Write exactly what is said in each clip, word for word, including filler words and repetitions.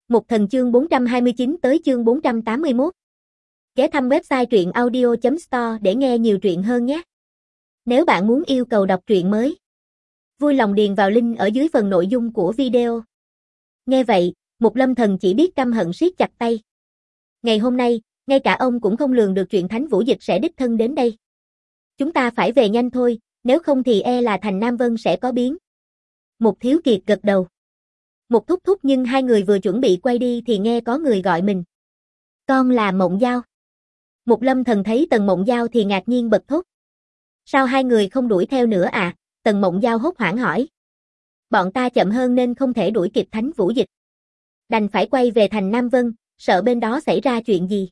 Một Thần chương bốn trăm hai mươi chín tới chương bốn trăm tám mươi mốt. Ghé thăm website truyện audio chấm store để nghe nhiều truyện hơn nhé. Nếu bạn muốn yêu cầu đọc truyện mới, vui lòng điền vào link ở dưới phần nội dung của video. Nghe vậy, một Lâm Thần chỉ biết căm hận siết chặt tay. Ngày hôm nay, ngay cả ông cũng không lường được chuyện Thánh Vũ Dịch sẽ đích thân đến đây. Chúng ta phải về nhanh thôi, nếu không thì e là thành Nam Vân sẽ có biến. Một Thiếu Kiệt gật đầu. Một thúc thúc nhưng hai người vừa chuẩn bị quay đi thì nghe có người gọi mình. Con là Mộng Giao. Một Lâm Thần thấy Tần Mộng Giao thì ngạc nhiên bật thốt. Sao hai người không đuổi theo nữa à? Tần Mộng Giao hốt hoảng hỏi. Bọn ta chậm hơn nên không thể đuổi kịp Thánh Vũ Dịch. Đành phải quay về thành Nam Vân, sợ bên đó xảy ra chuyện gì.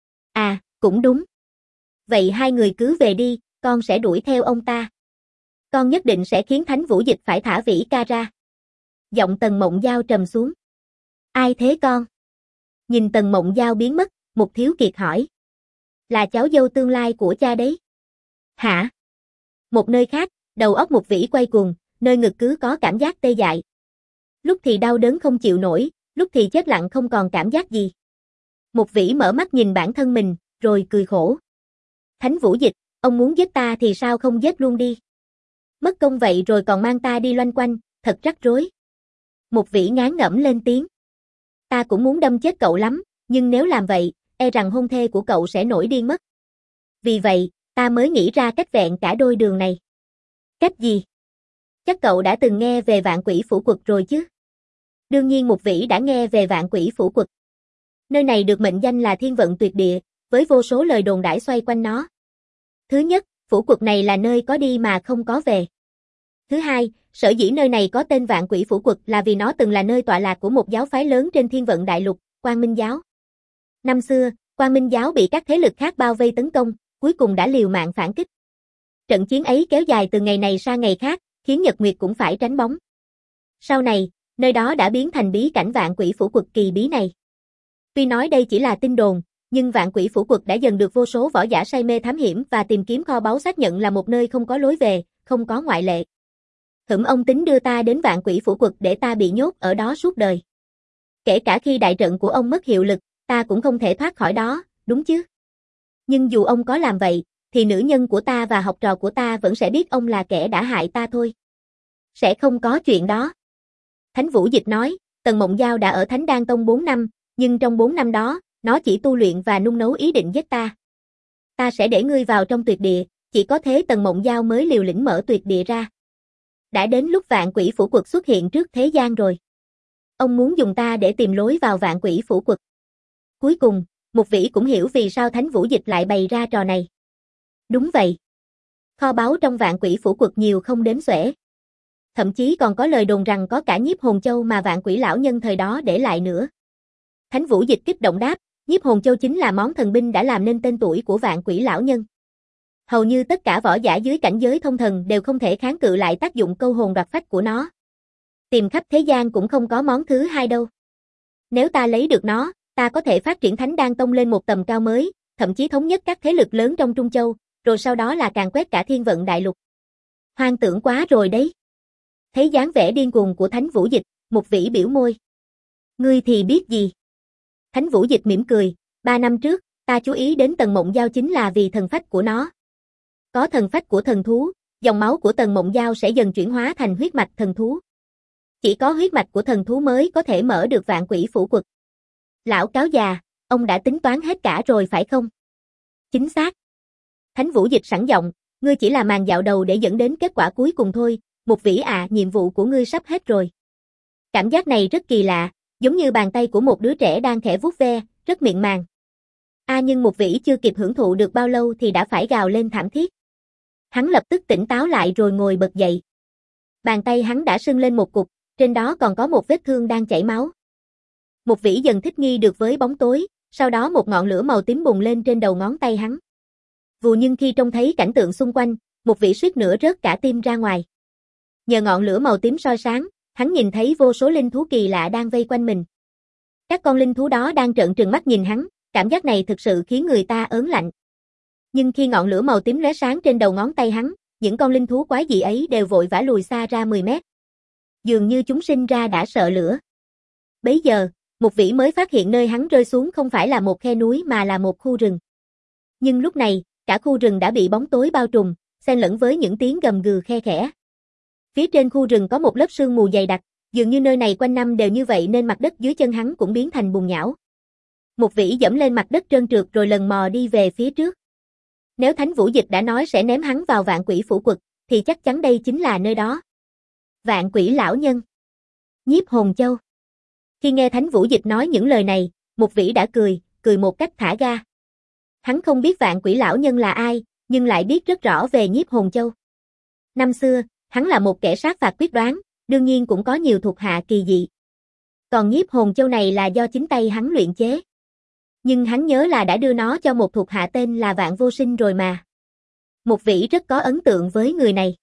À, cũng đúng. Vậy hai người cứ về đi, con sẽ đuổi theo ông ta. Con nhất định sẽ khiến Thánh Vũ Dịch phải thả Vĩ ca ra. Giọng Tần Mộng Giao trầm xuống. Ai thế con? Nhìn Tần Mộng Giao biến mất, một Thiếu Kiệt hỏi. Là cháu dâu tương lai của cha đấy. Hả? Một nơi khác, đầu óc một Vĩ quay cuồng, nơi ngực cứ có cảm giác tê dại. Lúc thì đau đớn không chịu nổi, lúc thì chết lặng không còn cảm giác gì. Một Vĩ mở mắt nhìn bản thân mình, rồi cười khổ. Thánh Vũ Dịch, ông muốn giết ta thì sao không giết luôn đi? Mất công vậy rồi còn mang ta đi loanh quanh, thật rắc rối. Một Vĩ ngán ngẩm lên tiếng. Ta cũng muốn đâm chết cậu lắm, nhưng nếu làm vậy, e rằng hôn thê của cậu sẽ nổi điên mất. Vì vậy, ta mới nghĩ ra cách vẹn cả đôi đường này. Cách gì? Chắc cậu đã từng nghe về Vạn Quỷ Phủ Quật rồi chứ? Đương nhiên một Vĩ đã nghe về Vạn Quỷ Phủ Quật. Nơi này được mệnh danh là thiên vận tuyệt địa, với vô số lời đồn đãi xoay quanh nó. Thứ nhất, phủ quật này là nơi có đi mà không có về. Thứ hai, sở dĩ nơi này có tên Vạn Quỷ Phủ Quật là vì nó từng là nơi tọa lạc của một giáo phái lớn trên thiên vận đại lục, Quang Minh Giáo. Năm xưa, Quang Minh Giáo bị các thế lực khác bao vây tấn công, cuối cùng đã liều mạng phản kích. Trận chiến ấy kéo dài từ ngày này sang ngày khác, khiến Nhật Nguyệt cũng phải tránh bóng. Sau này, nơi đó đã biến thành bí cảnh Vạn Quỷ Phủ Quật kỳ bí này. Tuy nói đây chỉ là tin đồn, nhưng Vạn Quỷ Phủ Quật đã dần được vô số võ giả say mê thám hiểm và tìm kiếm kho báu xác nhận là một nơi không có lối về, không có ngoại lệ. Hửm ông tính đưa ta đến Vạn Quỷ Phủ Quật để ta bị nhốt ở đó suốt đời. Kể cả khi đại trận của ông mất hiệu lực, ta cũng không thể thoát khỏi đó, đúng chứ? Nhưng dù ông có làm vậy, thì nữ nhân của ta và học trò của ta vẫn sẽ biết ông là kẻ đã hại ta thôi. Sẽ không có chuyện đó. Thánh Vũ Dịch nói, Tần Mộng Giao đã ở Thánh Đan Tông bốn năm, nhưng trong bốn năm đó, nó chỉ tu luyện và nung nấu ý định giết ta. Ta sẽ để ngươi vào trong tuyệt địa, chỉ có thế Tần Mộng Giao mới liều lĩnh mở tuyệt địa ra. Đã đến lúc Vạn Quỷ Phủ Quật xuất hiện trước thế gian rồi. Ông muốn dùng ta để tìm lối vào Vạn Quỷ Phủ Quật. Cuối cùng, một Vĩ cũng hiểu vì sao Thánh Vũ Dịch lại bày ra trò này. Đúng vậy. Kho báu trong Vạn Quỷ Phủ Quật nhiều không đếm xuể. Thậm chí còn có lời đồn rằng có cả Nhiếp Hồn Châu mà Vạn Quỷ lão nhân thời đó để lại nữa. Thánh Vũ Dịch kích động đáp, Nhiếp Hồn Châu chính là món thần binh đã làm nên tên tuổi của Vạn Quỷ lão nhân. Hầu như tất cả võ giả dưới cảnh giới thông thần đều không thể kháng cự lại tác dụng câu hồn đoạt phách của nó. Tìm khắp thế gian cũng không có món thứ hai đâu. Nếu ta lấy được nó, ta có thể phát triển Thánh Đan Tông lên một tầm cao mới, thậm chí thống nhất các thế lực lớn trong Trung Châu, rồi sau đó là càn quét cả thiên vận đại lục. Hoang tưởng quá rồi đấy. Thấy dáng vẻ điên cuồng của Thánh Vũ Dịch, một Vĩ biểu môi. Ngươi thì biết gì? Thánh Vũ Dịch mỉm cười, ba năm trước, ta chú ý đến Tần Mộng Giao chính là vì thần phách của nó. Có thần phách của thần thú, dòng máu của Tần Mộng Giao sẽ dần chuyển hóa thành huyết mạch thần thú. Chỉ có huyết mạch của thần thú mới có thể mở được Vạn Quỷ Phủ Quật. Lão cáo già, ông đã tính toán hết cả rồi phải không? Chính xác. Thánh Vũ Dịch sẵn giọng, ngươi chỉ là màn dạo đầu để dẫn đến kết quả cuối cùng thôi, một Vĩ à, nhiệm vụ của ngươi sắp hết rồi. Cảm giác này rất kỳ lạ, giống như bàn tay của một đứa trẻ đang khẽ vuốt ve, rất mịn màng. À nhưng một Vĩ chưa kịp hưởng thụ được bao lâu thì đã phải gào lên thảm thiết. Hắn lập tức tỉnh táo lại rồi ngồi bật dậy. Bàn tay hắn đã sưng lên một cục, trên đó còn có một vết thương đang chảy máu. Một Vĩ dần thích nghi được với bóng tối, sau đó một ngọn lửa màu tím bùng lên trên đầu ngón tay hắn. Vù nhưng khi trông thấy cảnh tượng xung quanh, một Vĩ suýt nữa rớt cả tim ra ngoài. Nhờ ngọn lửa màu tím soi sáng, hắn nhìn thấy vô số linh thú kỳ lạ đang vây quanh mình. Các con linh thú đó đang trợn trừng mắt nhìn hắn, cảm giác này thực sự khiến người ta ớn lạnh. Nhưng khi ngọn lửa màu tím lóe sáng trên đầu ngón tay hắn, những con linh thú quái dị ấy đều vội vã lùi xa ra mười mét. Dường như chúng sinh ra đã sợ lửa. Bấy giờ, Mục Vĩ mới phát hiện nơi hắn rơi xuống không phải là một khe núi mà là một khu rừng. Nhưng lúc này, cả khu rừng đã bị bóng tối bao trùm, xen lẫn với những tiếng gầm gừ khe khẽ. Phía trên khu rừng có một lớp sương mù dày đặc, dường như nơi này quanh năm đều như vậy nên mặt đất dưới chân hắn cũng biến thành bùn nhão. Mục Vĩ dẫm lên mặt đất trơn trượt rồi lần mò đi về phía trước. Nếu Thánh Vũ Dịch đã nói sẽ ném hắn vào Vạn Quỷ Phủ Quật, thì chắc chắn đây chính là nơi đó. Vạn Quỷ lão nhân. Nhiếp Hồn Châu. Khi nghe Thánh Vũ Dịch nói những lời này, Mục Vĩ đã cười, cười một cách thả ga. Hắn không biết Vạn Quỷ lão nhân là ai, nhưng lại biết rất rõ về Nhiếp Hồn Châu. Năm xưa, hắn là một kẻ sát phạt quyết đoán, đương nhiên cũng có nhiều thuộc hạ kỳ dị. Còn Nhiếp Hồn Châu này là do chính tay hắn luyện chế. Nhưng hắn nhớ là đã đưa nó cho một thuộc hạ tên là Vạn Vô Sinh rồi mà. Mục Vĩ rất có ấn tượng với người này.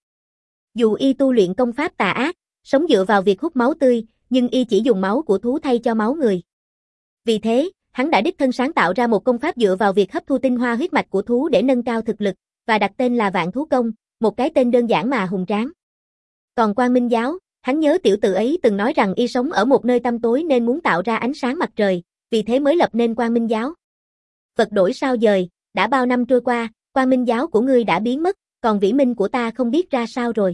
Dù y tu luyện công pháp tà ác, sống dựa vào việc hút máu tươi, nhưng y chỉ dùng máu của thú thay cho máu người. Vì thế, hắn đã đích thân sáng tạo ra một công pháp dựa vào việc hấp thu tinh hoa huyết mạch của thú để nâng cao thực lực, và đặt tên là Vạn Thú Công, một cái tên đơn giản mà hùng tráng. Còn Quang Minh Giáo, hắn nhớ tiểu tử ấy từng nói rằng y sống ở một nơi tăm tối nên muốn tạo ra ánh sáng mặt trời, vì thế mới lập nên Quang Minh Giáo. Vật đổi sao dời, đã bao năm trôi qua, Quang Minh Giáo của ngươi đã biến mất, còn Vĩ Minh của ta không biết ra sao rồi.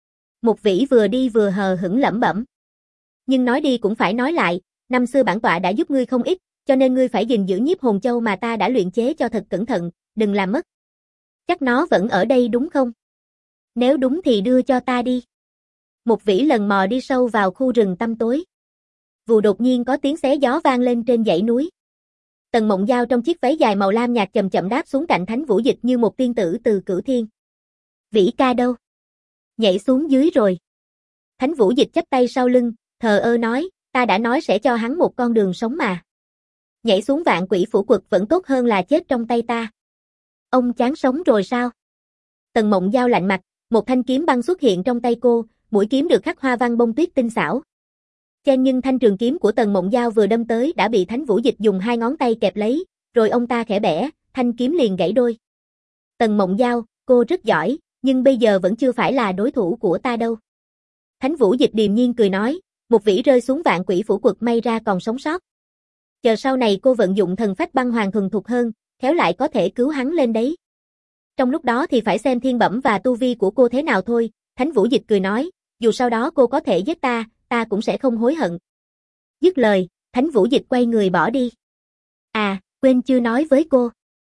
Mục Vĩ vừa đi vừa hờ hững lẩm bẩm. Nhưng nói đi cũng phải nói lại, năm xưa bản tọa đã giúp ngươi không ít, cho nên ngươi phải gìn giữ Nhiếp Hồn Châu mà ta đã luyện chế cho thật cẩn thận, đừng làm mất. Chắc nó vẫn ở đây đúng không? Nếu đúng thì đưa cho ta đi. Mục Vĩ lần mò đi sâu vào khu rừng tăm tối. Vù đột nhiên có tiếng xé gió vang lên trên dãy núi. Tần Mộng Giao trong chiếc váy dài màu lam nhạt chậm chậm đáp xuống cạnh Thánh Vũ Dịch như một tiên tử từ cửu thiên. Vĩ ca đâu? Nhảy xuống dưới rồi. Thánh Vũ Dịch chắp tay sau lưng, thờ ơ nói, ta đã nói sẽ cho hắn một con đường sống mà. Nhảy xuống Vạn Quỷ Phủ Quật vẫn tốt hơn là chết trong tay ta. Ông chán sống rồi sao? Tần Mộng Giao lạnh mặt, một thanh kiếm băng xuất hiện trong tay cô, mũi kiếm được khắc hoa văn bông tuyết tinh xảo. Chen nhưng thanh trường kiếm của Tần Mộng Giao vừa đâm tới đã bị Thánh Vũ Dịch dùng hai ngón tay kẹp lấy, rồi ông ta khẽ bẻ, thanh kiếm liền gãy đôi. Tần Mộng Giao, cô rất giỏi, nhưng bây giờ vẫn chưa phải là đối thủ của ta đâu. Thánh Vũ Dịch điềm nhiên cười nói, Mục Vĩ rơi xuống Vạn Quỷ Phủ Quật may ra còn sống sót. Chờ sau này cô vận dụng thần phách băng hoàng thuần thục hơn, khéo lại có thể cứu hắn lên đấy. Trong lúc đó thì phải xem thiên bẩm và tu vi của cô thế nào thôi, Thánh Vũ Dịch cười nói, dù sau đó cô có thể giết ta, ta cũng sẽ không hối hận. Dứt lời, Thánh Vũ Dịch quay người bỏ đi. À, quên chưa nói với cô.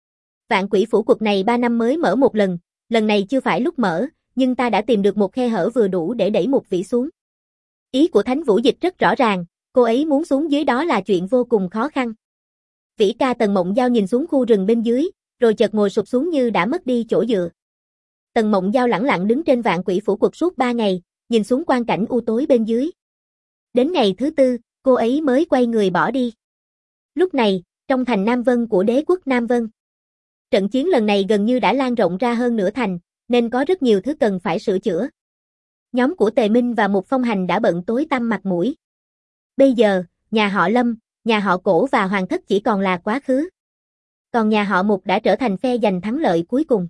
Vạn Quỷ Phủ Quật này ba năm mới mở một lần, lần này chưa phải lúc mở, nhưng ta đã tìm được một khe hở vừa đủ để đẩy Mục Vĩ xuống. Ý của Thánh Vũ Dịch rất rõ ràng, cô ấy muốn xuống dưới đó là chuyện vô cùng khó khăn. Vĩ ca. Tần Mộng Giao nhìn xuống khu rừng bên dưới, rồi chợt ngồi sụp xuống như đã mất đi chỗ dựa. Tần Mộng Giao lẳng lặng đứng trên Vạn Quỷ Phủ Quật suốt ba ngày, nhìn xuống quang cảnh u tối bên dưới. Đến ngày thứ tư, cô ấy mới quay người bỏ đi. Lúc này, trong thành Nam Vân của đế quốc Nam Vân, trận chiến lần này gần như đã lan rộng ra hơn nửa thành, nên có rất nhiều thứ cần phải sửa chữa. Nhóm của Tề Minh và Mục Phong Hành đã bận tối tăm mặt mũi. Bây giờ, nhà họ Lâm, nhà họ Cổ và Hoàng Thất chỉ còn là quá khứ. Còn nhà họ Mục đã trở thành phe giành thắng lợi cuối cùng.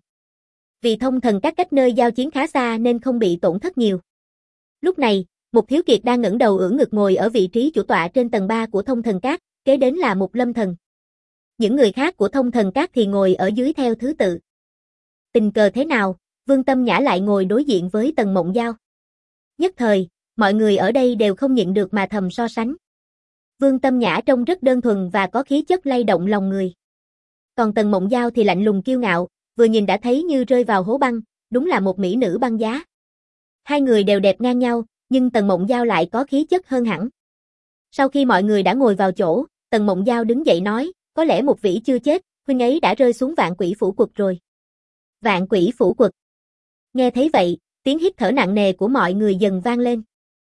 Vì thông thần các cách nơi giao chiến khá xa nên không bị tổn thất nhiều. Lúc này, Mục Thiếu Kiệt đang ngẩng đầu ưỡn ngực ngồi ở vị trí chủ tọa trên tầng ba của thông thần các, kế đến là Mục Lâm Thần. Những người khác của thông thần các thì ngồi ở dưới theo thứ tự. Tình cờ thế nào, Vương Tâm Nhã lại ngồi đối diện với Tần Mộng Giao. Nhất thời, mọi người ở đây đều không nhịn được mà thầm so sánh. Vương Tâm Nhã trông rất đơn thuần và có khí chất lay động lòng người. Còn Tần Mộng Giao thì lạnh lùng kiêu ngạo, vừa nhìn đã thấy như rơi vào hố băng, đúng là một mỹ nữ băng giá. Hai người đều đẹp ngang nhau, nhưng Tần Mộng Giao lại có khí chất hơn hẳn. Sau khi mọi người đã ngồi vào chỗ, Tần Mộng Giao đứng dậy nói, có lẽ Mục Vĩ chưa chết, huynh ấy đã rơi xuống Vạn Quỷ Phủ Quật rồi. Vạn Quỷ Phủ Quật. Nghe thấy vậy, tiếng hít thở nặng nề của mọi người dần vang lên.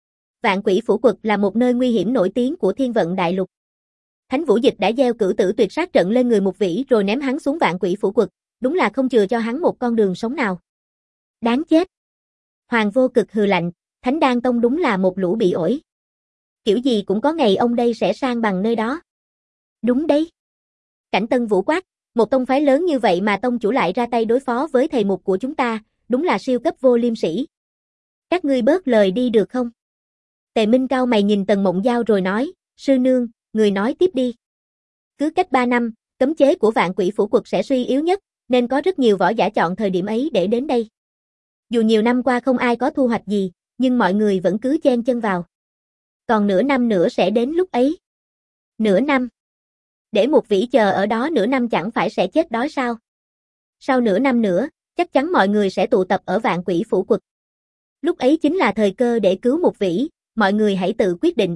Vạn Quỷ Phủ Quật là một nơi nguy hiểm nổi tiếng của Thiên Vận Đại Lục. Thánh Vũ Dịch đã gieo cửu tử tuyệt sát trận lên người Mục Vĩ rồi ném hắn xuống Vạn Quỷ Phủ Quật, đúng là không chừa cho hắn một con đường sống nào. Đáng chết. Hoàng Vô Cực hừ lạnh, Thánh Đan Tông đúng là một lũ bị ổi. Kiểu gì cũng có ngày ông đây sẽ sang bằng nơi đó. Đúng đấy. Cảnh Tân Vũ quát, một tông phái lớn như vậy mà tông chủ lại ra tay đối phó với thầy Mục của chúng ta, đúng là siêu cấp vô liêm sỉ. Các ngươi bớt lời đi được không? Tề Minh cao mày nhìn Tần Mộng Giao rồi nói, sư nương, người nói tiếp đi. Cứ cách ba năm, cấm chế của vạn quỷ phủ quật sẽ suy yếu nhất, nên có rất nhiều võ giả chọn thời điểm ấy để đến đây. Dù nhiều năm qua không ai có thu hoạch gì, nhưng mọi người vẫn cứ chen chân vào. Còn nửa năm nữa sẽ đến lúc ấy. Nửa năm. Để một vĩ chờ ở đó nửa năm chẳng phải sẽ chết đói sao? Sau nửa năm nữa, chắc chắn mọi người sẽ tụ tập ở vạn quỷ phủ quật. Lúc ấy chính là thời cơ để cứu một vĩ, mọi người hãy tự quyết định.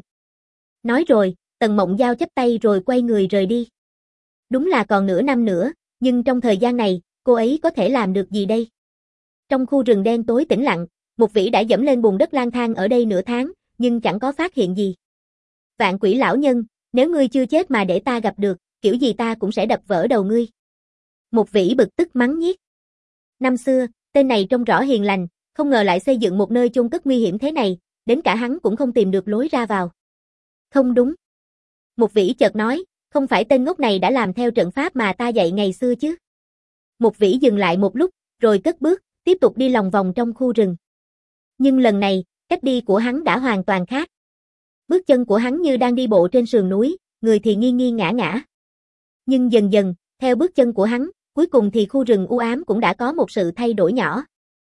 Nói rồi, Tần Mộng Giao chắp tay rồi quay người rời đi. Đúng là còn nửa năm nữa, nhưng trong thời gian này, cô ấy có thể làm được gì đây? Trong khu rừng đen tối tĩnh lặng, một vĩ đã dẫm lên bùn đất lang thang ở đây nửa tháng, nhưng chẳng có phát hiện gì. Vạn quỷ lão nhân, nếu ngươi chưa chết mà để ta gặp được, kiểu gì ta cũng sẽ đập vỡ đầu ngươi. Một vĩ bực tức mắng nhiếc. Năm xưa, tên này trông rõ hiền lành, không ngờ lại xây dựng một nơi chôn cất nguy hiểm thế này, đến cả hắn cũng không tìm được lối ra vào. Không đúng. Một vĩ chợt nói, không phải tên ngốc này đã làm theo trận pháp mà ta dạy ngày xưa chứ. Một vĩ dừng lại một lúc, rồi cất bước, tiếp tục đi lòng vòng trong khu rừng. Nhưng lần này, cách đi của hắn đã hoàn toàn khác. Bước chân của hắn như đang đi bộ trên sườn núi, người thì nghiêng nghiêng ngã ngã. Nhưng dần dần, theo bước chân của hắn, cuối cùng thì khu rừng u ám cũng đã có một sự thay đổi nhỏ.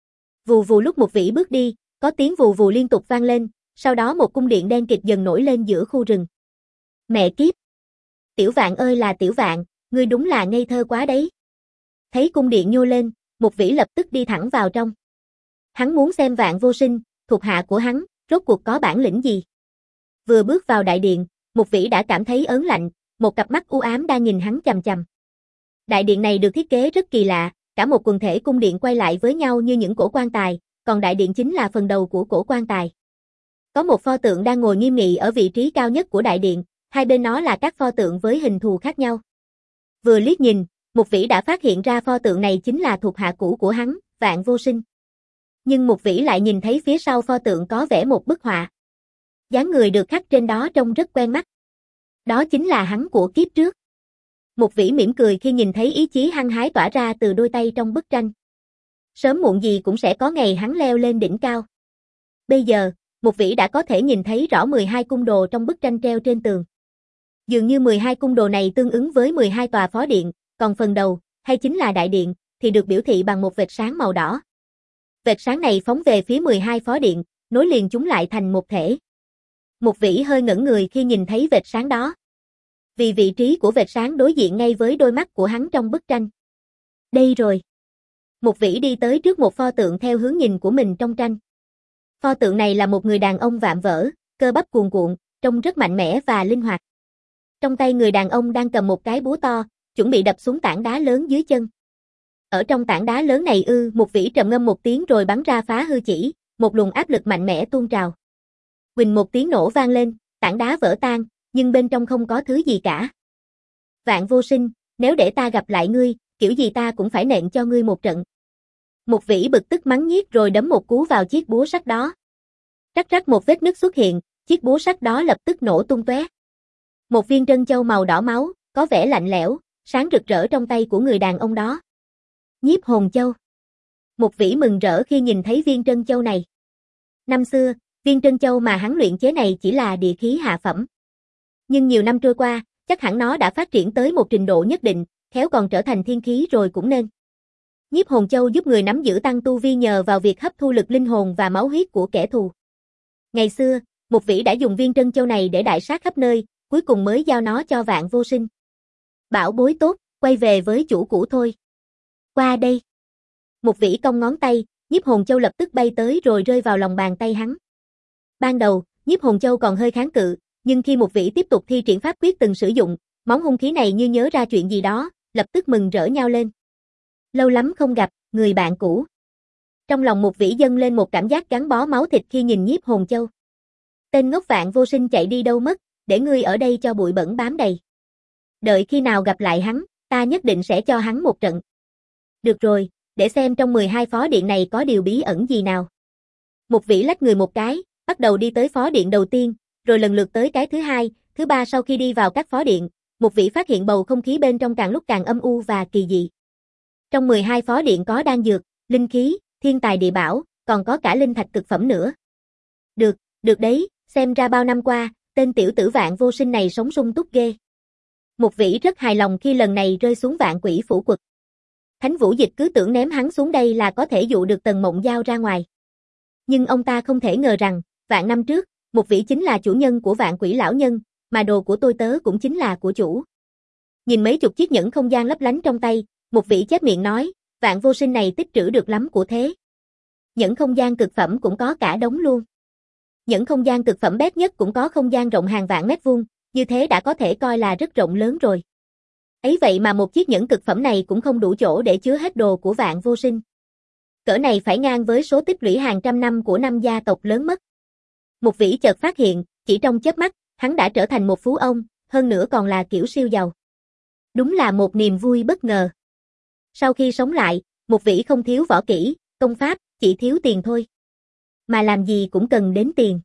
Vù vù lúc một vĩ bước đi, có tiếng vù vù liên tục vang lên, sau đó một cung điện đen kịt dần nổi lên giữa khu rừng. Mẹ kiếp! Tiểu Vạn ơi là Tiểu Vạn, ngươi đúng là ngây thơ quá đấy. Thấy cung điện nhô lên, một vĩ lập tức đi thẳng vào trong. Hắn muốn xem Vạn Vô Sinh, thuộc hạ của hắn, rốt cuộc có bản lĩnh gì. Vừa bước vào đại điện, một vĩ đã cảm thấy ớn lạnh, một cặp mắt u ám đang nhìn hắn chằm chằm. Đại điện này được thiết kế rất kỳ lạ, cả một quần thể cung điện quay lại với nhau như những cổ quan tài, còn đại điện chính là phần đầu của cổ quan tài. Có một pho tượng đang ngồi nghiêm nghị ở vị trí cao nhất của đại điện, hai bên nó là các pho tượng với hình thù khác nhau. Vừa liếc nhìn, một vĩ đã phát hiện ra pho tượng này chính là thuộc hạ cũ của hắn, Vạn Vô Sinh. Nhưng một vĩ lại nhìn thấy phía sau pho tượng có vẽ một bức họa. Dáng người được khắc trên đó trông rất quen mắt. Đó chính là hắn của kiếp trước. Một vĩ mỉm cười khi nhìn thấy ý chí hăng hái tỏa ra từ đôi tay trong bức tranh. Sớm muộn gì cũng sẽ có ngày hắn leo lên đỉnh cao. Bây giờ, một vĩ đã có thể nhìn thấy rõ mười hai cung đồ trong bức tranh treo trên tường. Dường như mười hai cung đồ này tương ứng với mười hai tòa phó điện, còn phần đầu, hay chính là đại điện, thì được biểu thị bằng một vệt sáng màu đỏ. Vệt sáng này phóng về phía mười hai phó điện, nối liền chúng lại thành một thể. Một vĩ hơi ngẩn người khi nhìn thấy vệt sáng đó. Vì vị trí của vệt sáng đối diện ngay với đôi mắt của hắn trong bức tranh. Đây rồi. Một vĩ đi tới trước một pho tượng theo hướng nhìn của mình trong tranh. Pho tượng này là một người đàn ông vạm vỡ, cơ bắp cuồn cuộn, trông rất mạnh mẽ và linh hoạt. Trong tay người đàn ông đang cầm một cái búa to, chuẩn bị đập xuống tảng đá lớn dưới chân. Ở trong tảng đá lớn này ư, một vĩ trầm ngâm một tiếng rồi bắn ra phá hư chỉ, một luồng áp lực mạnh mẽ tuôn trào. Huỳnh một tiếng nổ vang lên, tảng đá vỡ tan, nhưng bên trong không có thứ gì cả. Vạn Vô Sinh, nếu để ta gặp lại ngươi, kiểu gì ta cũng phải nện cho ngươi một trận. Một vĩ bực tức mắng nhiếc rồi đấm một cú vào chiếc búa sắt đó. Rắc rắc một vết nứt xuất hiện, chiếc búa sắt đó lập tức nổ tung tóe. Một viên trân châu màu đỏ máu, có vẻ lạnh lẽo, sáng rực rỡ trong tay của người đàn ông đó. Nhiếp hồn châu. Một vĩ mừng rỡ khi nhìn thấy viên trân châu này. Năm xưa, viên trân châu mà hắn luyện chế này chỉ là địa khí hạ phẩm. Nhưng nhiều năm trôi qua, chắc hẳn nó đã phát triển tới một trình độ nhất định, khéo còn trở thành thiên khí rồi cũng nên. Nhiếp hồn châu giúp người nắm giữ tăng tu vi nhờ vào việc hấp thu lực linh hồn và máu huyết của kẻ thù. Ngày xưa, một vĩ đã dùng viên trân châu này để đại sát khắp nơi, cuối cùng mới giao nó cho Vạn Vô Sinh. Bảo bối tốt, quay về với chủ cũ thôi. Qua đây. Một vĩ cong ngón tay, nhiếp hồn châu lập tức bay tới rồi rơi vào lòng bàn tay hắn. Ban đầu, nhiếp hồn châu còn hơi kháng cự, nhưng khi một vĩ tiếp tục thi triển pháp quyết từng sử dụng, món hung khí này như nhớ ra chuyện gì đó, lập tức mừng rỡ nhao lên. Lâu lắm không gặp, người bạn cũ. Trong lòng một vĩ dâng lên một cảm giác gắn bó máu thịt khi nhìn nhiếp hồn châu. Tên ngốc Vạn Vô Sinh chạy đi đâu mất, để ngươi ở đây cho bụi bẩn bám đầy. Đợi khi nào gặp lại hắn, ta nhất định sẽ cho hắn một trận. Được rồi, để xem trong mười hai phó điện này có điều bí ẩn gì nào. Một vĩ lách người một cái, bắt đầu đi tới phó điện đầu tiên, rồi lần lượt tới cái thứ hai, thứ ba. Sau khi đi vào các phó điện, một vĩ phát hiện bầu không khí bên trong càng lúc càng âm u và kỳ dị. Trong mười hai phó điện có đan dược, linh khí, thiên tài địa bảo, còn có cả linh thạch cực phẩm nữa. Được, được đấy, xem ra bao năm qua, tên tiểu tử Vạn Vô Sinh này sống sung túc ghê. Mục Vĩ rất hài lòng khi lần này rơi xuống Vạn Quỷ Phủ Quật. Thánh Vũ Dịch cứ tưởng ném hắn xuống đây là có thể dụ được Tần Mộng Giao ra ngoài. Nhưng ông ta không thể ngờ rằng, vạn năm trước, Mục Vĩ chính là chủ nhân của Vạn Quỷ lão nhân, mà đồ của tôi tớ cũng chính là của chủ. Nhìn mấy chục chiếc nhẫn không gian lấp lánh trong tay, Mục Vĩ chép miệng nói, Vạn Vô Sinh này tích trữ được lắm của thế. Nhẫn không gian cực phẩm cũng có cả đống luôn. Nhẫn không gian cực phẩm bét nhất cũng có không gian rộng hàng vạn mét vuông, như thế đã có thể coi là rất rộng lớn rồi. Ấy vậy mà một chiếc nhẫn cực phẩm này cũng không đủ chỗ để chứa hết đồ của Vạn Vô Sinh. Cỡ này phải ngang với số tích lũy hàng trăm năm của năm gia tộc lớn mất. Mục Vĩ chợt phát hiện, chỉ trong chớp mắt, hắn đã trở thành một phú ông, hơn nữa còn là kiểu siêu giàu. Đúng là một niềm vui bất ngờ. Sau khi sống lại, Mục Vĩ không thiếu võ kỹ, công pháp, chỉ thiếu tiền thôi. Mà làm gì cũng cần đến tiền.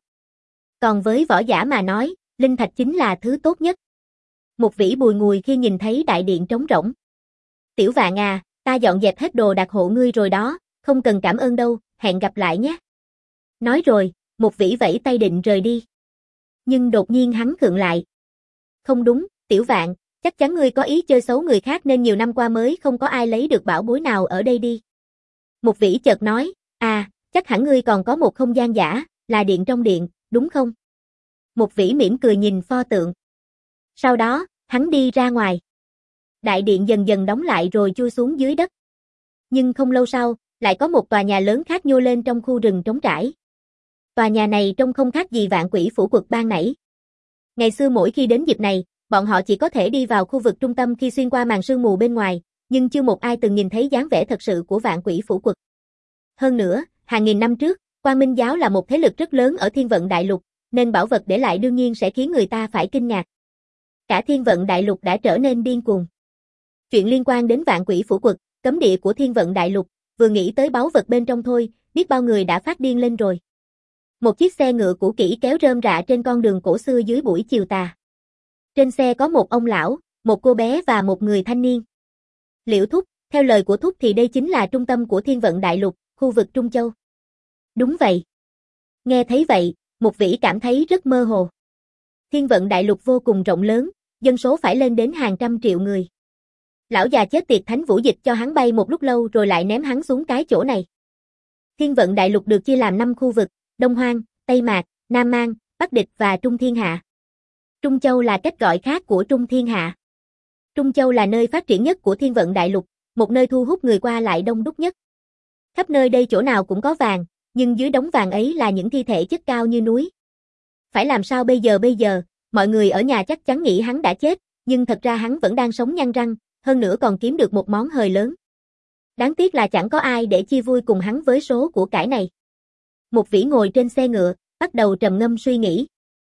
Còn với võ giả mà nói, linh thạch chính là thứ tốt nhất. Mục Vĩ bùi ngùi khi nhìn thấy đại điện trống rỗng. Tiểu Vạn à, ta dọn dẹp hết đồ đạc hộ ngươi rồi đó, không cần cảm ơn đâu, hẹn gặp lại nhé. Nói rồi, Mục Vĩ vẫy tay định rời đi. Nhưng đột nhiên hắn khựng lại. Không đúng, Tiểu Vạn, chắc chắn ngươi có ý chơi xấu người khác nên nhiều năm qua mới không có ai lấy được bảo bối nào ở đây đi. Mục Vĩ chợt nói, à, chắc hẳn ngươi còn có một không gian giả, là điện trong điện, đúng không? Mục Vĩ mỉm cười nhìn pho tượng. Sau đó, hắn đi ra ngoài. Đại điện dần dần đóng lại rồi chui xuống dưới đất. Nhưng không lâu sau, lại có một tòa nhà lớn khác nhô lên trong khu rừng trống trải. Tòa nhà này trông không khác gì Vạn Quỷ Phủ Quật ban nãy. Ngày xưa mỗi khi đến dịp này, bọn họ chỉ có thể đi vào khu vực trung tâm khi xuyên qua màn sương mù bên ngoài, nhưng chưa một ai từng nhìn thấy dáng vẻ thật sự của Vạn Quỷ Phủ Quật. Hơn nữa, hàng nghìn năm trước, Quang Minh giáo là một thế lực rất lớn ở Thiên Vận Đại Lục, nên bảo vật để lại đương nhiên sẽ khiến người ta phải kinh ngạc. Cả Thiên Vận Đại Lục đã trở nên điên cuồng. Chuyện liên quan đến Vạn Quỷ Phủ Quật, cấm địa của Thiên Vận Đại Lục, vừa nghĩ tới báu vật bên trong thôi, biết bao người đã phát điên lên rồi. Một chiếc xe ngựa cũ kỹ kéo rơm rạ trên con đường cổ xưa dưới buổi chiều tà. Trên xe có một ông lão, một cô bé và một người thanh niên. Liễu Thúc, theo lời của Thúc thì đây chính là trung tâm của Thiên Vận Đại Lục, khu vực Trung Châu. Đúng vậy. Nghe thấy vậy, Mục Vĩ cảm thấy rất mơ hồ. Thiên Vận Đại Lục vô cùng rộng lớn, dân số phải lên đến hàng trăm triệu người. Lão già chết tiệt Thánh Vũ Dịch cho hắn bay một lúc lâu rồi lại ném hắn xuống cái chỗ này. Thiên Vận Đại Lục được chia làm năm khu vực, Đông Hoang, Tây Mạc, Nam Mang, Bắc Địch và Trung Thiên Hạ. Trung Châu là cách gọi khác của Trung Thiên Hạ. Trung Châu là nơi phát triển nhất của Thiên Vận Đại Lục, một nơi thu hút người qua lại đông đúc nhất. Khắp nơi đây chỗ nào cũng có vàng, nhưng dưới đống vàng ấy là những thi thể chất cao như núi. Phải làm sao bây giờ bây giờ, mọi người ở nhà chắc chắn nghĩ hắn đã chết, nhưng thật ra hắn vẫn đang sống nhăn răng, hơn nữa còn kiếm được một món hời lớn. Đáng tiếc là chẳng có ai để chia vui cùng hắn với số của cải này. Mục Vĩ ngồi trên xe ngựa, bắt đầu trầm ngâm suy nghĩ.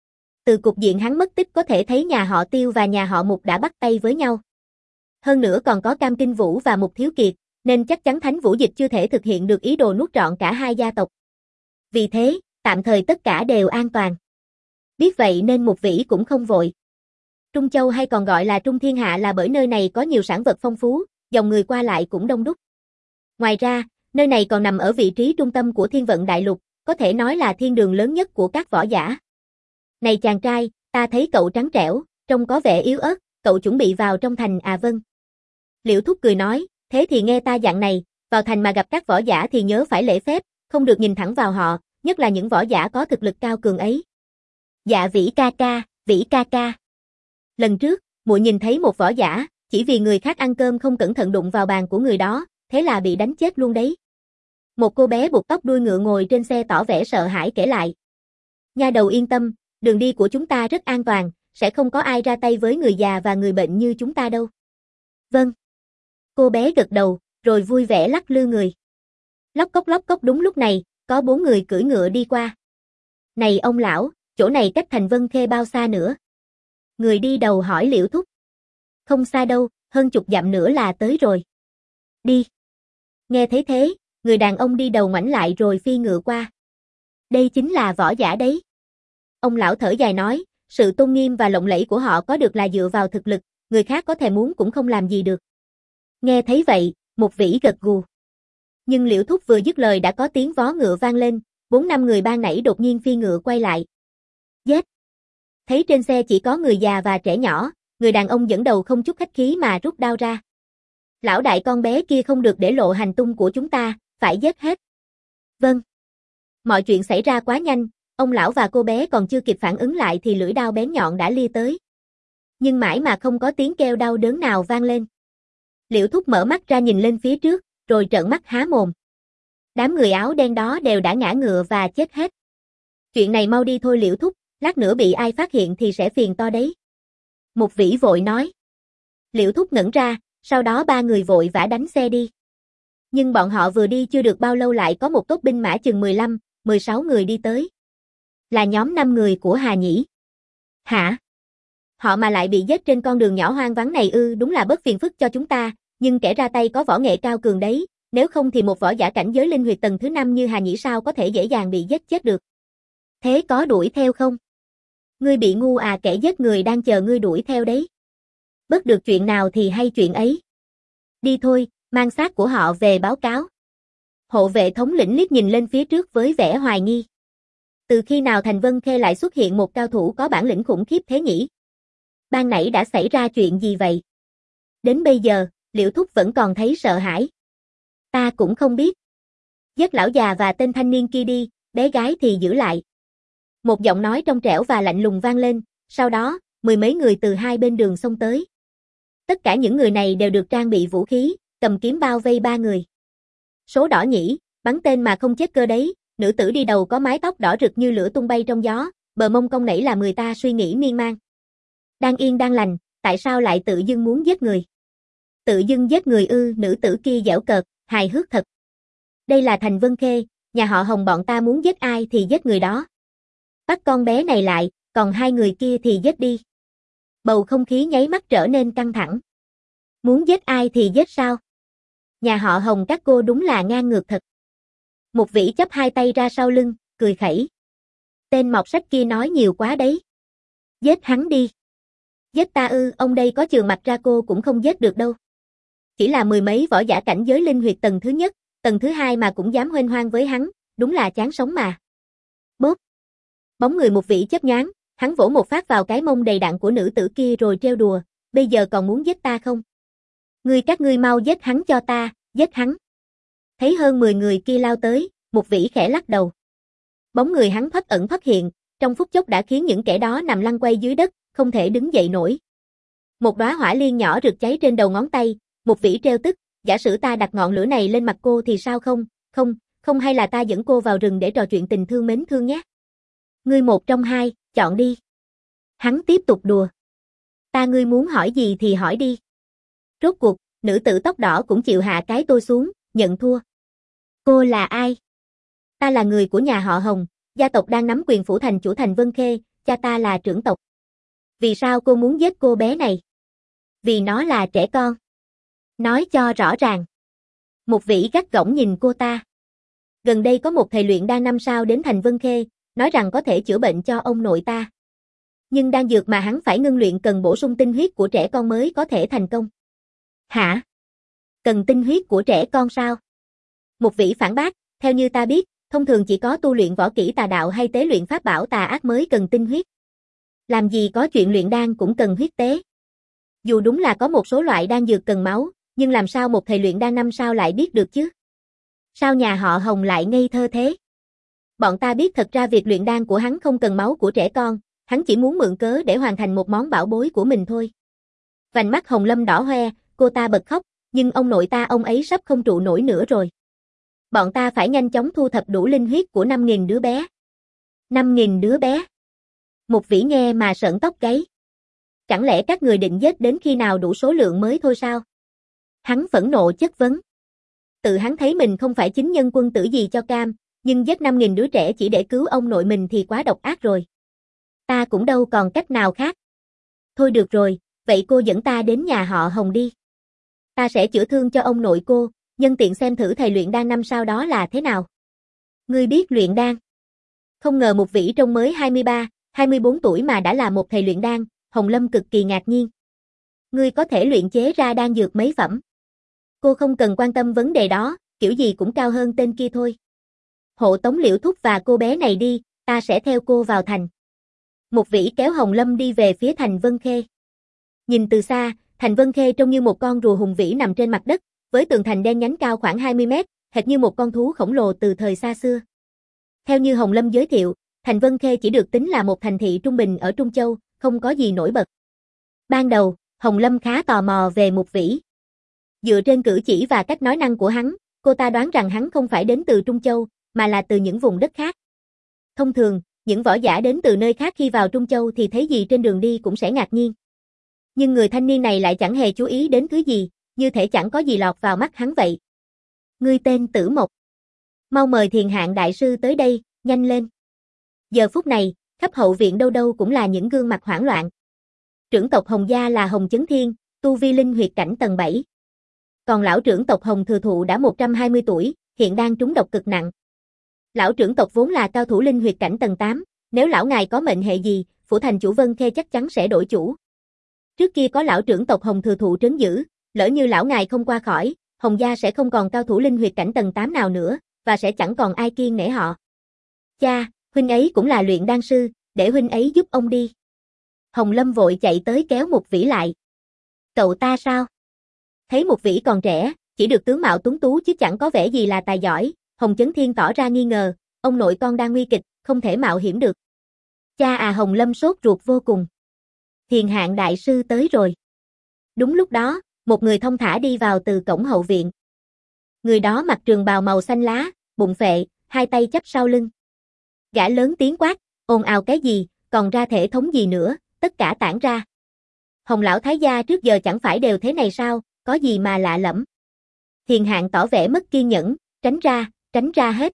Từ cục diện hắn mất tích có thể thấy nhà họ Tiêu và nhà họ Mục đã bắt tay với nhau. Hơn nữa còn có Cam Kinh Vũ và Mục Thiếu Kiệt, nên chắc chắn Thánh Vũ Dịch chưa thể thực hiện được ý đồ nuốt trọn cả hai gia tộc. Vì thế, tạm thời tất cả đều an toàn. Biết vậy nên Mục Vĩ cũng không vội. Trung Châu hay còn gọi là Trung Thiên Hạ là bởi nơi này có nhiều sản vật phong phú, dòng người qua lại cũng đông đúc. Ngoài ra, nơi này còn nằm ở vị trí trung tâm của Thiên Vận Đại Lục, có thể nói là thiên đường lớn nhất của các võ giả. Này chàng trai, ta thấy cậu trắng trẻo, trông có vẻ yếu ớt, cậu chuẩn bị vào trong thành à? Vâng. Liễu Thúc cười nói, thế thì nghe ta dặn này, vào thành mà gặp các võ giả thì nhớ phải lễ phép, không được nhìn thẳng vào họ, nhất là những võ giả có thực lực cao cường ấy. Dạ Vĩ ca ca, Vĩ ca ca. Lần trước, muội nhìn thấy một võ giả, chỉ vì người khác ăn cơm không cẩn thận đụng vào bàn của người đó, thế là bị đánh chết luôn đấy. Một cô bé buộc tóc đuôi ngựa ngồi trên xe tỏ vẻ sợ hãi kể lại. Nha đầu yên tâm, đường đi của chúng ta rất an toàn, sẽ không có ai ra tay với người già và người bệnh như chúng ta đâu. Vâng. Cô bé gật đầu, rồi vui vẻ lắc lư người. Lóc cốc lóc cốc đúng lúc này, có bốn người cưỡi ngựa đi qua. Này ông lão, chỗ này cách thành Vân Khê bao xa nữa? Người đi đầu hỏi Liễu Thúc. Không xa đâu, hơn chục dặm nữa là tới rồi. Đi. Nghe thấy thế, người đàn ông đi đầu ngoảnh lại rồi phi ngựa qua. Đây chính là võ giả đấy. Ông lão thở dài nói, sự tôn nghiêm và lộng lẫy của họ có được là dựa vào thực lực, người khác có thèm muốn cũng không làm gì được. Nghe thấy vậy, Mục Vĩ gật gù. Nhưng Liễu Thúc vừa dứt lời đã có tiếng vó ngựa vang lên, bốn năm người ban nãy đột nhiên phi ngựa quay lại. Giết! Thấy trên xe chỉ có người già và trẻ nhỏ, người đàn ông dẫn đầu không chút khách khí mà rút đao ra. Lão đại, con bé kia không được để lộ hành tung của chúng ta, phải giết hết. Vâng. Mọi chuyện xảy ra quá nhanh, ông lão và cô bé còn chưa kịp phản ứng lại thì lưỡi đao bén nhọn đã lia tới. Nhưng mãi mà không có tiếng kêu đau đớn nào vang lên. Liễu Thúc mở mắt ra nhìn lên phía trước, rồi trợn mắt há mồm. Đám người áo đen đó đều đã ngã ngựa và chết hết. Chuyện này mau đi thôi Liễu Thúc, lát nữa bị ai phát hiện thì sẽ phiền to đấy. Một vĩ vội nói. Liễu Thúc ngẩn ra, sau đó ba người vội vã đánh xe đi. Nhưng bọn họ vừa đi chưa được bao lâu lại có một tốp binh mã chừng mười lăm, mười sáu người đi tới. Là nhóm năm người của Hà Nhĩ. Hả? Họ mà lại bị giết trên con đường nhỏ hoang vắng này ư? Đúng là bớt phiền phức cho chúng ta, nhưng kẻ ra tay có võ nghệ cao cường đấy, nếu không thì một võ giả cảnh giới linh huyệt tầng thứ năm như Hà Nhĩ sao có thể dễ dàng bị giết chết được. Thế có đuổi theo không? Ngươi bị ngu à, kẻ giết người đang chờ ngươi đuổi theo đấy. Bất được chuyện nào thì hay chuyện ấy. Đi thôi, mang xác của họ về báo cáo. Hộ vệ thống lĩnh liếc nhìn lên phía trước với vẻ hoài nghi. Từ khi nào Thành Vân Khê lại xuất hiện một cao thủ có bản lĩnh khủng khiếp thế nhỉ? Ban nãy đã xảy ra chuyện gì vậy? Đến bây giờ, Liễu Thúc vẫn còn thấy sợ hãi. Ta cũng không biết. Giết lão già và tên thanh niên kia đi, bé gái thì giữ lại. Một giọng nói trong trẻo và lạnh lùng vang lên, sau đó, mười mấy người từ hai bên đường xông tới. Tất cả những người này đều được trang bị vũ khí, cầm kiếm bao vây ba người. Số đỏ nhỉ, bắn tên mà không chết cơ đấy, nữ tử đi đầu có mái tóc đỏ rực như lửa tung bay trong gió, bờ mông cong nảy làm người ta suy nghĩ miên man. Đang yên đang lành, tại sao lại tự dưng muốn giết người? Tự dưng giết người ư? Nữ tử kia giễu cợt, hài hước thật. Đây là Thành Vân Khê, nhà họ Hồng bọn ta muốn giết ai thì giết người đó. Bắt con bé này lại, còn hai người kia thì giết đi. Bầu không khí nháy mắt trở nên căng thẳng. Muốn giết ai thì giết sao? Nhà họ Hồng các cô đúng là ngang ngược thật. Một vĩ chấp hai tay ra sau lưng, cười khẩy. Tên mọt sách kia nói nhiều quá đấy. Giết hắn đi. Giết ta ư? Ông đây có chừa mặt ra cô cũng không giết được đâu. Chỉ là mười mấy võ giả cảnh giới linh huyệt tầng thứ nhất, tầng thứ hai mà cũng dám huênh hoang với hắn, đúng là chán sống mà. Bốp. Bóng người một vĩ chớp nhoáng, hắn vỗ một phát vào cái mông đầy đặn của nữ tử kia rồi trêu đùa, bây giờ còn muốn giết ta không? Ngươi các ngươi mau giết hắn cho ta, giết hắn. Thấy hơn mười người kia lao tới, một vĩ khẽ lắc đầu. Bóng người hắn thoát ẩn thoát hiện, trong phút chốc đã khiến những kẻ đó nằm lăn quay dưới đất, không thể đứng dậy nổi. Một đóa hỏa liên nhỏ rực cháy trên đầu ngón tay, một vĩ trêu tức, giả sử ta đặt ngọn lửa này lên mặt cô thì sao không? Không, không hay là ta dẫn cô vào rừng để trò chuyện tình thương mến thương nhé. Ngươi một trong hai, chọn đi. Hắn tiếp tục đùa. Ta ngươi muốn hỏi gì thì hỏi đi. Rốt cuộc, nữ tử tóc đỏ cũng chịu hạ cái tôi xuống, nhận thua. Cô là ai? Ta là người của nhà họ Hồng, gia tộc đang nắm quyền phủ thành chủ Thành Vân Khê, cha ta là trưởng tộc. Vì sao cô muốn giết cô bé này? Vì nó là trẻ con. Nói cho rõ ràng. Một vĩ gắt gỏng nhìn cô ta. Gần đây có một thầy luyện đan năm sao đến Thành Vân Khê, nói rằng có thể chữa bệnh cho ông nội ta. Nhưng đan dược mà hắn phải ngưng luyện cần bổ sung tinh huyết của trẻ con mới có thể thành công. Hả? Cần tinh huyết của trẻ con sao? Một vĩ phản bác, theo như ta biết, thông thường chỉ có tu luyện võ kỹ tà đạo hay tế luyện pháp bảo tà ác mới cần tinh huyết. Làm gì có chuyện luyện đan cũng cần huyết tế. Dù đúng là có một số loại đan dược cần máu, nhưng làm sao một thầy luyện đan năm sao lại biết được chứ? Sao nhà họ Hồng lại ngây thơ thế? Bọn ta biết thật ra việc luyện đan của hắn không cần máu của trẻ con, hắn chỉ muốn mượn cớ để hoàn thành một món bảo bối của mình thôi. Vành mắt Hồng Lâm đỏ hoe, cô ta bật khóc, nhưng ông nội ta ông ấy sắp không trụ nổi nữa rồi. Bọn ta phải nhanh chóng thu thập đủ linh huyết của năm nghìn đứa bé. năm nghìn đứa bé. Một vĩ nghe mà sởn tóc gáy. Chẳng lẽ các người định giết đến khi nào đủ số lượng mới thôi sao? Hắn phẫn nộ chất vấn. Tự hắn thấy mình không phải chính nhân quân tử gì cho cam, nhưng giết năm nghìn đứa trẻ chỉ để cứu ông nội mình thì quá độc ác rồi. Ta cũng đâu còn cách nào khác. Thôi được rồi, vậy cô dẫn ta đến nhà họ Hồng đi. Ta sẽ chữa thương cho ông nội cô, nhân tiện xem thử thầy luyện đan năm sao đó là thế nào. Ngươi biết luyện đan? Không ngờ một vĩ trông mới hai mươi ba, hai mươi bốn tuổi mà đã là một thầy luyện đan, Hồng Lâm cực kỳ ngạc nhiên. Ngươi có thể luyện chế ra đan dược mấy phẩm? Cô không cần quan tâm vấn đề đó, kiểu gì cũng cao hơn tên kia thôi. Hộ tống Liễu Thúc và cô bé này đi, ta sẽ theo cô vào thành. Một vĩ kéo Hồng Lâm đi về phía thành Vân Khê. Nhìn từ xa, thành Vân Khê trông như một con rùa hùng vĩ nằm trên mặt đất, với tường thành đen nhánh cao khoảng hai mươi mét, hệt như một con thú khổng lồ từ thời xa xưa. Theo như Hồng Lâm giới thiệu, thành Vân Khê chỉ được tính là một thành thị trung bình ở Trung Châu, không có gì nổi bật. Ban đầu, Hồng Lâm khá tò mò về Mục Vĩ. Dựa trên cử chỉ và cách nói năng của hắn, cô ta đoán rằng hắn không phải đến từ Trung Châu, mà là từ những vùng đất khác. Thông thường, những võ giả đến từ nơi khác khi vào Trung Châu thì thấy gì trên đường đi cũng sẽ ngạc nhiên. Nhưng người thanh niên này lại chẳng hề chú ý đến thứ gì, như thể chẳng có gì lọt vào mắt hắn vậy. Ngươi tên Tử Mộc. Mau mời Thiền Hạng đại sư tới đây, nhanh lên. Giờ phút này, khắp hậu viện đâu đâu cũng là những gương mặt hoảng loạn. Trưởng tộc Hồng gia là Hồng Chấn Thiên, tu vi linh huyệt cảnh tầng bảy. Còn lão trưởng tộc Hồng Thừa Thụ đã một trăm hai mươi tuổi, hiện đang trúng độc cực nặng. Lão trưởng tộc vốn là cao thủ linh huyệt cảnh tầng tám, nếu lão ngài có mệnh hệ gì, phủ thành chủ Vân Khê chắc chắn sẽ đổi chủ. Trước kia có lão trưởng tộc Hồng Thừa Thụ trấn giữ, lỡ như lão ngài không qua khỏi, Hồng gia sẽ không còn cao thủ linh huyệt cảnh tầng tám nào nữa, và sẽ chẳng còn ai kiêng nể họ. Cha, huynh ấy cũng là luyện đan sư, để huynh ấy giúp ông đi. Hồng Lâm vội chạy tới kéo Mục Vĩ lại. Cậu ta sao? Thấy Mục Vĩ còn trẻ, chỉ được tướng mạo tuấn tú chứ chẳng có vẻ gì là tài giỏi, Hồng Chấn Thiên tỏ ra nghi ngờ, ông nội con đang nguy kịch, không thể mạo hiểm được. Cha à, Hồng Lâm sốt ruột vô cùng. Thiền Hạng đại sư tới rồi. Đúng lúc đó, một người thông thả đi vào từ cổng hậu viện. Người đó mặc trường bào màu xanh lá, bụng phệ, hai tay chắp sau lưng. Gã lớn tiếng quát, ồn ào cái gì, còn ra thể thống gì nữa, tất cả tản ra. Hồng lão thái gia trước giờ chẳng phải đều thế này sao, có gì mà lạ lẫm. Thiền Hạng tỏ vẻ mất kiên nhẫn, tránh ra, tránh ra hết.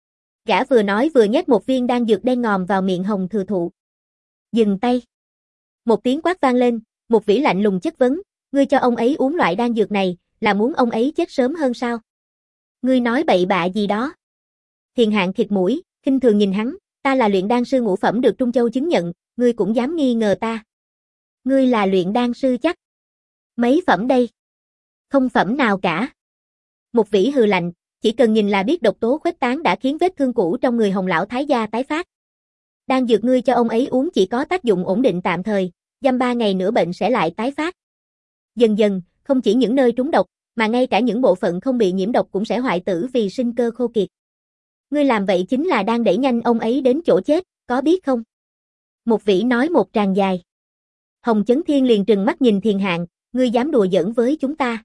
Gã vừa nói vừa nhét một viên đan dược đen ngòm vào miệng Hồng Thừa Thụ. Dừng tay. Một tiếng quát vang lên, Mục Vĩ lạnh lùng chất vấn, ngươi cho ông ấy uống loại đan dược này, là muốn ông ấy chết sớm hơn sao? Ngươi nói bậy bạ gì đó? Thiền Hạng khịt mũi, khinh thường nhìn hắn, ta là luyện đan sư ngũ phẩm được Trung Châu chứng nhận, ngươi cũng dám nghi ngờ ta. Ngươi là luyện đan sư chắc? Mấy phẩm đây? Không phẩm nào cả. Mục Vĩ hừ lạnh, chỉ cần nhìn là biết độc tố khuếch tán đã khiến vết thương cũ trong người Hồng lão thái gia tái phát. Đan dược ngươi cho ông ấy uống chỉ có tác dụng ổn định tạm thời, dăm ba ngày nữa bệnh sẽ lại tái phát. Dần dần, không chỉ những nơi trúng độc, mà ngay cả những bộ phận không bị nhiễm độc cũng sẽ hoại tử vì sinh cơ khô kiệt. Ngươi làm vậy chính là đang đẩy nhanh ông ấy đến chỗ chết, có biết không? Mục Vĩ nói một tràng dài. Hồng Chấn Thiên liền trừng mắt nhìn Thiền Hạng, ngươi dám đùa giỡn với chúng ta.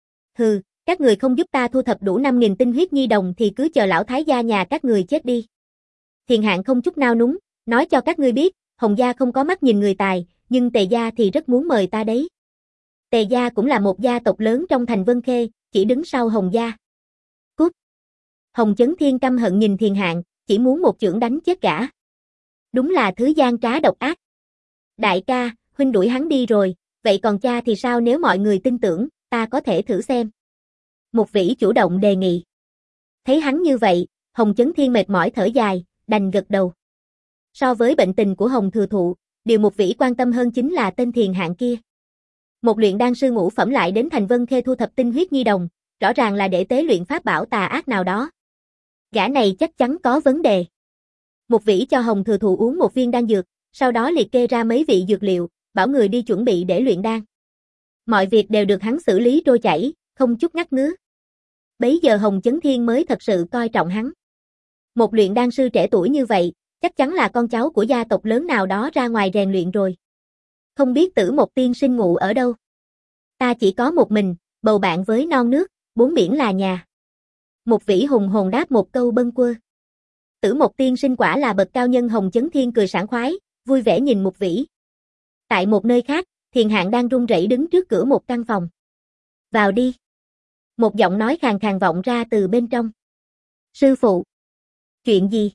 Hừ, các người không giúp ta thu thập đủ năm nghìn tinh huyết nhi đồng thì cứ chờ lão thái gia nhà các người chết đi. Thiền Hạng không chút nao núng, nói cho các ngươi biết, Hồng gia không có mắt nhìn người tài, nhưng Tề gia thì rất muốn mời ta đấy. Tề gia cũng là một gia tộc lớn trong thành Vân Khê, chỉ đứng sau Hồng gia. Cút. Hồng Chấn Thiên căm hận nhìn Thiền Hạng, chỉ muốn một chưởng đánh chết gã. Đúng là thứ gian trá độc ác. Đại ca, huynh đuổi hắn đi rồi, vậy còn cha thì sao? Nếu mọi người tin tưởng, ta có thể thử xem. Mục Vĩ chủ động đề nghị. Thấy hắn như vậy, Hồng Chấn Thiên mệt mỏi thở dài, đành gật đầu. So với bệnh tình của Hồng Thừa Thụ, điều Mục Vĩ quan tâm hơn chính là tên Thiền Hạng kia. Một luyện đan sư ngũ phẩm lại đến thành Vân Khê thu thập tinh huyết nhi đồng, rõ ràng là để tế luyện pháp bảo tà ác nào đó. Gã này chắc chắn có vấn đề. Mục Vĩ cho Hồng Thừa Thụ uống một viên đan dược, sau đó liệt kê ra mấy vị dược liệu, bảo người đi chuẩn bị để luyện đan. Mọi việc đều được hắn xử lý trôi chảy, không chút ngắt ngứ. Bấy giờ Hồng Chấn Thiên mới thật sự coi trọng hắn. Một luyện đan sư trẻ tuổi như vậy, chắc chắn là con cháu của gia tộc lớn nào đó ra ngoài rèn luyện rồi. Không biết Tử Mộc tiên sinh ngụ ở đâu? Ta chỉ có một mình, bầu bạn với non nước, bốn biển là nhà. Mục Vĩ hùng hồn đáp một câu bâng quơ. Tử Mộc tiên sinh quả là bậc cao nhân. Hồng Chấn Thiên cười sảng khoái, vui vẻ nhìn Mục Vĩ. Tại một nơi khác, Thiền Hạng đang run rẩy đứng trước cửa một căn phòng. Vào đi. Một giọng nói khàn khàn vọng ra từ bên trong. Sư phụ. Chuyện gì?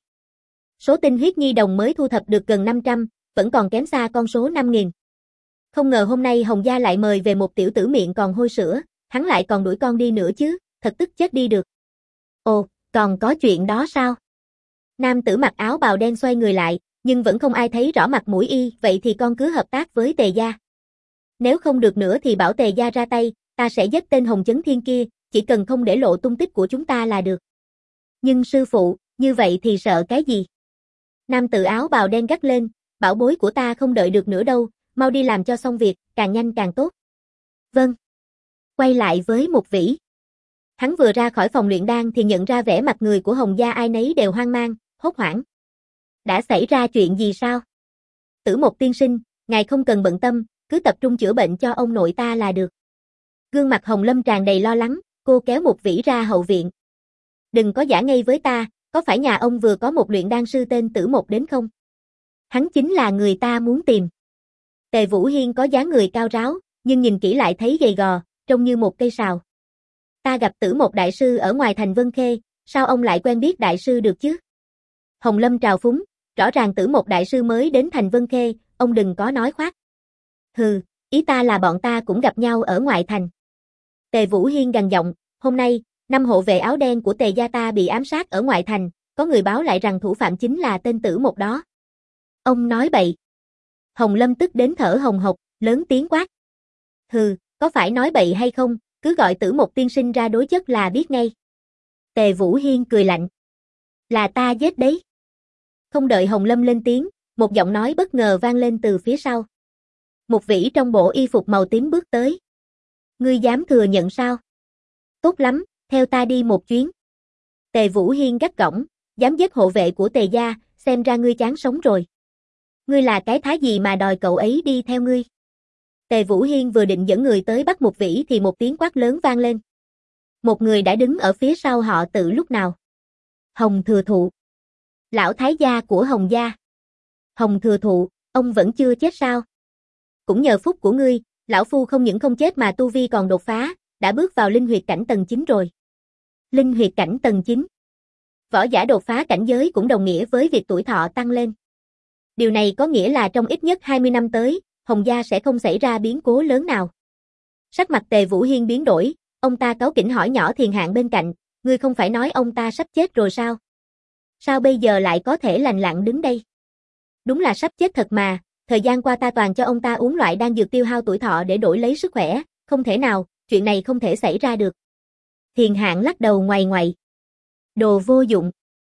Số tinh huyết nhi đồng mới thu thập được gần năm trăm, vẫn còn kém xa con số năm nghìn. Không ngờ hôm nay Hồng gia lại mời về một tiểu tử miệng còn hôi sữa, hắn lại còn đuổi con đi nữa chứ, thật tức chết đi được. Ồ, còn có chuyện đó sao? Nam tử mặc áo bào đen xoay người lại, nhưng vẫn không ai thấy rõ mặt mũi y, vậy thì con cứ hợp tác với Tề gia. Nếu không được nữa thì bảo Tề gia ra tay, ta sẽ giết tên Hồng Chấn Thiên kia, chỉ cần không để lộ tung tích của chúng ta là được. Nhưng sư phụ, như vậy thì sợ cái gì? Nam tử áo bào đen gắt lên, bảo bối của ta không đợi được nữa đâu, mau đi làm cho xong việc, càng nhanh càng tốt. Vâng. Quay lại với Mục Vĩ. Hắn vừa ra khỏi phòng luyện đan thì nhận ra vẻ mặt người của Hồng gia ai nấy đều hoang mang, hốt hoảng. Đã xảy ra chuyện gì sao? Tử Mộc tiên sinh, ngài không cần bận tâm, cứ tập trung chữa bệnh cho ông nội ta là được. Gương mặt Hồng Lâm tràn đầy lo lắng, cô kéo Mục Vĩ ra hậu viện. Đừng có giả ngây với ta, có phải nhà ông vừa có một luyện đan sư tên Tử Mộc đến không? Hắn chính là người ta muốn tìm. Tề Vũ Hiên có dáng người cao ráo, nhưng nhìn kỹ lại thấy gầy gò, trông như một cây sào. Ta gặp Tử Mộc đại sư ở ngoài thành Vân Khê, sao ông lại quen biết đại sư được chứ? Hồng Lâm trào phúng, rõ ràng Tử Mộc đại sư mới đến thành Vân Khê, ông đừng có nói khoác. Hừ, ý ta là bọn ta cũng gặp nhau ở ngoại thành. Tề Vũ Hiên gằn giọng, hôm nay, năm hộ vệ áo đen của Tề gia ta bị ám sát ở ngoại thành, có người báo lại rằng thủ phạm chính là tên Tử Mộc đó. Ông nói bậy. Hồng Lâm tức đến thở hồng hộc, lớn tiếng quát. Hừ, có phải nói bậy hay không, cứ gọi Tử Mộc tiên sinh ra đối chất là biết ngay. Tề Vũ Hiên cười lạnh. Là ta giết đấy. Không đợi Hồng Lâm lên tiếng, một giọng nói bất ngờ vang lên từ phía sau. Mục Vĩ trong bộ y phục màu tím bước tới. Ngươi dám thừa nhận sao? Tốt lắm, theo ta đi một chuyến. Tề Vũ Hiên gắt gỏng, dám giết hộ vệ của Tề gia, xem ra ngươi chán sống rồi. Ngươi là cái thá gì mà đòi cậu ấy đi theo ngươi? Tề Vũ Hiên vừa định dẫn người tới bắt Mục Vĩ thì một tiếng quát lớn vang lên. Một người đã đứng ở phía sau họ Tự lúc nào. Hồng Thừa Thụ. Lão thái gia của Hồng gia. Hồng Thừa Thụ, ông vẫn chưa chết sao? Cũng nhờ phúc của ngươi, lão phu không những không chết mà tu vi còn đột phá, đã bước vào linh huyệt cảnh tầng chín rồi. Linh huyệt cảnh tầng chín. Võ giả đột phá cảnh giới cũng đồng nghĩa với việc tuổi thọ tăng lên. Điều này có nghĩa là trong ít nhất hai mươi năm tới, Hồng gia sẽ không xảy ra biến cố lớn nào. Sắc mặt Tề Vũ Hiên biến đổi, ông ta cáu kỉnh hỏi nhỏ Thiền Hạng bên cạnh, ngươi không phải nói ông ta sắp chết rồi sao? Sao bây giờ lại có thể lành lặn đứng đây? Đúng là sắp chết thật mà, thời gian qua ta toàn cho ông ta uống loại đan dược tiêu hao tuổi thọ để đổi lấy sức khỏe, không thể nào, chuyện này không thể xảy ra được. Thiền Hạng lắc đầu ngoày ngoậy. Đồ vô dụng.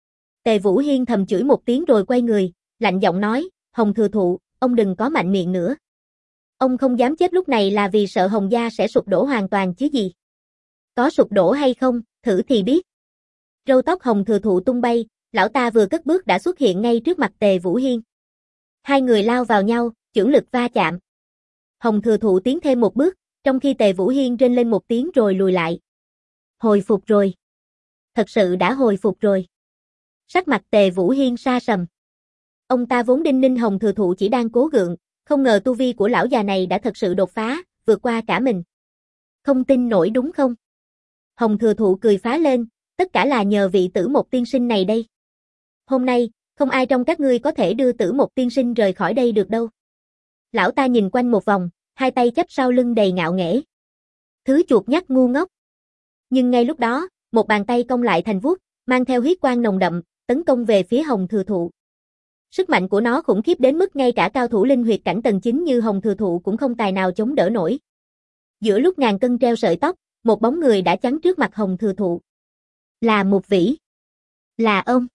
Tề Vũ Hiên thầm chửi một tiếng rồi quay người, lạnh giọng nói, Hồng Thừa Thụ, ông đừng có mạnh miệng nữa. Ông không dám chết lúc này là vì sợ Hồng gia sẽ sụp đổ hoàn toàn chứ gì. Có sụp đổ hay không, thử thì biết. Râu tóc Hồng Thừa Thụ tung bay, lão ta vừa cất bước đã xuất hiện ngay trước mặt Tề Vũ Hiên. Hai người lao vào nhau, chưởng lực va chạm. Hồng Thừa Thụ tiến thêm một bước, trong khi Tề Vũ Hiên rên lên một tiếng rồi lùi lại. Hồi phục rồi. Thật sự đã hồi phục rồi. Sắc mặt Tề Vũ Hiên sa sầm. Ông ta vốn đinh ninh Hồng Thừa Thụ chỉ đang cố gượng, không ngờ tu vi của lão già này đã thật sự đột phá, vượt qua cả mình. Không tin nổi đúng không? Hồng Thừa Thụ cười phá lên, tất cả là nhờ vị Tử Mộc tiên sinh này đây. Hôm nay, không ai trong các ngươi có thể đưa Tử Mộc tiên sinh rời khỏi đây được đâu. Lão ta nhìn quanh một vòng, hai tay chắp sau lưng đầy ngạo nghễ. Thứ chuột nhắt ngu ngốc. Nhưng ngay lúc đó, một bàn tay cong lại thành vuốt, mang theo huyết quang nồng đậm, tấn công về phía Hồng Thừa Thụ. Sức mạnh của nó khủng khiếp đến mức ngay cả cao thủ linh huyệt cảnh tầng chín như Hồng Thừa Thụ cũng không tài nào chống đỡ nổi. Giữa lúc ngàn cân treo sợi tóc, một bóng người đã chắn trước mặt Hồng Thừa Thụ. Là Mục Vĩ. Là ông.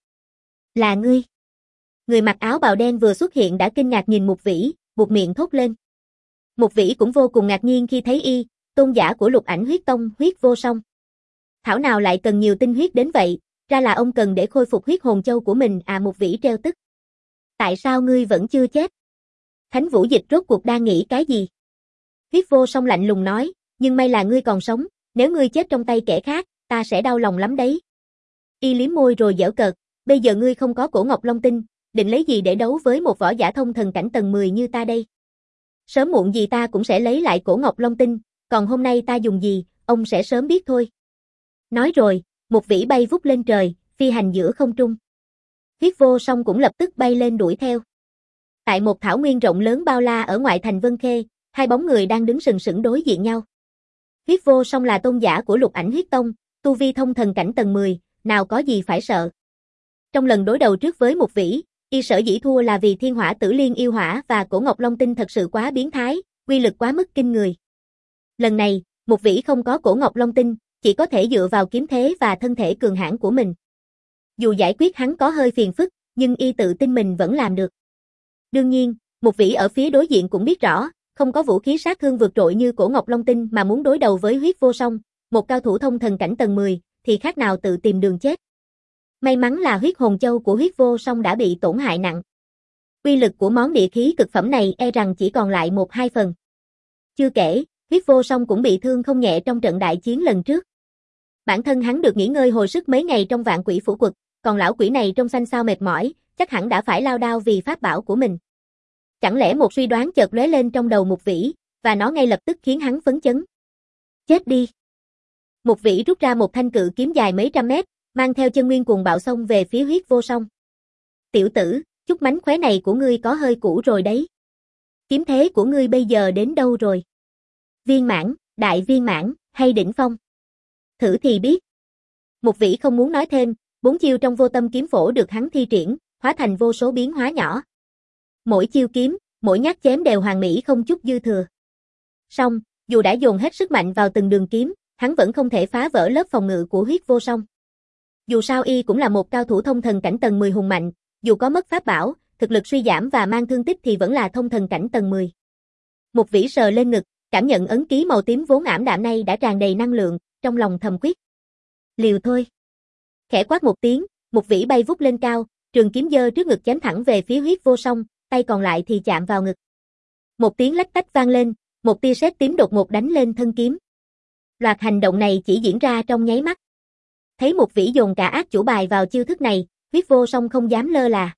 Là ngươi. Người mặc áo bào đen vừa xuất hiện đã kinh ngạc nhìn Mục Vĩ, buột miệng thốt lên. Mục Vĩ cũng vô cùng ngạc nhiên khi thấy y, tôn giả của Lục Ảnh Huyết Tông, Huyết Vô Song. Thảo nào lại cần nhiều tinh huyết đến vậy, ra là ông cần để khôi phục huyết hồn châu của mình à. Mục Vĩ treo tức. Tại sao ngươi vẫn chưa chết? Thánh Vũ Dịch rốt cuộc đang nghĩ cái gì? Huyết Vô Song lạnh lùng nói, nhưng may là ngươi còn sống, nếu ngươi chết trong tay kẻ khác, ta sẽ đau lòng lắm đấy. Y liếm môi rồi giễu cợt, bây giờ ngươi không có cổ Ngọc Long Tinh, định lấy gì để đấu với một võ giả thông thần cảnh tầng mười như ta đây? Sớm muộn gì ta cũng sẽ lấy lại cổ Ngọc Long Tinh, còn hôm nay ta dùng gì, ông sẽ sớm biết thôi. Nói rồi, Mục Vĩ bay vút lên trời, phi hành giữa không trung. Huyết Vô Song cũng lập tức bay lên đuổi theo. Tại một thảo nguyên rộng lớn bao la ở ngoại thành Vân Khê, hai bóng người đang đứng sừng sững đối diện nhau. Huyết Vô Song là tôn giả của Lục Ảnh Huyết Tông, tu vi thông thần cảnh tầng mười, nào có gì phải sợ. Trong lần đối đầu trước với Mục Vĩ, y sở dĩ thua là vì Thiên Hỏa Tử Liên yêu hỏa và cổ Ngọc Long Tinh thật sự quá biến thái, uy lực quá mức kinh người. Lần này, Mục Vĩ không có cổ Ngọc Long Tinh, chỉ có thể dựa vào kiếm thế và thân thể cường hãn của mình. Dù giải quyết hắn có hơi phiền phức, nhưng y tự tin mình vẫn làm được. Đương nhiên, Mục Vĩ ở phía đối diện cũng biết rõ, không có vũ khí sát thương vượt trội như Cổ Ngọc Long Tinh mà muốn đối đầu với Huyết Vô Song, một cao thủ thông thần cảnh tầng mười, thì khác nào tự tìm đường chết. May mắn là huyết hồn châu của Huyết Vô Song đã bị tổn hại nặng. Uy lực của món địa khí cực phẩm này e rằng chỉ còn lại một hai phần. Chưa kể, Huyết Vô Song cũng bị thương không nhẹ trong trận đại chiến lần trước. Bản thân hắn được nghỉ ngơi hồi sức mấy ngày trong Vạn Quỷ Phủ Quật, còn lão quỷ này trông xanh xao mệt mỏi, chắc hẳn đã phải lao đao vì pháp bảo của mình. Chẳng lẽ một suy đoán chợt lóe lên trong đầu Mục Vĩ, và nó ngay lập tức khiến hắn phấn chấn. Chết đi! Mục Vĩ rút ra một thanh cự kiếm dài mấy trăm mét, mang theo chân nguyên cuồng bạo xông về phía Huyết Vô Song. Tiểu tử, chút mánh khóe này của ngươi có hơi cũ rồi đấy. Kiếm thế của ngươi bây giờ đến đâu rồi? Viên mãn, đại viên mãn, hay đỉnh phong? Thử thì biết. Mục Vĩ không muốn nói thêm, bốn chiêu trong vô tâm kiếm phổ được hắn thi triển, hóa thành vô số biến hóa nhỏ. Mỗi chiêu kiếm, mỗi nhát chém đều hoàn mỹ không chút dư thừa. Song, dù đã dồn hết sức mạnh vào từng đường kiếm, hắn vẫn không thể phá vỡ lớp phòng ngự của Huyết Vô Song. Dù sao y cũng là một cao thủ thông thần cảnh tầng mười hùng mạnh, dù có mất pháp bảo, thực lực suy giảm và mang thương tích thì vẫn là thông thần cảnh tầng mười. Mục Vĩ sờ lên ngực, cảm nhận ấn ký màu tím vốn ảm đạm nay đã tràn đầy năng lượng, trong lòng thầm quyết. Liều thôi. Khẽ quát một tiếng, Mục Vĩ bay vút lên cao, trường kiếm giơ trước ngực chém thẳng về phía Huyết Vô Song, tay còn lại thì chạm vào ngực. Một tiếng lách tách vang lên, một tia sét tím đột ngột đánh lên thân kiếm. Loạt hành động này chỉ diễn ra trong nháy mắt. Thấy Mục Vĩ dồn cả ác chủ bài vào chiêu thức này, Huyết Vô Song không dám lơ là.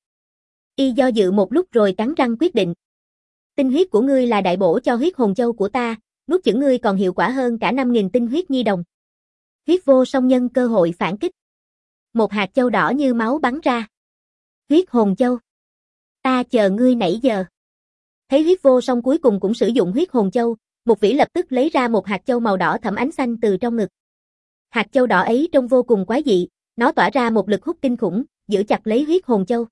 Y do dự một lúc rồi cắn răng quyết định. Tinh huyết của ngươi là đại bổ cho huyết hồn châu của ta, nuốt chửng ngươi còn hiệu quả hơn cả năm nghìn tinh huyết nhi đồng. Huyết Vô Song nhân cơ hội phản kích. Một hạt châu đỏ như máu bắn ra. Huyết hồn châu. Ta chờ ngươi nãy giờ. Thấy Huyết Vô Song cuối cùng cũng sử dụng huyết hồn châu, Mục Vĩ lập tức lấy ra một hạt châu màu đỏ thẫm ánh xanh từ trong ngực. Hạt châu đỏ ấy trông vô cùng quái dị, nó tỏa ra một lực hút kinh khủng, giữ chặt lấy huyết hồn châu.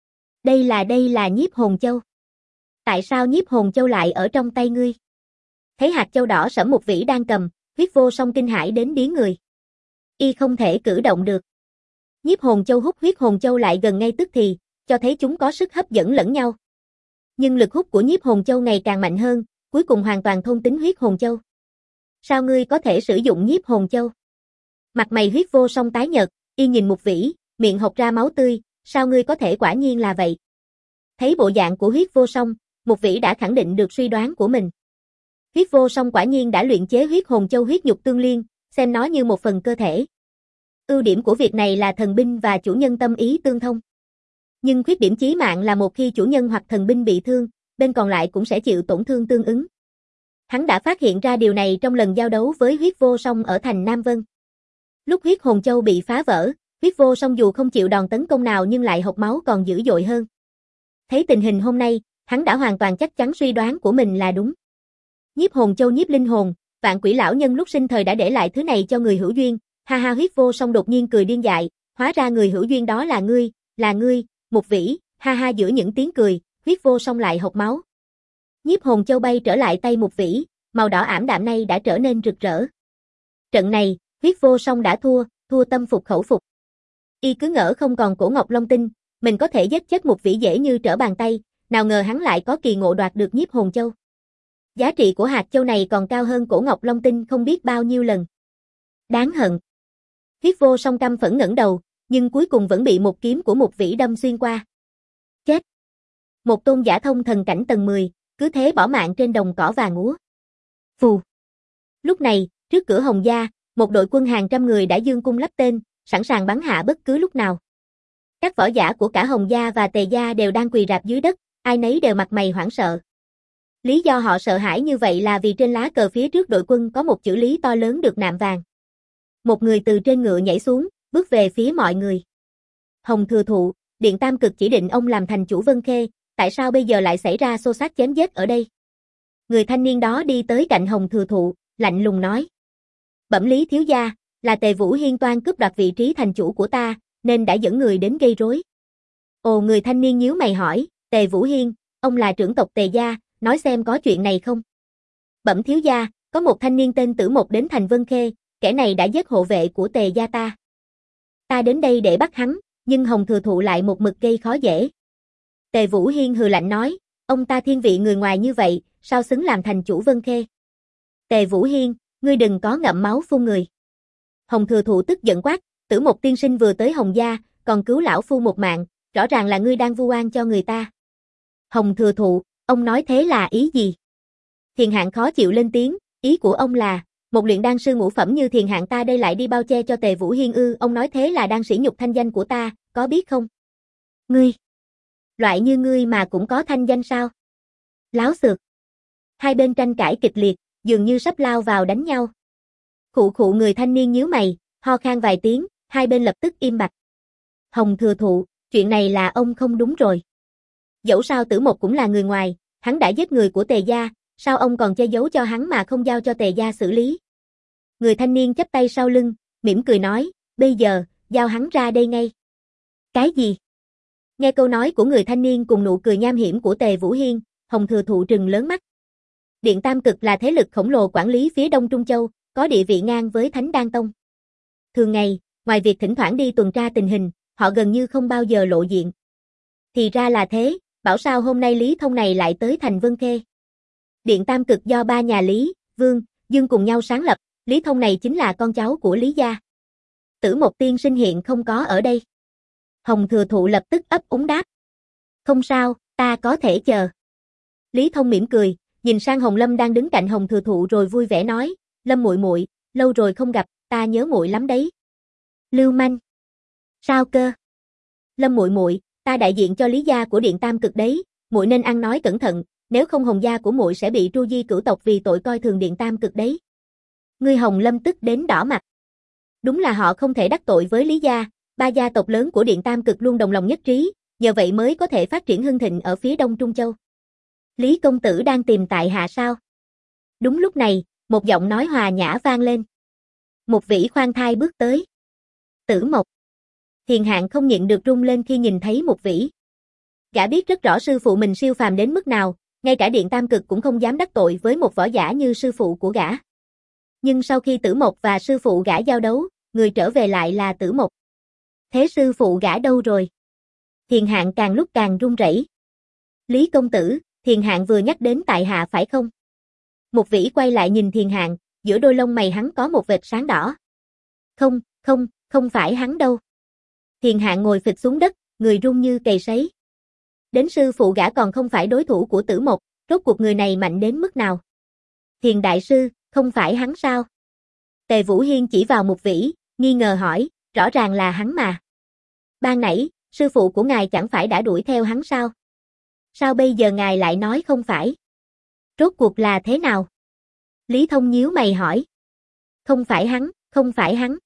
Đây là đây là nhiếp hồn châu. Tại sao nhiếp hồn châu lại ở trong tay ngươi? Thấy hạt châu đỏ sẫm Mục Vĩ đang cầm, Huyết Vô Song kinh hãi đến điếng người. Y không thể cử động được. Nhiếp hồn châu hút huyết hồn châu lại gần ngay tức thì, cho thấy chúng có sức hấp dẫn lẫn nhau. Nhưng lực hút của nhiếp hồn châu ngày càng mạnh hơn, cuối cùng hoàn toàn thôn tính huyết hồn châu. Sao ngươi có thể sử dụng nhiếp hồn châu? Mặt mày Huyết Vô Song tái nhợt, y nhìn Mục Vĩ, miệng hộc ra máu tươi, sao ngươi có thể quả nhiên là vậy? Thấy bộ dạng của Huyết Vô Song, Mục Vĩ đã khẳng định được suy đoán của mình. Huyết Vô Song quả nhiên đã luyện chế huyết hồn châu huyết nhục tương liên, xem nó như một phần cơ thể. Ưu điểm của việc này là thần binh và chủ nhân tâm ý tương thông. Nhưng khuyết điểm chí mạng là một khi chủ nhân hoặc thần binh bị thương, bên còn lại cũng sẽ chịu tổn thương tương ứng. Hắn đã phát hiện ra điều này trong lần giao đấu với Huyết Vô Song ở thành Nam Vân. Lúc huyết hồn châu bị phá vỡ, Huyết Vô Song dù không chịu đòn tấn công nào nhưng lại hộc máu còn dữ dội hơn. Thấy tình hình hôm nay, hắn đã hoàn toàn chắc chắn suy đoán của mình là đúng. Nhiếp hồn châu nhiếp linh hồn, Vạn Quỷ lão nhân lúc sinh thời đã để lại thứ này cho người hữu duyên. Ha ha, Huyết Vô Song đột nhiên cười điên dại, hóa ra người hữu duyên đó là ngươi, là ngươi, Mục Vĩ. Ha ha, giữa những tiếng cười, Huyết Vô Song lại hộc máu. Nhiếp hồn châu bay trở lại tay Mục Vĩ, màu đỏ ảm đạm nay đã trở nên rực rỡ. Trận này, Huyết Vô Song đã thua, thua tâm phục khẩu phục. Y cứ ngỡ không còn Cổ Ngọc Long Tinh, mình có thể giết chết Mục Vĩ dễ như trở bàn tay, nào ngờ hắn lại có kỳ ngộ đoạt được nhiếp hồn châu. Giá trị của hạt châu này còn cao hơn Cổ Ngọc Long Tinh không biết bao nhiêu lần. Đáng hận. Huyết Vô Song căm phẫn ngẩng đầu, nhưng cuối cùng vẫn bị một kiếm của Mục Vĩ đâm xuyên qua. Chết. Một tôn giả thông thần cảnh tầng mười, cứ thế bỏ mạng trên đồng cỏ vàng úa. Phù. Lúc này, trước cửa Hồng gia, một đội quân hàng trăm người đã dương cung lắp tên, sẵn sàng bắn hạ bất cứ lúc nào. Các võ giả của cả Hồng gia và Tề gia đều đang quỳ rạp dưới đất, ai nấy đều mặt mày hoảng sợ. Lý do họ sợ hãi như vậy là vì trên lá cờ phía trước đội quân có một chữ lý to lớn được nạm vàng. Một người từ trên ngựa nhảy xuống, bước về phía mọi người. Hồng Thừa Thụ, Điện Tam Cực chỉ định ông làm thành chủ Vân Khê, tại sao bây giờ lại xảy ra xô xát chém giết ở đây? Người thanh niên đó đi tới cạnh Hồng Thừa Thụ, lạnh lùng nói. Bẩm Lý thiếu gia, là Tề Vũ Hiên toan cướp đoạt vị trí thành chủ của ta, nên đã dẫn người đến gây rối. Ồ, người thanh niên nhíu mày hỏi, Tề Vũ Hiên, ông là trưởng tộc Tề gia, nói xem có chuyện này không? Bẩm thiếu gia, có một thanh niên tên Tử Mộc đến thành Vân Khê, kẻ này đã giết hộ vệ của Tề gia ta. Ta đến đây để bắt hắn, nhưng Hồng Thừa Thụ lại một mực gây khó dễ. Tề Vũ Hiên hừ lạnh nói, ông ta thiên vị người ngoài như vậy, sao xứng làm thành chủ Vân Khê. Tề Vũ Hiên, ngươi đừng có ngậm máu phun người. Hồng Thừa Thụ tức giận quát, Tử Mộc tiên sinh vừa tới Hồng gia, còn cứu lão phu một mạng, rõ ràng là ngươi đang vu oan cho người ta. Hồng Thừa Thụ, ông nói thế là ý gì? Thiền Hạng khó chịu lên tiếng, ý của ông là, một luyện đan sư ngũ phẩm như Thiền Hạng ta đây lại đi bao che cho Tề Vũ Hiên ư, ông nói thế là đang sỉ nhục thanh danh của ta, có biết không? Ngươi, loại như ngươi mà cũng có thanh danh sao? Láo xược. Hai bên tranh cãi kịch liệt, dường như sắp lao vào đánh nhau. Khụ khụ người thanh niên nhíu mày, ho khan vài tiếng, hai bên lập tức im bặt. Hồng Thừa Thụ, chuyện này là ông không đúng rồi. Dẫu sao Tử Mộc cũng là người ngoài, hắn đã giết người của Tề gia, sao ông còn che giấu cho hắn mà không giao cho Tề gia xử lý? Người thanh niên chắp tay sau lưng, mỉm cười nói, bây giờ, giao hắn ra đây ngay. Cái gì? Nghe câu nói của người thanh niên cùng nụ cười nham hiểm của Tề Vũ Hiên, Hồng Thừa Thụ trừng lớn mắt. Điện Tam Cực là thế lực khổng lồ quản lý phía Đông Trung Châu, có địa vị ngang với Thánh Đan Tông. Thường ngày, ngoài việc thỉnh thoảng đi tuần tra tình hình, họ gần như không bao giờ lộ diện. Thì ra là thế, bảo sao hôm nay Lý Thông này lại tới thành Vân Khê. Điện Tam Cực do ba nhà Lý, Vương, Dương cùng nhau sáng lập, Lý Thông này chính là con cháu của Lý gia. Tử Mộc tiên sinh hiện không có ở đây. Hồng Thừa Thụ lập tức ấp úng đáp. Không sao, ta có thể chờ. Lý Thông mỉm cười, nhìn sang Hồng Lâm đang đứng cạnh Hồng Thừa Thụ rồi vui vẻ nói, Lâm muội muội, lâu rồi không gặp, ta nhớ muội lắm đấy. Lưu manh. Sao cơ? Lâm muội muội, ta đại diện cho Lý gia của Điện Tam Cực đấy, muội nên ăn nói cẩn thận, nếu không Hồng gia của muội sẽ bị tru di cửu tộc vì tội coi thường Điện Tam Cực đấy. Ngươi Hồng Lâm tức đến đỏ mặt. Đúng là họ không thể đắc tội với Lý gia, ba gia tộc lớn của Điện Tam Cực luôn đồng lòng nhất trí, nhờ vậy mới có thể phát triển hưng thịnh ở phía Đông Trung Châu. Lý công tử đang tìm tại hạ sao? Đúng lúc này, một giọng nói hòa nhã vang lên. Một vĩ khoan thai bước tới. Tử Mộc. Thiền Hạng không nhịn được rung lên khi nhìn thấy một vĩ. Gã biết rất rõ sư phụ mình siêu phàm đến mức nào, ngay cả Điện Tam Cực cũng không dám đắc tội với một võ giả như sư phụ của gã. Nhưng sau khi Tử Mộc và sư phụ gã giao đấu, người trở về lại là Tử Mộc. Thế sư phụ gã đâu rồi? Thiền Hạng càng lúc càng run rẩy. Lý công tử, Thiền Hạng vừa nhắc đến tại hạ phải không? Một vĩ quay lại nhìn Thiền Hạng, giữa đôi lông mày hắn có một vệt sáng đỏ. Không, không, không phải hắn đâu. Thiền Hạng ngồi phịch xuống đất, người run như cầy sấy. Đến sư phụ gã còn không phải đối thủ của Tử Mộc, rốt cuộc người này mạnh đến mức nào? Thiền đại sư, không phải hắn sao? Tề Vũ Hiên chỉ vào một vĩ, nghi ngờ hỏi, rõ ràng là hắn mà. Ban nãy, sư phụ của ngài chẳng phải đã đuổi theo hắn sao? Sao bây giờ ngài lại nói không phải? Rốt cuộc là thế nào? Lý Thông nhíu mày hỏi. Không phải hắn, không phải hắn.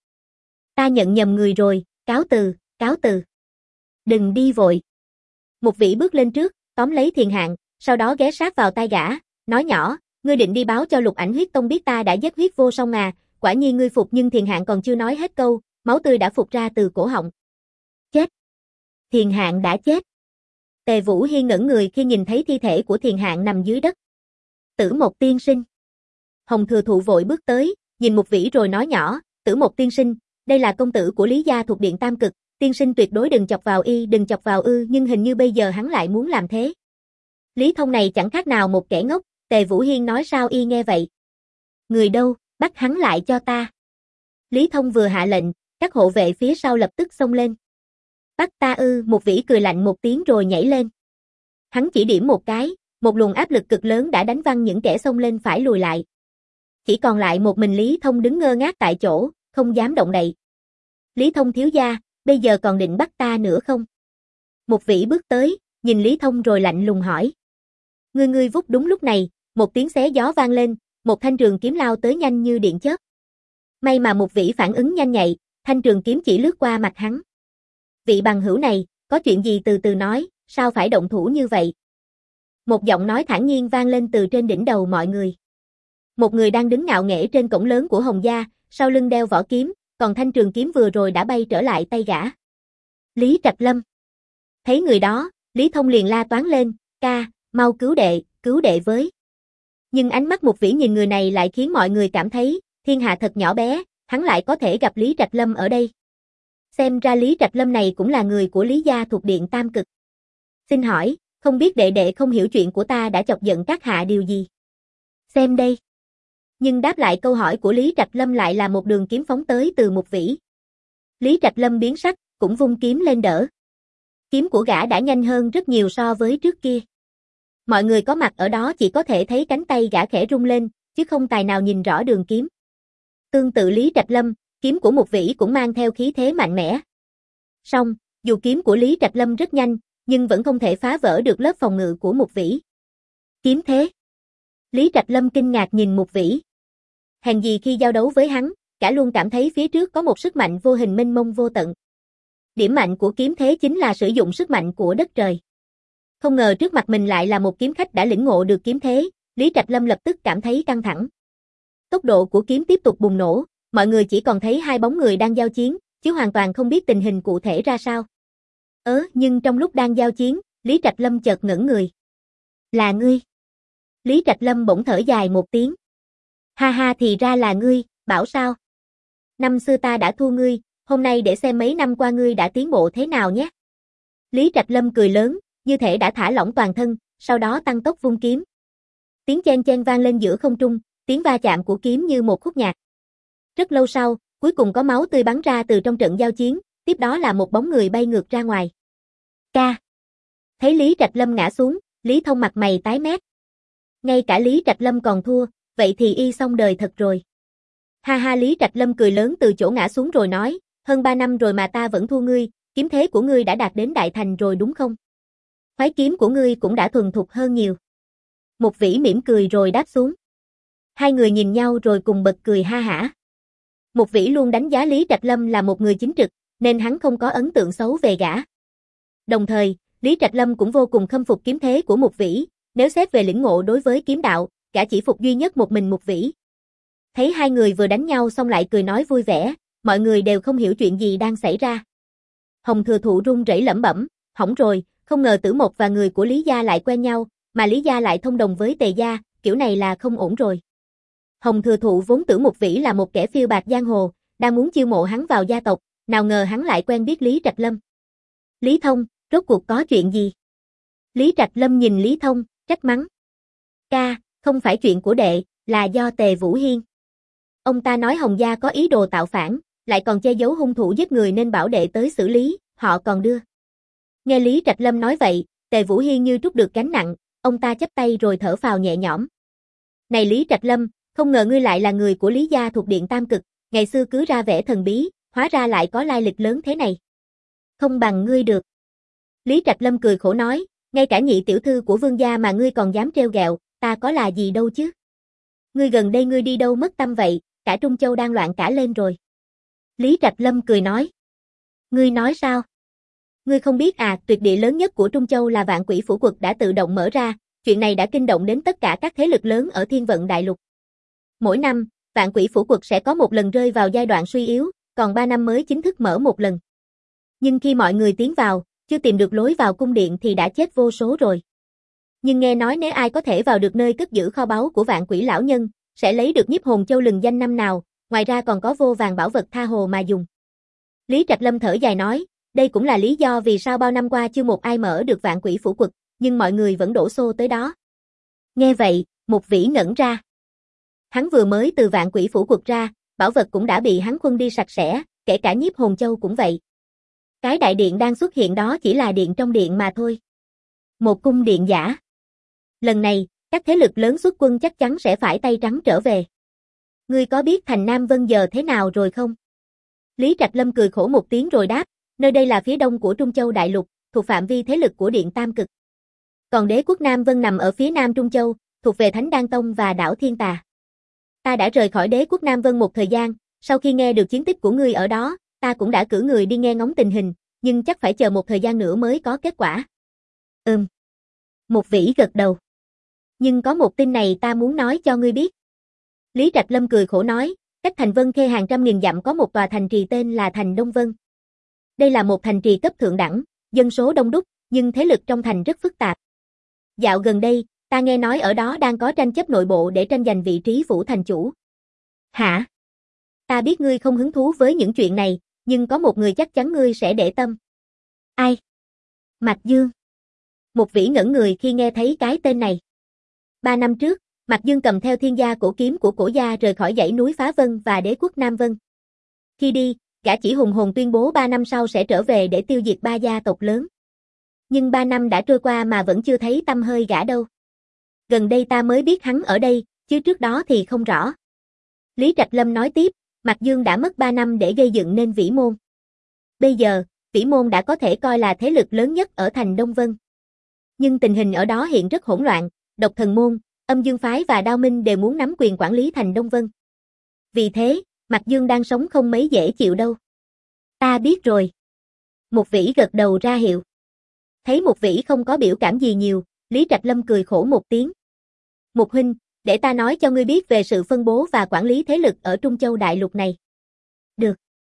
Ta nhận nhầm người rồi, cáo từ, cáo từ. Đừng đi vội. Một vĩ bước lên trước, tóm lấy Thiền Hạng, sau đó ghé sát vào tai gã, nói nhỏ, ngươi định đi báo cho Lục Ảnh Huyết Tông biết ta đã giết Huyết Vô Song à, quả nhiên ngươi phục. Nhưng Thiền Hạng còn chưa nói hết câu, máu tươi đã phụt ra từ cổ họng. Chết. Thiền Hạng đã chết. Tề Vũ Hiên ngẩn người khi nhìn thấy thi thể của Thiền Hạng nằm dưới đất. Tử Mộc tiên sinh. Hồng Thừa Thụ vội bước tới, nhìn một vĩ rồi nói nhỏ, Tử Mộc tiên sinh, đây là công tử của Lý gia thuộc Điện Tam Cực, tiên sinh tuyệt đối đừng chọc vào y, đừng chọc vào ư, nhưng hình như bây giờ hắn lại muốn làm thế. Lý Thông này chẳng khác nào một kẻ ngốc, Tề Vũ Hiên nói sao y nghe vậy. Người đâu, bắt hắn lại cho ta. Lý Thông vừa hạ lệnh, các hộ vệ phía sau lập tức xông lên. Bắt ta ư, một vĩ cười lạnh một tiếng rồi nhảy lên. Hắn chỉ điểm một cái, một luồng áp lực cực lớn đã đánh văng những kẻ xông lên phải lùi lại. Chỉ còn lại một mình Lý Thông đứng ngơ ngác tại chỗ, không dám động đậy. Lý Thông thiếu gia, bây giờ còn định bắt ta nữa không? Một vĩ bước tới, nhìn Lý Thông rồi lạnh lùng hỏi. Ngươi ngươi vút. Đúng lúc này, một tiếng xé gió vang lên, một thanh trường kiếm lao tới nhanh như điện chớp. May mà một vĩ phản ứng nhanh nhạy, thanh trường kiếm chỉ lướt qua mặt hắn. Vị bằng hữu này, có chuyện gì từ từ nói, sao phải động thủ như vậy? Một giọng nói thản nhiên vang lên từ trên đỉnh đầu mọi người. Một người đang đứng ngạo nghễ trên cổng lớn của Hồng gia, sau lưng đeo vỏ kiếm, còn thanh trường kiếm vừa rồi đã bay trở lại tay gã. Lý Trạch Lâm. Thấy người đó, Lý Thông liền la toáng lên, ca, mau cứu đệ, cứu đệ với. Nhưng ánh mắt một vĩ nhìn người này lại khiến mọi người cảm thấy, thiên hạ thật nhỏ bé, hắn lại có thể gặp Lý Trạch Lâm ở đây. Xem ra Lý Trạch Lâm này cũng là người của Lý gia thuộc Điện Tam Cực. Xin hỏi, không biết đệ đệ không hiểu chuyện của ta đã chọc giận các hạ điều gì? Xem đây. Nhưng đáp lại câu hỏi của Lý Trạch Lâm lại là một đường kiếm phóng tới từ Mục Vĩ. Lý Trạch Lâm biến sắc, cũng vung kiếm lên đỡ. Kiếm của gã đã nhanh hơn rất nhiều so với trước kia. Mọi người có mặt ở đó chỉ có thể thấy cánh tay gã khẽ rung lên, chứ không tài nào nhìn rõ đường kiếm. Tương tự Lý Trạch Lâm, kiếm của Mục Vĩ cũng mang theo khí thế mạnh mẽ. Song, dù kiếm của Lý Trạch Lâm rất nhanh, nhưng vẫn không thể phá vỡ được lớp phòng ngự của Mục Vĩ. Kiếm thế. Lý Trạch Lâm kinh ngạc nhìn Mục Vĩ. Hèn gì khi giao đấu với hắn, cả luôn cảm thấy phía trước có một sức mạnh vô hình mênh mông vô tận. Điểm mạnh của kiếm thế chính là sử dụng sức mạnh của đất trời. Không ngờ trước mặt mình lại là một kiếm khách đã lĩnh ngộ được kiếm thế, Lý Trạch Lâm lập tức cảm thấy căng thẳng. Tốc độ của kiếm tiếp tục bùng nổ, mọi người chỉ còn thấy hai bóng người đang giao chiến, chứ hoàn toàn không biết tình hình cụ thể ra sao. Ớ, nhưng trong lúc đang giao chiến, Lý Trạch Lâm chợt ngẩng người. Là ngươi. Lý Trạch Lâm bỗng thở dài một tiếng. Ha ha, thì ra là ngươi, bảo sao? Năm xưa ta đã thua ngươi, hôm nay để xem mấy năm qua ngươi đã tiến bộ thế nào nhé. Lý Trạch Lâm cười lớn, như thể đã thả lỏng toàn thân, sau đó tăng tốc vung kiếm. Tiếng chen chen vang lên giữa không trung, tiếng va chạm của kiếm như một khúc nhạc. Rất lâu sau, cuối cùng có máu tươi bắn ra từ trong trận giao chiến, tiếp đó là một bóng người bay ngược ra ngoài. Ca. Thấy Lý Trạch Lâm ngã xuống, Lý Thông mặt mày tái mét. Ngay cả Lý Trạch Lâm còn thua, vậy thì y xong đời thật rồi. Ha ha, Lý Trạch Lâm cười lớn từ chỗ ngã xuống rồi nói, hơn ba năm rồi mà ta vẫn thua ngươi, kiếm thế của ngươi đã đạt đến đại thành rồi đúng không? Phái kiếm của ngươi cũng đã thuần thục hơn nhiều. Mục Vĩ mỉm cười rồi đáp xuống. Hai người nhìn nhau rồi cùng bật cười ha hả. Mục Vĩ luôn đánh giá Lý Trạch Lâm là một người chính trực, nên hắn không có ấn tượng xấu về gã. Đồng thời, Lý Trạch Lâm cũng vô cùng khâm phục kiếm thế của Mục Vĩ, nếu xét về lĩnh ngộ đối với kiếm đạo, gã chỉ phục duy nhất một mình Mục Vĩ. Thấy hai người vừa đánh nhau xong lại cười nói vui vẻ, mọi người đều không hiểu chuyện gì đang xảy ra. Hồng Thừa Thụ run rẩy lẩm bẩm, hỏng rồi, không ngờ Tử Mộc và người của Lý gia lại quen nhau, mà Lý gia lại thông đồng với Tề gia, kiểu này là không ổn rồi. Hồng Thừa Thụ vốn tưởng Mục Vĩ là một kẻ phiêu bạt giang hồ, đang muốn chiêu mộ hắn vào gia tộc, nào ngờ hắn lại quen biết Lý Trạch Lâm. Lý Thông, rốt cuộc có chuyện gì? Lý Trạch Lâm nhìn Lý Thông, trách mắng. Ca, không phải chuyện của đệ, là do Tề Vũ Hiên. Ông ta nói Hồng gia có ý đồ tạo phản, lại còn che giấu hung thủ giết người nên bảo đệ tới xử lý, họ còn đưa. Nghe Lý Trạch Lâm nói vậy, Tề Vũ Hiên như trút được gánh nặng, ông ta chắp tay rồi thở phào nhẹ nhõm. Này Lý Trạch Lâm, không ngờ ngươi lại là người của Lý gia thuộc Điện Tam Cực, ngày xưa cứ ra vẻ thần bí, hóa ra lại có lai lịch lớn thế này. Không bằng ngươi được. Lý Trạch Lâm cười khổ nói, ngay cả nhị tiểu thư của Vương gia mà ngươi còn dám trêu ghẹo, ta có là gì đâu chứ. Ngươi gần đây ngươi đi đâu mất tâm vậy, cả Trung Châu đang loạn cả lên rồi. Lý Trạch Lâm cười nói. Ngươi nói sao? Ngươi không biết à, tuyệt địa lớn nhất của Trung Châu là Vạn Quỷ Phủ Quật đã tự động mở ra, chuyện này đã kinh động đến tất cả các thế lực lớn ở Thiên Vận Đại Lục. Mỗi năm, Vạn Quỷ Phủ Quật sẽ có một lần rơi vào giai đoạn suy yếu, còn ba năm mới chính thức mở một lần. Nhưng khi mọi người tiến vào, chưa tìm được lối vào cung điện thì đã chết vô số rồi. Nhưng nghe nói nếu ai có thể vào được nơi cất giữ kho báu của Vạn Quỷ lão nhân, sẽ lấy được Nhiếp Hồn Châu lừng danh năm nào, ngoài ra còn có vô vàn bảo vật tha hồ mà dùng. Lý Trạch Lâm thở dài nói, đây cũng là lý do vì sao bao năm qua chưa một ai mở được Vạn Quỷ Phủ Quật, nhưng mọi người vẫn đổ xô tới đó. Nghe vậy, Mục Vĩ ngẩn ra. Hắn vừa mới từ Vạn Quỷ Phủ Quật ra, bảo vật cũng đã bị hắn khuân đi sạch sẽ, kể cả Nhiếp Hồn Châu cũng vậy. Cái đại điện đang xuất hiện đó chỉ là điện trong điện mà thôi. Một cung điện giả. Lần này, các thế lực lớn xuất quân chắc chắn sẽ phải tay trắng trở về. Ngươi có biết thành Nam Vân giờ thế nào rồi không? Lý Trạch Lâm cười khổ một tiếng rồi đáp, nơi đây là phía đông của Trung Châu Đại Lục, thuộc phạm vi thế lực của Điện Tam Cực. Còn đế quốc Nam Vân nằm ở phía nam Trung Châu, thuộc về Thánh Đan Tông và đảo Thiên Tà. Ta đã rời khỏi đế quốc Nam Vân một thời gian, sau khi nghe được chiến tích của ngươi ở đó, ta cũng đã cử người đi nghe ngóng tình hình, nhưng chắc phải chờ một thời gian nữa mới có kết quả. Ừm. Mục Vĩ gật đầu. Nhưng có một tin này ta muốn nói cho ngươi biết. Lý Trạch Lâm cười khổ nói, cách thành Vân Khê hàng trăm nghìn dặm có một tòa thành trì tên là thành Đông Vân. Đây là một thành trì cấp thượng đẳng, dân số đông đúc, nhưng thế lực trong thành rất phức tạp. Dạo gần đây, ta nghe nói ở đó đang có tranh chấp nội bộ để tranh giành vị trí phủ thành chủ. Hả? Ta biết ngươi không hứng thú với những chuyện này, nhưng có một người chắc chắn ngươi sẽ để tâm. Ai? Mạch Dương. Một vĩ ngẩn người khi nghe thấy cái tên này. Ba năm trước, Mạc Dương cầm theo thiên gia cổ kiếm của cổ gia rời khỏi dãy núi Phá Vân và đế quốc Nam Vân. Khi đi, gã chỉ hùng hồn tuyên bố ba năm sau sẽ trở về để tiêu diệt ba gia tộc lớn. Nhưng ba năm đã trôi qua mà vẫn chưa thấy tăm hơi gã đâu. Gần đây ta mới biết hắn ở đây, chứ trước đó thì không rõ. Lý Trạch Lâm nói tiếp, Mạc Dương đã mất ba năm để gây dựng nên Vĩ Môn. Bây giờ, Vĩ Môn đã có thể coi là thế lực lớn nhất ở thành Đông Vân. Nhưng tình hình ở đó hiện rất hỗn loạn, Độc Thần Môn, Âm Dương Phái và Đao Minh đều muốn nắm quyền quản lý thành Đông Vân. Vì thế, Mạc Dương đang sống không mấy dễ chịu đâu. Ta biết rồi. Một vĩ gật đầu ra hiệu. Thấy một vĩ không có biểu cảm gì nhiều, Lý Trạch Lâm cười khổ một tiếng. Một huynh, để ta nói cho ngươi biết về sự phân bố và quản lý thế lực ở Trung Châu Đại Lục này. Được.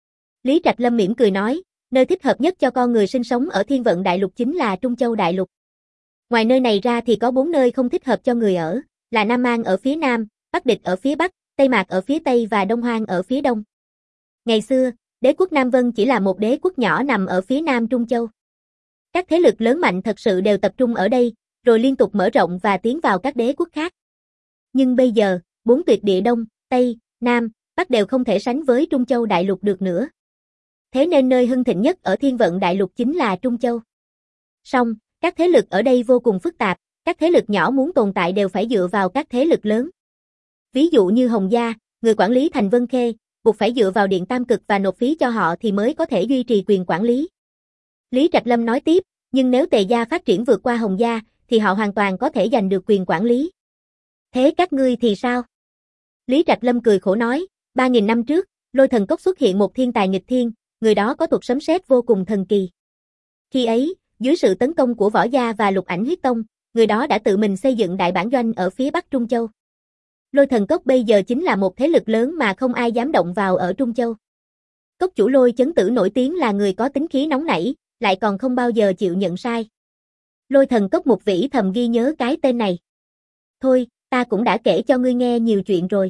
Lý Trạch Lâm mỉm cười nói, nơi thích hợp nhất cho con người sinh sống ở Thiên Vận Đại Lục chính là Trung Châu Đại Lục. Ngoài nơi này ra thì có bốn nơi không thích hợp cho người ở, là Nam Mang ở phía Nam, Bắc Địch ở phía Bắc, Tây Mạc ở phía Tây và Đông Hoang ở phía Đông. Ngày xưa, đế quốc Nam Vân chỉ là một đế quốc nhỏ nằm ở phía Nam Trung Châu. Các thế lực lớn mạnh thật sự đều tập trung ở đây, rồi liên tục mở rộng và tiến vào các đế quốc khác. Nhưng bây giờ, bốn tuyệt địa Đông, Tây, Nam, Bắc đều không thể sánh với Trung Châu Đại Lục được nữa. Thế nên nơi hưng thịnh nhất ở Thiên Vận Đại Lục chính là Trung Châu. Song, các thế lực ở đây vô cùng phức tạp, các thế lực nhỏ muốn tồn tại đều phải dựa vào các thế lực lớn. Ví dụ như Hồng Gia, người quản lý thành Vân Khê, buộc phải dựa vào Điện Tam Cực và nộp phí cho họ thì mới có thể duy trì quyền quản lý. Lý Trạch Lâm nói tiếp, nhưng nếu Tề Gia phát triển vượt qua Hồng Gia, thì họ hoàn toàn có thể giành được quyền quản lý. Thế các ngươi thì sao? Lý Trạch Lâm cười khổ nói, ba nghìn năm trước, Lôi Thần Cốc xuất hiện một thiên tài nghịch thiên, người đó có thuật sấm sét vô cùng thần kỳ. Khi ấy, dưới sự tấn công của Võ Gia và Lục Ảnh Huyết Tông, người đó đã tự mình xây dựng đại bản doanh ở phía Bắc Trung Châu. Lôi Thần Cốc bây giờ chính là một thế lực lớn mà không ai dám động vào ở Trung Châu. Cốc chủ Lôi Chấn Tử nổi tiếng là người có tính khí nóng nảy, lại còn không bao giờ chịu nhận sai. Lôi Thần Cốc một vĩ thầm ghi nhớ cái tên này. Thôi, ta cũng đã kể cho ngươi nghe nhiều chuyện rồi.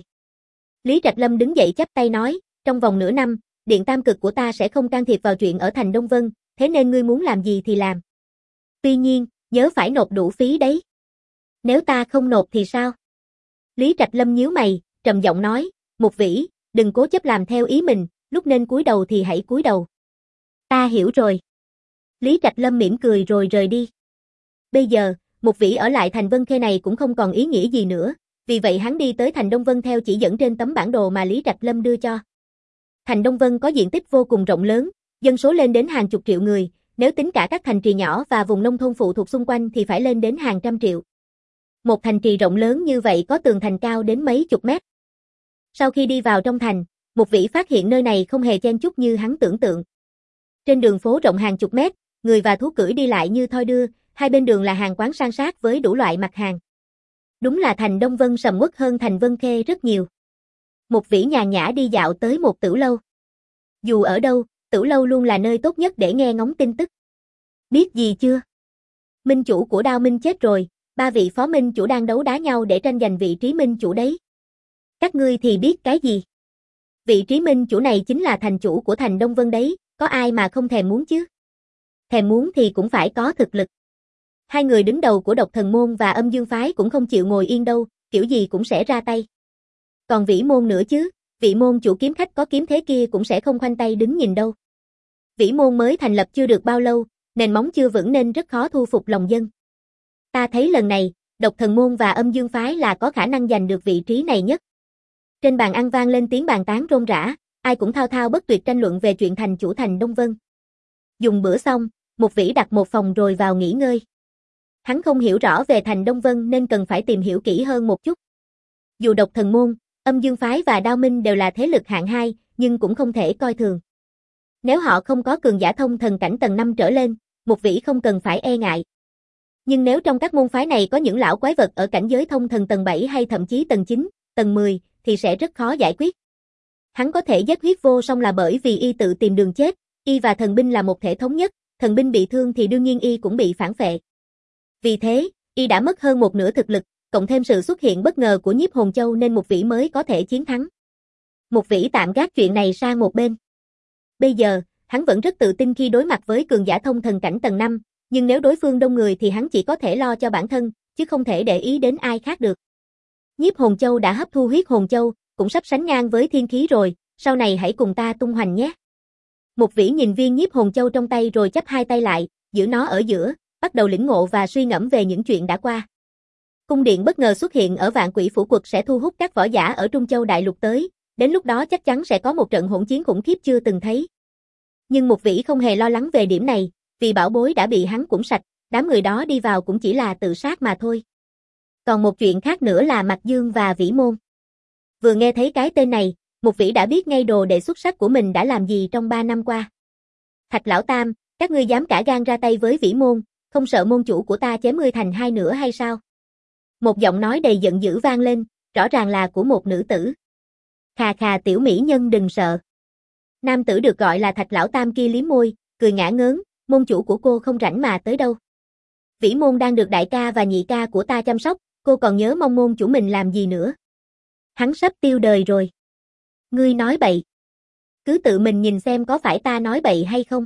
Lý Trạch Lâm đứng dậy chắp tay nói, trong vòng nửa năm, Điện Tam Cực của ta sẽ không can thiệp vào chuyện ở thành Đông Vân, thế nên ngươi muốn làm gì thì làm. Tuy nhiên, nhớ phải nộp đủ phí đấy. Nếu ta không nộp thì sao? Lý Trạch Lâm nhíu mày, trầm giọng nói, một vĩ, đừng cố chấp làm theo ý mình, lúc nên cúi đầu thì hãy cúi đầu. Ta hiểu rồi. Lý Trạch Lâm mỉm cười rồi rời đi. Bây giờ, một vĩ ở lại thành Vân Khê này cũng không còn ý nghĩa gì nữa, vì vậy hắn đi tới thành Đông Vân theo chỉ dẫn trên tấm bản đồ mà Lý Trạch Lâm đưa cho. Thành Đông Vân có diện tích vô cùng rộng lớn, dân số lên đến hàng chục triệu người, nếu tính cả các thành trì nhỏ và vùng nông thôn phụ thuộc xung quanh thì phải lên đến hàng trăm triệu. Một thành trì rộng lớn như vậy có tường thành cao đến mấy chục mét. Sau khi đi vào trong thành, một vĩ phát hiện nơi này không hề chen chúc như hắn tưởng tượng. Trên đường phố rộng hàng chục mét, người và thú cưỡi đi lại như thoi đưa, hai bên đường là hàng quán san sát với đủ loại mặt hàng. Đúng là thành Đông Vân sầm uất hơn thành Vân Khê rất nhiều. Một vĩ nhàn nhã đi dạo tới một tử lâu. Dù ở đâu, tử lâu luôn là nơi tốt nhất để nghe ngóng tin tức. Biết gì chưa? Minh chủ của Đao Minh chết rồi, ba vị phó minh chủ đang đấu đá nhau để tranh giành vị trí minh chủ đấy. Các ngươi thì biết cái gì? Vị trí minh chủ này chính là thành chủ của thành Đông Vân đấy, có ai mà không thèm muốn chứ? Thèm muốn thì cũng phải có thực lực. Hai người đứng đầu của Độc Thần Môn và Âm Dương Phái cũng không chịu ngồi yên đâu, kiểu gì cũng sẽ ra tay. Còn Vĩ Môn nữa chứ, Vị Môn chủ kiếm khách có kiếm thế kia cũng sẽ không khoanh tay đứng nhìn đâu. Vĩ Môn mới thành lập chưa được bao lâu, nền móng chưa vững nên rất khó thu phục lòng dân. Ta thấy lần này, Độc Thần Môn và Âm Dương Phái là có khả năng giành được vị trí này nhất. Trên bàn ăn vang lên tiếng bàn tán rôm rã, ai cũng thao thao bất tuyệt tranh luận về chuyện thành chủ thành Đông Vân. Dùng bữa xong, một vĩ đặt một phòng rồi vào nghỉ ngơi. Hắn không hiểu rõ về thành Đông Vân nên cần phải tìm hiểu kỹ hơn một chút. Dù Độc Thần Môn, Âm Dương Phái và Đao Minh đều là thế lực hạng hai, nhưng cũng không thể coi thường. Nếu họ không có cường giả thông thần cảnh tầng năm trở lên, một vĩ không cần phải e ngại. Nhưng nếu trong các môn phái này có những lão quái vật ở cảnh giới thông thần tầng bảy hay thậm chí tầng chín, tầng mười, thì sẽ rất khó giải quyết. Hắn có thể giết huyết vô song là bởi vì y tự tìm đường chết, y và thần binh là một thể thống nhất, thần binh bị thương thì đương nhiên y cũng bị phản phệ. Vì thế, y đã mất hơn một nửa thực lực, cộng thêm sự xuất hiện bất ngờ của Nhiếp Hồn Châu nên một vĩ mới có thể chiến thắng. Một vĩ tạm gác chuyện này sang một bên. Bây giờ, hắn vẫn rất tự tin khi đối mặt với cường giả thông thần cảnh tầng năm, nhưng nếu đối phương đông người thì hắn chỉ có thể lo cho bản thân, chứ không thể để ý đến ai khác được. Nhiếp hồn châu đã hấp thu huyết hồn châu, cũng sắp sánh ngang với thiên khí rồi, sau này hãy cùng ta tung hoành nhé. Mục Vĩ nhìn viên nhiếp hồn châu trong tay rồi chắp hai tay lại, giữ nó ở giữa, bắt đầu lĩnh ngộ và suy ngẫm về những chuyện đã qua. Cung điện bất ngờ xuất hiện ở Vạn Quỷ Phủ Quật sẽ thu hút các võ giả ở Trung Châu Đại Lục tới, đến lúc đó chắc chắn sẽ có một trận hỗn chiến khủng khiếp chưa từng thấy. Nhưng Mục Vĩ không hề lo lắng về điểm này, vì bảo bối đã bị hắn cũng sạch, đám người đó đi vào cũng chỉ là tự sát mà thôi. Còn một chuyện khác nữa là Mạc Dương và Vĩ Môn. Vừa nghe thấy cái tên này, Mục Vĩ đã biết ngay đồ đệ xuất sắc của mình đã làm gì trong ba năm qua. Thạch Lão Tam, các ngươi dám cả gan ra tay với Vĩ Môn, không sợ môn chủ của ta chém ngươi thành hai nửa hay sao? Một giọng nói đầy giận dữ vang lên, rõ ràng là của một nữ tử. Khà khà tiểu mỹ nhân đừng sợ. Nam tử được gọi là Thạch Lão Tam kia liếm môi, cười ngả ngớn, môn chủ của cô không rảnh mà tới đâu. Vĩ Môn đang được đại ca và nhị ca của ta chăm sóc, cô còn nhớ mong môn chủ mình làm gì nữa. Hắn sắp tiêu đời rồi. Ngươi nói bậy. Cứ tự mình nhìn xem có phải ta nói bậy hay không.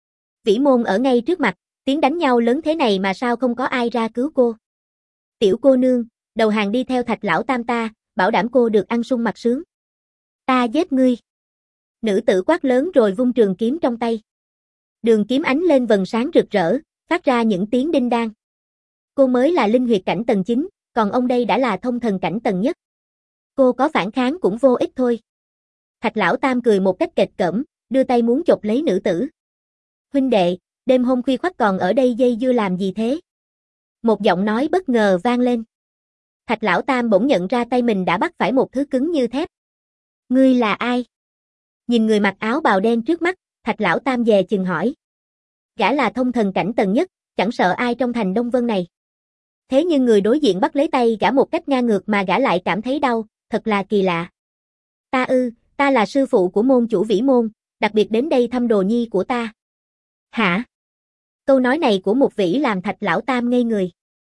Vĩ Môn ở ngay trước mặt, tiếng đánh nhau lớn thế này mà sao không có ai ra cứu cô. Tiểu cô nương, đầu hàng đi theo Thạch Lão Tam ta, bảo đảm cô được ăn sung mặc sướng. Ta giết ngươi. Nữ tử quát lớn rồi vung trường kiếm trong tay. Đường kiếm ánh lên vầng sáng rực rỡ, phát ra những tiếng đinh đan. Cô mới là linh huyệt cảnh tầng chín, còn ông đây đã là thông thần cảnh tầng nhất. Cô có phản kháng cũng vô ích thôi. Thạch Lão Tam cười một cách kịch cỡm, đưa tay muốn chộp lấy nữ tử. Huynh đệ, đêm hôm khuya khoắt còn ở đây dây dưa làm gì thế? Một giọng nói bất ngờ vang lên. Thạch Lão Tam bỗng nhận ra tay mình đã bắt phải một thứ cứng như thép. Ngươi là ai? Nhìn người mặc áo bào đen trước mắt, Thạch Lão Tam dè chừng hỏi. Gã là thông thần cảnh tầng nhất, chẳng sợ ai trong thành Đông Vân này. Thế nhưng người đối diện bắt lấy tay gã một cách ngang ngược mà gã lại cảm thấy đau, thật là kỳ lạ. Ta ư, ta là sư phụ của môn chủ Vĩ Môn, đặc biệt đến đây thăm đồ nhi của ta. Hả? Câu nói này của Mục Vĩ làm Thạch Lão Tam ngây người.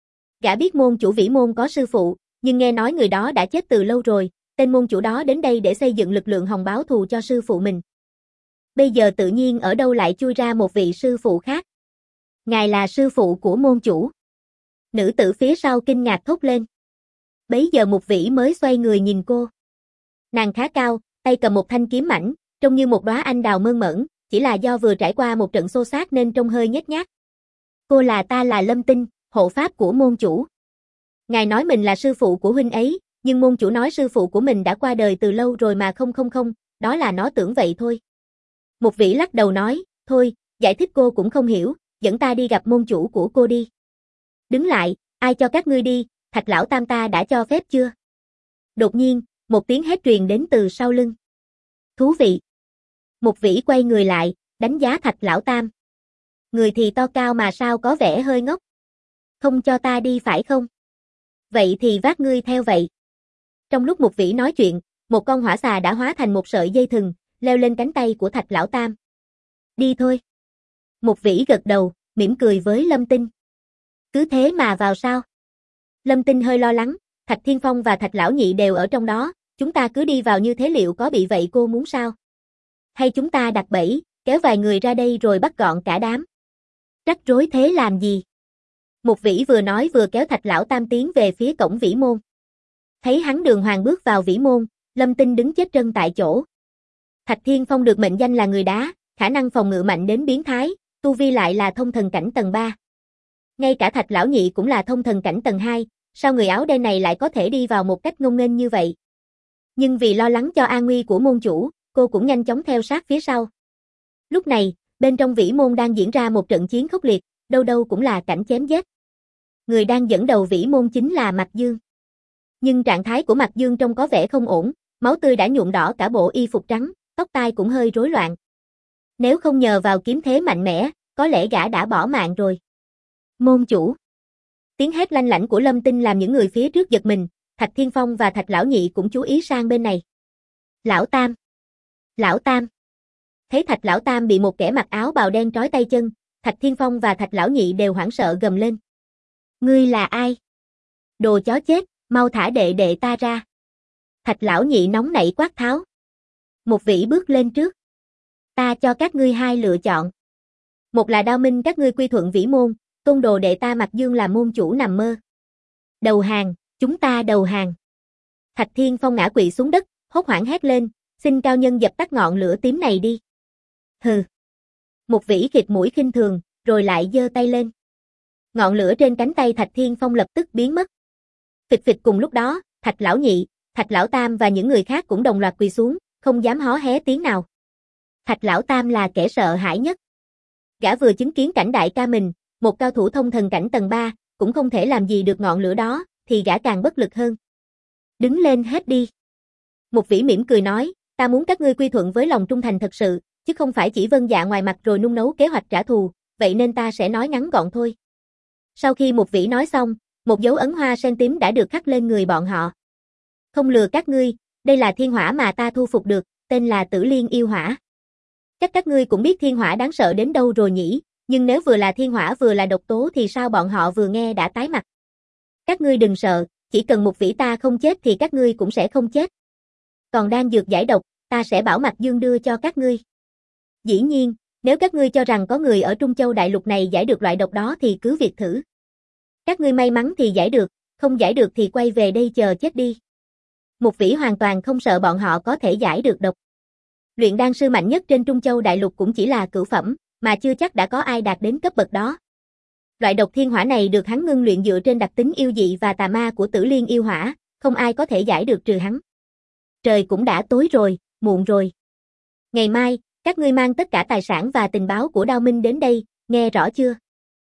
Gã biết môn chủ Vĩ Môn có sư phụ, nhưng nghe nói người đó đã chết từ lâu rồi, tên môn chủ đó đến đây để xây dựng lực lượng hòng báo thù cho sư phụ mình. Bây giờ tự nhiên ở đâu lại chui ra một vị sư phụ khác. Ngài là sư phụ của môn chủ. Nữ tử phía sau kinh ngạc thốt lên. Bấy giờ Mục Vĩ mới xoay người nhìn cô. Nàng khá cao, tay cầm một thanh kiếm mảnh, trông như một đóa anh đào mơn mởn, chỉ là do vừa trải qua một trận xô xát nên trông hơi nhếch nhác. Cô là ta là Lâm Tinh, hộ pháp của môn chủ. Ngài nói mình là sư phụ của huynh ấy, nhưng môn chủ nói sư phụ của mình đã qua đời từ lâu rồi mà không không không, đó là nó tưởng vậy thôi. Mục Vĩ lắc đầu nói, thôi, giải thích cô cũng không hiểu, dẫn ta đi gặp môn chủ của cô đi. Đứng lại, ai cho các ngươi đi, Thạch Lão Tam ta đã cho phép chưa? Đột nhiên, một tiếng hét truyền đến từ sau lưng. Thú vị. Mục Vĩ quay người lại, đánh giá Thạch Lão Tam. Người thì to cao mà sao có vẻ hơi ngốc. Không cho ta đi phải không? Vậy thì vác ngươi theo vậy. Trong lúc Mục Vĩ nói chuyện, một con hỏa xà đã hóa thành một sợi dây thừng, leo lên cánh tay của Thạch Lão Tam. Đi thôi. Mục Vĩ gật đầu, mỉm cười với Lâm Tinh. Cứ thế mà vào sao? Lâm Tinh hơi lo lắng, Thạch Thiên Phong và Thạch Lão Nhị đều ở trong đó, chúng ta cứ đi vào như thế liệu có bị vậy cô muốn sao? Hay chúng ta đặt bẫy, kéo vài người ra đây rồi bắt gọn cả đám? Rắc rối thế làm gì? Mục Vĩ vừa nói vừa kéo Thạch Lão Tam tiến về phía cổng Vĩ Môn. Thấy hắn đường hoàng bước vào Vĩ Môn, Lâm Tinh đứng chết trân tại chỗ. Thạch Thiên Phong được mệnh danh là người đá, khả năng phòng ngự mạnh đến biến thái, tu vi lại là thông thần cảnh tầng ba. Ngay cả Thạch Lão Nhị cũng là thông thần cảnh tầng hai, sao người áo đen này lại có thể đi vào một cách ngông nghênh như vậy? Nhưng vì lo lắng cho an nguy của môn chủ, cô cũng nhanh chóng theo sát phía sau. Lúc này, bên trong Vĩ Môn đang diễn ra một trận chiến khốc liệt, đâu đâu cũng là cảnh chém giết. Người đang dẫn đầu Vĩ Môn chính là Mạc Dương. Nhưng trạng thái của Mạc Dương trông có vẻ không ổn, máu tươi đã nhuộm đỏ cả bộ y phục trắng, tóc tai cũng hơi rối loạn. Nếu không nhờ vào kiếm thế mạnh mẽ, có lẽ gã đã bỏ mạng rồi. Môn chủ. Tiếng hét lanh lảnh của Lâm Tinh làm những người phía trước giật mình, Thạch Thiên Phong và Thạch Lão Nhị cũng chú ý sang bên này. Lão Tam. Lão Tam. Thấy Thạch Lão Tam bị một kẻ mặc áo bào đen trói tay chân, Thạch Thiên Phong và Thạch Lão Nhị đều hoảng sợ gầm lên. Ngươi là ai? Đồ chó chết, mau thả đệ đệ ta ra. Thạch Lão Nhị nóng nảy quát tháo. Một Vĩ bước lên trước. Ta cho các ngươi hai lựa chọn. Một là Đao Minh các ngươi quy thuận Vĩ Môn, côn đồ đệ ta Mạc Dương là môn chủ nằm mơ. Đầu hàng, chúng ta đầu hàng. Thạch Thiên Phong ngã quỵ xuống đất, hốt hoảng hét lên, xin cao nhân dập tắt ngọn lửa tím này đi. Hừ. Một vĩ khịt mũi khinh thường, rồi lại giơ tay lên. Ngọn lửa trên cánh tay Thạch Thiên Phong lập tức biến mất. Phịch phịch cùng lúc đó, Thạch Lão Nhị, Thạch Lão Tam và những người khác cũng đồng loạt quỳ xuống, không dám hó hé tiếng nào. Thạch Lão Tam là kẻ sợ hãi nhất. Gã vừa chứng kiến cảnh đại ca mình, một cao thủ thông thần cảnh tầng ba, cũng không thể làm gì được ngọn lửa đó, thì gã càng bất lực hơn. Đứng lên hết đi. Một vĩ mỉm cười nói, ta muốn các ngươi quy thuận với lòng trung thành thật sự, chứ không phải chỉ vâng dạ ngoài mặt rồi nung nấu kế hoạch trả thù, vậy nên ta sẽ nói ngắn gọn thôi. Sau khi một vĩ nói xong, một dấu ấn hoa sen tím đã được khắc lên người bọn họ. Không lừa các ngươi, đây là thiên hỏa mà ta thu phục được, tên là Tử Liên yêu hỏa. Chắc các ngươi cũng biết thiên hỏa đáng sợ đến đâu rồi nhỉ, nhưng nếu vừa là thiên hỏa vừa là độc tố thì sao bọn họ vừa nghe đã tái mặt. Các ngươi đừng sợ, chỉ cần một vĩ ta không chết thì các ngươi cũng sẽ không chết. Còn đan dược giải độc, ta sẽ bảo Mạc Dương đưa cho các ngươi. Dĩ nhiên, nếu các ngươi cho rằng có người ở Trung Châu Đại Lục này giải được loại độc đó thì cứ việc thử. Các ngươi may mắn thì giải được, không giải được thì quay về đây chờ chết đi. Một vĩ hoàn toàn không sợ bọn họ có thể giải được độc. Luyện đan sư mạnh nhất trên Trung Châu Đại Lục cũng chỉ là cửu phẩm, mà chưa chắc đã có ai đạt đến cấp bậc đó. Loại độc thiên hỏa này được hắn ngưng luyện dựa trên đặc tính yêu dị và tà ma của Tử Liên yêu hỏa, không ai có thể giải được trừ hắn. Trời cũng đã tối rồi, muộn rồi. Ngày mai, các ngươi mang tất cả tài sản và tình báo của Đao Minh đến đây, nghe rõ chưa?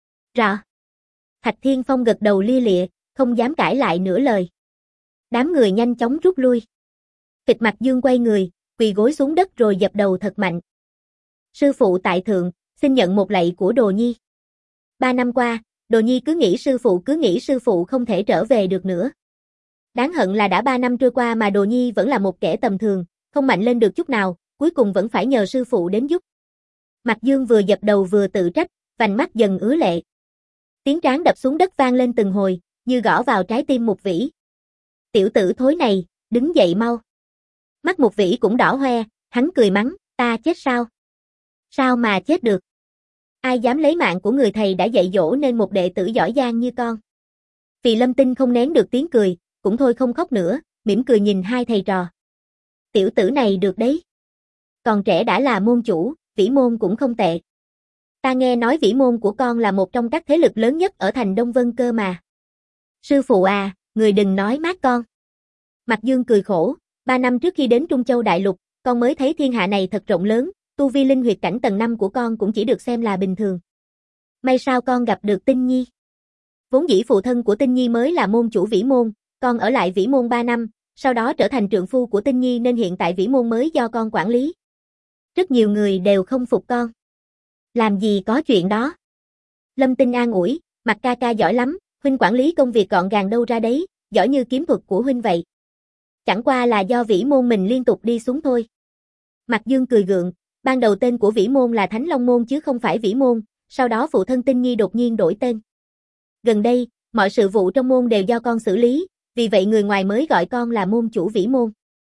Rõ. Thạch Thiên Phong gật đầu lia lịa, không dám cãi lại nửa lời. Đám người nhanh chóng rút lui. Phịch Mạc Dương quay người, quỳ gối xuống đất rồi dập đầu thật mạnh. Sư phụ tại thượng, xin nhận một lạy của Đồ Nhi. Ba năm qua, Đồ Nhi cứ nghĩ sư phụ cứ nghĩ sư phụ không thể trở về được nữa. Đáng hận là đã ba năm trôi qua mà Đồ Nhi vẫn là một kẻ tầm thường, không mạnh lên được chút nào, cuối cùng vẫn phải nhờ sư phụ đến giúp. Mạc Dương vừa dập đầu vừa tự trách, vành mắt dần ứa lệ. Tiếng trán đập xuống đất vang lên từng hồi, như gõ vào trái tim một vĩ. Tiểu tử thối này, đứng dậy mau. Mắt một vĩ cũng đỏ hoe, hắn cười mắng, ta chết sao? Sao mà chết được? Ai dám lấy mạng của người thầy đã dạy dỗ nên một đệ tử giỏi giang như con? Vì Lâm Tinh không nén được tiếng cười, cũng thôi không khóc nữa, mỉm cười nhìn hai thầy trò. Tiểu tử này được đấy. Còn trẻ đã là môn chủ, vĩ môn cũng không tệ. Ta nghe nói vĩ môn của con là một trong các thế lực lớn nhất ở thành Đông Vân cơ mà. Sư phụ à, người đừng nói mát con. Mạc Dương cười khổ, ba năm trước khi đến Trung Châu Đại Lục, con mới thấy thiên hạ này thật rộng lớn, tu vi linh huyệt cảnh tầng năm của con cũng chỉ được xem là bình thường. May sao con gặp được Tinh Nhi. Vốn dĩ phụ thân của Tinh Nhi mới là môn chủ vĩ môn, con ở lại vĩ môn ba năm, sau đó trở thành trượng phu của Tinh Nhi nên hiện tại vĩ môn mới do con quản lý. Rất nhiều người đều không phục con. Làm gì có chuyện đó. Lâm Tinh an ủi, Mạc ca ca giỏi lắm, huynh quản lý công việc gọn gàng đâu ra đấy, giỏi như kiếm thuật của huynh vậy. Chẳng qua là do vĩ môn mình liên tục đi xuống thôi. Mạc Dương cười gượng, ban đầu tên của vĩ môn là Thánh Long Môn chứ không phải vĩ môn, sau đó phụ thân Tinh Nhi đột nhiên đổi tên. Gần đây, mọi sự vụ trong môn đều do con xử lý, vì vậy người ngoài mới gọi con là môn chủ vĩ môn.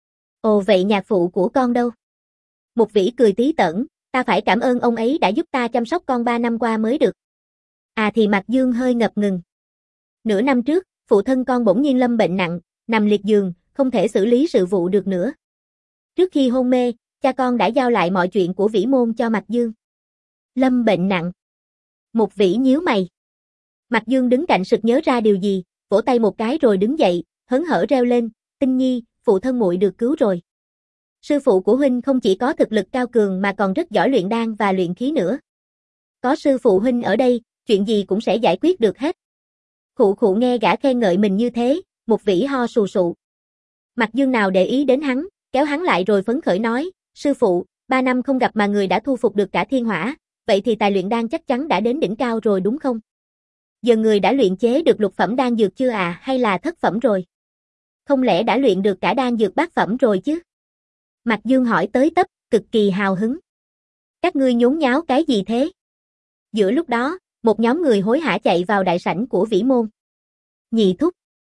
Ồ vậy nhạc phụ của con đâu? Một vĩ cười tí tởn, ta phải cảm ơn ông ấy đã giúp ta chăm sóc con ba năm qua mới được. À thì Mạc Dương hơi ngập ngừng. Nửa năm trước, phụ thân con bỗng nhiên lâm bệnh nặng, nằm liệt giường, không thể xử lý sự vụ được nữa. Trước khi hôn mê, cha con đã giao lại mọi chuyện của vĩ môn cho Mạc Dương. Lâm bệnh nặng. Một vĩ nhíu mày. Mạc Dương đứng cạnh sực nhớ ra điều gì, vỗ tay một cái rồi đứng dậy, hớn hở reo lên, Tinh Nhi, phụ thân muội được cứu rồi. Sư phụ của huynh không chỉ có thực lực cao cường mà còn rất giỏi luyện đan và luyện khí nữa. Có sư phụ huynh ở đây, chuyện gì cũng sẽ giải quyết được hết. Khụ khụ nghe gã khen ngợi mình như thế, một vĩ ho sù sụ. Mạc Dương nào để ý đến hắn, kéo hắn lại rồi phấn khởi nói, sư phụ, ba năm không gặp mà người đã thu phục được cả thiên hỏa, vậy thì tài luyện đan chắc chắn đã đến đỉnh cao rồi đúng không? Giờ người đã luyện chế được lục phẩm đan dược chưa à hay là thất phẩm rồi? Không lẽ đã luyện được cả đan dược bát phẩm rồi chứ? Mạc Dương hỏi tới tấp, cực kỳ hào hứng. Các ngươi nhốn nháo cái gì thế? Giữa lúc đó, một nhóm người hối hả chạy vào đại sảnh của vĩ môn. Nhị thúc,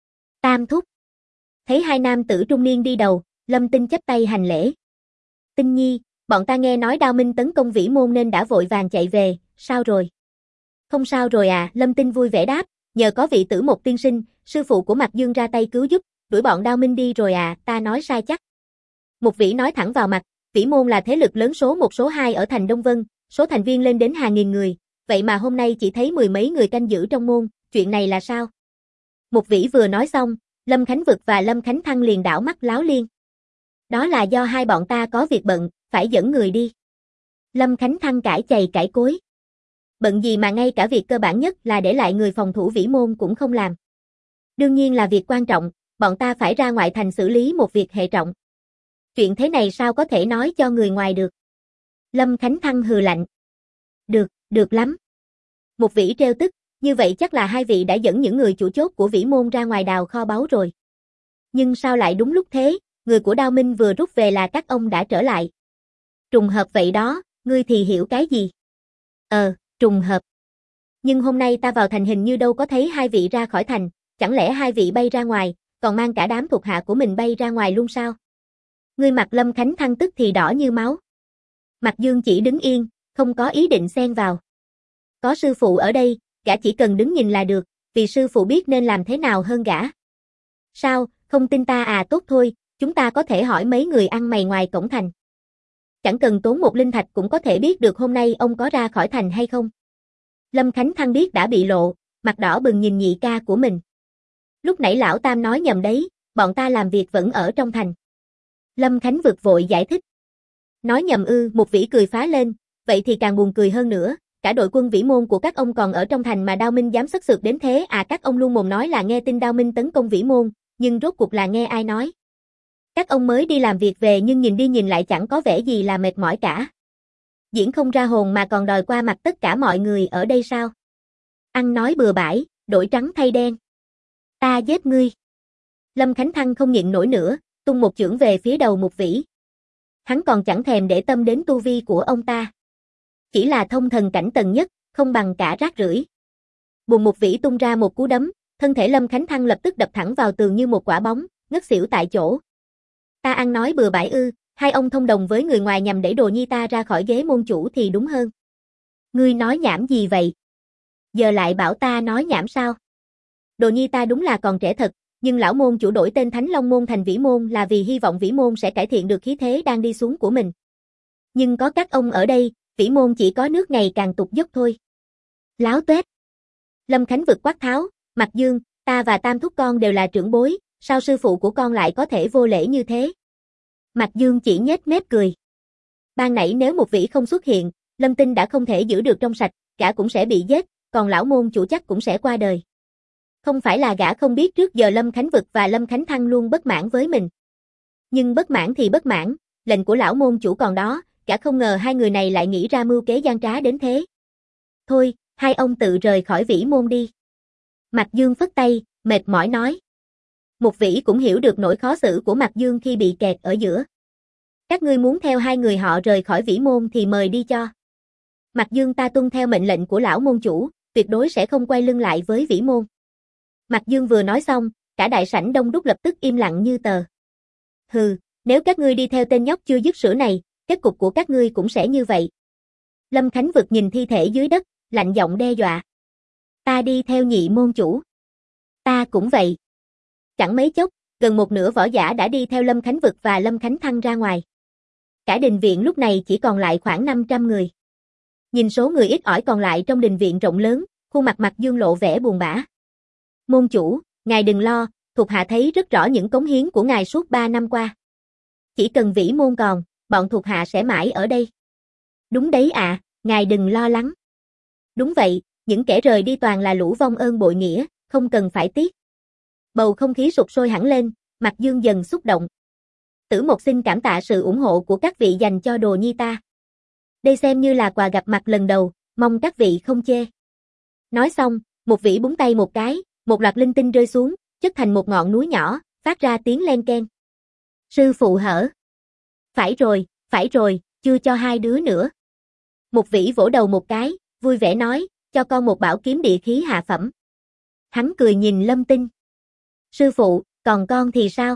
tam thúc. Thấy hai nam tử trung niên đi đầu, Lâm Tinh chắp tay hành lễ. Tinh Nhi, bọn ta nghe nói Đao Minh tấn công vĩ môn nên đã vội vàng chạy về, sao rồi? Không sao rồi à, Lâm Tinh vui vẻ đáp, nhờ có vị Tử Một tiên sinh, sư phụ của Mạc Dương ra tay cứu giúp, đuổi bọn Đao Minh đi rồi à, ta nói sai chắc. Một Vĩ nói thẳng vào mặt, Vĩ môn là thế lực lớn số một số hai ở thành Đông Vân, số thành viên lên đến hàng nghìn người, vậy mà hôm nay chỉ thấy mười mấy người canh giữ trong môn, chuyện này là sao? Một Vĩ vừa nói xong, Lâm Khánh Vực và Lâm Khánh Thăng liền đảo mắt láo liên. Đó là do hai bọn ta có việc bận, phải dẫn người đi. Lâm Khánh Thăng cãi chày cãi cối. Bận gì mà ngay cả việc cơ bản nhất là để lại người phòng thủ Vĩ môn cũng không làm. Đương nhiên là việc quan trọng, bọn ta phải ra ngoại thành xử lý một việc hệ trọng. Chuyện thế này sao có thể nói cho người ngoài được. Lâm Khánh Thăng hừ lạnh. Được, được lắm. Một Vĩ trêu tức, như vậy chắc là hai vị đã dẫn những người chủ chốt của Vĩ môn ra ngoài đào kho báu rồi. Nhưng sao lại đúng lúc thế, người của Đao Minh vừa rút về là các ông đã trở lại. Trùng hợp vậy đó, ngươi thì hiểu cái gì? Ờ, trùng hợp. Nhưng hôm nay ta vào thành hình như đâu có thấy hai vị ra khỏi thành, chẳng lẽ hai vị bay ra ngoài, còn mang cả đám thuộc hạ của mình bay ra ngoài luôn sao? Ngươi mặt Lâm Khánh Thăng tức thì đỏ như máu. Mạc Dương chỉ đứng yên, không có ý định xen vào. Có sư phụ ở đây, gã chỉ cần đứng nhìn là được, vì sư phụ biết nên làm thế nào hơn gã. Sao, không tin ta à, tốt thôi, chúng ta có thể hỏi mấy người ăn mày ngoài cổng thành. Chẳng cần tốn một linh thạch cũng có thể biết được hôm nay ông có ra khỏi thành hay không. Lâm Khánh Thăng biết đã bị lộ, mặt đỏ bừng nhìn nhị ca của mình. Lúc nãy lão Tam nói nhầm đấy, bọn ta làm việc vẫn ở trong thành. Lâm Khánh Vực vội giải thích. Nói nhầm ư, Một Vĩ cười phá lên, vậy thì càng buồn cười hơn nữa, cả đội quân Vĩ môn của các ông còn ở trong thành mà Đao Minh dám sất sược đến thế à, các ông luôn mồm nói là nghe tin Đao Minh tấn công Vĩ môn, nhưng rốt cuộc là nghe ai nói. Các ông mới đi làm việc về nhưng nhìn đi nhìn lại chẳng có vẻ gì là mệt mỏi cả. Diễn không ra hồn mà còn đòi qua mặt tất cả mọi người ở đây sao? Ăn nói bừa bãi, đổi trắng thay đen. Ta giết ngươi. Lâm Khánh Thăng không nhịn nổi nữa, tung một chưởng về phía đầu Một Vĩ. Hắn còn chẳng thèm để tâm đến tu vi của ông ta. Chỉ là thông thần cảnh tầng nhất, không bằng cả rác rưởi. Bùng, Một Vĩ tung ra một cú đấm, thân thể Lâm Khánh Thăng lập tức đập thẳng vào tường như một quả bóng, ngất xỉu tại chỗ. Ta ăn nói bừa bãi ư, hai ông thông đồng với người ngoài nhằm đẩy Đồ Nhi ta ra khỏi ghế môn chủ thì đúng hơn. Ngươi nói nhảm gì vậy? Giờ lại bảo ta nói nhảm sao? Đồ Nhi ta đúng là còn trẻ thật, nhưng lão môn chủ đổi tên Thánh Long môn thành Vĩ môn là vì hy vọng Vĩ môn sẽ cải thiện được khí thế đang đi xuống của mình. Nhưng có các ông ở đây, Vĩ môn chỉ có nước ngày càng tụt dốc thôi. Láo tuét. Lâm Khánh Vực quát tháo, Mạc Dương, ta và Tam thúc con đều là trưởng bối, sao sư phụ của con lại có thể vô lễ như thế? Mạc Dương chỉ nhếch mép cười. Ban nãy nếu Một Vĩ không xuất hiện, Lâm Tinh đã không thể giữ được trong sạch, gã cũng sẽ bị giết, còn lão môn chủ chắc cũng sẽ qua đời. Không phải là gã không biết trước giờ Lâm Khánh Vực và Lâm Khánh Thăng luôn bất mãn với mình. Nhưng bất mãn thì bất mãn, lệnh của lão môn chủ còn đó, gã không ngờ hai người này lại nghĩ ra mưu kế gian trá đến thế. Thôi, hai ông tự rời khỏi Vĩ môn đi. Mạc Dương phất tay, mệt mỏi nói. Một Vĩ cũng hiểu được nỗi khó xử của Mạc Dương khi bị kẹt ở giữa. Các ngươi muốn theo hai người họ rời khỏi Vĩ môn thì mời đi cho. Mạc Dương ta tuân theo mệnh lệnh của lão môn chủ, tuyệt đối sẽ không quay lưng lại với Vĩ môn. Mạc Dương vừa nói xong, cả đại sảnh đông đúc lập tức im lặng như tờ. Hừ, nếu các ngươi đi theo tên nhóc chưa dứt sữa này, kết cục của các ngươi cũng sẽ như vậy. Lâm Khánh Vực nhìn thi thể dưới đất, lạnh giọng đe dọa. Ta đi theo nhị môn chủ. Ta cũng vậy. Chẳng mấy chốc, gần một nửa võ giả đã đi theo Lâm Khánh Vực và Lâm Khánh Thăng ra ngoài. Cả đình viện lúc này chỉ còn lại khoảng năm trăm người. Nhìn số người ít ỏi còn lại trong đình viện rộng lớn, khuôn mặt Mạc Dương lộ vẻ buồn bã. Môn chủ, ngài đừng lo, thuộc hạ thấy rất rõ những cống hiến của ngài suốt ba năm qua. Chỉ cần Vĩ môn còn, bọn thuộc hạ sẽ mãi ở đây. Đúng đấy ạ, à, ngài đừng lo lắng. Đúng vậy, những kẻ rời đi toàn là lũ vong ơn bội nghĩa, không cần phải tiếc. Bầu không khí sục sôi hẳn lên, Mạc Dương dần xúc động. Tử Một xin cảm tạ sự ủng hộ của các vị dành cho Đồ Nhi ta. Đây xem như là quà gặp mặt lần đầu, mong các vị không chê. Nói xong, Một Vĩ búng tay một cái, một loạt linh tinh rơi xuống, chất thành một ngọn núi nhỏ, phát ra tiếng len keng. Sư phụ hở. Phải rồi, phải rồi, chưa cho hai đứa nữa. Một Vĩ vỗ đầu một cái, vui vẻ nói, cho con một bảo kiếm địa khí hạ phẩm. Hắn cười nhìn Lâm Tinh. Sư phụ, còn con thì sao?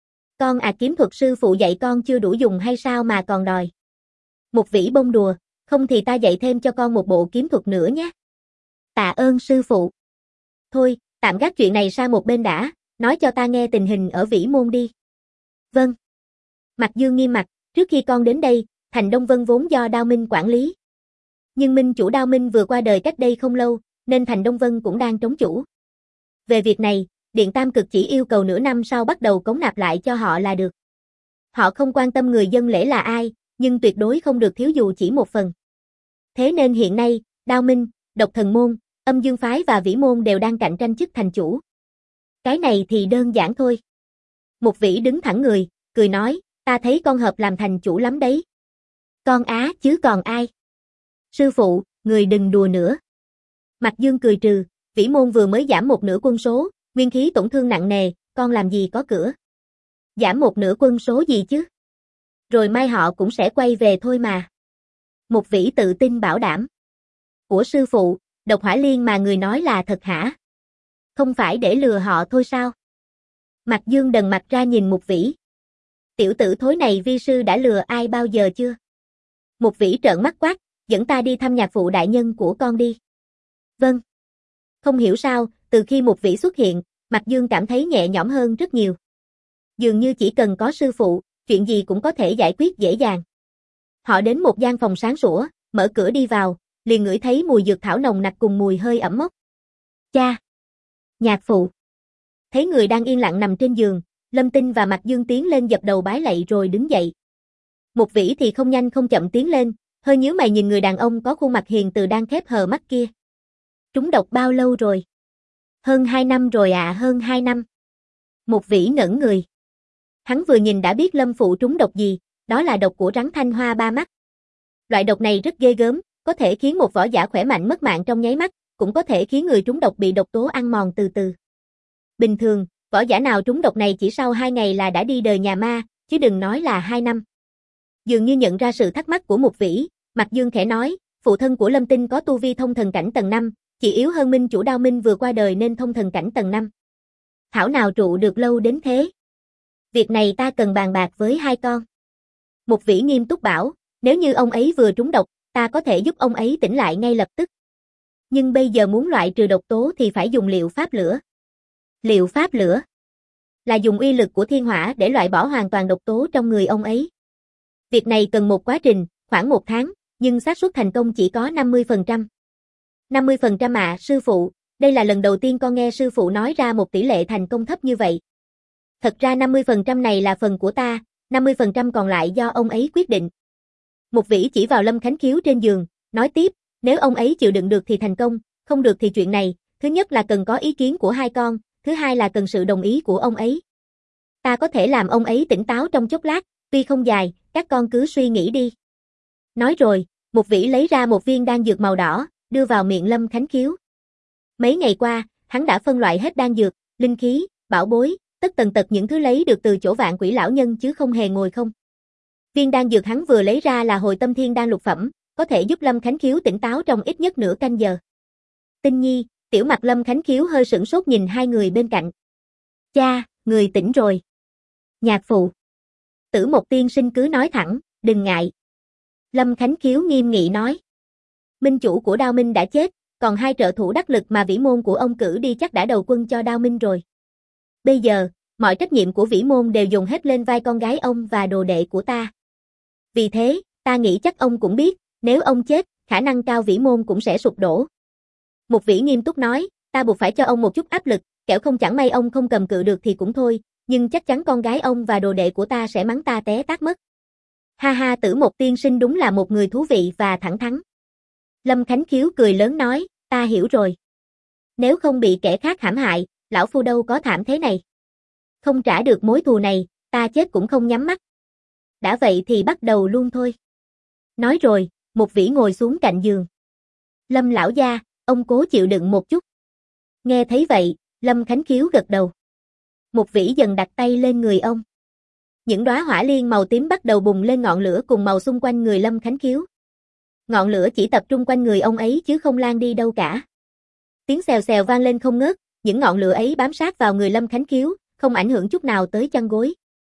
Con à, kiếm thuật sư phụ dạy con chưa đủ dùng hay sao mà còn đòi? Một Vĩ bông đùa, không thì ta dạy thêm cho con một bộ kiếm thuật nữa nhé. Tạ ơn sư phụ. Thôi, tạm gác chuyện này sang một bên đã, nói cho ta nghe tình hình ở Vĩ Môn đi. Vâng. Mạc Dương nghiêm mặt, trước khi con đến đây, thành Đông Vân vốn do Đao Minh quản lý. Nhưng minh chủ Đao Minh vừa qua đời cách đây không lâu, nên thành Đông Vân cũng đang trống chủ. Về việc này, Điện Tam Cực chỉ yêu cầu nửa năm sau bắt đầu cống nạp lại cho họ là được. Họ không quan tâm người dân lễ là ai, nhưng tuyệt đối không được thiếu dù chỉ một phần. Thế nên hiện nay, Đao Minh, Độc Thần Môn, Âm Dương Phái và Vĩ Môn đều đang cạnh tranh chức thành chủ. Cái này thì đơn giản thôi. Mục Vĩ đứng thẳng người, cười nói, ta thấy con hợp làm thành chủ lắm đấy. Con á chứ còn ai. Sư phụ, người đừng đùa nữa. Mạc Dương cười trừ, Vĩ Môn vừa mới giảm một nửa quân số, nguyên khí tổn thương nặng nề, con làm gì có cửa. Giảm một nửa quân số gì chứ? Rồi mai họ cũng sẽ quay về thôi mà. Mục Vĩ tự tin bảo đảm. Của sư phụ, Độc Hỏa Liên mà người nói là thật hả? Không phải để lừa họ thôi sao? Mạc Dương đần mặt ra nhìn Mục Vĩ. Tiểu tử thối này vi sư đã lừa ai bao giờ chưa? Mục Vĩ trợn mắt quát, dẫn ta đi thăm nhạc phụ đại nhân của con đi. Vâng. Không hiểu sao, từ khi Mục Vĩ xuất hiện, Mạc Dương cảm thấy nhẹ nhõm hơn rất nhiều. Dường như chỉ cần có sư phụ, chuyện gì cũng có thể giải quyết dễ dàng. Họ đến một gian phòng sáng sủa, mở cửa đi vào, liền ngửi thấy mùi dược thảo nồng nặc cùng mùi hơi ẩm mốc. Cha! Nhạc phụ! Thấy người đang yên lặng nằm trên giường, Lâm Tinh và Mạc Dương tiến lên dập đầu bái lạy rồi đứng dậy. Mục Vĩ thì không nhanh không chậm tiến lên, hơi nhíu mày nhìn người đàn ông có khuôn mặt hiền từ đang khép hờ mắt kia. Trúng độc bao lâu rồi? Hơn hai năm rồi ạ, à, hơn hai năm. Mục Vĩ ngẩn người. Hắn vừa nhìn đã biết Lâm phụ trúng độc gì, đó là độc của rắn thanh hoa ba mắt. Loại độc này rất ghê gớm, có thể khiến một võ giả khỏe mạnh mất mạng trong nháy mắt, cũng có thể khiến người trúng độc bị độc tố ăn mòn từ từ. Bình thường, võ giả nào trúng độc này chỉ sau hai ngày là đã đi đời nhà ma, chứ đừng nói là hai năm. Dường như nhận ra sự thắc mắc của Mục Vĩ, Mạc Dương khẽ nói, phụ thân của Lâm Tinh có tu vi thông thần cảnh tầng năm, chỉ yếu hơn minh chủ Đao Minh vừa qua đời nên thông thần cảnh tầng năm. Thảo nào trụ được lâu đến thế. Việc này ta cần bàn bạc với hai con. Mục Vĩ nghiêm túc bảo, nếu như ông ấy vừa trúng độc, ta có thể giúp ông ấy tỉnh lại ngay lập tức. Nhưng bây giờ muốn loại trừ độc tố thì phải dùng liệu pháp lửa. Liệu pháp lửa là dùng uy lực của thiên hỏa để loại bỏ hoàn toàn độc tố trong người ông ấy. Việc này cần một quá trình, khoảng một tháng, nhưng xác suất thành công chỉ có năm mươi phần trăm. năm mươi phần trăm ạ, à, sư phụ, đây là lần đầu tiên con nghe sư phụ nói ra một tỷ lệ thành công thấp như vậy. Thật ra năm mươi phần trăm này là phần của ta, năm mươi phần trăm còn lại do ông ấy quyết định. Mục Vĩ chỉ vào Lâm Khánh Khiếu trên giường, nói tiếp, nếu ông ấy chịu đựng được thì thành công, không được thì chuyện này, thứ nhất là cần có ý kiến của hai con, thứ hai là cần sự đồng ý của ông ấy. Ta có thể làm ông ấy tỉnh táo trong chốc lát, tuy không dài, các con cứ suy nghĩ đi. Nói rồi, Mục Vĩ lấy ra một viên đan dược màu đỏ, đưa vào miệng Lâm Khánh Khiếu. Mấy ngày qua, hắn đã phân loại hết đan dược, linh khí, bảo bối, tất tần tật những thứ lấy được từ chỗ Vạn Quỷ lão nhân chứ không hề ngồi không. Viên đan dược hắn vừa lấy ra là Hồi Tâm Thiên đan lục phẩm, có thể giúp Lâm Khánh Khiếu tỉnh táo trong ít nhất nửa canh giờ. Tinh Nhi, Tiểu Mặc Lâm Khánh Khiếu hơi sửng sốt nhìn hai người bên cạnh. Cha, người tỉnh rồi. Nhạc phụ. Tử Mộc tiên sinh cứ nói thẳng, đừng ngại. Lâm Khánh Khiếu nghiêm nghị nói. Minh chủ của Đao Minh đã chết, còn hai trợ thủ đắc lực mà Vĩ Môn của ông cử đi chắc đã đầu quân cho Đao Minh rồi. Bây giờ, mọi trách nhiệm của Vĩ Môn đều dồn hết lên vai con gái ông và đồ đệ của ta. Vì thế, ta nghĩ chắc ông cũng biết, nếu ông chết, khả năng cao Vĩ Môn cũng sẽ sụp đổ. Mục Vĩ nghiêm túc nói, ta buộc phải cho ông một chút áp lực, kẻo không chẳng may ông không cầm cự được thì cũng thôi, nhưng chắc chắn con gái ông và đồ đệ của ta sẽ mắng ta té tát mất. Ha ha, Tử Mộc tiên sinh đúng là một người thú vị và thẳng thắn. Lâm Khánh Khiếu cười lớn nói, ta hiểu rồi. Nếu không bị kẻ khác hãm hại, lão phu đâu có thảm thế này. Không trả được mối thù này, ta chết cũng không nhắm mắt. Đã vậy thì bắt đầu luôn thôi. Nói rồi, Mục Vĩ ngồi xuống cạnh giường. Lâm lão gia, ông cố chịu đựng một chút. Nghe thấy vậy, Lâm Khánh Khiếu gật đầu. Mục Vĩ dần đặt tay lên người ông. Những đóa hỏa liên màu tím bắt đầu bùng lên ngọn lửa cùng màu xung quanh người Lâm Khánh Khiếu. Ngọn lửa chỉ tập trung quanh người ông ấy chứ không lan đi đâu cả. Tiếng xèo xèo vang lên không ngớt, những ngọn lửa ấy bám sát vào người Lâm Khánh Khiếu, không ảnh hưởng chút nào tới chân gối.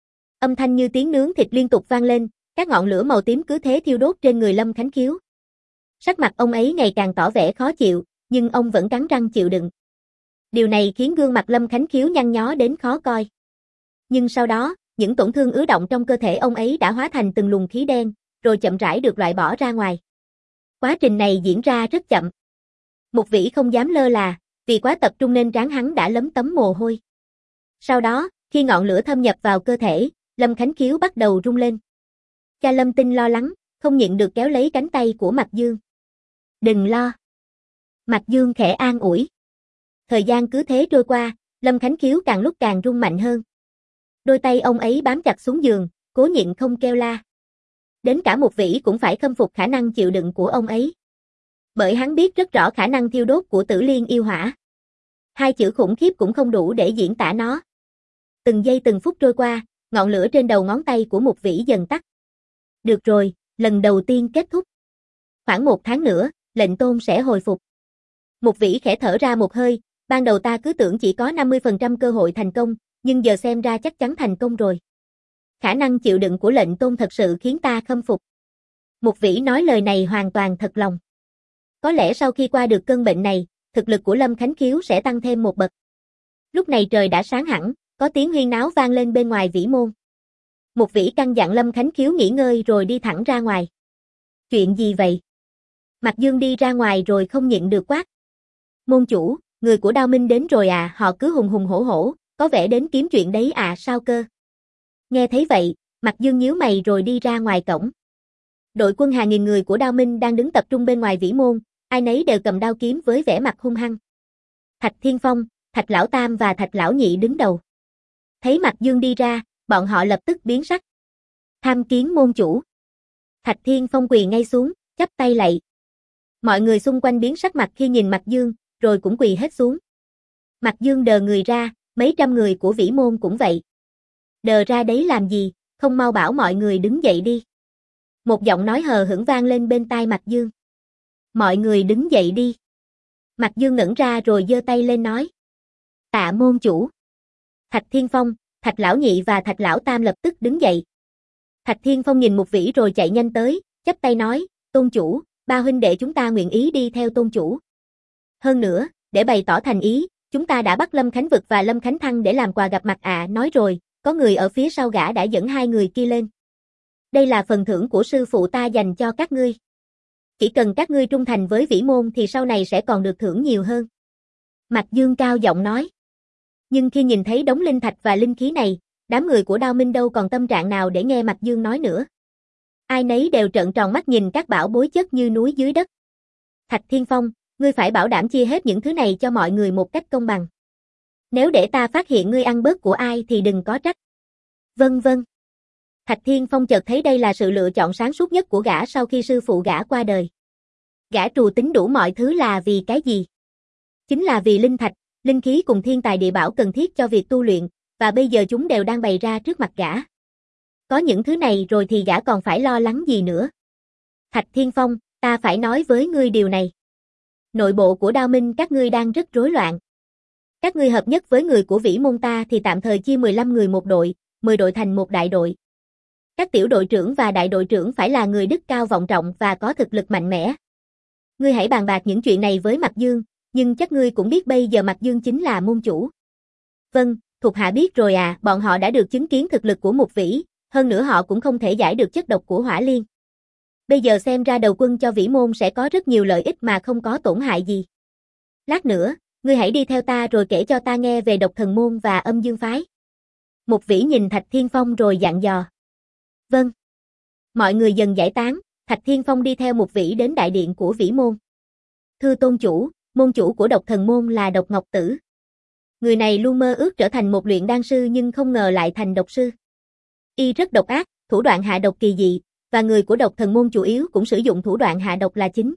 Âm thanh như tiếng nướng thịt liên tục vang lên, các ngọn lửa màu tím cứ thế thiêu đốt trên người Lâm Khánh Khiếu. Sắc mặt ông ấy ngày càng tỏ vẻ khó chịu, nhưng ông vẫn cắn răng chịu đựng. Điều này khiến gương mặt Lâm Khánh Khiếu nhăn nhó đến khó coi. Nhưng sau đó, những tổn thương ứ động trong cơ thể ông ấy đã hóa thành từng luồng khí đen, rồi chậm rãi được loại bỏ ra ngoài. Quá trình này diễn ra rất chậm. Mục Vĩ không dám lơ là, vì quá tập trung nên trán hắn đã lấm tấm mồ hôi. Sau đó, khi ngọn lửa thâm nhập vào cơ thể, Lâm Khánh Khiếu bắt đầu rung lên. Cha Lâm Tinh lo lắng, không nhịn được kéo lấy cánh tay của Mạc Dương. Đừng lo. Mạc Dương khẽ an ủi. Thời gian cứ thế trôi qua, Lâm Khánh Khiếu càng lúc càng rung mạnh hơn. Đôi tay ông ấy bám chặt xuống giường, cố nhịn không kêu la. Đến cả Mục Vĩ cũng phải khâm phục khả năng chịu đựng của ông ấy. Bởi hắn biết rất rõ khả năng thiêu đốt của Tử Liên yêu hỏa. Hai chữ khủng khiếp cũng không đủ để diễn tả nó. Từng giây từng phút trôi qua, ngọn lửa trên đầu ngón tay của Mục Vĩ dần tắt. Được rồi, lần đầu tiên kết thúc. Khoảng một tháng nữa, lệnh tôn sẽ hồi phục. Mục Vĩ khẽ thở ra một hơi, ban đầu ta cứ tưởng chỉ có năm mươi phần trăm cơ hội thành công, nhưng giờ xem ra chắc chắn thành công rồi. Khả năng chịu đựng của lệnh tôn thật sự khiến ta khâm phục. Mục Vĩ nói lời này hoàn toàn thật lòng. Có lẽ sau khi qua được cơn bệnh này, thực lực của Lâm Khánh Khiếu sẽ tăng thêm một bậc. Lúc này trời đã sáng hẳn, có tiếng huyên náo vang lên bên ngoài vĩ môn. Mục Vĩ căn dặn Lâm Khánh Khiếu nghỉ ngơi rồi đi thẳng ra ngoài. Chuyện gì vậy? Mạc Dương đi ra ngoài rồi không nhịn được quát. Môn chủ, người của Đao Minh đến rồi à, họ cứ hùng hùng hổ hổ, có vẻ đến kiếm chuyện đấy à, sao cơ? Nghe thấy vậy, Mạc Dương nhíu mày rồi đi ra ngoài cổng. Đội quân hàng nghìn người của Đao Minh đang đứng tập trung bên ngoài vĩ môn, ai nấy đều cầm đao kiếm với vẻ mặt hung hăng. Thạch Thiên Phong, Thạch Lão Tam và Thạch Lão Nhị đứng đầu. Thấy Mạc Dương đi ra, bọn họ lập tức biến sắc. Tham kiến môn chủ. Thạch Thiên Phong quỳ ngay xuống, chắp tay lạy. Mọi người xung quanh biến sắc mặt khi nhìn Mạc Dương, rồi cũng quỳ hết xuống. Mạc Dương đờ người ra, mấy trăm người của vĩ môn cũng vậy. Đờ ra đấy làm gì, không mau bảo mọi người đứng dậy đi. Một giọng nói hờ hững vang lên bên tai Mạc Dương. Mọi người đứng dậy đi. Mạc Dương ngẩng ra rồi giơ tay lên nói. Tạ môn chủ. Thạch Thiên Phong, Thạch Lão Nhị và Thạch Lão Tam lập tức đứng dậy. Thạch Thiên Phong nhìn Mục Vĩ rồi chạy nhanh tới, chắp tay nói, tôn chủ, ba huynh đệ chúng ta nguyện ý đi theo tôn chủ. Hơn nữa, để bày tỏ thành ý, chúng ta đã bắt Lâm Khánh Vực và Lâm Khánh Thăng để làm quà gặp mặt ạ, à, nói rồi, có người ở phía sau gã đã dẫn hai người kia lên. Đây là phần thưởng của sư phụ ta dành cho các ngươi. Chỉ cần các ngươi trung thành với vĩ môn thì sau này sẽ còn được thưởng nhiều hơn. Mạc Dương cao giọng nói. Nhưng khi nhìn thấy đống linh thạch và linh khí này, đám người của Đao Minh đâu còn tâm trạng nào để nghe Mạc Dương nói nữa. Ai nấy đều trợn tròn mắt nhìn các bảo bối chất như núi dưới đất. Thạch Thiên Phong, ngươi phải bảo đảm chia hết những thứ này cho mọi người một cách công bằng. Nếu để ta phát hiện ngươi ăn bớt của ai thì đừng có trách. Vâng vâng. Thạch Thiên Phong chợt thấy đây là sự lựa chọn sáng suốt nhất của gã sau khi sư phụ gã qua đời. Gã trù tính đủ mọi thứ là vì cái gì? Chính là vì linh thạch, linh khí cùng thiên tài địa bảo cần thiết cho việc tu luyện, và bây giờ chúng đều đang bày ra trước mặt gã. Có những thứ này rồi thì gã còn phải lo lắng gì nữa? Thạch Thiên Phong, ta phải nói với ngươi điều này. Nội bộ của Đao Minh các ngươi đang rất rối loạn. Các ngươi hợp nhất với người của vĩ môn ta thì tạm thời chia mười lăm người một đội, mười đội thành một đại đội. Các tiểu đội trưởng và đại đội trưởng phải là người đức cao vọng trọng và có thực lực mạnh mẽ. Ngươi hãy bàn bạc những chuyện này với Mạc Dương, nhưng chắc ngươi cũng biết bây giờ Mạc Dương chính là môn chủ. Vâng, thuộc hạ biết rồi à, bọn họ đã được chứng kiến thực lực của Mục Vĩ, hơn nữa họ cũng không thể giải được chất độc của Hỏa Liên. Bây giờ xem ra đầu quân cho vĩ môn sẽ có rất nhiều lợi ích mà không có tổn hại gì. Lát nữa, ngươi hãy đi theo ta rồi kể cho ta nghe về Độc Thần Môn và Âm Dương Phái. Mục Vĩ nhìn Thạch Thiên Phong rồi dặn dò. Vâng. Mọi người dần giải tán, Thạch Thiên Phong đi theo Mục Vĩ đến đại điện của vĩ môn. Thưa tôn chủ, môn chủ của Độc Thần Môn là Độc Ngọc Tử. Người này luôn mơ ước trở thành một luyện đan sư nhưng không ngờ lại thành độc sư. Y rất độc ác, thủ đoạn hạ độc kỳ dị, và người của Độc Thần Môn chủ yếu cũng sử dụng thủ đoạn hạ độc là chính.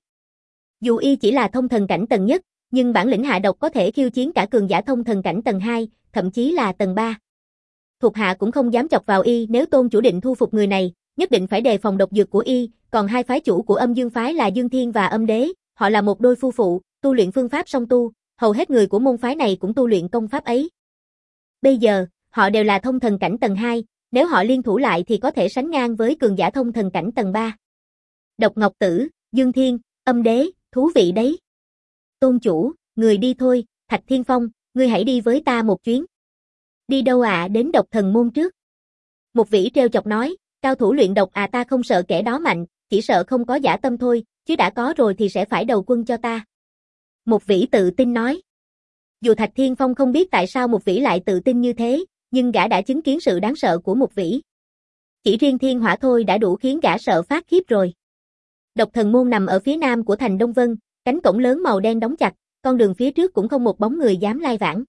Dù y chỉ là thông thần cảnh tầng nhất, nhưng bản lĩnh hạ độc có thể khiêu chiến cả cường giả thông thần cảnh tầng hai, thậm chí là tầng ba. Thuộc hạ cũng không dám chọc vào y, nếu tôn chủ định thu phục người này, nhất định phải đề phòng độc dược của y, còn hai phái chủ của Âm Dương phái là Dương Thiên và Âm Đế, họ là một đôi phu phụ, tu luyện phương pháp song tu, hầu hết người của môn phái này cũng tu luyện công pháp ấy. Bây giờ, họ đều là thông thần cảnh tầng hai, nếu họ liên thủ lại thì có thể sánh ngang với cường giả thông thần cảnh tầng ba. Độc Ngọc Tử, Dương Thiên, Âm Đế, thú vị đấy. Tôn chủ, người đi thôi, Thạch Thiên Phong, ngươi hãy đi với ta một chuyến. Đi đâu ạ? À? Đến độc thần môn trước. Một vĩ trêu chọc nói, cao thủ luyện độc à, ta không sợ kẻ đó mạnh, chỉ sợ không có dã tâm thôi, chứ đã có rồi thì sẽ phải đầu quân cho ta. Một vĩ tự tin nói. Dù Thạch Thiên Phong không biết tại sao một vĩ lại tự tin như thế, nhưng gã đã chứng kiến sự đáng sợ của một vĩ. Chỉ riêng thiên hỏa thôi đã đủ khiến gã sợ phát khiếp rồi. Độc thần môn nằm ở phía nam của thành Đông Vân, cánh cổng lớn màu đen đóng chặt, con đường phía trước cũng không một bóng người dám lai vãng.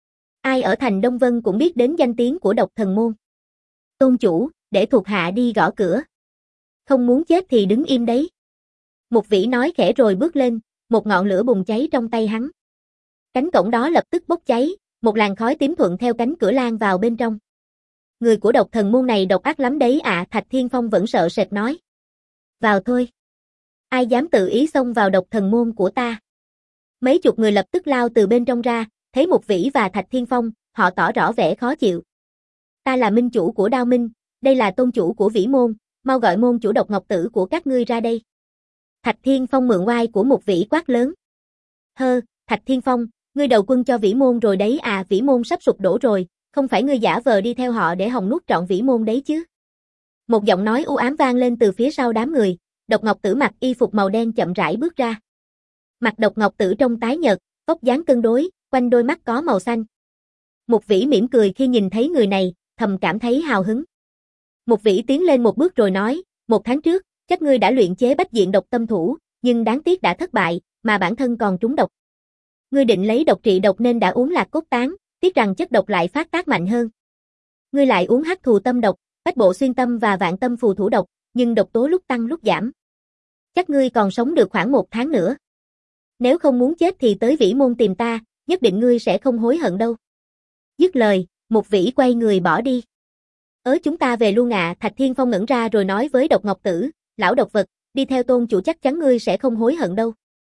Ai ở thành Đông Vân cũng biết đến danh tiếng của độc thần môn. Tôn chủ, để thuộc hạ đi gõ cửa. Không muốn chết thì đứng im đấy. Một vĩ nói khẽ rồi bước lên, một ngọn lửa bùng cháy trong tay hắn. Cánh cổng đó lập tức bốc cháy, một làn khói tím thuận theo cánh cửa lan vào bên trong. Người của độc thần môn này độc ác lắm đấy ạ, à, Thạch Thiên Phong vẫn sợ sệt nói. Vào thôi. Ai dám tự ý xông vào độc thần môn của ta? Mấy chục người lập tức lao từ bên trong ra, thấy một vĩ và Thạch Thiên Phong, họ tỏ rõ vẻ khó chịu. Ta là minh chủ của Đao Minh, đây là tôn chủ của Vĩ Môn, mau gọi môn chủ Độc Ngọc Tử của các ngươi ra đây. Thạch Thiên Phong mượn oai của một vĩ quát lớn. Hơ, Thạch Thiên Phong, ngươi đầu quân cho Vĩ Môn rồi đấy à, Vĩ Môn sắp sụp đổ rồi, không phải ngươi giả vờ đi theo họ để hòng nuốt trọn Vĩ Môn đấy chứ. Một giọng nói u ám vang lên từ phía sau đám người, Độc Ngọc Tử mặc y phục màu đen chậm rãi bước ra. Mặt Độc Ngọc Tử trông tái nhợt, vóc dáng cân đối, quanh đôi mắt có màu xanh. Một vĩ mỉm cười khi nhìn thấy người này, thầm cảm thấy hào hứng. Một vĩ tiến lên một bước rồi nói, một tháng trước, chắc ngươi đã luyện chế bách diện độc tâm thủ, nhưng đáng tiếc đã thất bại, mà bản thân còn trúng độc. Ngươi định lấy độc trị độc nên đã uống lạc cốt tán, tiếc rằng chất độc lại phát tác mạnh hơn. Ngươi lại uống hắc thù tâm độc, bách bộ xuyên tâm và vạn tâm phù thủ độc, nhưng độc tố lúc tăng lúc giảm. Chắc ngươi còn sống được khoảng một tháng nữa. Nếu không muốn chết thì tới Vĩ Môn tìm ta, nhất định ngươi sẽ không hối hận đâu. Dứt lời, một vĩ quay người bỏ đi. Ớ chúng ta về luôn ạ, à, Thạch Thiên Phong ngẩn ra rồi nói với Độc Ngọc Tử, lão độc vật, đi theo tôn chủ chắc chắn ngươi sẽ không hối hận đâu.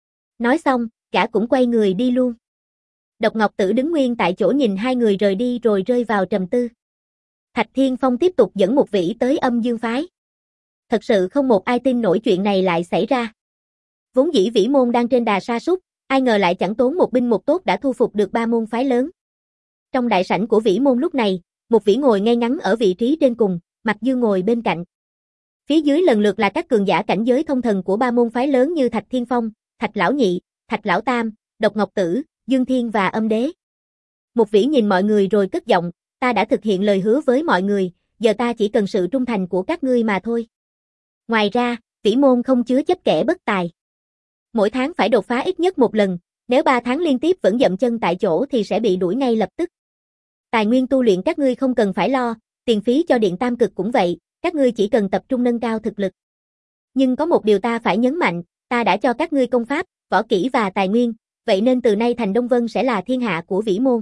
Nói xong, gã cũng quay người đi luôn. Độc Ngọc Tử đứng nguyên tại chỗ nhìn hai người rời đi rồi rơi vào trầm tư. Thạch Thiên Phong tiếp tục dẫn một vĩ tới Âm Dương Phái. Thật sự không một ai tin nổi chuyện này lại xảy ra. Vốn dĩ Vĩ Môn đang trên đà sa sút, ai ngờ lại chẳng tốn một binh một tốt đã thu phục được ba môn phái lớn. Trong đại sảnh của Vĩ Môn lúc này, một vĩ ngồi ngay ngắn ở vị trí trên cùng, Mạc Dương ngồi bên cạnh. Phía dưới lần lượt là các cường giả cảnh giới thông thần của ba môn phái lớn như Thạch Thiên Phong, Thạch Lão Nhị, Thạch Lão Tam, Độc Ngọc Tử, Dương Thiên và Âm Đế. Một vĩ nhìn mọi người rồi cất giọng, ta đã thực hiện lời hứa với mọi người, giờ ta chỉ cần sự trung thành của các ngươi mà thôi. Ngoài ra, Vĩ Môn không chứa chấp kẻ bất tài. Mỗi tháng phải đột phá ít nhất một lần, nếu ba tháng liên tiếp vẫn dậm chân tại chỗ thì sẽ bị đuổi ngay lập tức. Tài nguyên tu luyện các ngươi không cần phải lo, tiền phí cho Điện Tam Cực cũng vậy, các ngươi chỉ cần tập trung nâng cao thực lực. Nhưng có một điều ta phải nhấn mạnh, ta đã cho các ngươi công pháp, võ kỹ và tài nguyên, vậy nên từ nay thành Đông Vân sẽ là thiên hạ của Vĩ Môn.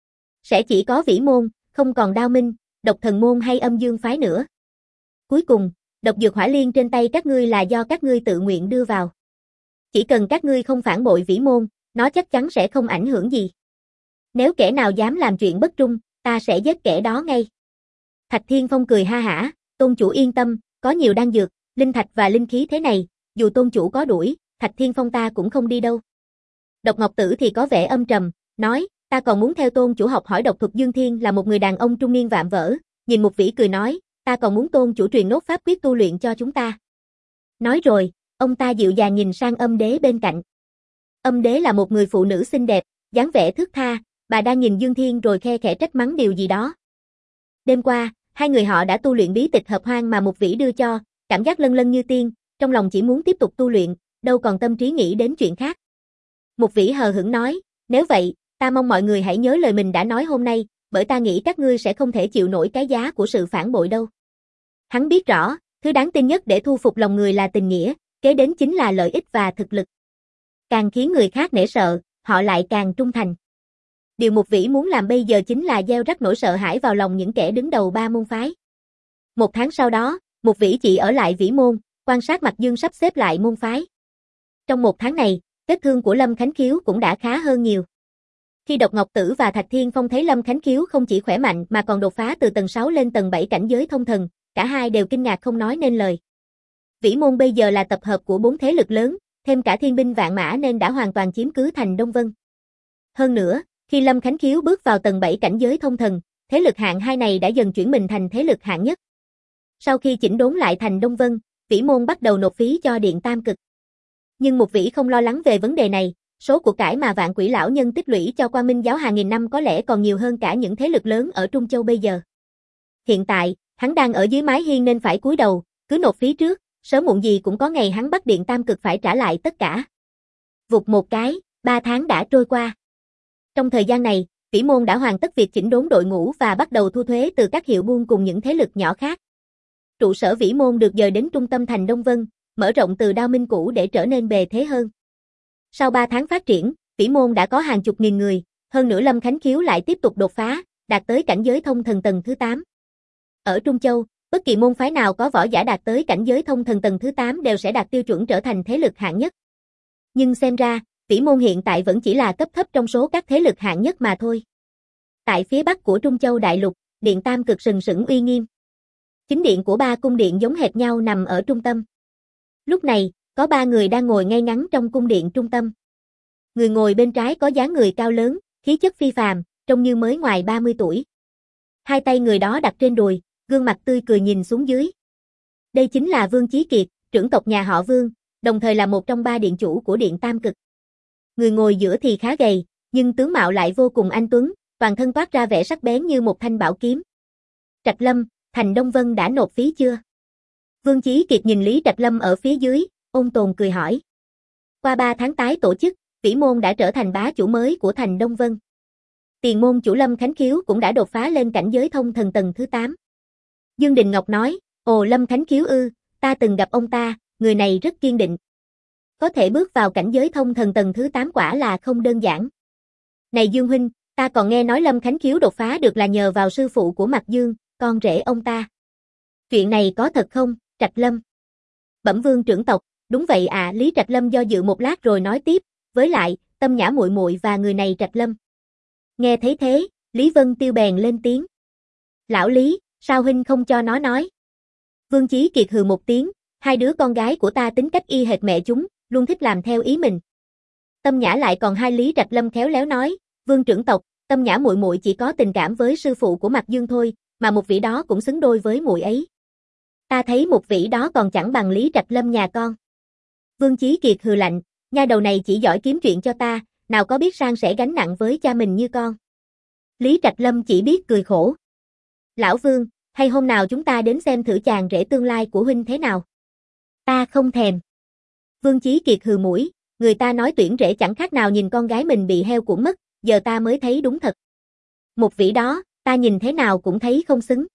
Sẽ chỉ có Vĩ Môn, không còn Đao Minh, Độc Thần Môn hay Âm Dương Phái nữa. Cuối cùng, độc dược hỏa liên trên tay các ngươi là do các ngươi tự nguyện đưa vào. Chỉ cần các ngươi không phản bội Vĩ Môn, nó chắc chắn sẽ không ảnh hưởng gì. Nếu kẻ nào dám làm chuyện bất trung, ta sẽ giết kẻ đó ngay. Thạch Thiên Phong cười ha hả, tôn chủ yên tâm, có nhiều đan dược, linh thạch và linh khí thế này, dù tôn chủ có đuổi, Thạch Thiên Phong ta cũng không đi đâu. Độc Ngọc Tử thì có vẻ âm trầm, nói, ta còn muốn theo tôn chủ học hỏi độc thuật. Dương Thiên là một người đàn ông trung niên vạm vỡ, nhìn một vĩ cười nói, ta còn muốn tôn chủ truyền nốt pháp quyết tu luyện cho chúng ta. Nói rồi, ông ta dịu dàng nhìn sang Âm Đế bên cạnh. Âm Đế là một người phụ nữ xinh đẹp, dáng vẻ thướt tha, bà đang nhìn Dương Thiên rồi khe khẽ trách mắng điều gì đó. Đêm qua, hai người họ đã tu luyện bí tịch hợp hoang mà một vĩ đưa cho, cảm giác lân lân như tiên, trong lòng chỉ muốn tiếp tục tu luyện, đâu còn tâm trí nghĩ đến chuyện khác. Một vĩ hờ hững nói, nếu vậy, ta mong mọi người hãy nhớ lời mình đã nói hôm nay, bởi ta nghĩ các ngươi sẽ không thể chịu nổi cái giá của sự phản bội đâu. Hắn biết rõ, thứ đáng tin nhất để thu phục lòng người là tình nghĩa, kế đến chính là lợi ích và thực lực. Càng khiến người khác nể sợ, họ lại càng trung thành. Điều một vĩ muốn làm bây giờ chính là gieo rắc nỗi sợ hãi vào lòng những kẻ đứng đầu ba môn phái. Một tháng sau đó, một vĩ chỉ ở lại Vĩ Môn, quan sát Mạc Dương sắp xếp lại môn phái. Trong một tháng này, vết thương của Lâm Khánh Khiếu cũng đã khá hơn nhiều. Khi Độc Ngọc Tử và Thạch Thiên Phong thấy Lâm Khánh Khiếu không chỉ khỏe mạnh mà còn đột phá từ tầng sáu lên tầng bảy cảnh giới thông thần, cả hai đều kinh ngạc không nói nên lời. Vĩ Môn bây giờ là tập hợp của bốn thế lực lớn, thêm cả thiên binh vạn mã nên đã hoàn toàn chiếm cứ thành Đông Vân. Hơn nữa, khi Lâm Khánh Khiếu bước vào tầng bảy cảnh giới thông thần, thế lực hạng hai này đã dần chuyển mình thành thế lực hạng nhất. Sau khi chỉnh đốn lại thành Đông Vân, Vĩ Môn bắt đầu nộp phí cho Điện Tam Cực. Nhưng Mục Vĩ không lo lắng về vấn đề này, số của cải mà Vạn Quỷ lão nhân tích lũy cho Quang Minh giáo hàng nghìn năm có lẽ còn nhiều hơn cả những thế lực lớn ở Trung Châu bây giờ. Hiện tại, hắn đang ở dưới mái hiên nên phải cúi đầu, cứ nộp phí trước, sớm muộn gì cũng có ngày hắn bắt Điện Tam Cực phải trả lại tất cả. Vụt một cái, ba tháng đã trôi qua. Trong thời gian này, Vĩ Môn đã hoàn tất việc chỉnh đốn đội ngũ và bắt đầu thu thuế từ các hiệu buôn cùng những thế lực nhỏ khác. Trụ sở Vĩ Môn được dời đến trung tâm thành Đông Vân, mở rộng từ Đao Minh cũ để trở nên bề thế hơn. Sau ba tháng phát triển, Vĩ Môn đã có hàng chục nghìn người, hơn nữa Lâm Khánh Khiếu lại tiếp tục đột phá, đạt tới cảnh giới thông thần tầng thứ tám. Ở Trung Châu, bất kỳ môn phái nào có võ giả đạt tới cảnh giới thông thần tầng thứ tám đều sẽ đạt tiêu chuẩn trở thành thế lực hạng nhất. Nhưng xem ra, Vĩ Môn hiện tại vẫn chỉ là cấp thấp trong số các thế lực hạng nhất mà thôi. Tại phía bắc của Trung Châu đại lục, Điện Tam Cực sừng sững uy nghiêm. Chính điện của ba cung điện giống hệt nhau nằm ở trung tâm. Lúc này, có ba người đang ngồi ngay ngắn trong cung điện trung tâm. Người ngồi bên trái có dáng người cao lớn, khí chất phi phàm, trông như mới ngoài ba mươi tuổi. Hai tay người đó đặt trên đùi, gương mặt tươi cười nhìn xuống dưới. Đây chính là Vương Chí Kiệt, trưởng tộc nhà họ Vương, đồng thời là một trong ba điện chủ của Điện Tam Cực. Người ngồi giữa thì khá gầy, nhưng tướng mạo lại vô cùng anh tuấn, toàn thân toát ra vẻ sắc bén như một thanh bảo kiếm. Trạch Lâm, thành Đông Vân đã nộp phí chưa? Vương Chí Kiệt nhìn Lý Trạch Lâm ở phía dưới, ôn tồn cười hỏi. Qua ba tháng tái tổ chức, Vĩ Môn đã trở thành bá chủ mới của thành Đông Vân. Tiền môn chủ Lâm Khánh Khiếu cũng đã đột phá lên cảnh giới thông thần tầng thứ tám. Dương Đình Ngọc nói, ồ Lâm Khánh Khiếu ư, ta từng gặp ông ta, người này rất kiên định. Có thể bước vào cảnh giới thông thần tầng thứ tám quả là không đơn giản. Này Dương huynh, ta còn nghe nói Lâm Khánh Khiếu đột phá được là nhờ vào sư phụ của Mạc Dương, con rể ông ta. Chuyện này có thật không, Trạch Lâm? Bẩm Vương trưởng tộc, đúng vậy à, Lý Trạch Lâm do dự một lát rồi nói tiếp, với lại, Tâm Nhã muội muội và người này Trạch Lâm. Nghe thấy thế, Lý Vân Tiêu bèn lên tiếng. Lão Lý, sao huynh không cho nó nói? Vương Chí Kiệt hừ một tiếng, hai đứa con gái của ta tính cách y hệt mẹ chúng, luôn thích làm theo ý mình. Tâm Nhã lại còn hai Lý Trạch Lâm khéo léo nói, Vương trưởng tộc, Tâm Nhã muội muội chỉ có tình cảm với sư phụ của Mạc Dương thôi, mà một vị đó cũng xứng đôi với muội ấy. Ta thấy một vị đó còn chẳng bằng Lý Trạch Lâm nhà con. Vương Chí Kiệt hừ lạnh, nha đầu này chỉ giỏi kiếm chuyện cho ta, nào có biết san sẻ gánh nặng với cha mình như con. Lý Trạch Lâm chỉ biết cười khổ. Lão Vương, hay hôm nào chúng ta đến xem thử chàng rể tương lai của huynh thế nào? Ta không thèm. Vương Chí Kiệt hừ mũi, người ta nói tuyển rể chẳng khác nào nhìn con gái mình bị heo cuộn mất, giờ ta mới thấy đúng thật. Một vị đó, ta nhìn thế nào cũng thấy không xứng.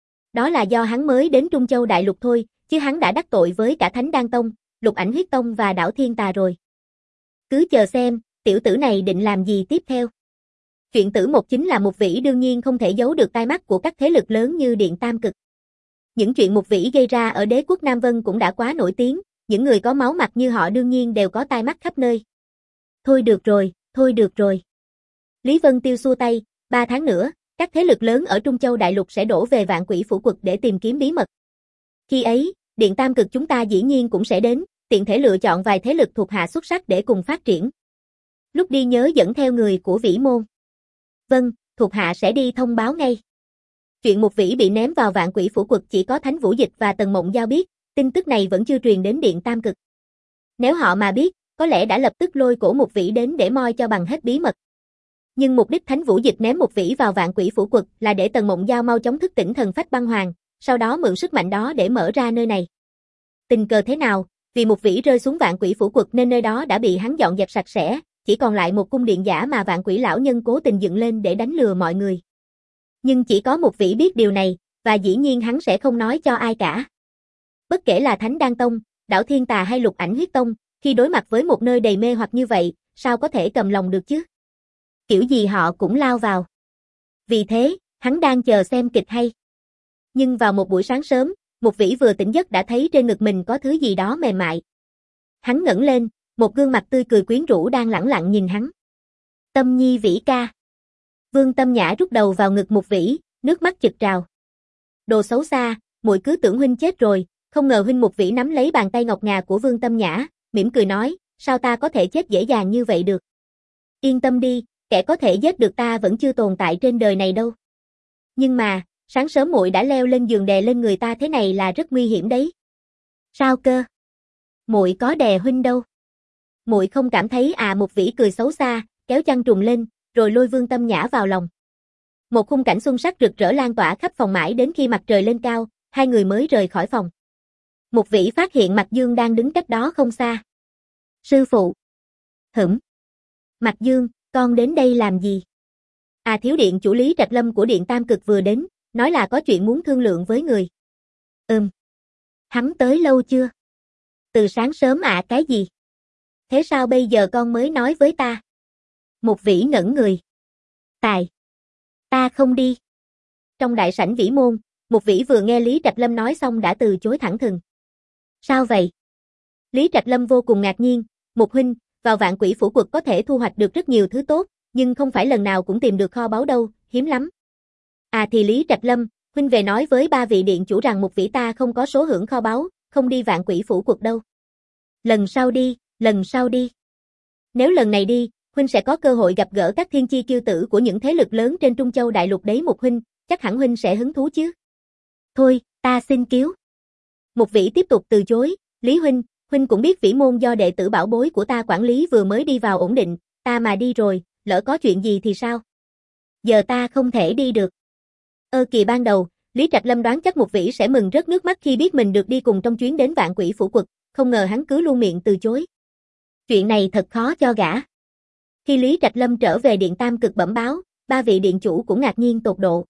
Đó là do hắn mới đến Trung Châu đại lục thôi, chứ hắn đã đắc tội với cả Thánh Đan Tông, Lục Ảnh Huyết Tông và Đảo Thiên Tà rồi. Cứ chờ xem, tiểu tử này định làm gì tiếp theo. Chuyện tử một chính là Mục Vĩ đương nhiên không thể giấu được tai mắt của các thế lực lớn như Điện Tam Cực. Những chuyện Mục Vĩ gây ra ở đế quốc Nam Vân cũng đã quá nổi tiếng, những người có máu mặt như họ đương nhiên đều có tai mắt khắp nơi. Thôi được rồi, thôi được rồi. Lý Vân Tiêu xua tay, ba tháng nữa, các thế lực lớn ở Trung Châu đại lục sẽ đổ về Vạn Quỷ Phủ Quật để tìm kiếm bí mật. Khi ấy, Điện Tam Cực chúng ta dĩ nhiên cũng sẽ đến, tiện thể lựa chọn vài thế lực thuộc hạ xuất sắc để cùng phát triển. Lúc đi nhớ dẫn theo người của Vĩ Môn. Vâng, thuộc hạ sẽ đi thông báo ngay. Chuyện Mục Vĩ bị ném vào Vạn Quỷ Phủ Quật chỉ có Thánh Vũ Dịch và Tần Mộng Giao biết, tin tức này vẫn chưa truyền đến Điện Tam Cực. Nếu họ mà biết, có lẽ đã lập tức lôi cổ Mục Vĩ đến để moi cho bằng hết bí mật. Nhưng mục đích Thánh Vũ Dịch ném Mục Vĩ vào Vạn Quỷ Phủ Quật là để Tần Mộng Giao mau chóng thức tỉnh thần phách băng hoàng, sau đó mượn sức mạnh đó để mở ra nơi này. Tình cờ thế nào, vì Mục Vĩ rơi xuống Vạn Quỷ Phủ Quật nên nơi đó đã bị hắn dọn dẹp sạch sẽ, chỉ còn lại một cung điện giả mà Vạn Quỷ lão nhân cố tình dựng lên để đánh lừa mọi người. Nhưng chỉ có Mục Vĩ biết điều này, và dĩ nhiên hắn sẽ không nói cho ai cả. Bất kể là Thánh Đan Tông, Đảo Thiên Tà hay Lục Ảnh Huyết Tông, khi đối mặt với một nơi đầy mê hoặc như vậy, sao có thể cầm lòng được chứ? Kiểu gì họ cũng lao vào. Vì thế, hắn đang chờ xem kịch hay. Nhưng vào một buổi sáng sớm, Mục Vĩ vừa tỉnh giấc đã thấy trên ngực mình có thứ gì đó mềm mại. Hắn ngẩng lên, một gương mặt tươi cười quyến rũ đang lẳng lặng nhìn hắn. Tâm Nhi Vĩ ca. Vương Tâm Nhã rút đầu vào ngực Mục Vĩ, nước mắt chực trào. Đồ xấu xa, muội cứ tưởng huynh chết rồi, không ngờ huynh. Mục Vĩ nắm lấy bàn tay ngọc ngà của Vương Tâm Nhã, mỉm cười nói, sao ta có thể chết dễ dàng như vậy được? Yên tâm đi, kẻ có thể giết được ta vẫn chưa tồn tại trên đời này đâu. Nhưng mà, sáng sớm muội đã leo lên giường đè lên người ta thế này là rất nguy hiểm đấy. Sao cơ? Muội có đè huynh đâu. Muội không cảm thấy à? Mục Vĩ cười xấu xa, kéo chăn trùm lên, rồi lôi Vương Tâm Nhã vào lòng. Một khung cảnh xuân sắc rực rỡ lan tỏa khắp phòng mãi đến khi mặt trời lên cao, hai người mới rời khỏi phòng. Mục Vĩ phát hiện Mạc Dương đang đứng cách đó không xa. Sư phụ. Hửm. Mạc Dương, con đến đây làm gì? À, thiếu điện chủ Lý Trạch Lâm của Điện Tam Cực vừa đến, nói là có chuyện muốn thương lượng với người. Ừm. Hắn tới lâu chưa? Từ sáng sớm ạ. À, cái gì? Thế sao bây giờ con mới nói với ta? Mục Vĩ ngẩn người. Tài. Ta không đi. Trong đại sảnh Vĩ Môn, Mục Vĩ vừa nghe Lý Trạch Lâm nói xong đã từ chối thẳng thừng. Sao vậy? Lý Trạch Lâm vô cùng ngạc nhiên. Mục huynh, vào Vạn Quỷ Phủ Quật có thể thu hoạch được rất nhiều thứ tốt, nhưng không phải lần nào cũng tìm được kho báu đâu, hiếm lắm. À thì Lý Trạch Lâm, huynh về nói với ba vị điện chủ rằng Mục Vĩ ta không có số hưởng kho báu, không đi Vạn Quỷ Phủ Quật đâu. Lần sau đi, lần sau đi. Nếu lần này đi, huynh sẽ có cơ hội gặp gỡ các thiên chi kiêu tử của những thế lực lớn trên Trung Châu Đại Lục đấy Mục huynh, chắc hẳn huynh sẽ hứng thú chứ. Thôi, ta xin cứu. Mục Vĩ tiếp tục từ chối, Lý huynh, huynh cũng biết Vĩ Môn do đệ tử bảo bối của ta quản lý vừa mới đi vào ổn định, ta mà đi rồi, lỡ có chuyện gì thì sao? Giờ ta không thể đi được. Ơ kỳ ban đầu, Lý Trạch Lâm đoán chắc Mục Vĩ sẽ mừng rớt nước mắt khi biết mình được đi cùng trong chuyến đến Vạn Quỷ Phủ Quật, không ngờ hắn cứ luôn miệng từ chối. Chuyện này thật khó cho gã. Khi Lý Trạch Lâm trở về Điện Tam Cực bẩm báo, ba vị điện chủ cũng ngạc nhiên tột độ.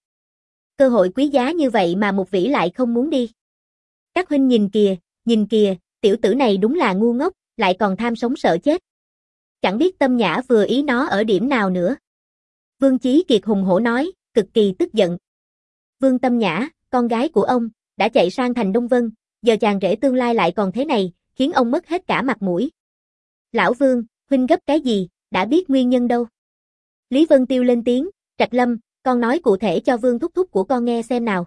Cơ hội quý giá như vậy mà Mục Vĩ lại không muốn đi. Các huynh nhìn kìa, nhìn kìa, tiểu tử này đúng là ngu ngốc, lại còn tham sống sợ chết. Chẳng biết Tâm Nhã vừa ý nó ở điểm nào nữa. Vương Chí Kiệt hùng hổ nói, cực kỳ tức giận. Vương Tâm Nhã, con gái của ông, đã chạy sang thành Đông Vân, giờ chàng rể tương lai lại còn thế này, khiến ông mất hết cả mặt mũi. Lão Vương, huynh gấp cái gì, đã biết nguyên nhân đâu. Lý Vân Tiêu lên tiếng, Trạch Lâm, con nói cụ thể cho Vương thúc thúc của con nghe xem nào.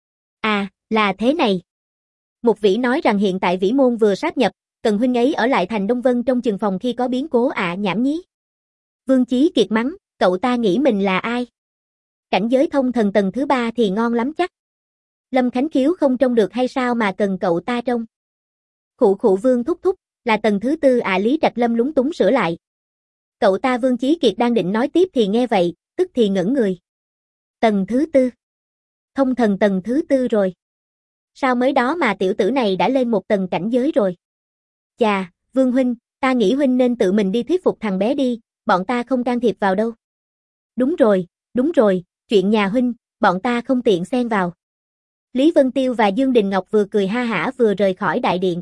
À, là thế này. Mục Vĩ nói rằng hiện tại Vĩ Môn vừa sáp nhập, cần huynh ấy ở lại thành Đông Vân trong chừng phòng khi có biến cố ạ à, nhảm nhí. Vương Chí Kiệt mắng, cậu ta nghĩ mình là ai? Cảnh giới thông thần tầng thứ ba thì ngon lắm chắc. Lâm Khánh Khiếu không trông được hay sao mà cần cậu ta trông? Khụ khụ Vương thúc thúc, là tầng thứ tư à. Lý Trạch Lâm lúng túng sửa lại. Cậu ta Vương Chí Kiệt đang định nói tiếp thì nghe vậy, tức thì ngẩn người. Tầng thứ tư. Thông thần tầng thứ tư rồi. Sao mới đó mà tiểu tử này đã lên một tầng cảnh giới rồi? Chà, Vương huynh, ta nghĩ huynh nên tự mình đi thuyết phục thằng bé đi, bọn ta không can thiệp vào đâu. Đúng rồi, đúng rồi, chuyện nhà huynh, bọn ta không tiện xen vào. Lý Vân Tiêu và Dương Đình Ngọc vừa cười ha hả vừa rời khỏi đại điện.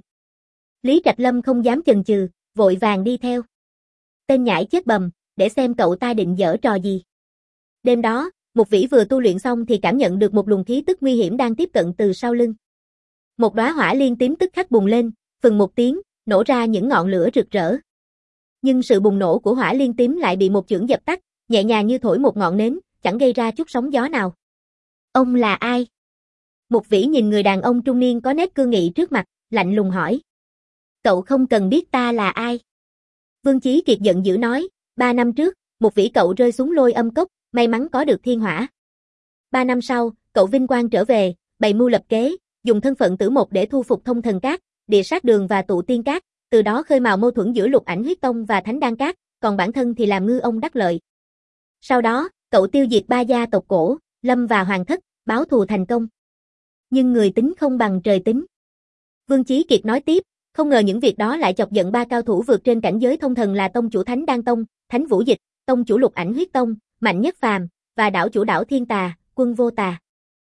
Lý Trạch Lâm không dám chần chừ, vội vàng đi theo. Tên nhãi chết bầm, để xem cậu ta định giở trò gì. Đêm đó, Mục Vĩ vừa tu luyện xong thì cảm nhận được một luồng khí tức nguy hiểm đang tiếp cận từ sau lưng. Một đóa hỏa liên tím tức khắc bùng lên, phừng một tiếng, nổ ra những ngọn lửa rực rỡ. Nhưng sự bùng nổ của hỏa liên tím lại bị một chưởng dập tắt, nhẹ nhàng như thổi một ngọn nến, chẳng gây ra chút sóng gió nào. Ông là ai? Mục Vĩ nhìn người đàn ông trung niên có nét cương nghị trước mặt, lạnh lùng hỏi. Cậu không cần biết ta là ai. Vương Chí Kiệt giận dữ nói, ba năm trước, Mục Vĩ cậu rơi xuống lôi âm cốc, may mắn có được thiên hỏa. Ba năm sau, cậu vinh quang trở về, bày mưu lập kế, dùng thân phận tử một để thu phục thông thần cát, địa sát đường và tụ tiên cát, từ đó khơi mào mâu thuẫn giữa Lục Ảnh Huyết Tông và Thánh Đan Cát, còn bản thân thì làm ngư ông đắc lợi. Sau đó, cậu tiêu diệt ba gia tộc cổ, Lâm và Hoàng Thất, báo thù thành công. Nhưng người tính không bằng trời tính. Vương Chí Kiệt nói tiếp, không ngờ những việc đó lại chọc giận ba cao thủ vượt trên cảnh giới thông thần là tông chủ Thánh Đan Tông, Thánh Vũ Dịch, tông chủ Lục Ảnh Huyết Tông, Mạnh Nhất Phàm và đảo chủ đảo Thiên Tà, Quân Vô Tà.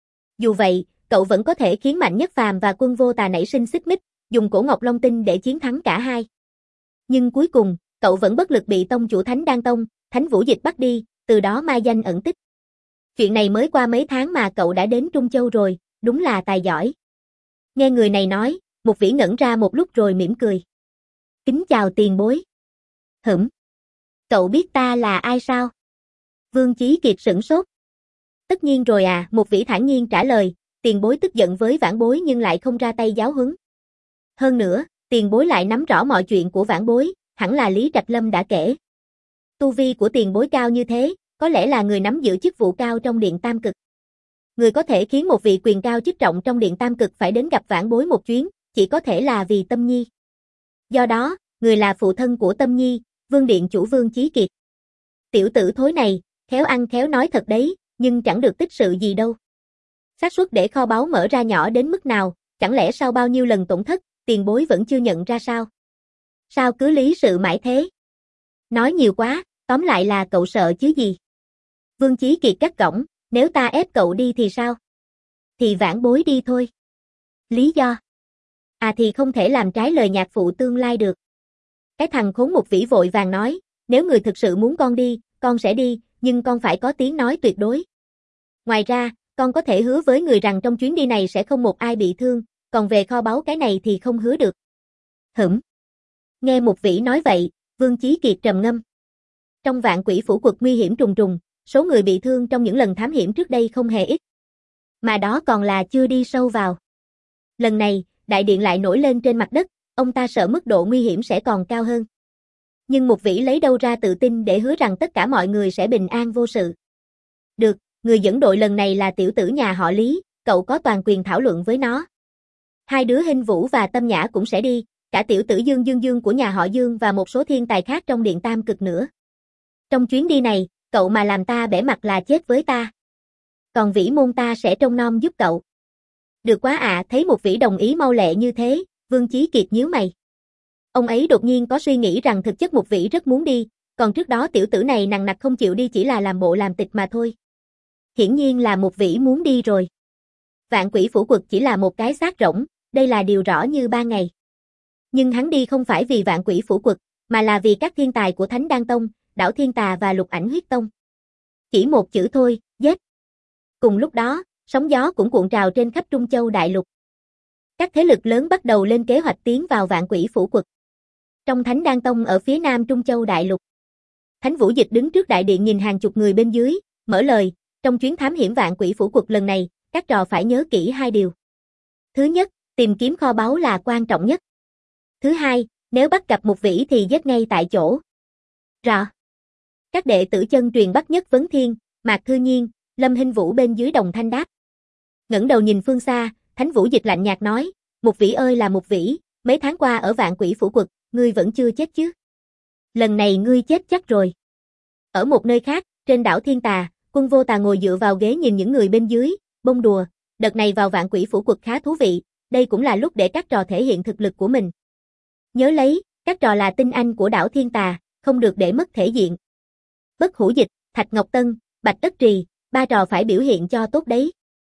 Dù vậy, cậu vẫn có thể khiến Mạnh Nhất Phàm và Quân Vô Tà nảy sinh xích mích, dùng cổ Ngọc Long Tinh để chiến thắng cả hai. Nhưng cuối cùng, cậu vẫn bất lực bị tông chủ Thánh Đan Tông, Thánh Vũ Dịch bắt đi, từ đó mai danh ẩn tích. Chuyện này mới qua mấy tháng mà cậu đã đến Trung Châu rồi, đúng là tài giỏi. Nghe người này nói, Mục Vĩ ngẩn ra một lúc rồi mỉm cười. Kính chào tiền bối. Hửm. Cậu biết ta là ai sao? Vương Chí Kiệt sửng sốt. Tất nhiên rồi à, Mục Vĩ thản nhiên trả lời, tiền bối tức giận với vãn bối nhưng lại không ra tay giáo huấn. Hơn nữa, tiền bối lại nắm rõ mọi chuyện của vãn bối, hẳn là Lý Trạch Lâm đã kể. Tu vi của tiền bối cao như thế, có lẽ là người nắm giữ chức vụ cao trong Điện Tam Cực. Người có thể khiến một vị quyền cao chức trọng trong Điện Tam Cực phải đến gặp vãn bối một chuyến, chỉ có thể là vì Tâm Nhi. Do đó, người là phụ thân của Tâm Nhi, Vương Điện chủ Vương Chí Kiệt. Tiểu tử thối này, khéo ăn khéo nói thật đấy, nhưng chẳng được tích sự gì đâu. Xác suất để kho báu mở ra nhỏ đến mức nào, chẳng lẽ sau bao nhiêu lần tổn thất, tiền bối vẫn chưa nhận ra sao? Sao cứ lý sự mãi thế? Nói nhiều quá, tóm lại là cậu sợ chứ gì? Vương Chí Kiệt cắt cổng, nếu ta ép cậu đi thì sao? Thì vãn bối đi thôi. Lý do? À thì không thể làm trái lời nhạc phụ tương lai được. Cái thằng khốn một vĩ vội vàng nói, nếu người thực sự muốn con đi, con sẽ đi, nhưng con phải có tiếng nói tuyệt đối. Ngoài ra, con có thể hứa với người rằng trong chuyến đi này sẽ không một ai bị thương, còn về kho báu cái này thì không hứa được. Hửm. Nghe một vĩ nói vậy, Vương Chí Kiệt trầm ngâm. Trong Vạn Quỷ Phủ Quật nguy hiểm trùng trùng, số người bị thương trong những lần thám hiểm trước đây không hề ít. Mà đó còn là chưa đi sâu vào. Lần này, đại điện lại nổi lên trên mặt đất, ông ta sợ mức độ nguy hiểm sẽ còn cao hơn. Nhưng một vĩ lấy đâu ra tự tin để hứa rằng tất cả mọi người sẽ bình an vô sự. Được, người dẫn đội lần này là tiểu tử nhà họ Lý, cậu có toàn quyền thảo luận với nó. Hai đứa Hinh Vũ và Tâm Nhã cũng sẽ đi, cả tiểu tử Dương Dương Dương của nhà họ Dương và một số thiên tài khác trong Điện Tam Cực nữa. Trong chuyến đi này, cậu mà làm ta bẽ mặt là chết với ta. Còn vĩ môn ta sẽ trông nom giúp cậu. Được quá ạ, à, thấy một vĩ đồng ý mau lẹ như thế, Vương Chí Kiệt nhíu mày. Ông ấy đột nhiên có suy nghĩ rằng thực chất một vĩ rất muốn đi, còn trước đó tiểu tử này nằng nặc không chịu đi chỉ là làm bộ làm tịch mà thôi. Hiển nhiên là một vĩ muốn đi rồi. Vạn Quỷ Phủ Quật chỉ là một cái xác rỗng, đây là điều rõ như ba ngày. Nhưng hắn đi không phải vì Vạn Quỷ Phủ Quật, mà là vì các thiên tài của Thánh Đan Tông, Đảo Thiên Tà và Lục Ảnh Huyết Tông. Chỉ một chữ thôi, giết. Cùng lúc đó, sóng gió cũng cuộn trào trên khắp Trung Châu đại lục. Các thế lực lớn bắt đầu lên kế hoạch tiến vào Vạn Quỷ Phủ Quật. Trong Thánh Đan Tông ở phía nam Trung Châu đại lục, Thánh Vũ Dịch đứng trước đại điện nhìn hàng chục người bên dưới, mở lời, trong chuyến thám hiểm Vạn Quỷ Phủ Quật lần này, các trò phải nhớ kỹ hai điều. Thứ nhất, tìm kiếm kho báu là quan trọng nhất. Thứ hai, nếu bắt gặp một vĩ thì giết ngay tại chỗ. Rõ. Các đệ tử chân truyền Bắc Nhất Vấn Thiên, Mạc Thư Nhiên, Lâm Hinh Vũ bên dưới đồng thanh đáp. Ngẩng đầu nhìn phương xa, Thánh Vũ Dịch lạnh nhạt nói, một vĩ ơi là một vĩ, mấy tháng qua ở Vạn Quỷ Phủ Quật, ngươi vẫn chưa chết chứ? Lần này ngươi chết chắc rồi. Ở một nơi khác, trên đảo Thiên Tà, Quân Vô Tà ngồi dựa vào ghế nhìn những người bên dưới, bông đùa, đợt này vào Vạn Quỷ Phủ Quật khá thú vị, đây cũng là lúc để các trò thể hiện thực lực của mình. Nhớ lấy, các trò là tinh anh của đảo Thiên Tà, không được để mất thể diện. Bất Hủ Dịch, Thạch Ngọc Tân, Bạch Ất Trì, ba trò phải biểu hiện cho tốt đấy.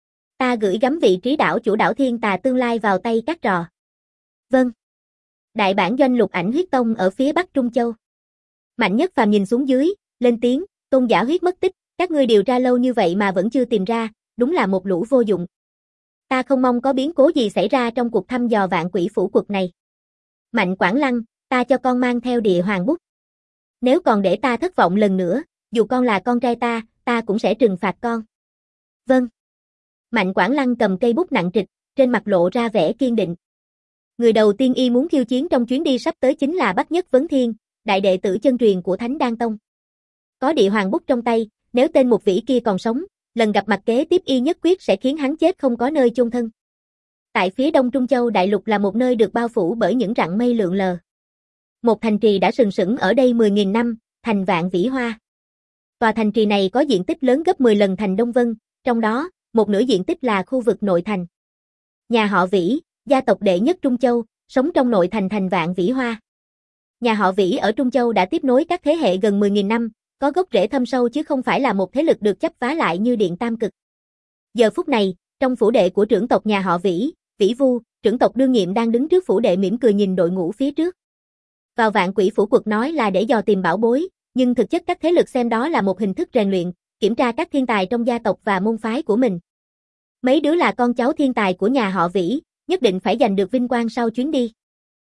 Ta gửi gắm vị trí đảo chủ đảo Thiên Tà tương lai vào tay các trò. Vâng. Đại bản doanh Lục Ảnh Huyết Tông ở phía Bắc Trung Châu. Mạnh Nhất Phàm nhìn xuống dưới, lên tiếng, Tôn Giả Huyết mất tích, các ngươi điều tra lâu như vậy mà vẫn chưa tìm ra, đúng là một lũ vô dụng. Ta không mong có biến cố gì xảy ra trong cuộc thăm dò Vạn Quỷ Phủ Quật này. Mạnh Quảng Lăng, ta cho con mang theo địa hoàng bút. Nếu còn để ta thất vọng lần nữa, dù con là con trai ta, ta cũng sẽ trừng phạt con. Vâng. Mạnh Quảng Lăng cầm cây bút nặng trịch, trên mặt lộ ra vẻ kiên định. Người đầu tiên y muốn khiêu chiến trong chuyến đi sắp tới chính là Bắc Nhất Vấn Thiên, đại đệ tử chân truyền của Thánh Đan Tông. Có địa hoàng bút trong tay, nếu tên một vĩ kia còn sống, lần gặp mặt kế tiếp y nhất quyết sẽ khiến hắn chết không có nơi chôn thân. Tại phía đông Trung Châu đại lục là một nơi được bao phủ bởi những rặng mây lượn lờ. Một thành trì đã sừng sững ở đây mười nghìn năm, thành Vạn Vĩ Hoa. Tòa thành trì này có diện tích lớn gấp mười lần thành Đông Vân, trong đó, một nửa diện tích là khu vực nội thành. Nhà họ Vĩ, gia tộc đệ nhất Trung Châu, sống trong nội thành thành Vạn Vĩ Hoa. Nhà họ Vĩ ở Trung Châu đã tiếp nối các thế hệ gần mười nghìn năm, có gốc rễ thâm sâu chứ không phải là một thế lực được chấp vá lại như Điện Tam Cực. Giờ phút này, trong phủ đệ của trưởng tộc nhà họ Vĩ, Vĩ Vu, trưởng tộc đương nhiệm đang đứng trước phủ đệ mỉm cười nhìn đội ngũ phía trước. Vào Vạn Quỷ Phủ Quật nói là để dò tìm bảo bối, nhưng thực chất các thế lực xem đó là một hình thức rèn luyện, kiểm tra các thiên tài trong gia tộc và môn phái của mình. Mấy đứa là con cháu thiên tài của nhà họ Vĩ, nhất định phải giành được vinh quang sau chuyến đi.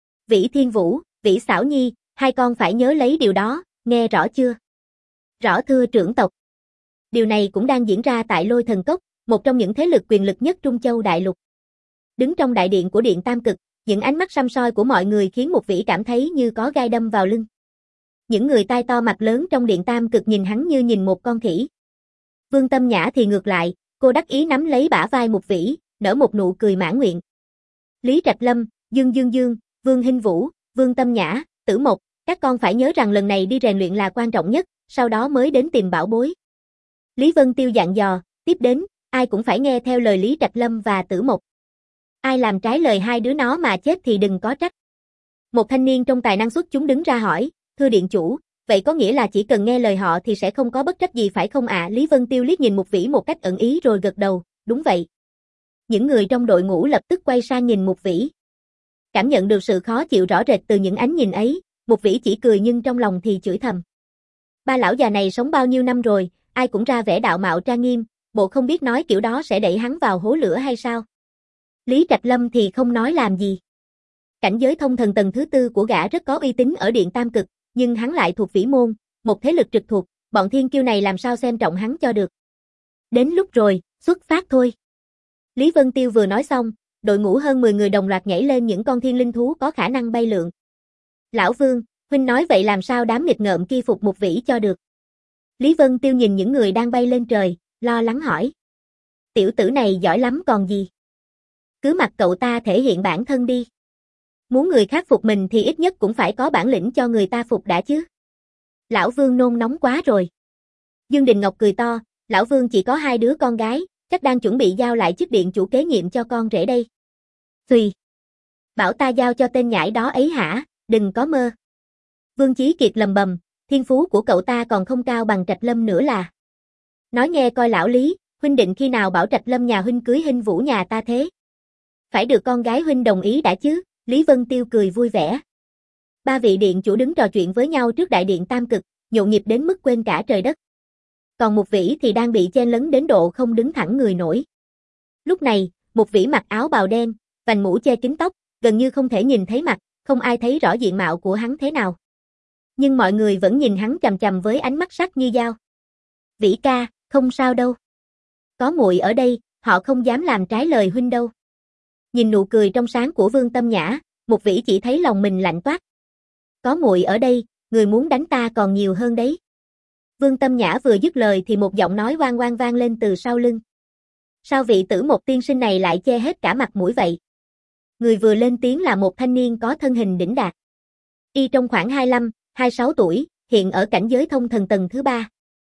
Vĩ Thiên Vũ, Vĩ Xảo Nhi, hai con phải nhớ lấy điều đó, nghe rõ chưa? Rõ thưa trưởng tộc. Điều này cũng đang diễn ra tại Lôi Thần Cốc, một trong những thế lực quyền lực nhất Trung Châu đại lục. Đứng trong đại điện của Điện Tam Cực, Những ánh mắt săm soi của mọi người khiến Mục Vĩ cảm thấy như có gai đâm vào lưng. Những người tai to mặt lớn trong điện tam cực nhìn hắn như nhìn một con khỉ. Vương Tâm Nhã thì ngược lại, cô đắc ý nắm lấy bả vai Mục Vĩ, nở một nụ cười mãn nguyện. Lý Trạch Lâm, Dương Dương Dương, Vương Hinh Vũ, Vương Tâm Nhã, Tử Mộc, các con phải nhớ rằng lần này đi rèn luyện là quan trọng nhất, sau đó mới đến tìm bảo bối. Lý Vân Tiêu dặn dò, tiếp đến, ai cũng phải nghe theo lời Lý Trạch Lâm và Tử Mộc. Ai làm trái lời hai đứa nó mà chết thì đừng có trách. Một thanh niên trong tài năng xuất chúng đứng ra hỏi, thưa điện chủ, vậy có nghĩa là chỉ cần nghe lời họ thì sẽ không có bất trách gì phải không ạ? À? Lý Vân Tiêu liếc nhìn Mục Vĩ một cách ẩn ý rồi gật đầu, đúng vậy. Những người trong đội ngũ lập tức quay sang nhìn Mục Vĩ. Cảm nhận được sự khó chịu rõ rệt từ những ánh nhìn ấy, Mục Vĩ chỉ cười nhưng trong lòng thì chửi thầm. Ba lão già này sống bao nhiêu năm rồi, ai cũng ra vẻ đạo mạo trang nghiêm, bộ không biết nói kiểu đó sẽ đẩy hắn vào hố lửa hay sao? Lý Trạch Lâm thì không nói làm gì. Cảnh giới thông thần tầng thứ tư của gã rất có uy tín ở điện tam cực, nhưng hắn lại thuộc Vĩ môn, một thế lực trực thuộc, bọn thiên kiêu này làm sao xem trọng hắn cho được. Đến lúc rồi, xuất phát thôi. Lý Vân Tiêu vừa nói xong, đội ngũ hơn mười người đồng loạt nhảy lên những con thiên linh thú có khả năng bay lượn. Lão Vương, huynh nói vậy làm sao đám nghịch ngợm kia phục Mục Vĩ cho được? Lý Vân Tiêu nhìn những người đang bay lên trời, lo lắng hỏi. Tiểu tử này giỏi lắm còn gì. Cứ mặc cậu ta thể hiện bản thân đi. Muốn người khác phục mình thì ít nhất cũng phải có bản lĩnh cho người ta phục đã chứ. Lão Vương nôn nóng quá rồi. Dương Đình Ngọc cười to, Lão Vương chỉ có hai đứa con gái, chắc đang chuẩn bị giao lại chức điện chủ kế nhiệm cho con rể đây. Xùy. Bảo ta giao cho tên nhãi đó ấy hả, đừng có mơ. Vương Chí Kiệt lầm bầm, thiên phú của cậu ta còn không cao bằng Trạch Lâm nữa là. Nói nghe coi lão Lý, huynh định khi nào bảo Trạch Lâm nhà huynh cưới Hinh Vũ nhà ta thế? Phải được con gái huynh đồng ý đã chứ, Lý Vân Tiêu cười vui vẻ. Ba vị điện chủ đứng trò chuyện với nhau trước đại điện tam cực, nhộn nhịp đến mức quên cả trời đất. Còn Mục Vĩ thì đang bị chen lấn đến độ không đứng thẳng người nổi. Lúc này, Mục Vĩ mặc áo bào đen, vành mũ che kín tóc, gần như không thể nhìn thấy mặt, không ai thấy rõ diện mạo của hắn thế nào. Nhưng mọi người vẫn nhìn hắn chằm chằm với ánh mắt sắc như dao. Vĩ ca, không sao đâu. Có muội ở đây, họ không dám làm trái lời huynh đâu. Nhìn nụ cười trong sáng của Vương Tâm Nhã, Mục Vĩ chỉ thấy lòng mình lạnh toát. Có muội ở đây, người muốn đánh ta còn nhiều hơn đấy. Vương Tâm Nhã vừa dứt lời thì một giọng nói oang oang vang lên từ sau lưng. Sao vị Tử Mộc tiên sinh này lại che hết cả mặt mũi vậy? Người vừa lên tiếng là một thanh niên có thân hình đỉnh đạt. Y trong khoảng hai mươi lăm, hai mươi sáu tuổi, hiện ở cảnh giới thông thần tầng thứ ba.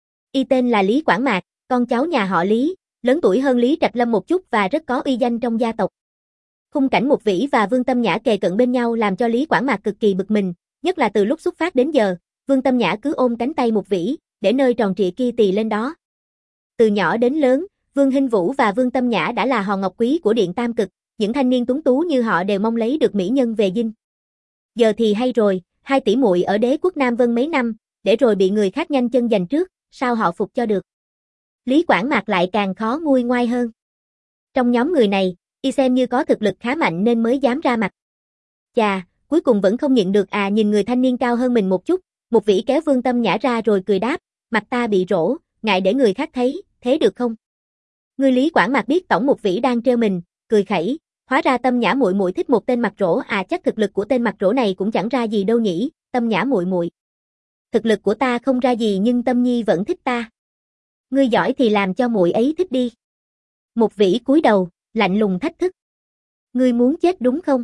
Y tên là Lý Quảng Mạc, con cháu nhà họ Lý, lớn tuổi hơn Lý Trạch Lâm một chút và rất có uy danh trong gia tộc. Khung cảnh Mục Vĩ và Vương Tâm Nhã kề cận bên nhau làm cho Lý Quảng Mạc cực kỳ bực mình, nhất là từ lúc xuất phát đến giờ, Vương Tâm Nhã cứ ôm cánh tay Mục Vĩ, để nơi tròn trịa kia tì lên đó. Từ nhỏ đến lớn, Vương Hinh Vũ và Vương Tâm Nhã đã là hòn ngọc quý của điện tam cực, những thanh niên tuấn tú như họ đều mong lấy được mỹ nhân về dinh. Giờ thì hay rồi, hai tỷ muội ở đế quốc Nam Vân mấy năm, để rồi bị người khác nhanh chân giành trước, sao họ phục cho được. Lý Quảng Mạc lại càng khó nguôi ngoai hơn. Trong nhóm người này, y xem như có thực lực khá mạnh nên mới dám ra mặt. Chà, cuối cùng vẫn không nhịn được à. Nhìn người thanh niên cao hơn mình một chút, Mục Vĩ kéo Vương Tâm Nhã ra rồi cười đáp, mặt ta bị rỗ, ngại để người khác thấy, thế được không? Người Lý Quảng Mạc biết tổng Mục Vĩ đang trêu mình, cười khẩy, hóa ra Tâm Nhã muội muội thích một tên mặt rỗ à. Chắc thực lực của tên mặt rỗ này cũng chẳng ra gì đâu nhỉ, Tâm Nhã muội muội. Thực lực của ta không ra gì nhưng Tâm Nhi vẫn thích ta. Ngươi giỏi thì làm cho muội ấy thích đi. Mục Vĩ cúi đầu, lạnh lùng thách thức. Ngươi muốn chết đúng không?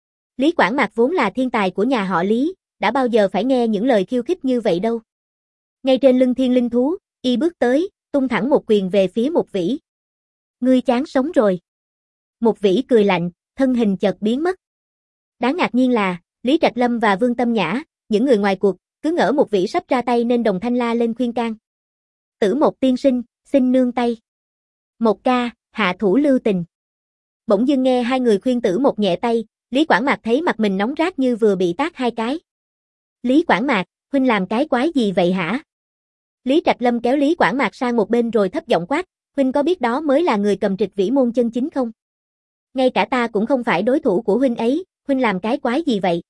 Lý Quảng Mạc vốn là thiên tài của nhà họ Lý, đã bao giờ phải nghe những lời khiêu khích như vậy đâu. Ngay trên lưng thiên linh thú, y bước tới, tung thẳng một quyền về phía Mục Vĩ. Ngươi chán sống rồi. Mục Vĩ cười lạnh, thân hình chợt biến mất. Đáng ngạc nhiên là, Lý Trạch Lâm và Vương Tâm Nhã, những người ngoài cuộc, cứ ngỡ Mục Vĩ sắp ra tay nên đồng thanh la lên khuyên can. Tử Mộc tiên sinh, xin nương tay. Một ca, hạ thủ lưu tình. Bỗng dưng nghe hai người khuyên Tử Mộc nhẹ tay, Lý Quảng Mạc thấy mặt mình nóng rát như vừa bị tát hai cái. Lý Quảng Mạc, huynh làm cái quái gì vậy hả? Lý Trạch Lâm kéo Lý Quảng Mạc sang một bên rồi thấp giọng quát, huynh có biết đó mới là người cầm trịch vĩ môn chân chính không? Ngay cả ta cũng không phải đối thủ của huynh ấy, huynh làm cái quái gì vậy?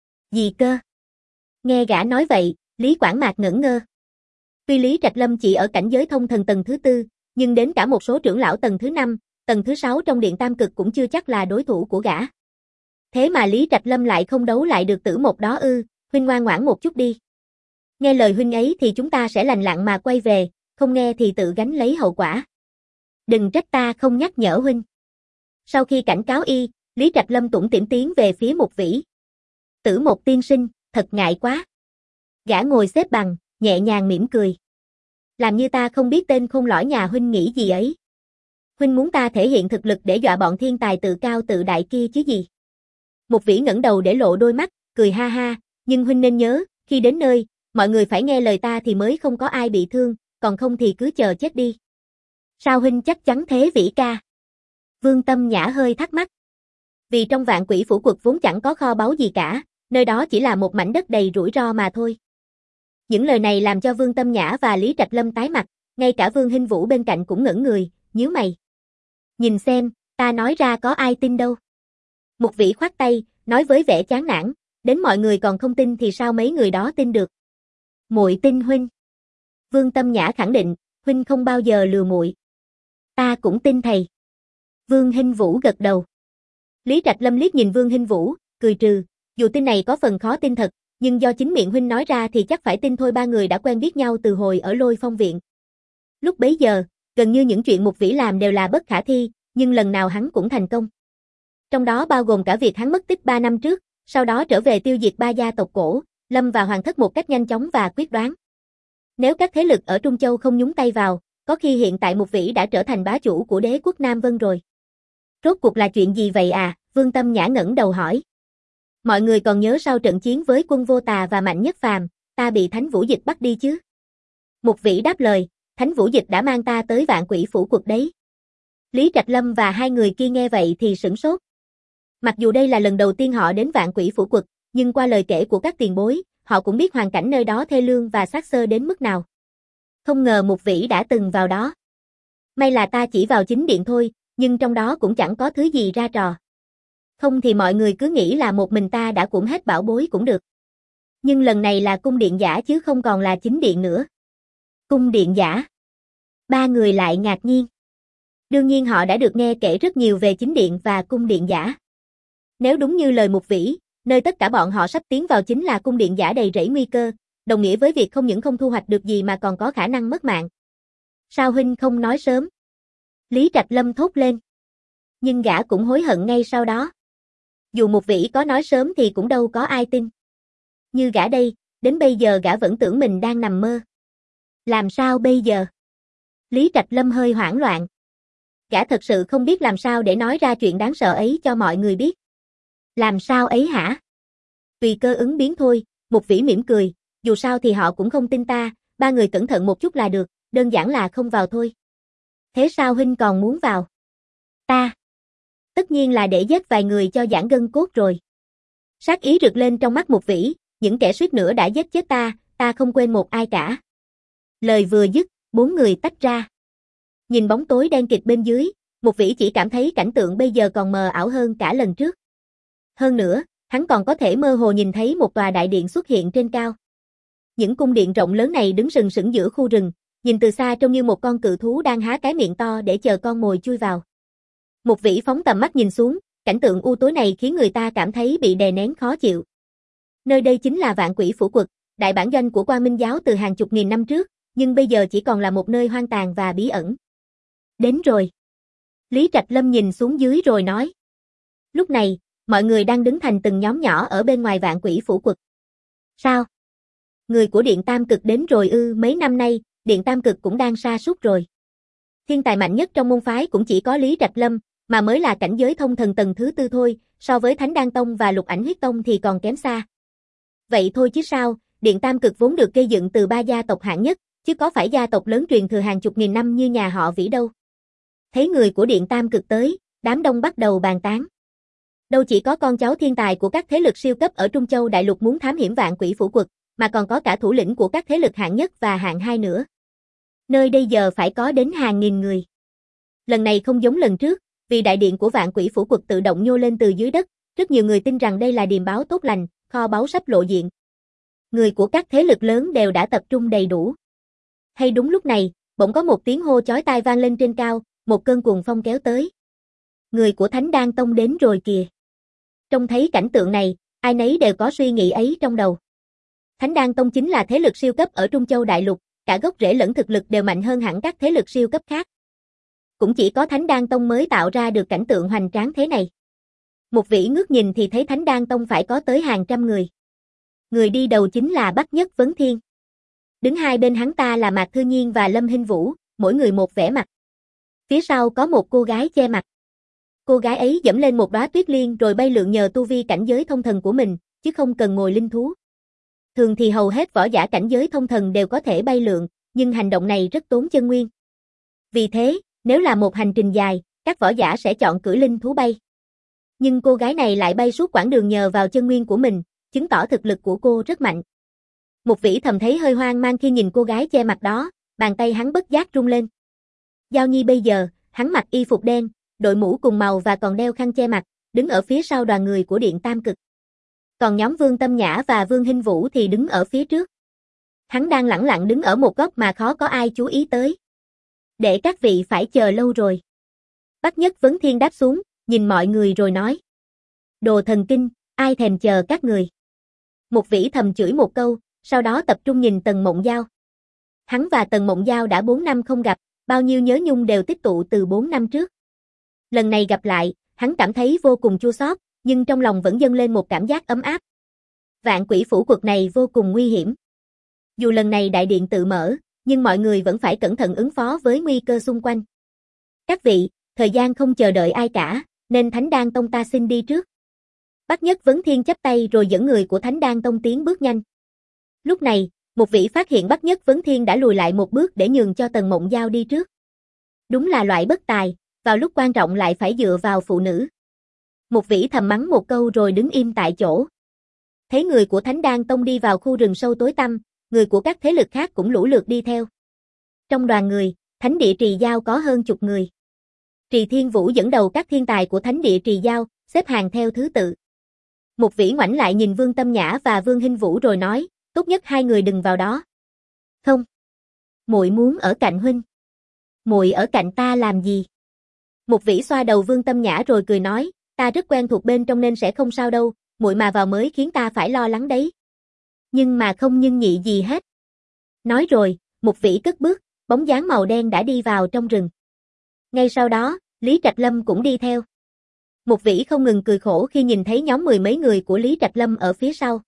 Gì cơ? Nghe gã nói vậy, Lý Quảng Mạc ngẩn ngơ. Tuy Lý Trạch Lâm chỉ ở cảnh giới thông thần tầng thứ tư, nhưng đến cả một số trưởng lão tầng thứ năm, tầng thứ sáu trong điện tam cực cũng chưa chắc là đối thủ của gã. Thế mà Lý Trạch Lâm lại không đấu lại được Tử Mộc đó ư, huynh ngoan ngoãn một chút đi. Nghe lời huynh ấy thì chúng ta sẽ lành lặn mà quay về, không nghe thì tự gánh lấy hậu quả. Đừng trách ta không nhắc nhở huynh. Sau khi cảnh cáo y, Lý Trạch Lâm tủm tỉm tiến về phía Mục Vĩ. Tử Mộc tiên sinh, thật ngại quá. Gã ngồi xếp bằng, nhẹ nhàng mỉm cười. Làm như ta không biết tên khôn lõi nhà huynh nghĩ gì ấy. Huynh muốn ta thể hiện thực lực để dọa bọn thiên tài tự cao tự đại kia chứ gì. Mục Vĩ ngẩng đầu để lộ đôi mắt, cười ha ha, nhưng huynh nên nhớ, khi đến nơi, mọi người phải nghe lời ta thì mới không có ai bị thương, còn không thì cứ chờ chết đi. Sao huynh chắc chắn thế Vĩ ca? Vương Tâm Nhã hơi thắc mắc. Vì trong Vạn Quỷ Phủ Quật vốn chẳng có kho báu gì cả, nơi đó chỉ là một mảnh đất đầy rủi ro mà thôi. Những lời này làm cho Vương Tâm Nhã và Lý Trạch Lâm tái mặt, ngay cả Vương Hinh Vũ bên cạnh cũng ngẩn người, nhíu mày. Nhìn xem, ta nói ra có ai tin đâu. Mục Vĩ khoát tay, nói với vẻ chán nản, đến mọi người còn không tin thì sao mấy người đó tin được. Muội tin huynh. Vương Tâm Nhã khẳng định, huynh không bao giờ lừa muội. Ta cũng tin thầy. Vương Hinh Vũ gật đầu. Lý Trạch Lâm liếc nhìn Vương Hinh Vũ, cười trừ, dù tin này có phần khó tin thật, nhưng do chính miệng huynh nói ra thì chắc phải tin thôi. Ba người đã quen biết nhau từ hồi ở Lôi Phong viện. Lúc bấy giờ, gần như những chuyện Mục Vĩ làm đều là bất khả thi, nhưng lần nào hắn cũng thành công. Trong đó bao gồm cả việc hắn mất tích ba năm trước, sau đó trở về tiêu diệt ba gia tộc cổ, lâm và hoàng thất một cách nhanh chóng và quyết đoán. Nếu các thế lực ở Trung Châu không nhúng tay vào, có khi hiện tại Mục Vĩ đã trở thành bá chủ của đế quốc Nam Vân rồi. Rốt cuộc là chuyện gì vậy à? Vương Tâm Nhã ngẩng đầu hỏi. Mọi người còn nhớ sau trận chiến với Quân Vô Tà và Mạnh Nhất Phàm, ta bị Thánh Vũ Dịch bắt đi chứ? Mục Vĩ đáp lời, Thánh Vũ Dịch đã mang ta tới Vạn Quỷ Phủ Quật đấy. Lý Trạch Lâm và hai người kia nghe vậy thì sửng sốt. Mặc dù đây là lần đầu tiên họ đến Vạn Quỷ Phủ Quật, nhưng qua lời kể của các tiền bối, họ cũng biết hoàn cảnh nơi đó thê lương và xác xơ đến mức nào. Không ngờ Mục Vĩ đã từng vào đó. May là ta chỉ vào chính điện thôi, nhưng trong đó cũng chẳng có thứ gì ra trò. Không thì mọi người cứ nghĩ là một mình ta đã cuỗm hết bảo bối cũng được. Nhưng lần này là cung điện giả chứ không còn là chính điện nữa. Cung điện giả. Ba người lại ngạc nhiên. Đương nhiên họ đã được nghe kể rất nhiều về chính điện và cung điện giả. Nếu đúng như lời Mục Vĩ, nơi tất cả bọn họ sắp tiến vào chính là cung điện giả đầy rẫy nguy cơ, đồng nghĩa với việc không những không thu hoạch được gì mà còn có khả năng mất mạng. Sao huynh không nói sớm? Lý Trạch Lâm thốt lên. Nhưng gã cũng hối hận ngay sau đó. Dù Mục Vĩ có nói sớm thì cũng đâu có ai tin. Như gã đây, đến bây giờ gã vẫn tưởng mình đang nằm mơ. Làm sao bây giờ? Lý Trạch Lâm hơi hoảng loạn. Gã thật sự không biết làm sao để nói ra chuyện đáng sợ ấy cho mọi người biết. Làm sao ấy hả? Tùy cơ ứng biến thôi, Mục Vĩ mỉm cười, dù sao thì họ cũng không tin ta, ba người cẩn thận một chút là được, đơn giản là không vào thôi. Thế sao huynh còn muốn vào? Ta. Tất nhiên là để giết vài người cho giãn gân cốt rồi. Sát ý rực lên trong mắt Mục Vĩ, những kẻ suýt nữa đã giết chết ta, ta không quên một ai cả. Lời vừa dứt, bốn người tách ra. Nhìn bóng tối đen kịt bên dưới, Mục Vĩ chỉ cảm thấy cảnh tượng bây giờ còn mờ ảo hơn cả lần trước. Hơn nữa, hắn còn có thể mơ hồ nhìn thấy một tòa đại điện xuất hiện trên cao. Những cung điện rộng lớn này đứng sừng sững giữa khu rừng, nhìn từ xa trông như một con cự thú đang há cái miệng to để chờ con mồi chui vào. Mục Vĩ phóng tầm mắt nhìn xuống, cảnh tượng u tối này khiến người ta cảm thấy bị đè nén khó chịu. Nơi đây chính là Vạn Quỷ Phủ Quật, đại bản doanh của Quang Minh giáo từ hàng chục nghìn năm trước, nhưng bây giờ chỉ còn là một nơi hoang tàn và bí ẩn. Đến rồi. Lý Trạch Lâm nhìn xuống dưới rồi nói. Lúc này, mọi người đang đứng thành từng nhóm nhỏ ở bên ngoài Vạn Quỷ Phủ Quật. Sao? Người của Điện Tam Cực đến rồi ư? Mấy năm nay, Điện Tam Cực cũng đang sa sút rồi. Thiên tài mạnh nhất trong môn phái cũng chỉ có Lý Trạch Lâm, mà mới là cảnh giới thông thần tầng thứ tư thôi, so với Thánh Đan Tông và Lục Ảnh Huyết Tông thì còn kém xa. Vậy thôi chứ sao, Điện Tam Cực vốn được gây dựng từ ba gia tộc hạng nhất, chứ có phải gia tộc lớn truyền thừa hàng chục nghìn năm như nhà họ Vĩ đâu. Thấy người của Điện Tam Cực tới, đám đông bắt đầu bàn tán. Đâu chỉ có con cháu thiên tài của các thế lực siêu cấp ở Trung Châu Đại Lục muốn thám hiểm Vạn Quỷ Phủ Quật, mà còn có cả thủ lĩnh của các thế lực hạng nhất và hạng hai nữa. Nơi đây giờ phải có đến hàng nghìn người. Lần này không giống lần trước, vì đại điện của Vạn Quỷ Phủ Quật tự động nhô lên từ dưới đất, rất nhiều người tin rằng đây là điềm báo tốt lành, kho báu sắp lộ diện. Người của các thế lực lớn đều đã tập trung đầy đủ. Hay đúng lúc này, bỗng có một tiếng hô chói tai vang lên trên cao, một cơn cuồng phong kéo tới. Người của Thánh Đan Tông đến rồi kìa. Trông thấy cảnh tượng này, ai nấy đều có suy nghĩ ấy trong đầu. Thánh Đan Tông chính là thế lực siêu cấp ở Trung Châu Đại Lục, cả gốc rễ lẫn thực lực đều mạnh hơn hẳn các thế lực siêu cấp khác. Cũng chỉ có Thánh Đan Tông mới tạo ra được cảnh tượng hoành tráng thế này. Một vĩ ngước nhìn thì thấy Thánh Đan Tông phải có tới hàng trăm người. Người đi đầu chính là Bắc Nhất Vấn Thiên. Đứng hai bên hắn ta là Mạc Thư Nhiên và Lâm Hinh Vũ, mỗi người một vẻ mặt. Phía sau có một cô gái che mặt. Cô gái ấy dẫm lên một đóa tuyết liên rồi bay lượn nhờ tu vi cảnh giới thông thần của mình, chứ không cần ngồi linh thú. Thường thì hầu hết võ giả cảnh giới thông thần đều có thể bay lượn, nhưng hành động này rất tốn chân nguyên. Vì thế, nếu là một hành trình dài, các võ giả sẽ chọn cưỡi linh thú bay. Nhưng cô gái này lại bay suốt quãng đường nhờ vào chân nguyên của mình, chứng tỏ thực lực của cô rất mạnh. Một vĩ thầm thấy hơi hoang mang khi nhìn cô gái che mặt đó, bàn tay hắn bất giác rung lên. Giao Nhi bây giờ, hắn mặc y phục đen, đội mũ cùng màu và còn đeo khăn che mặt, đứng ở phía sau đoàn người của Điện Tam Cực. Còn nhóm Vương Tâm Nhã và Vương Hinh Vũ thì đứng ở phía trước. Hắn đang lẳng lặng đứng ở một góc mà khó có ai chú ý tới. Để các vị phải chờ lâu rồi. Bắc Nhất Vấn Thiên đáp xuống, nhìn mọi người rồi nói. Đồ thần kinh, ai thèm chờ các người. Một vĩ thầm chửi một câu, sau đó tập trung nhìn Tần Mộng Giao. Hắn và Tần Mộng Giao đã bốn năm không gặp, bao nhiêu nhớ nhung đều tích tụ từ bốn năm trước. Lần này gặp lại, hắn cảm thấy vô cùng chua xót, nhưng trong lòng vẫn dâng lên một cảm giác ấm áp. Vạn Quỷ Phủ quật này vô cùng nguy hiểm. Dù lần này đại điện tự mở, nhưng mọi người vẫn phải cẩn thận ứng phó với nguy cơ xung quanh. Các vị, thời gian không chờ đợi ai cả, nên Thánh Đan Tông ta xin đi trước. Bắc Nhất Vấn Thiên chắp tay rồi dẫn người của Thánh Đan Tông tiến bước nhanh. Lúc này, một vị phát hiện Bắc Nhất Vấn Thiên đã lùi lại một bước để nhường cho Tần Mộng Giao đi trước. Đúng là loại bất tài, vào lúc quan trọng lại phải dựa vào phụ nữ. Một vĩ thầm mắng một câu rồi đứng im tại chỗ. Thấy người của Thánh Đan Tông đi vào khu rừng sâu tối tăm, người của các thế lực khác cũng lũ lượt đi theo. Trong đoàn người, Thánh Địa Trì Giao có hơn chục người. Trì Thiên Vũ dẫn đầu các thiên tài của Thánh Địa Trì Giao, xếp hàng theo thứ tự. Một vĩ ngoảnh lại nhìn Vương Tâm Nhã và Vương Hinh Vũ rồi nói, tốt nhất hai người đừng vào đó. Không. Muội muốn ở cạnh huynh. Muội ở cạnh ta làm gì? Một vĩ xoa đầu Vương Tâm Nhã rồi cười nói, ta rất quen thuộc bên trong nên sẽ không sao đâu, muội mà vào mới khiến ta phải lo lắng đấy. Nhưng mà không nhưng nhị gì hết. Nói rồi, một vĩ cất bước, bóng dáng màu đen đã đi vào trong rừng. Ngay sau đó, Lý Trạch Lâm cũng đi theo. Một vĩ không ngừng cười khổ khi nhìn thấy nhóm mười mấy người của Lý Trạch Lâm ở phía sau.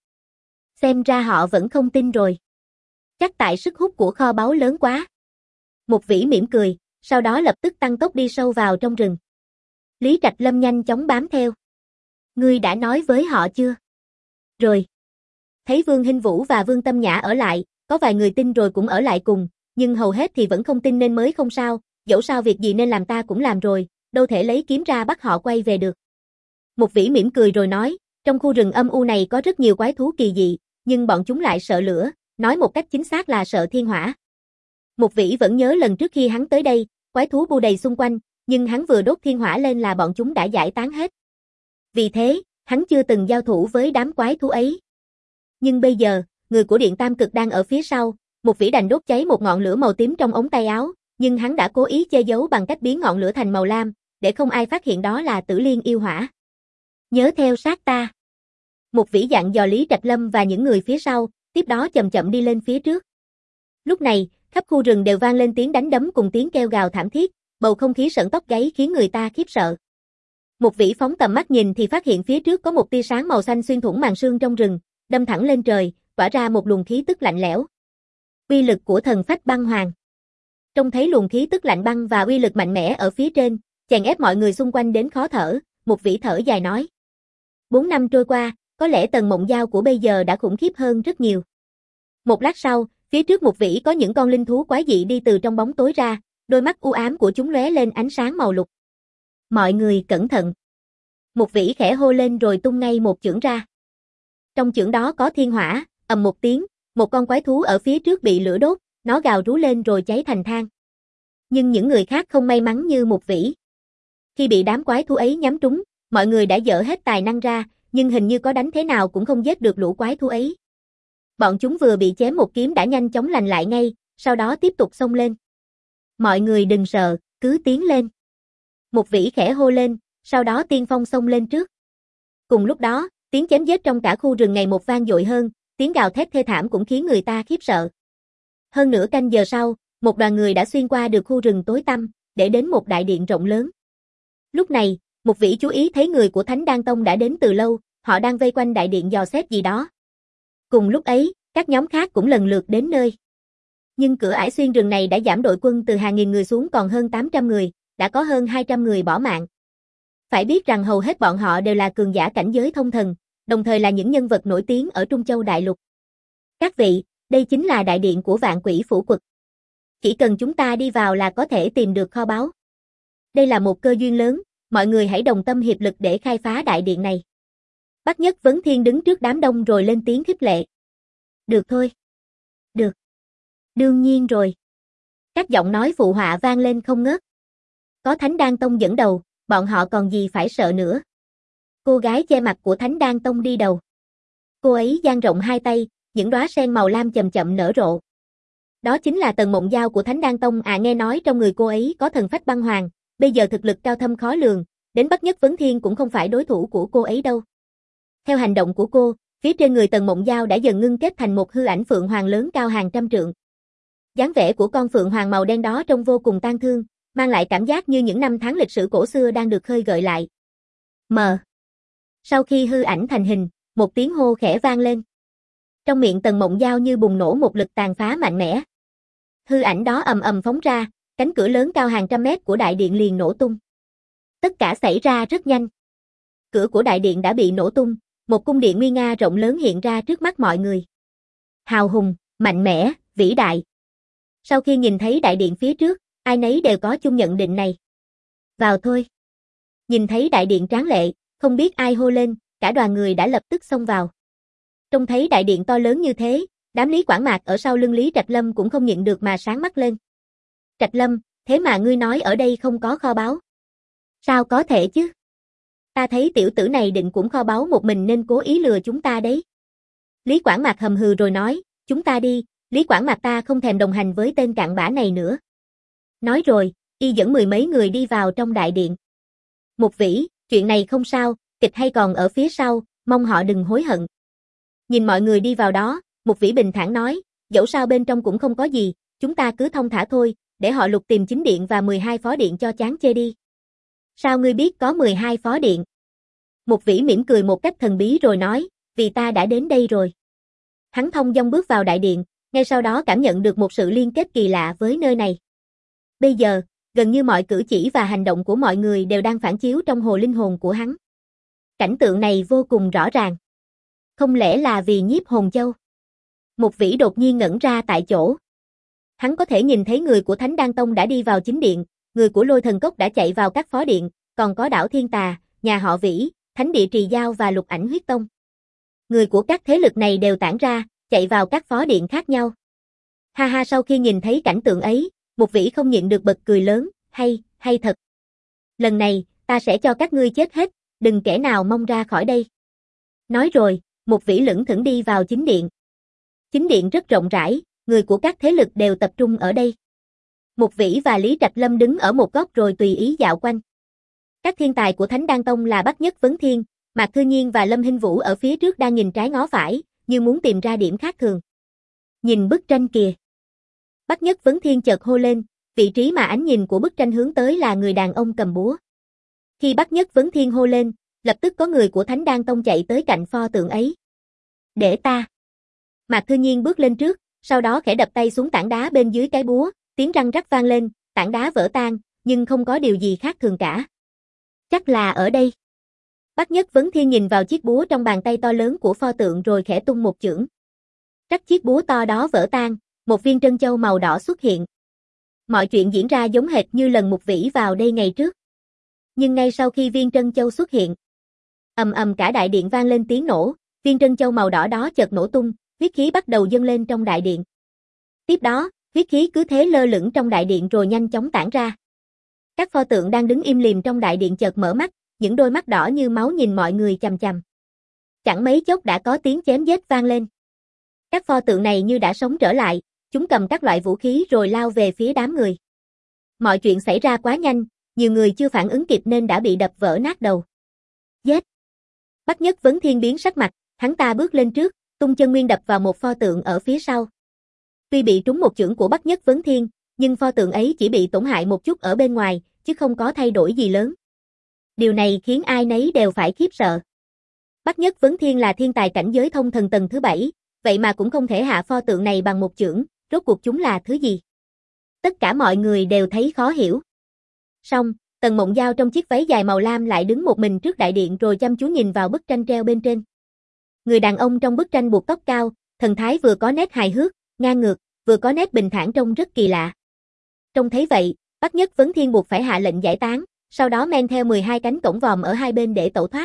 Xem ra họ vẫn không tin rồi. Chắc tại sức hút của kho báu lớn quá. Một vĩ mỉm cười, sau đó lập tức tăng tốc đi sâu vào trong rừng. Lý Trạch Lâm nhanh chóng bám theo. Ngươi đã nói với họ chưa? Rồi. Thấy Vương Hinh Vũ và Vương Tâm Nhã ở lại, có vài người tin rồi cũng ở lại cùng, nhưng hầu hết thì vẫn không tin nên mới không sao, dẫu sao việc gì nên làm ta cũng làm rồi, đâu thể lấy kiếm ra bắt họ quay về được. Một vĩ mỉm cười rồi nói, trong khu rừng âm u này có rất nhiều quái thú kỳ dị, nhưng bọn chúng lại sợ lửa, nói một cách chính xác là sợ thiên hỏa. Một vĩ vẫn nhớ lần trước khi hắn tới đây, quái thú bu đầy xung quanh, nhưng hắn vừa đốt thiên hỏa lên là bọn chúng đã giải tán hết. Vì thế, hắn chưa từng giao thủ với đám quái thú ấy. Nhưng bây giờ, người của Điện Tam Cực đang ở phía sau, một vĩ đành đốt cháy một ngọn lửa màu tím trong ống tay áo, nhưng hắn đã cố ý che giấu bằng cách biến ngọn lửa thành màu lam, để không ai phát hiện đó là Tử Liên yêu hỏa. Nhớ theo sát ta. Một vĩ dặn dò Lý Trạch Lâm và những người phía sau, tiếp đó chậm chậm đi lên phía trước. Lúc này, khắp khu rừng đều vang lên tiếng đánh đấm cùng tiếng kêu gào thảm thiết, bầu không khí sởn tóc gáy khiến người ta khiếp sợ. Một vĩ phóng tầm mắt nhìn thì phát hiện phía trước có một tia sáng màu xanh xuyên thủng màn sương trong rừng, đâm thẳng lên trời, tỏa ra một luồng khí tức lạnh lẽo. Uy lực của thần phách băng hoàng. Trông thấy luồng khí tức lạnh băng và uy lực mạnh mẽ ở phía trên, chèn ép mọi người xung quanh đến khó thở, một vĩ thở dài nói. Bốn năm trôi qua, có lẽ Tần Mộng Giao của bây giờ đã khủng khiếp hơn rất nhiều. Một lát sau, phía trước một vĩ có những con linh thú quái dị đi từ trong bóng tối ra, đôi mắt u ám của chúng lóe lên ánh sáng màu lục. Mọi người cẩn thận. Một vĩ khẽ hô lên rồi tung ngay một chưởng ra. Trong chưởng đó có thiên hỏa, ầm một tiếng, một con quái thú ở phía trước bị lửa đốt, nó gào rú lên rồi cháy thành than. Nhưng những người khác không may mắn như một vĩ. Khi bị đám quái thú ấy nhắm trúng, mọi người đã dở hết tài năng ra, nhưng hình như có đánh thế nào cũng không giết được lũ quái thú ấy. Bọn chúng vừa bị chém một kiếm đã nhanh chóng lành lại ngay, sau đó tiếp tục xông lên. Mọi người đừng sợ, cứ tiến lên. Một vĩ khẽ hô lên, sau đó tiên phong xông lên trước. Cùng lúc đó, tiếng chém giết trong cả khu rừng ngày một vang dội hơn, tiếng gào thét thê thảm cũng khiến người ta khiếp sợ. Hơn nửa canh giờ sau, một đoàn người đã xuyên qua được khu rừng tối tăm, để đến một đại điện rộng lớn. Lúc này, một vị chú ý thấy người của Thánh Đan Tông đã đến từ lâu, họ đang vây quanh đại điện dò xét gì đó. Cùng lúc ấy, các nhóm khác cũng lần lượt đến nơi. Nhưng cửa ải xuyên rừng này đã giảm đội quân từ hàng nghìn người xuống còn hơn tám trăm người, đã có hơn hai trăm người bỏ mạng. Phải biết rằng hầu hết bọn họ đều là cường giả cảnh giới thông thần, đồng thời là những nhân vật nổi tiếng ở Trung Châu Đại Lục. Các vị, đây chính là đại điện của Vạn Quỷ Phủ Quật. Chỉ cần chúng ta đi vào là có thể tìm được kho báu. Đây là một cơ duyên lớn, mọi người hãy đồng tâm hiệp lực để khai phá đại điện này. Bắc Nhất Vấn Thiên đứng trước đám đông rồi lên tiếng khích lệ. Được thôi. Được. Đương nhiên rồi. Các giọng nói phụ họa vang lên không ngớt. Có Thánh Đan Tông dẫn đầu, bọn họ còn gì phải sợ nữa. Cô gái che mặt của Thánh Đan Tông đi đầu. Cô ấy dang rộng hai tay, những đóa sen màu lam chậm chậm nở rộ. Đó chính là Tần Mộng Giao của Thánh Đan Tông à, nghe nói trong người cô ấy có thần phách băng hoàng, bây giờ thực lực cao thâm khó lường, đến Bắc Nhất Vấn Thiên cũng không phải đối thủ của cô ấy đâu. Theo hành động của cô, phía trên người Tần Mộng Giao đã dần ngưng kết thành một hư ảnh phượng hoàng lớn cao hàng trăm trượng. Dáng vẻ của con phượng hoàng màu đen đó trông vô cùng tang thương, mang lại cảm giác như những năm tháng lịch sử cổ xưa đang được khơi gợi lại. Mờ. Sau khi hư ảnh thành hình, một tiếng hô khẽ vang lên. Trong miệng Tần Mộng Giao như bùng nổ một lực tàn phá mạnh mẽ. Hư ảnh đó ầm ầm phóng ra, cánh cửa lớn cao hàng trăm mét của đại điện liền nổ tung. Tất cả xảy ra rất nhanh. Cửa của đại điện đã bị nổ tung, một cung điện nguy nga rộng lớn hiện ra trước mắt mọi người. Hào hùng, mạnh mẽ, vĩ đại. Sau khi nhìn thấy đại điện phía trước, ai nấy đều có chung nhận định này. Vào thôi. Nhìn thấy đại điện tráng lệ, không biết ai hô lên, cả đoàn người đã lập tức xông vào. Trông thấy đại điện to lớn như thế, đám Lý Quảng Mạc ở sau lưng Lý Trạch Lâm cũng không nhịn được mà sáng mắt lên. Trạch Lâm, thế mà ngươi nói ở đây không có kho báu. Sao có thể chứ? Ta thấy tiểu tử này định cũng kho báu một mình nên cố ý lừa chúng ta đấy. Lý Quảng Mạc hầm hừ rồi nói, chúng ta đi, Lý Quảng Mạc ta không thèm đồng hành với tên cặn bã này nữa. Nói rồi, y dẫn mười mấy người đi vào trong đại điện. Một Vĩ, chuyện này không sao, kịch hay còn ở phía sau, mong họ đừng hối hận. Nhìn mọi người đi vào đó, Một Vĩ bình thản nói, dẫu sao bên trong cũng không có gì, chúng ta cứ thong thả thôi, để họ lục tìm chính điện và mười hai phó điện cho chán chê đi. Sao ngươi biết có mười hai phó điện? Một Vĩ mỉm cười một cách thần bí rồi nói, vì ta đã đến đây rồi. Hắn thong dong bước vào đại điện, ngay sau đó cảm nhận được một sự liên kết kỳ lạ với nơi này. Bây giờ, gần như mọi cử chỉ và hành động của mọi người đều đang phản chiếu trong hồ linh hồn của hắn. Cảnh tượng này vô cùng rõ ràng. Không lẽ là vì nhiếp hồn châu? Một Vĩ đột nhiên ngẩn ra tại chỗ. Hắn có thể nhìn thấy người của Thánh Đan Tông đã đi vào chính điện, người của Lôi Thần Cốc đã chạy vào các phó điện, còn có đảo Thiên Tà, nhà họ Vĩ, Thánh Địa Trì Giao và Lục Ảnh Huyết Tông. Người của các thế lực này đều tản ra, chạy vào các phó điện khác nhau. Ha ha, sau khi nhìn thấy cảnh tượng ấy, Một Vĩ không nhịn được bật cười lớn, hay, hay thật. Lần này, ta sẽ cho các ngươi chết hết, đừng kẻ nào mong ra khỏi đây. Nói rồi, Một Vĩ lững thững đi vào chính điện. Chính điện rất rộng rãi, người của các thế lực đều tập trung ở đây. Một Vĩ và Lý Trạch Lâm đứng ở một góc rồi tùy ý dạo quanh. Các thiên tài của Thánh Đan Tông là Bắc Nhất Vấn Thiên, Mạc Thư Nhiên và Lâm Hinh Vũ ở phía trước đang nhìn trái ngó phải, như muốn tìm ra điểm khác thường. Nhìn bức tranh kìa. Bắc Nhất Vấn Thiên chợt hô lên, vị trí mà ánh nhìn của bức tranh hướng tới là người đàn ông cầm búa. Khi Bắc Nhất Vấn Thiên hô lên, lập tức có người của Thánh Đan Tông chạy tới cạnh pho tượng ấy. Để ta. Mạc Thư Nhiên bước lên trước, sau đó khẽ đập tay xuống tảng đá bên dưới cái búa, tiếng răng rắc vang lên, tảng đá vỡ tan, nhưng không có điều gì khác thường cả. Chắc là ở đây. Bắc Nhất Vấn Thiên nhìn vào chiếc búa trong bàn tay to lớn của pho tượng rồi khẽ tung một chưởng. Trách chiếc búa to đó vỡ tan, một viên trân châu màu đỏ xuất hiện. Mọi chuyện diễn ra giống hệt như lần Một Vĩ vào đây ngày trước. Nhưng ngay sau khi viên trân châu xuất hiện, ầm ầm cả đại điện vang lên tiếng nổ, viên trân châu màu đỏ đó chợt nổ tung, huyết khí bắt đầu dâng lên trong đại điện. Tiếp đó, huyết khí cứ thế lơ lửng trong đại điện rồi nhanh chóng tản ra. Các pho tượng đang đứng im lìm trong đại điện chợt mở mắt, những đôi mắt đỏ như máu nhìn mọi người chằm chằm. Chẳng mấy chốc đã có tiếng chém giết vang lên. Các pho tượng này như đã sống trở lại, chúng cầm các loại vũ khí rồi lao về phía đám người. Mọi chuyện xảy ra quá nhanh, nhiều người chưa phản ứng kịp nên đã bị đập vỡ nát đầu. Giết! Bắc Nhất Vấn Thiên biến sắc mặt, hắn ta bước lên trước, tung chân nguyên đập vào một pho tượng ở phía sau. Tuy bị trúng một chưởng của Bắc Nhất Vấn Thiên, nhưng pho tượng ấy chỉ bị tổn hại một chút ở bên ngoài, chứ không có thay đổi gì lớn. Điều này khiến ai nấy đều phải khiếp sợ. Bắc Nhất Vấn Thiên là thiên tài cảnh giới thông thần tầng thứ bảy, vậy mà cũng không thể hạ pho tượng này bằng một chưởng, rốt cuộc chúng là thứ gì? Tất cả mọi người đều thấy khó hiểu. Song, Tần Mộng Giao trong chiếc váy dài màu lam lại đứng một mình trước đại điện rồi chăm chú nhìn vào bức tranh treo bên trên. Người đàn ông trong bức tranh buộc tóc cao, thần thái vừa có nét hài hước, ngang ngược, vừa có nét bình thản trông rất kỳ lạ. Trông thấy vậy, Bắc Nhất Vấn Thiên buộc phải hạ lệnh giải tán, sau đó men theo mười hai cánh cổng vòm ở hai bên để tẩu thoát.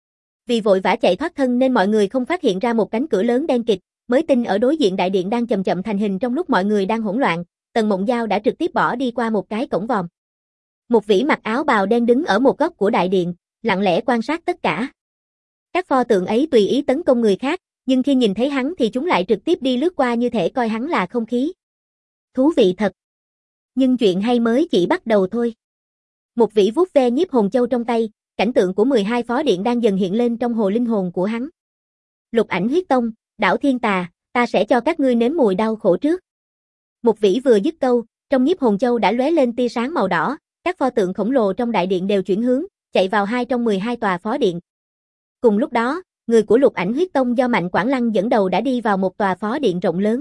Vì vội vã chạy thoát thân nên mọi người không phát hiện ra một cánh cửa lớn đen kịt, mới tinh ở đối diện đại điện đang chậm chậm thành hình trong lúc mọi người đang hỗn loạn, Tần Mộng Giao đã trực tiếp bỏ đi qua một cái cổng vòm. Một vĩ mặc áo bào đen đứng ở một góc của đại điện, lặng lẽ quan sát tất cả. Các pho tượng ấy tùy ý tấn công người khác, nhưng khi nhìn thấy hắn thì chúng lại trực tiếp đi lướt qua như thể coi hắn là không khí. Thú vị thật. Nhưng chuyện hay mới chỉ bắt đầu thôi. Một vĩ vuốt ve nhiếp hồn châu trong tay, cảnh tượng của mười hai phó điện đang dần hiện lên trong hồ linh hồn của hắn. Lục Ảnh Huyết Tông, Đảo Thiên Tà, ta sẽ cho các ngươi nếm mùi đau khổ trước. Một vĩ vừa dứt câu, trong nhiếp hồn châu đã lóe lên tia sáng màu đỏ, các pho tượng khổng lồ trong đại điện đều chuyển hướng, chạy vào hai trong mười hai tòa phó điện. Cùng lúc đó, người của Lục Ảnh Huyết Tông do Mạnh Quảng Lăng dẫn đầu đã đi vào một tòa phó điện rộng lớn.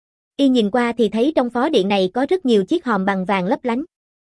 Y nhìn qua thì thấy trong phó điện này có rất nhiều chiếc hòm bằng vàng lấp lánh.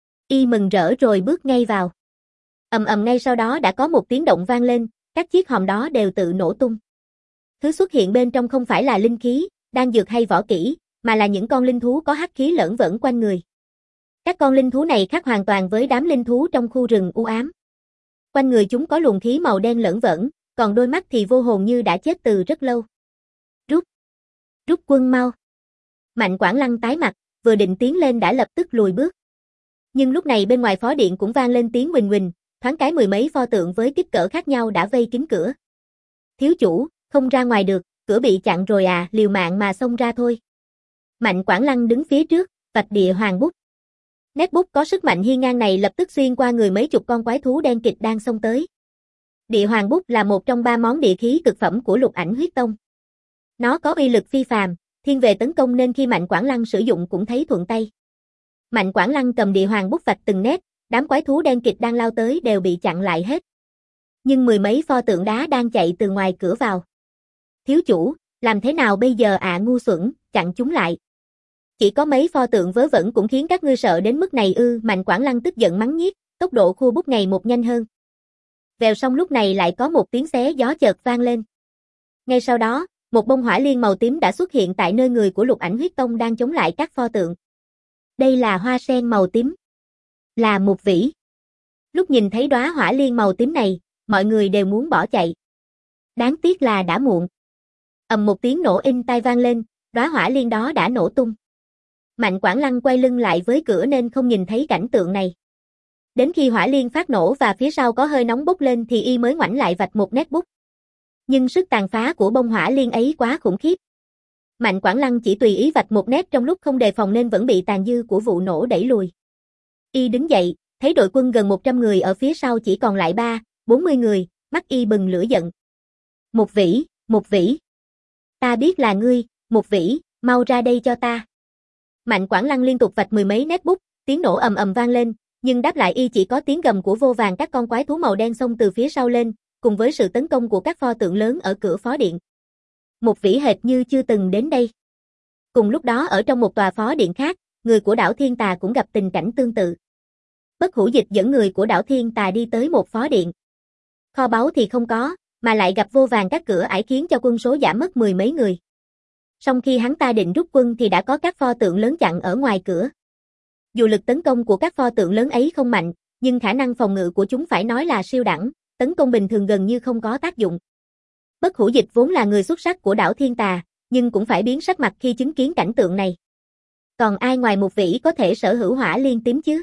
Y mừng rỡ rồi bước ngay vào. Ầm ầm ngay sau đó đã có một tiếng động vang lên, các chiếc hòm đó đều tự nổ tung. Thứ xuất hiện bên trong không phải là linh khí, đan dược hay võ kỹ, mà là những con linh thú có hắc khí lởn vởn quanh người. Các con linh thú này khác hoàn toàn với đám linh thú trong khu rừng u ám. Quanh người chúng có luồng khí màu đen lởn vởn, còn đôi mắt thì vô hồn như đã chết từ rất lâu. Rút! Rút quân mau! Mạnh Quảng Lăng tái mặt, vừa định tiến lên đã lập tức lùi bước. Nhưng lúc này bên ngoài phó điện cũng vang lên tiếng huỳnh huỳnh, thoáng cái mười mấy pho tượng với kích cỡ khác nhau đã vây kín cửa. Thiếu chủ, không ra ngoài được, cửa bị chặn rồi à, liều mạng mà xông ra thôi. Mạnh Quảng Lăng đứng phía trước, vạch địa hoàng bút. Nét bút có sức mạnh hiên ngang này lập tức xuyên qua người mấy chục con quái thú đen kịt đang xông tới. Địa hoàng bút là một trong ba món địa khí cực phẩm của Lục Ảnh Huyết Tông. Nó có uy lực phi phàm, thiên về tấn công nên khi Mạnh Quảng Lăng sử dụng cũng thấy thuận tay. Mạnh Quảng Lăng cầm địa hoàng bút vạch từng nét, đám quái thú đen kịt đang lao tới đều bị chặn lại hết. Nhưng mười mấy pho tượng đá đang chạy từ ngoài cửa vào. Thiếu chủ, làm thế nào bây giờ ạ à, ngu xuẩn, chặn chúng lại. Chỉ có mấy pho tượng vớ vẩn cũng khiến các ngươi sợ đến mức này ư, Mạnh Quảng Lăng tức giận mắng nhiếc, tốc độ khua bút ngày một nhanh hơn. Vèo xong lúc này lại có một tiếng xé gió chợt vang lên. Ngay sau đó, một bông hỏa liên màu tím đã xuất hiện tại nơi người của Lục Ảnh Huyết Tông đang chống lại các pho tượng. Đây là hoa sen màu tím. Là một vĩ. Lúc nhìn thấy đóa hỏa liên màu tím này, mọi người đều muốn bỏ chạy. Đáng tiếc là đã muộn. Ầm một tiếng nổ inh tai vang lên, đóa hỏa liên đó đã nổ tung. Mạnh Quảng Lăng quay lưng lại với cửa nên không nhìn thấy cảnh tượng này. Đến khi hỏa liên phát nổ và phía sau có hơi nóng bốc lên thì y mới ngoảnh lại vạch một nét bút. Nhưng sức tàn phá của bông hỏa liên ấy quá khủng khiếp. Mạnh Quảng Lăng chỉ tùy ý vạch một nét trong lúc không đề phòng nên vẫn bị tàn dư của vụ nổ đẩy lùi. Y đứng dậy, thấy đội quân gần một trăm người ở phía sau chỉ còn lại ba, bốn mươi người, mắt y bừng lửa giận. Một vĩ, một vĩ. Ta biết là ngươi, một vĩ, mau ra đây cho ta. Mạnh Quảng Lăng liên tục vạch mười mấy nét bút, tiếng nổ ầm ầm vang lên, nhưng đáp lại y chỉ có tiếng gầm của vô vàn các con quái thú màu đen xông từ phía sau lên, cùng với sự tấn công của các pho tượng lớn ở cửa phó điện. Một vĩ hệt như chưa từng đến đây. Cùng lúc đó ở trong một tòa phó điện khác, người của đảo Thiên Tà cũng gặp tình cảnh tương tự. Bất Hủ Dịch dẫn người của đảo Thiên Tà đi tới một phó điện. Kho báu thì không có, mà lại gặp vô vàn các cửa ải khiến cho quân số giảm mất mười mấy người. Song khi hắn ta định rút quân thì đã có các pho tượng lớn chặn ở ngoài cửa. Dù lực tấn công của các pho tượng lớn ấy không mạnh, nhưng khả năng phòng ngự của chúng phải nói là siêu đẳng, tấn công bình thường gần như không có tác dụng. Bất Hủ Dịch vốn là người xuất sắc của đảo Thiên Tà, nhưng cũng phải biến sắc mặt khi chứng kiến cảnh tượng này. Còn ai ngoài một vĩ có thể sở hữu hỏa liên tím chứ?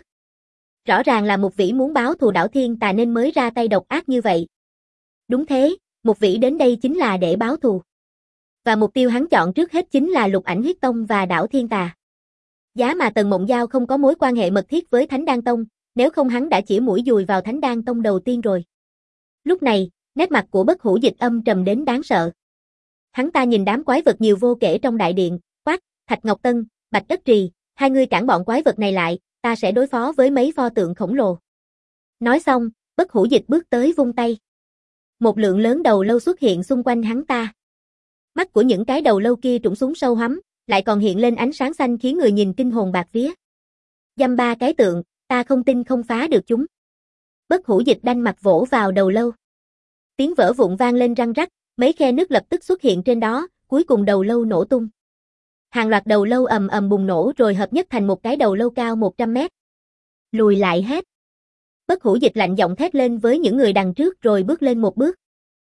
Rõ ràng là một vĩ muốn báo thù đảo Thiên Tà nên mới ra tay độc ác như vậy. Đúng thế, một vĩ đến đây chính là để báo thù. Và mục tiêu hắn chọn trước hết chính là Lục Ảnh Huyết Tông và đảo Thiên Tà. Giá mà Tần Mộng Giao không có mối quan hệ mật thiết với Thánh Đan Tông, nếu không hắn đã chỉ mũi dùi vào Thánh Đan Tông đầu tiên rồi. Lúc này, Nét mặt của Bất Hủ Dịch âm trầm đến đáng sợ. Hắn ta nhìn đám quái vật nhiều vô kể trong đại điện, quát, Thạch Ngọc Tân, Bạch Đất Trì, hai người cản bọn quái vật này lại, ta sẽ đối phó với mấy pho tượng khổng lồ. Nói xong, Bất Hủ Dịch bước tới vung tay. Một lượng lớn đầu lâu xuất hiện xung quanh hắn ta. Mắt của những cái đầu lâu kia trũng xuống sâu hắm, lại còn hiện lên ánh sáng xanh khiến người nhìn kinh hồn bạt vía. Dăm ba cái tượng, ta không tin không phá được chúng. Bất Hủ Dịch đanh mặt vỗ vào đầu lâu. Tiếng vỡ vụn vang lên răng rắc, mấy khe nứt lập tức xuất hiện trên đó, cuối cùng đầu lâu nổ tung. Hàng loạt đầu lâu ầm ầm bùng nổ rồi hợp nhất thành một cái đầu lâu cao một trăm mét. Lùi lại hết. Bất Hủ Dịch lạnh giọng thét lên với những người đằng trước rồi bước lên một bước.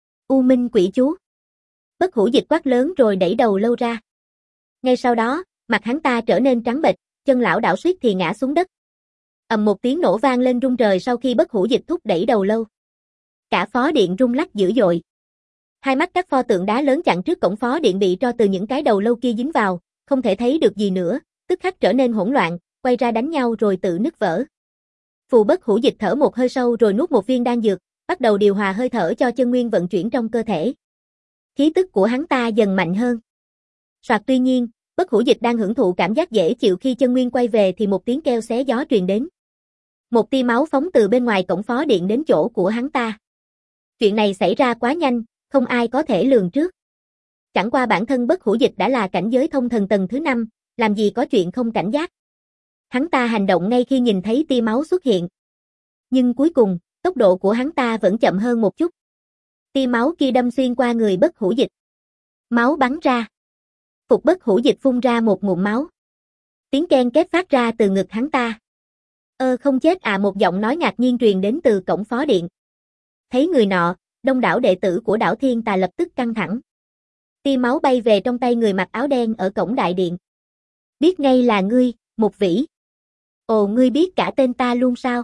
U Minh Quỷ Chú. Bất Hủ Dịch quát lớn rồi đẩy đầu lâu ra. Ngay sau đó, mặt hắn ta trở nên trắng bệch, chân lão đảo suýt thì ngã xuống đất. Ầm một tiếng nổ vang lên rung trời sau khi Bất Hủ Dịch thúc đẩy đầu lâu. Cả phó điện rung lắc dữ dội. Hai mắt các pho tượng đá lớn chặn trước cổng phó điện bị tro từ những cái đầu lâu kia dính vào, không thể thấy được gì nữa, tức khắc trở nên hỗn loạn, quay ra đánh nhau rồi tự nứt vỡ. Phù Bất Hủ Dịch thở một hơi sâu rồi nuốt một viên đan dược, bắt đầu điều hòa hơi thở cho chân nguyên vận chuyển trong cơ thể. Khí tức của hắn ta dần mạnh hơn. Soạt tuy nhiên, Bất Hủ Dịch đang hưởng thụ cảm giác dễ chịu khi chân nguyên quay về thì một tiếng kêu xé gió truyền đến. Một tia máu phóng từ bên ngoài cổng phó điện đến chỗ của hắn ta. Chuyện này xảy ra quá nhanh, không ai có thể lường trước. Chẳng qua bản thân Bất Hủ Dịch đã là cảnh giới thông thần tầng thứ năm, làm gì có chuyện không cảnh giác. Hắn ta hành động ngay khi nhìn thấy tia máu xuất hiện. Nhưng cuối cùng, tốc độ của hắn ta vẫn chậm hơn một chút. Tia máu kia đâm xuyên qua người Bất Hủ Dịch. Máu bắn ra. Phục Bất Hủ Dịch phun ra một ngụm máu. Tiếng ken két phát ra từ ngực hắn ta. Ơ không chết à, một giọng nói ngạc nhiên truyền đến từ cổng phó điện. Thấy người nọ, đông đảo đệ tử của đảo Thiên Tà lập tức căng thẳng. Tia máu bay về trong tay người mặc áo đen ở cổng đại điện. Biết ngay là ngươi, Mục Vĩ. Ồ, ngươi biết cả tên ta luôn sao?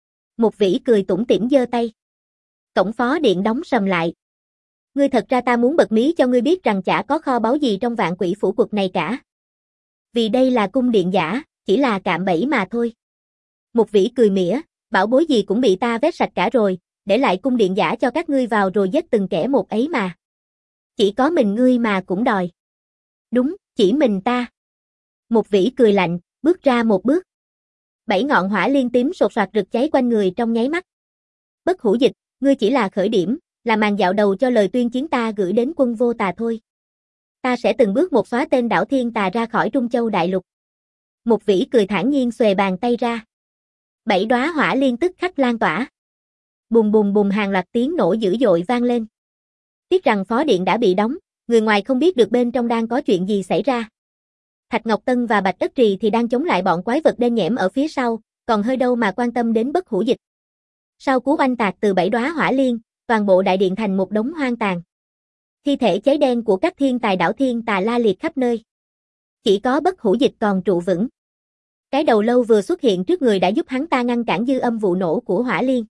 Mục Vĩ cười tủm tỉm giơ tay. Cổng phó điện đóng sầm lại. Ngươi thật ra ta muốn bật mí cho ngươi biết rằng chả có kho báu gì trong Vạn Quỷ Phủ Quật này cả. Vì đây là cung điện giả, chỉ là cạm bẫy mà thôi. Mục Vĩ cười mỉa, bảo bối gì cũng bị ta vét sạch cả rồi, để lại cung điện giả cho các ngươi vào rồi giết từng kẻ một ấy mà. Chỉ có mình ngươi mà cũng đòi. Đúng, chỉ mình ta. Mục Vĩ cười lạnh, bước ra một bước. Bảy ngọn hỏa liên tím sột soạt rực cháy quanh người trong nháy mắt. Bất Hủ Dịch, ngươi chỉ là khởi điểm, là màn dạo đầu cho lời tuyên chiến ta gửi đến quân vô tà thôi. Ta sẽ từng bước một xóa tên đảo Thiên Tà ra khỏi Trung Châu Đại Lục. Mục Vĩ cười thản nhiên xuề bàn tay ra. Bảy đóa hỏa liên tức khắc lan tỏa. Bùng bùng bùng hàng loạt tiếng nổ dữ dội vang lên. Tiếc rằng phó điện đã bị đóng, người ngoài không biết được bên trong đang có chuyện gì xảy ra. Thạch Ngọc Tân và Bạch Đất Trì thì đang chống lại bọn quái vật đen nhẽm ở phía sau, còn hơi đâu mà quan tâm đến Bất Hủ Dịch. Sau cú oanh tạc từ bảy đóa hỏa liên, toàn bộ đại điện thành một đống hoang tàn. Thi thể cháy đen của các thiên tài đảo Thiên Tà la liệt khắp nơi. Chỉ có Bất Hủ Dịch còn trụ vững. Cái đầu lâu vừa xuất hiện trước người đã giúp hắn ta ngăn cản dư âm vụ nổ của hỏa liên.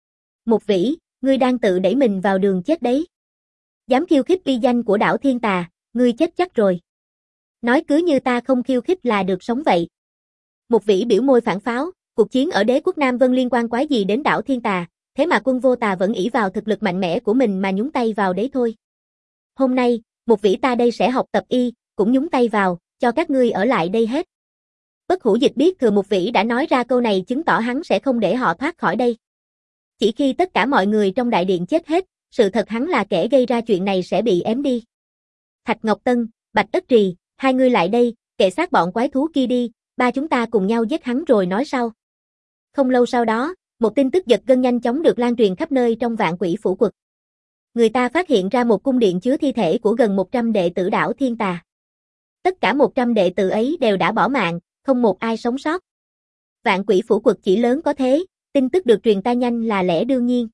Mục Vĩ, ngươi đang tự đẩy mình vào đường chết đấy. Dám khiêu khích uy danh của đảo Thiên Tà, ngươi chết chắc rồi. Nói cứ như ta không khiêu khích là được sống vậy. Mục Vĩ biểu môi phản pháo, cuộc chiến ở đế quốc Nam Vân liên quan quái gì đến đảo Thiên Tà, thế mà quân vô tà vẫn ỷ vào thực lực mạnh mẽ của mình mà nhúng tay vào đấy thôi. Hôm nay, Mục Vĩ ta đây sẽ học tập y, cũng nhúng tay vào, cho các ngươi ở lại đây hết. Bất Hủ Dịch biết thừa Mục Vĩ đã nói ra câu này chứng tỏ hắn sẽ không để họ thoát khỏi đây. Chỉ khi tất cả mọi người trong đại điện chết hết, sự thật hắn là kẻ gây ra chuyện này sẽ bị ém đi. Thạch Ngọc Tân, Bạch Đất Trì, hai ngươi lại đây, kệ sát bọn quái thú kia đi, ba chúng ta cùng nhau giết hắn rồi nói sau. Không lâu sau đó, một tin tức giật gân nhanh chóng được lan truyền khắp nơi trong Vạn Quỷ Phủ Quật. Người ta phát hiện ra một cung điện chứa thi thể của gần một trăm đệ tử đảo Thiên Tà. Tất cả một trăm đệ tử ấy đều đã bỏ mạng, không một ai sống sót. Vạn Quỷ Phủ Quật chỉ lớn có thế, tin tức được truyền ta nhanh là lẽ đương nhiên.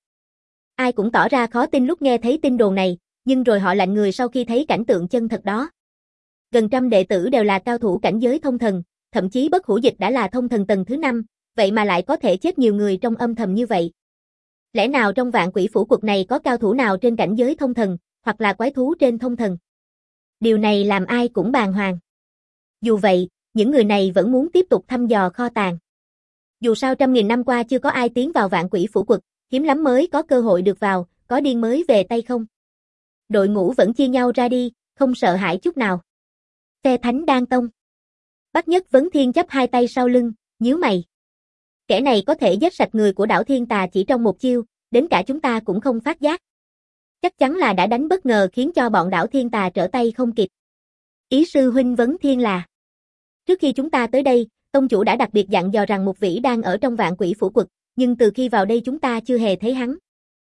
Ai cũng tỏ ra khó tin lúc nghe thấy tin đồn này, nhưng rồi họ lạnh người sau khi thấy cảnh tượng chân thật đó. Gần trăm đệ tử đều là cao thủ cảnh giới thông thần, thậm chí Bất Hủ Dịch đã là thông thần tầng thứ năm, vậy mà lại có thể chết nhiều người trong âm thầm như vậy. Lẽ nào trong Vạn Quỷ Phủ Quật này có cao thủ nào trên cảnh giới thông thần, hoặc là quái thú trên thông thần? Điều này làm ai cũng bàng hoàng. Dù vậy, những người này vẫn muốn tiếp tục thăm dò kho tàng. Dù sao trăm nghìn năm qua chưa có ai tiến vào Vạn Quỷ Phủ Quật, hiếm lắm mới có cơ hội được vào, có điên mới về tay không? Đội ngũ vẫn chia nhau ra đi, không sợ hãi chút nào. Phe Thánh Đan Tông. Bắc Nhất Vấn Thiên chắp hai tay sau lưng, nhíu mày. Kẻ này có thể giết sạch người của đảo Thiên Tà chỉ trong một chiêu, đến cả chúng ta cũng không phát giác. Chắc chắn là đã đánh bất ngờ khiến cho bọn đảo Thiên Tà trở tay không kịp. Ý sư huynh Vấn Thiên là. Trước khi chúng ta tới đây, tông chủ đã đặc biệt dặn dò rằng Mục Vĩ đang ở trong Vạn Quỷ Phủ Quật, nhưng từ khi vào đây chúng ta chưa hề thấy hắn.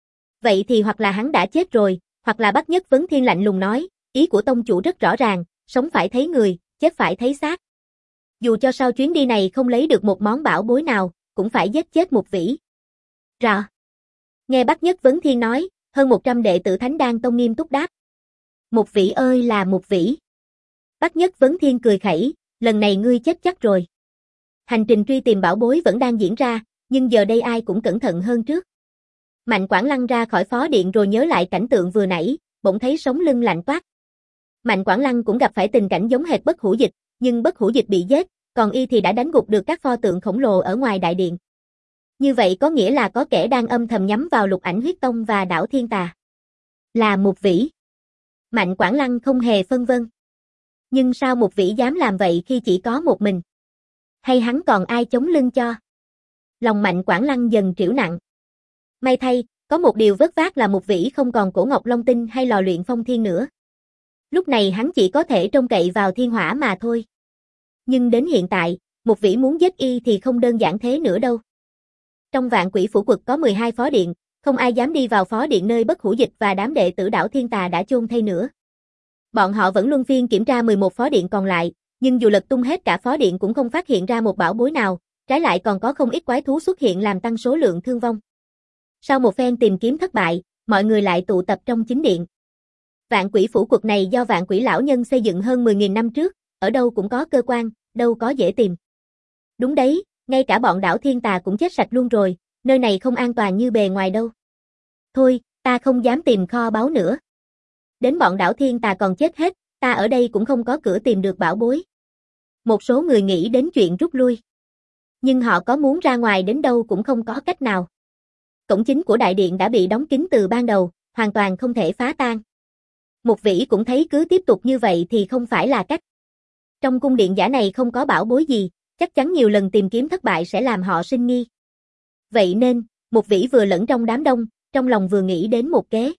Vậy thì hoặc là hắn đã chết rồi, hoặc là Bắc Nhất Vấn Thiên lạnh lùng nói, ý của tông chủ rất rõ ràng, sống phải thấy người, chết phải thấy xác. Dù cho sau chuyến đi này không lấy được một món bảo bối nào, cũng phải giết chết Mục Vĩ. Rõ. Nghe Bắc Nhất Vấn Thiên nói, hơn một trăm đệ tử Thánh Đan Tông nghiêm túc đáp. Mục Vĩ ơi là Mục Vĩ. Bắc Nhất Vấn Thiên cười khẩy, lần này ngươi chết chắc rồi. Hành trình truy tìm bảo bối vẫn đang diễn ra, nhưng giờ đây ai cũng cẩn thận hơn trước. Mạnh Quảng Lăng ra khỏi phó điện rồi nhớ lại cảnh tượng vừa nãy, bỗng thấy sống lưng lạnh toát. Mạnh Quảng Lăng cũng gặp phải tình cảnh giống hệt Bất Hủ Dịch, nhưng Bất Hủ Dịch bị giết, còn y thì đã đánh gục được các pho tượng khổng lồ ở ngoài đại điện. Như vậy có nghĩa là có kẻ đang âm thầm nhắm vào Lục Ảnh Huyết Tông và đảo Thiên Tà. Là Mục Vĩ. Mạnh Quảng Lăng không hề phân vân. Nhưng sao Mục Vĩ dám làm vậy khi chỉ có một mình? Hay hắn còn ai chống lưng cho? Lòng Mạnh Quảng Lăng dần trĩu nặng. May thay, có một điều vất vát là Mục Vĩ không còn cổ ngọc long tinh hay lò luyện phong thiên nữa. Lúc này hắn chỉ có thể trông cậy vào thiên hỏa mà thôi. Nhưng đến hiện tại, Mục Vĩ muốn giết y thì không đơn giản thế nữa đâu. Trong Vạn Quỷ Phủ Quật có mười hai phó điện, không ai dám đi vào phó điện nơi Bất Hủ Dịch và đám đệ tử đảo Thiên Tà đã chôn thây nữa. Bọn họ vẫn luân phiên kiểm tra mười một phó điện còn lại, nhưng dù lật tung hết cả phó điện cũng không phát hiện ra một bảo bối nào, trái lại còn có không ít quái thú xuất hiện làm tăng số lượng thương vong. Sau một phen tìm kiếm thất bại, mọi người lại tụ tập trong chính điện. Vạn Quỷ Phủ Quật này do Vạn Quỷ lão nhân xây dựng hơn mười nghìn năm trước, ở đâu cũng có cơ quan, đâu có dễ tìm. Đúng đấy, ngay cả bọn đảo Thiên Tà cũng chết sạch luôn rồi, nơi này không an toàn như bề ngoài đâu. Thôi, ta không dám tìm kho báu nữa. Đến bọn đảo Thiên Tà còn chết hết, ta ở đây cũng không có cửa tìm được bảo bối. Một số người nghĩ đến chuyện rút lui. Nhưng họ có muốn ra ngoài đến đâu cũng không có cách nào. Cổng chính của đại điện đã bị đóng kín từ ban đầu, hoàn toàn không thể phá tan. Mục Vĩ cũng thấy cứ tiếp tục như vậy thì không phải là cách. Trong cung điện giả này không có bảo bối gì, chắc chắn nhiều lần tìm kiếm thất bại sẽ làm họ sinh nghi. Vậy nên, Mục Vĩ vừa lẫn trong đám đông, trong lòng vừa nghĩ đến một kế.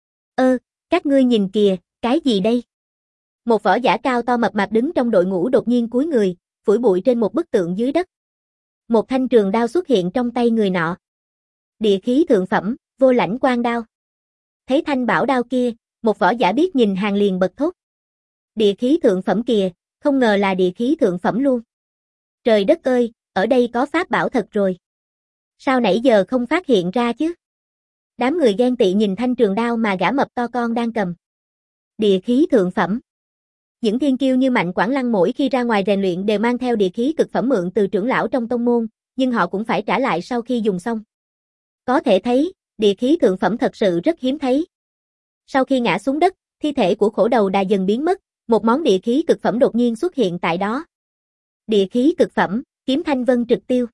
Ơ, các ngươi nhìn kìa, cái gì đây? Một võ giả cao to mập mạp đứng trong đội ngũ đột nhiên cúi người, phủi bụi trên một bức tượng dưới đất. Một thanh trường đao xuất hiện trong tay người nọ. Địa khí thượng phẩm, Vô Lãnh Quan Đao. Thấy thanh bảo đao kia, một võ giả biết nhìn hàng liền bật thốt. Địa khí thượng phẩm kìa, không ngờ là địa khí thượng phẩm luôn. Trời đất ơi, ở đây có pháp bảo thật rồi. Sao nãy giờ không phát hiện ra chứ? Đám người ghen tị nhìn thanh trường đao mà gã mập to con đang cầm. Địa khí thượng phẩm. Những thiên kiêu như Mạnh Quảng Lăng mỗi khi ra ngoài rèn luyện đều mang theo địa khí cực phẩm mượn từ trưởng lão trong tông môn, nhưng họ cũng phải trả lại sau khi dùng xong. Có thể thấy, địa khí thượng phẩm thật sự rất hiếm thấy. Sau khi ngã xuống đất, thi thể của Khổ Đầu Đà dần biến mất, một món địa khí cực phẩm đột nhiên xuất hiện tại đó. Địa khí cực phẩm, kiếm Thanh Vân Trực Tiêu.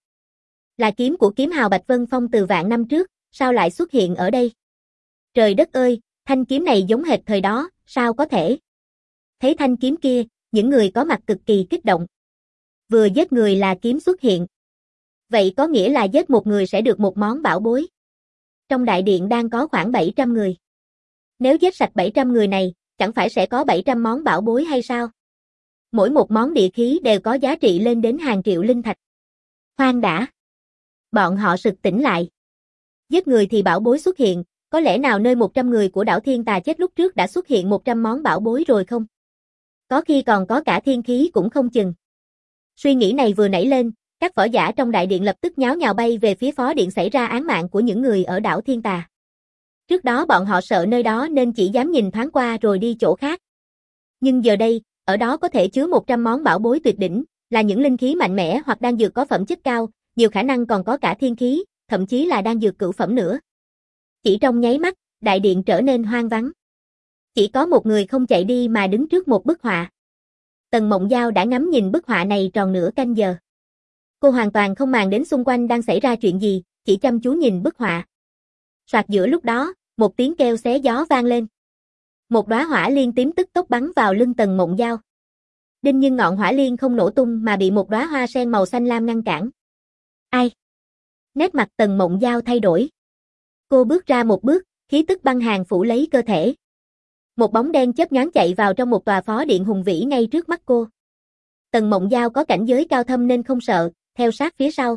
Là kiếm của kiếm hào Bạch Vân Phong từ vạn năm trước, sao lại xuất hiện ở đây? Trời đất ơi, thanh kiếm này giống hệt thời đó, sao có thể? Thấy thanh kiếm kia, những người có mặt cực kỳ kích động. Vừa giết người là kiếm xuất hiện. Vậy có nghĩa là giết một người sẽ được một món bảo bối. Trong đại điện đang có khoảng bảy trăm người. Nếu giết sạch bảy trăm người này, chẳng phải sẽ có bảy trăm món bảo bối hay sao? Mỗi một món địa khí đều có giá trị lên đến hàng triệu linh thạch. Khoan đã. Bọn họ sực tỉnh lại. Giết người thì bảo bối xuất hiện, có lẽ nào nơi một trăm người của đảo Thiên Tà chết lúc trước đã xuất hiện một trăm món bảo bối rồi không? Có khi còn có cả thiên khí cũng không chừng. Suy nghĩ này vừa nảy lên, các võ giả trong đại điện lập tức nháo nhào bay về phía phó điện xảy ra án mạng của những người ở đảo Thiên Tà. Trước đó bọn họ sợ nơi đó nên chỉ dám nhìn thoáng qua rồi đi chỗ khác. Nhưng giờ đây, ở đó có thể chứa một trăm món bảo bối tuyệt đỉnh, là những linh khí mạnh mẽ hoặc đan dược có phẩm chất cao, nhiều khả năng còn có cả thiên khí, thậm chí là đan dược cửu phẩm nữa. Chỉ trong nháy mắt, đại điện trở nên hoang vắng. Chỉ có một người không chạy đi mà đứng trước một bức họa. Tần Mộng Giao đã ngắm nhìn bức họa này tròn nửa canh giờ. Cô hoàn toàn không màng đến xung quanh đang xảy ra chuyện gì, chỉ chăm chú nhìn bức họa. Soạt giữa lúc đó, Một tiếng kêu xé gió vang lên. Một đóa hỏa liên tím tức tốc bắn vào lưng Tần Mộng Giao. Đinh nhưng ngọn hỏa liên không nổ tung mà bị một đóa hoa sen màu xanh lam ngăn cản. Ai? Nét mặt Tần Mộng Giao thay đổi. Cô bước ra một bước, khí tức băng hàn phủ lấy cơ thể. Một bóng đen chớp nhoáng chạy vào trong một tòa phó điện hùng vĩ ngay trước mắt cô. Tần Mộng Giao có cảnh giới cao thâm nên không sợ, theo sát phía sau.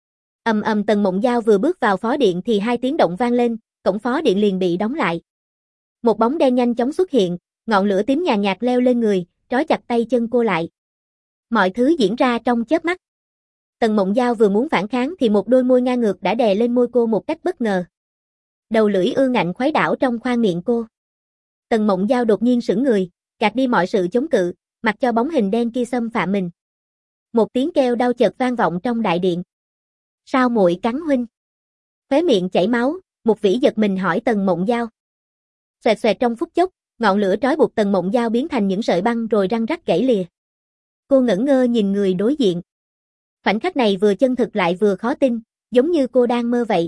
Ầm ầm Tần Mộng Giao vừa bước vào phó điện thì hai tiếng động vang lên, cổng phó điện liền bị đóng lại. Một bóng đen nhanh chóng xuất hiện, ngọn lửa tím nhàn nhạt leo lên người, trói chặt tay chân cô lại. Mọi thứ diễn ra trong chớp mắt. Tần Mộng Giao vừa muốn phản kháng thì một đôi môi ngang ngược đã đè lên môi cô một cách bất ngờ. Đầu lưỡi ương ngạnh khuấy đảo trong khoang miệng cô. Tần Mộng Giao đột nhiên sững người, gạt đi mọi sự chống cự, mặc cho bóng hình đen kia xâm phạm mình. Một tiếng kêu đau chợt vang vọng trong đại điện. Sao muội cắn huynh? Khóe miệng chảy máu, Mục Vĩ giật mình hỏi Tần Mộng Giao. Xoẹt xoẹt trong phút chốc, ngọn lửa trói buộc Tần Mộng Giao biến thành những sợi băng rồi răng rắc gãy lìa. Cô ngẩn ngơ nhìn người đối diện. Khoảnh khắc này vừa chân thực lại vừa khó tin, giống như cô đang mơ vậy.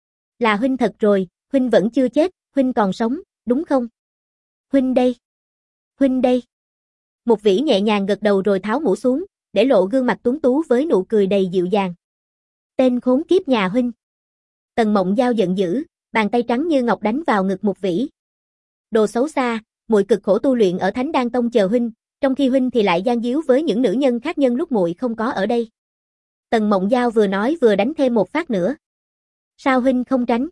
Là huynh thật rồi, huynh vẫn chưa chết, huynh còn sống, đúng không? Huynh đây. Huynh đây. Mục Vĩ nhẹ nhàng gật đầu rồi tháo mũ xuống, để lộ gương mặt tuấn tú với nụ cười đầy dịu dàng. Tên khốn kiếp nhà huynh. Tần Mộng Giao giận dữ, bàn tay trắng như ngọc đánh vào ngực Mục Vĩ. Đồ xấu xa, muội cực khổ tu luyện ở Thánh Đan Tông chờ huynh, trong khi huynh thì lại gian díu với những nữ nhân khác nhân lúc muội không có ở đây. Tần Mộng Giao vừa nói vừa đánh thêm một phát nữa. Sao huynh không tránh?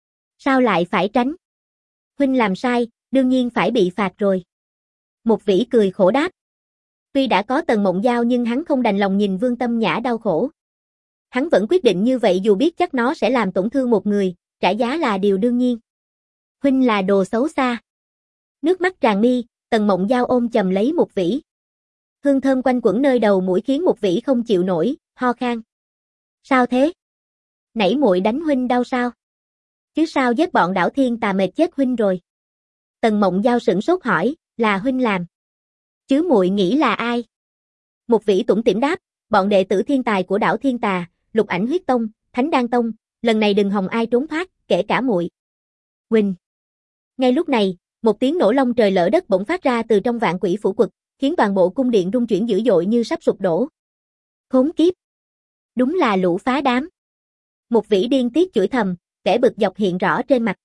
Sao lại phải tránh? Huynh làm sai, đương nhiên phải bị phạt rồi. Mục Vĩ cười khổ đáp. Tuy đã có Tần Mộng Giao nhưng hắn không đành lòng nhìn Vương Tâm Nhã đau khổ. Hắn vẫn quyết định như vậy dù biết chắc nó sẽ làm tổn thương một người, trả giá là điều đương nhiên. Huynh là đồ xấu xa. Nước mắt tràn mi, Tần Mộng Giao ôm chầm lấy Mục Vĩ. Hương thơm quanh quẩn nơi đầu mũi khiến Mục Vĩ không chịu nổi, ho khan. Sao thế? Nãy muội đánh huynh đau sao? Chứ sao giết bọn đảo thiên tà mệt chết huynh rồi. Tần Mộng Giao sửng sốt hỏi, là huynh làm. Chứ muội nghĩ là ai? Mục Vĩ tủm tỉm đáp, bọn đệ tử thiên tài của đảo thiên tà, Lục Ảnh Huyết Tông, Thánh Đan Tông, lần này đừng hòng ai trốn thoát, kể cả muội. Huỳnh. Ngay lúc này, một tiếng nổ long trời lở đất bỗng phát ra từ trong Vạn Quỷ Phủ Quật, khiến toàn bộ cung điện rung chuyển dữ dội như sắp sụp đổ. Khốn kiếp. Đúng là lũ phá đám. Mục Vĩ điên tiết chửi thầm, vẻ bực dọc hiện rõ trên mặt.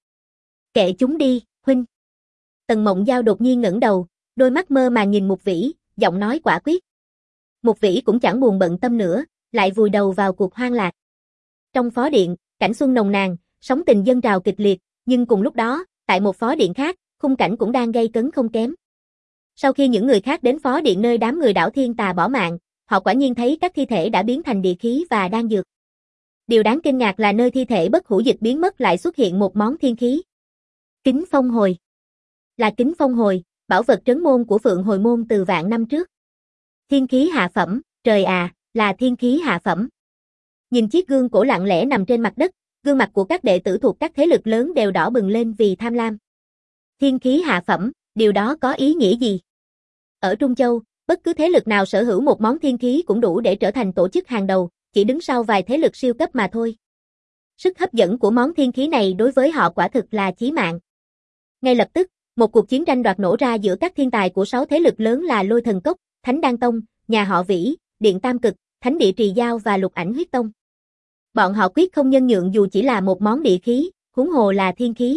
Kệ chúng đi, huynh. Tần Mộng Giao đột nhiên ngẩng đầu, đôi mắt mơ màng nhìn Mục Vĩ, giọng nói quả quyết. Mục Vĩ cũng chẳng buồn bận tâm nữa, lại vùi đầu vào cuộc hoang lạc. Trong phó điện, cảnh xuân nồng nàn, sóng tình dâng trào kịch liệt, nhưng cùng lúc đó, tại một phó điện khác, khung cảnh cũng đang gay cấn không kém. Sau khi những người khác đến phó điện nơi đám người đảo thiên tà bỏ mạng, họ quả nhiên thấy các thi thể đã biến thành địa khí và đan dược. Điều đáng kinh ngạc là nơi thi thể bất hủ dịch biến mất lại xuất hiện một món thiên khí. Kính phong hồi. Là kính phong hồi, bảo vật trấn môn của Phượng Hồi môn từ vạn năm trước. Thiên khí hạ phẩm, trời à, là thiên khí hạ phẩm. Nhìn chiếc gương cổ lặng lẽ nằm trên mặt đất, gương mặt của các đệ tử thuộc các thế lực lớn đều đỏ bừng lên vì tham lam. Thiên khí hạ phẩm, điều đó có ý nghĩa gì? Ở Trung Châu, bất cứ thế lực nào sở hữu một món thiên khí cũng đủ để trở thành tổ chức hàng đầu, chỉ đứng sau vài thế lực siêu cấp mà thôi. Sức hấp dẫn của món thiên khí này đối với họ quả thực là chí mạng. Ngay lập tức, một cuộc chiến tranh đoạt nổ ra giữa các thiên tài của sáu thế lực lớn là Lôi Thần Cốc, Thánh Đan Tông, nhà họ Vĩ, Điện Tam Cực, Thánh Địa Trì Giao và Lục Ảnh Huyết Tông. Bọn họ quyết không nhân nhượng dù chỉ là một món địa khí, huống hồ là thiên khí.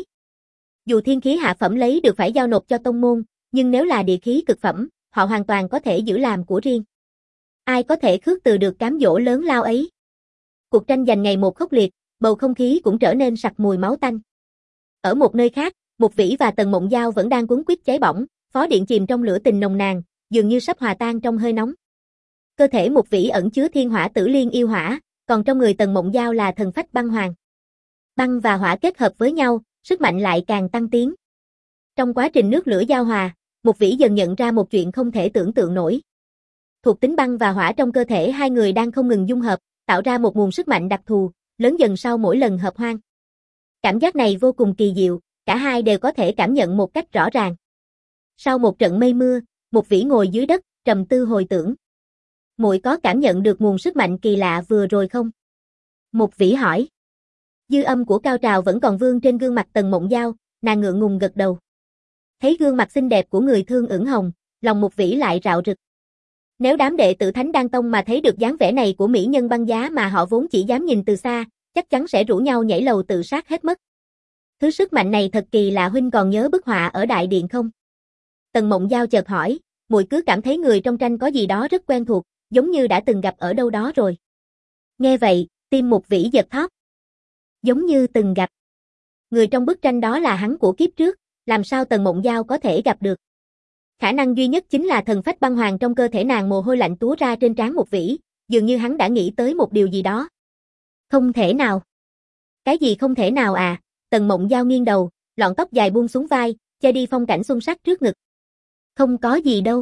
Dù thiên khí hạ phẩm lấy được phải giao nộp cho tông môn, nhưng nếu là địa khí cực phẩm, họ hoàn toàn có thể giữ làm của riêng. Ai có thể khước từ được cám dỗ lớn lao ấy? Cuộc tranh giành ngày một khốc liệt, bầu không khí cũng trở nên sặc mùi máu tanh. Ở một nơi khác, Mục Vĩ và Tần Mộng Giao vẫn đang cuống quýt cháy bỏng, phó điện chìm trong lửa tình nồng nàn, dường như sắp hòa tan trong hơi nóng. Cơ thể Mục Vĩ ẩn chứa thiên hỏa tử liên yêu hỏa, còn trong người Tần Mộng Giao là thần phách băng hoàng. Băng và hỏa kết hợp với nhau, sức mạnh lại càng tăng tiến. Trong quá trình nước lửa giao hòa, Mục Vĩ dần nhận ra một chuyện không thể tưởng tượng nổi. Thuộc tính băng và hỏa trong cơ thể hai người đang không ngừng dung hợp, tạo ra một nguồn sức mạnh đặc thù, lớn dần sau mỗi lần hợp hoan. Cảm giác này vô cùng kỳ diệu, cả hai đều có thể cảm nhận một cách rõ ràng. Sau một trận mây mưa, Mục Vĩ ngồi dưới đất, trầm tư hồi tưởng. Muội có cảm nhận được nguồn sức mạnh kỳ lạ vừa rồi không? Mục Vĩ hỏi. Dư âm của cao trào vẫn còn vương trên gương mặt Tần Mộng Giao, nàng ngượng ngùng gật đầu. Thấy gương mặt xinh đẹp của người thương ửng hồng, lòng Mục Vĩ lại rạo rực. Nếu đám đệ tử Thánh Đan Tông mà thấy được dáng vẻ này của mỹ nhân băng giá mà họ vốn chỉ dám nhìn từ xa, chắc chắn sẽ rủ nhau nhảy lầu tự sát hết mất. Thứ sức mạnh này thật kỳ lạ, huynh còn nhớ bức họa ở đại điện không? Tần Mộng Giao chợt hỏi, muội cứ cảm thấy người trong tranh có gì đó rất quen thuộc, giống như đã từng gặp ở đâu đó rồi. Nghe vậy, tim Mục Vĩ giật thót. Giống như từng gặp. Người trong bức tranh đó là hắn của kiếp trước, làm sao Tần Mộng Giao có thể gặp được? Khả năng duy nhất chính là thần phách băng hoàng trong cơ thể nàng. Mồ hôi lạnh túa ra trên trán Mục Vĩ, dường như hắn đã nghĩ tới một điều gì đó. Không thể nào. Cái gì không thể nào à? Tần Mộng Giao nghiêng đầu, lọn tóc dài buông xuống vai, che đi phong cảnh xuân sắc trước ngực. Không có gì đâu.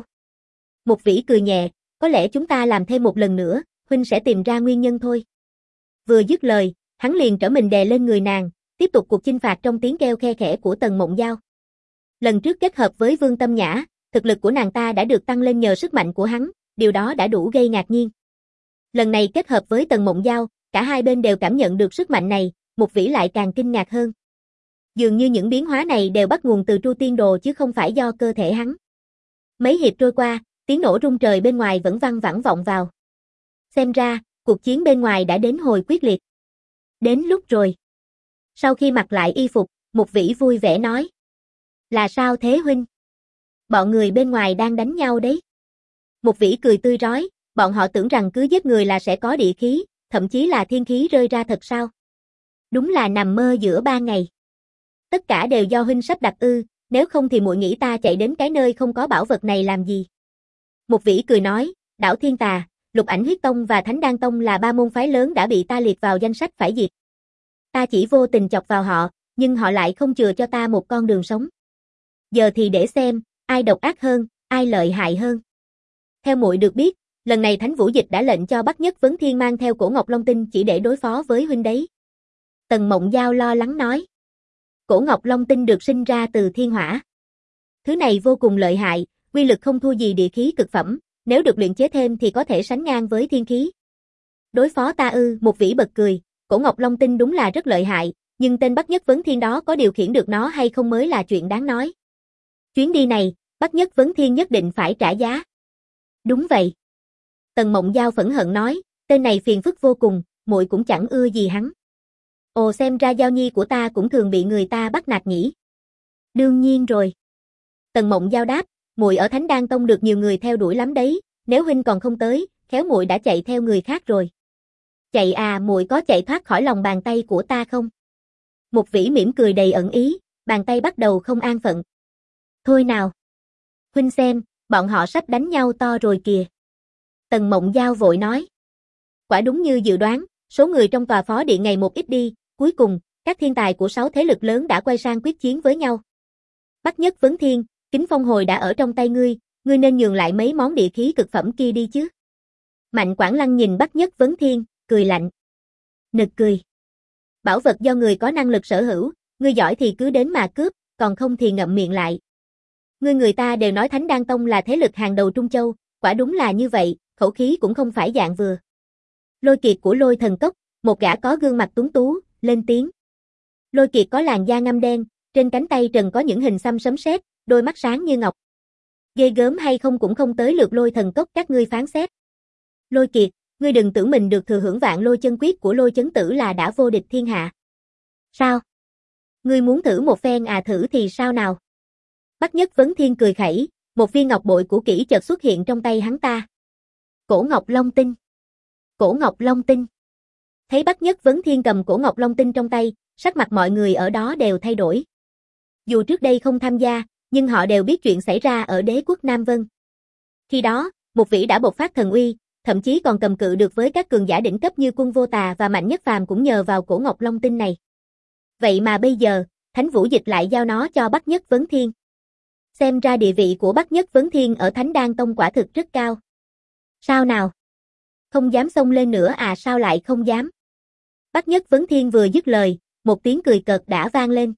Mục Vĩ cười nhẹ, có lẽ chúng ta làm thêm một lần nữa, huynh sẽ tìm ra nguyên nhân thôi. Vừa dứt lời, hắn liền trở mình đè lên người nàng, tiếp tục cuộc chinh phạt trong tiếng kêu khe khẽ của Tần Mộng Giao. Lần trước kết hợp với Vương Tâm Nhã, thực lực của nàng ta đã được tăng lên nhờ sức mạnh của hắn, điều đó đã đủ gây ngạc nhiên. Lần này kết hợp với Tần Mộng Giao, cả hai bên đều cảm nhận được sức mạnh này, Mục Vĩ lại càng kinh ngạc hơn. Dường như những biến hóa này đều bắt nguồn từ Tru Tiên Đồ chứ không phải do cơ thể hắn. Mấy hiệp trôi qua, tiếng nổ rung trời bên ngoài vẫn văng vẳng vọng vào. Xem ra, cuộc chiến bên ngoài đã đến hồi quyết liệt. Đến lúc rồi. Sau khi mặc lại y phục, Mục Vĩ vui vẻ nói. Là sao thế huynh? Bọn người bên ngoài đang đánh nhau đấy. Mục Vĩ cười tươi rói, bọn họ tưởng rằng cứ giết người là sẽ có địa khí, thậm chí là thiên khí rơi ra thật sao? Đúng là nằm mơ giữa ba ngày. Tất cả đều do huynh sắp đặt ư, nếu không thì muội nghĩ ta chạy đến cái nơi không có bảo vật này làm gì? Mục Vĩ cười nói, Đảo Thiên Tà, Lục Ảnh Huyết Tông và Thánh Đan Tông là ba môn phái lớn đã bị ta liệt vào danh sách phải diệt. Ta chỉ vô tình chọc vào họ, nhưng họ lại không chừa cho ta một con đường sống. Giờ thì để xem, ai độc ác hơn, ai lợi hại hơn. Theo muội được biết, lần này Thánh Vũ Dịch đã lệnh cho Bắc Nhất Vấn Thiên mang theo Cổ Ngọc Long Tinh chỉ để đối phó với huynh đấy. Tần Mộng Giao lo lắng nói. Cổ Ngọc Long Tinh được sinh ra từ thiên hỏa. Thứ này vô cùng lợi hại, uy lực không thua gì địa khí cực phẩm, nếu được luyện chế thêm thì có thể sánh ngang với thiên khí. Đối phó ta ư? Mục Vĩ bật cười, Cổ Ngọc Long Tinh đúng là rất lợi hại, nhưng tên Bắc Nhất Vấn Thiên đó có điều khiển được nó hay không mới là chuyện đáng nói. Chuyến đi này, Bắc Nhất Vấn Thiên nhất định phải trả giá. Đúng vậy. Tần Mộng Giao phẫn hận nói, tên này phiền phức vô cùng, muội cũng chẳng ưa gì hắn. Ồ, xem ra Giao Nhi của ta cũng thường bị người ta bắt nạt nhỉ. Đương nhiên rồi. Tần Mộng Giao đáp, muội ở Thánh Đan Tông được nhiều người theo đuổi lắm đấy, nếu huynh còn không tới, khéo muội đã chạy theo người khác rồi. Chạy à, muội có chạy thoát khỏi lòng bàn tay của ta không? Mục Vĩ mỉm cười đầy ẩn ý, bàn tay bắt đầu không an phận. Thôi nào. Huynh xem, bọn họ sắp đánh nhau to rồi kìa. Tần Mộng Giao vội nói. Quả đúng như dự đoán, số người trong tòa phó điện ngày một ít đi, cuối cùng, các thiên tài của sáu thế lực lớn đã quay sang quyết chiến với nhau. Bắc Nhất Vấn Thiên, Kính Phong Hồi đã ở trong tay ngươi, ngươi nên nhường lại mấy món địa khí cực phẩm kia đi chứ. Mạnh Quảng Lăng nhìn Bắc Nhất Vấn Thiên, cười lạnh. Nực cười. Bảo vật do người có năng lực sở hữu, ngươi giỏi thì cứ đến mà cướp, còn không thì ngậm miệng lại. Ngươi người ta đều nói Thánh Đan Tông là thế lực hàng đầu Trung Châu, quả đúng là như vậy, khẩu khí cũng không phải dạng vừa. Lôi Kiệt của Lôi Thần Cốc, một gã có gương mặt tuấn tú, lên tiếng. Lôi Kiệt có làn da ngăm đen, trên cánh tay trần có những hình xăm sấm sét, đôi mắt sáng như ngọc. Ghê gớm hay không cũng không tới lượt Lôi Thần Cốc các ngươi phán xét. Lôi Kiệt, ngươi đừng tưởng mình được thừa hưởng vạn lôi chân quyết của Lôi Chấn Tử là đã vô địch thiên hạ. Sao? Ngươi muốn thử một phen à? Thử thì sao nào? Bắc Nhất Vấn Thiên cười khẩy, một viên ngọc bội cũ kỹ chợt xuất hiện trong tay hắn ta. Cổ Ngọc Long Tinh. Cổ Ngọc Long Tinh. Thấy Bắc Nhất Vấn Thiên cầm Cổ Ngọc Long Tinh trong tay, sắc mặt mọi người ở đó đều thay đổi. Dù trước đây không tham gia, nhưng họ đều biết chuyện xảy ra ở đế quốc Nam Vân. Khi đó, Mục Vĩ đã bộc phát thần uy, thậm chí còn cầm cự được với các cường giả đỉnh cấp như Quân Vô Tà và Mạnh Nhất Phàm cũng nhờ vào Cổ Ngọc Long Tinh này. Vậy mà bây giờ, Thánh Vũ Dịch lại giao nó cho Bắc Nhất Vấn Thiên. Xem ra địa vị của Bắc Nhất Vấn Thiên ở Thánh Đan Tông quả thực rất cao. Sao nào? Không dám xông lên nữa à? Sao lại không dám? Bắc Nhất Vấn Thiên vừa dứt lời, một tiếng cười cợt đã vang lên.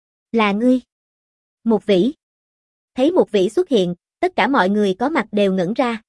Là ngươi? Mục Vĩ. Thấy Mục Vĩ xuất hiện, tất cả mọi người có mặt đều ngẩn ra.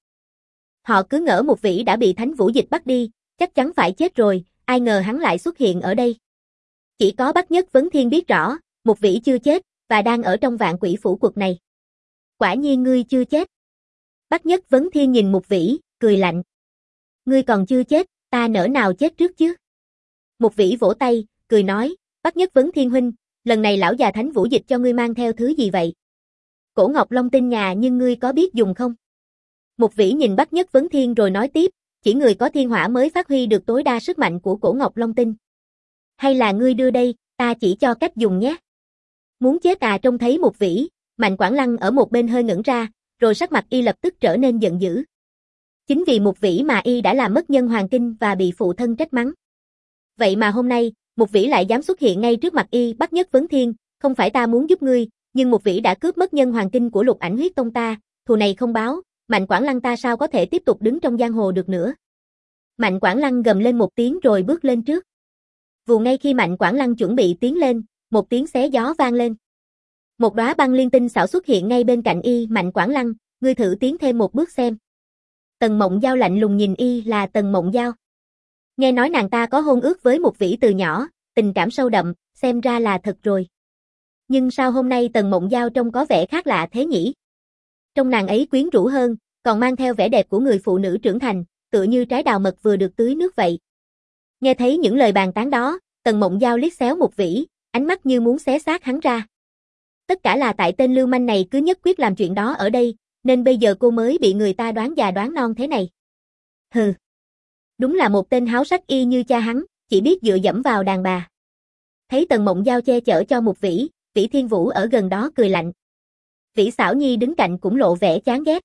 Họ cứ ngỡ Mục Vĩ đã bị Thánh Vũ Dịch bắt đi, chắc chắn phải chết rồi, ai ngờ hắn lại xuất hiện ở đây. Chỉ có Bắc Nhất Vấn Thiên biết rõ, Mục Vĩ chưa chết, và đang ở trong vạn quỷ phủ quật này. Quả nhiên ngươi chưa chết. Bắc Nhất Vấn Thiên nhìn Mục Vĩ, cười lạnh. Ngươi còn chưa chết, ta nỡ nào chết trước chứ? Mục Vĩ vỗ tay, cười nói, Bắc Nhất Vấn Thiên huynh, lần này lão già Thánh Vũ Dịch cho ngươi mang theo thứ gì vậy? Cổ Ngọc Long Tinh nhà nhưng ngươi có biết dùng không? Mục Vĩ nhìn Bắc Nhất Vấn Thiên rồi nói tiếp, chỉ người có thiên hỏa mới phát huy được tối đa sức mạnh của Cổ Ngọc Long Tinh. Hay là ngươi đưa đây, ta chỉ cho cách dùng nhé. Muốn chết à? Trông thấy Mục Vĩ, Mạnh Quảng Lăng ở một bên hơi ngẩn ra, rồi sắc mặt y lập tức trở nên giận dữ. Chính vì Mục Vĩ mà y đã làm mất nhân hoàng kinh và bị phụ thân trách mắng. Vậy mà hôm nay, Mục Vĩ lại dám xuất hiện ngay trước mặt y. Bắc Nhất Vấn Thiên, không phải ta muốn giúp ngươi, nhưng Mục Vĩ đã cướp mất nhân hoàng kinh của Lục Ảnh Huyết Tông ta, thù này không báo, Mạnh Quảng Lăng ta sao có thể tiếp tục đứng trong giang hồ được nữa. Mạnh Quảng Lăng gầm lên một tiếng rồi bước lên trước. Vù ngay khi Mạnh Quảng Lăng chuẩn bị tiến lên, một tiếng xé gió vang lên. Một đóa băng liên tinh xảo xuất hiện ngay bên cạnh y. Mạnh Quảng Lăng, ngươi thử tiến thêm một bước xem. Tần Mộng Giao lạnh lùng nhìn y. Là Tần Mộng Giao. Nghe nói nàng ta có hôn ước với Mục Vĩ từ nhỏ, tình cảm sâu đậm, xem ra là thật rồi. Nhưng sao hôm nay Tần Mộng Giao trông có vẻ khác lạ thế nhỉ? Trông nàng ấy quyến rũ hơn, còn mang theo vẻ đẹp của người phụ nữ trưởng thành, tựa như trái đào mật vừa được tưới nước vậy. Nghe thấy những lời bàn tán đó, Tần Mộng Giao liếc xéo Mục Vĩ, ánh mắt như muốn xé xác hắn ra. Tất cả là tại tên lưu manh này cứ nhất quyết làm chuyện đó ở đây, nên bây giờ cô mới bị người ta đoán già đoán non thế này. Hừ. Đúng là một tên háo sắc y như cha hắn, chỉ biết dựa dẫm vào đàn bà. Thấy Tần Mộng Giao che chở cho Mục Vĩ, Vĩ Thiên Vũ ở gần đó cười lạnh. Vĩ Xảo Nhi đứng cạnh cũng lộ vẻ chán ghét.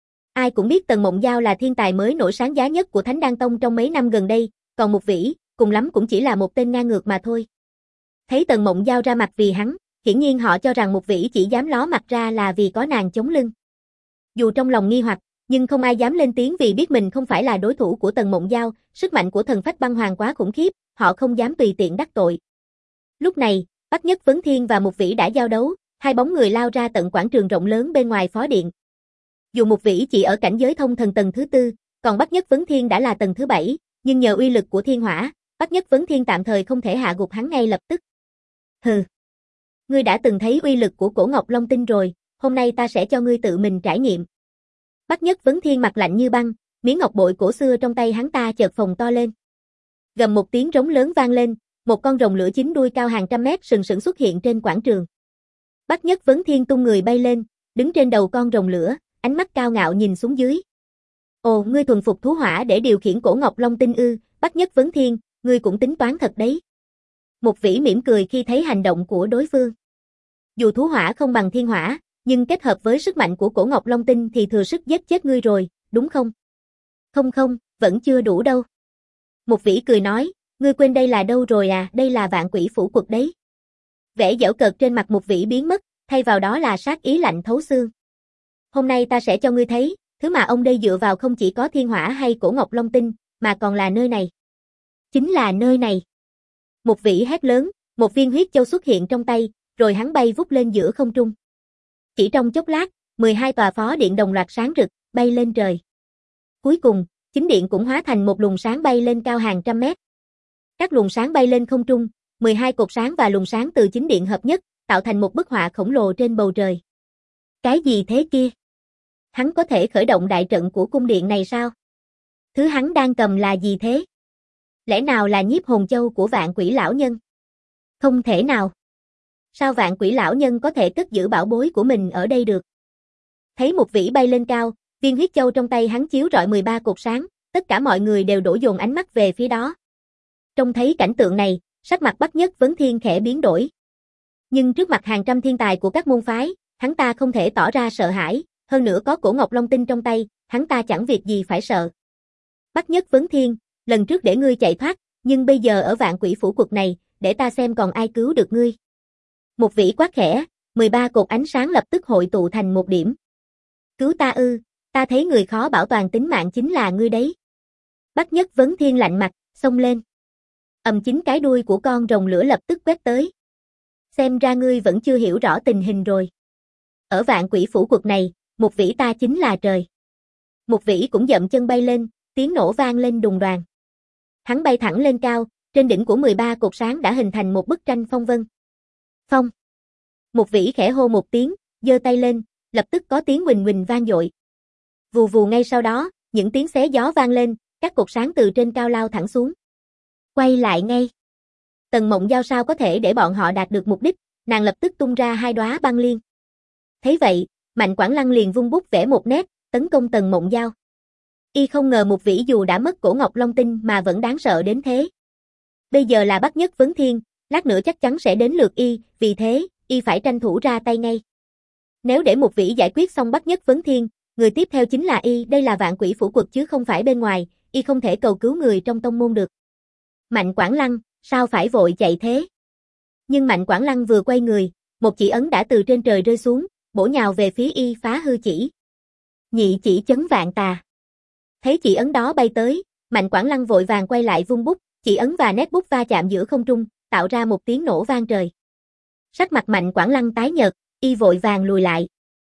Ai cũng biết Tần Mộng Giao là thiên tài mới nổi sáng giá nhất của Thánh Đan Tông trong mấy năm gần đây, còn Mục Vĩ, cùng lắm cũng chỉ là một tên ngang ngược mà thôi. Thấy Tần Mộng Giao ra mặt vì hắn, hiển nhiên họ cho rằng Mục Vĩ chỉ dám ló mặt ra là vì có nàng chống lưng. Dù trong lòng nghi hoặc, nhưng không ai dám lên tiếng vì biết mình không phải là đối thủ của Tần Mộng Giao, sức mạnh của thần phách băng hoàng quá khủng khiếp, họ không dám tùy tiện đắc tội. Lúc này, Bắc Nhất Vấn Thiên và Mục Vĩ đã giao đấu, hai bóng người lao ra tận quảng trường rộng lớn bên ngoài phó điện. Dù Mục Vĩ chỉ ở cảnh giới thông thần tầng thứ tư, còn Bắc Nhất Vấn Thiên đã là tầng thứ bảy, nhưng nhờ uy lực của thiên hỏa, Bắc Nhất Vấn Thiên tạm thời không thể hạ gục hắn ngay lập tức. Hừ. Ngươi đã từng thấy uy lực của Cổ Ngọc Long Tinh rồi, hôm nay ta sẽ cho ngươi tự mình trải nghiệm. Bắc Nhất Vấn Thiên mặt lạnh như băng, miếng ngọc bội cổ xưa trong tay hắn ta chợt phồng to lên. Gầm một tiếng rống lớn vang lên, một con rồng lửa chín đuôi cao hàng trăm mét sừng sững xuất hiện trên quảng trường. Bắc Nhất Vấn Thiên tung người bay lên, đứng trên đầu con rồng lửa, ánh mắt cao ngạo nhìn xuống dưới. Ồ, ngươi thuần phục thú hỏa để điều khiển Cổ Ngọc Long Tinh ư? Bắc Nhất Vấn Thiên, ngươi cũng tính toán thật đấy. Mục Vĩ mỉm cười khi thấy hành động của đối phương. Dù thú hỏa không bằng thiên hỏa, nhưng kết hợp với sức mạnh của Cổ Ngọc Long Tinh thì thừa sức giết chết ngươi rồi, đúng không? Không không, vẫn chưa đủ đâu. Mục Vĩ cười nói, ngươi quên đây là đâu rồi à? Đây là vạn quỷ phủ quật đấy. Vẻ giễu cợt trên mặt Mục Vĩ biến mất, thay vào đó là sát ý lạnh thấu xương. Hôm nay ta sẽ cho ngươi thấy, thứ mà ông đây dựa vào không chỉ có thiên hỏa hay Cổ Ngọc Long Tinh, mà còn là nơi này. Chính là nơi này. Mục Vĩ hét lớn, một viên huyết châu xuất hiện trong tay, rồi hắn bay vút lên giữa không trung. Chỉ trong chốc lát, mười hai tòa phó điện đồng loạt sáng rực, bay lên trời. Cuối cùng, chính điện cũng hóa thành một luồng sáng bay lên cao hàng trăm mét. Các luồng sáng bay lên không trung, mười hai cột sáng và luồng sáng từ chính điện hợp nhất, tạo thành một bức họa khổng lồ trên bầu trời. Cái gì thế kia? Hắn có thể khởi động đại trận của cung điện này sao? Thứ hắn đang cầm là gì thế? Lẽ nào là nhiếp hồn châu của Vạn Quỷ Lão Nhân? Không thể nào. Sao Vạn Quỷ Lão Nhân có thể cất giữ bảo bối của mình ở đây được? Thấy Mục Vĩ bay lên cao, viên huyết châu trong tay hắn chiếu rọi mười ba cột sáng, tất cả mọi người đều đổ dồn ánh mắt về phía đó. Trông thấy cảnh tượng này, sắc mặt Bắc Nhất Vấn Thiên khẽ biến đổi. Nhưng trước mặt hàng trăm thiên tài của các môn phái, hắn ta không thể tỏ ra sợ hãi, hơn nữa có Cổ Ngọc Long Tinh trong tay, hắn ta chẳng việc gì phải sợ. Bắc Nhất Vấn Thiên, lần trước để ngươi chạy thoát, nhưng bây giờ ở Vạn Quỷ phủ quật này, để ta xem còn ai cứu được ngươi. Mục Vĩ quát khẽ, mười ba cột ánh sáng lập tức hội tụ thành một điểm. Cứu ta ư, ta thấy người khó bảo toàn tính mạng chính là ngươi đấy. Bắc Nhất Vấn Thiên lạnh mặt, xông lên. Ầm chính cái đuôi của con rồng lửa lập tức quét tới. Xem ra ngươi vẫn chưa hiểu rõ tình hình rồi. Ở Vạn Quỷ phủ quật này, Mục Vĩ ta chính là trời. Mục Vĩ cũng dậm chân bay lên, tiếng nổ vang lên đùng đoàng. Hắn bay thẳng lên cao, trên đỉnh của mười ba cột sáng đã hình thành một bức tranh phong vân. Phong Một vĩ khẽ hô một tiếng, giơ tay lên, lập tức có tiếng huỳnh huỳnh vang dội. Vù vù ngay sau đó, những tiếng xé gió vang lên, các cột sáng từ trên cao lao thẳng xuống. Quay lại ngay. Tần Mộng Giao sao có thể để bọn họ đạt được mục đích, nàng lập tức tung ra hai đóa băng liên. Thấy vậy, Mạnh Quảng Lăng liền vung bút vẽ một nét, tấn công Tần Mộng Giao. Y không ngờ một vĩ dù đã mất cổ Ngọc Long Tinh mà vẫn đáng sợ đến thế. Bây giờ là Bắc Nhất Vấn Thiên, lát nữa chắc chắn sẽ đến lượt Y, vì thế, Y phải tranh thủ ra tay ngay. Nếu để một vĩ giải quyết xong Bắc Nhất Vấn Thiên, người tiếp theo chính là Y, đây là vạn quỷ phủ quật chứ không phải bên ngoài, Y không thể cầu cứu người trong tông môn được. Mạnh Quảng Lăng, sao phải vội chạy thế? Nhưng Mạnh Quảng Lăng vừa quay người, một chỉ ấn đã từ trên trời rơi xuống, bổ nhào về phía Y phá hư chỉ. Nhị chỉ chấn vạn tà. Thấy chỉ ấn đó bay tới, Mạnh Quảng Lăng vội vàng quay lại vung bút, chỉ ấn và nét bút va chạm giữa không trung, tạo ra một tiếng nổ vang trời. Sắc mặt Mạnh Quảng Lăng tái nhợt, Y vội vàng lùi lại.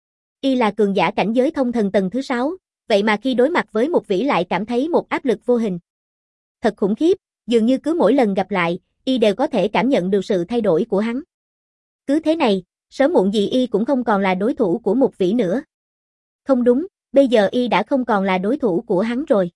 Y là cường giả cảnh giới thông thần tầng thứ sáu, vậy mà khi đối mặt với một vĩ lại cảm thấy một áp lực vô hình. Thật khủng khiếp, dường như cứ mỗi lần gặp lại, Y đều có thể cảm nhận được sự thay đổi của hắn. Cứ thế này, sớm muộn gì Y cũng không còn là đối thủ của một vĩ nữa. Không đúng, bây giờ Y đã không còn là đối thủ của hắn rồi.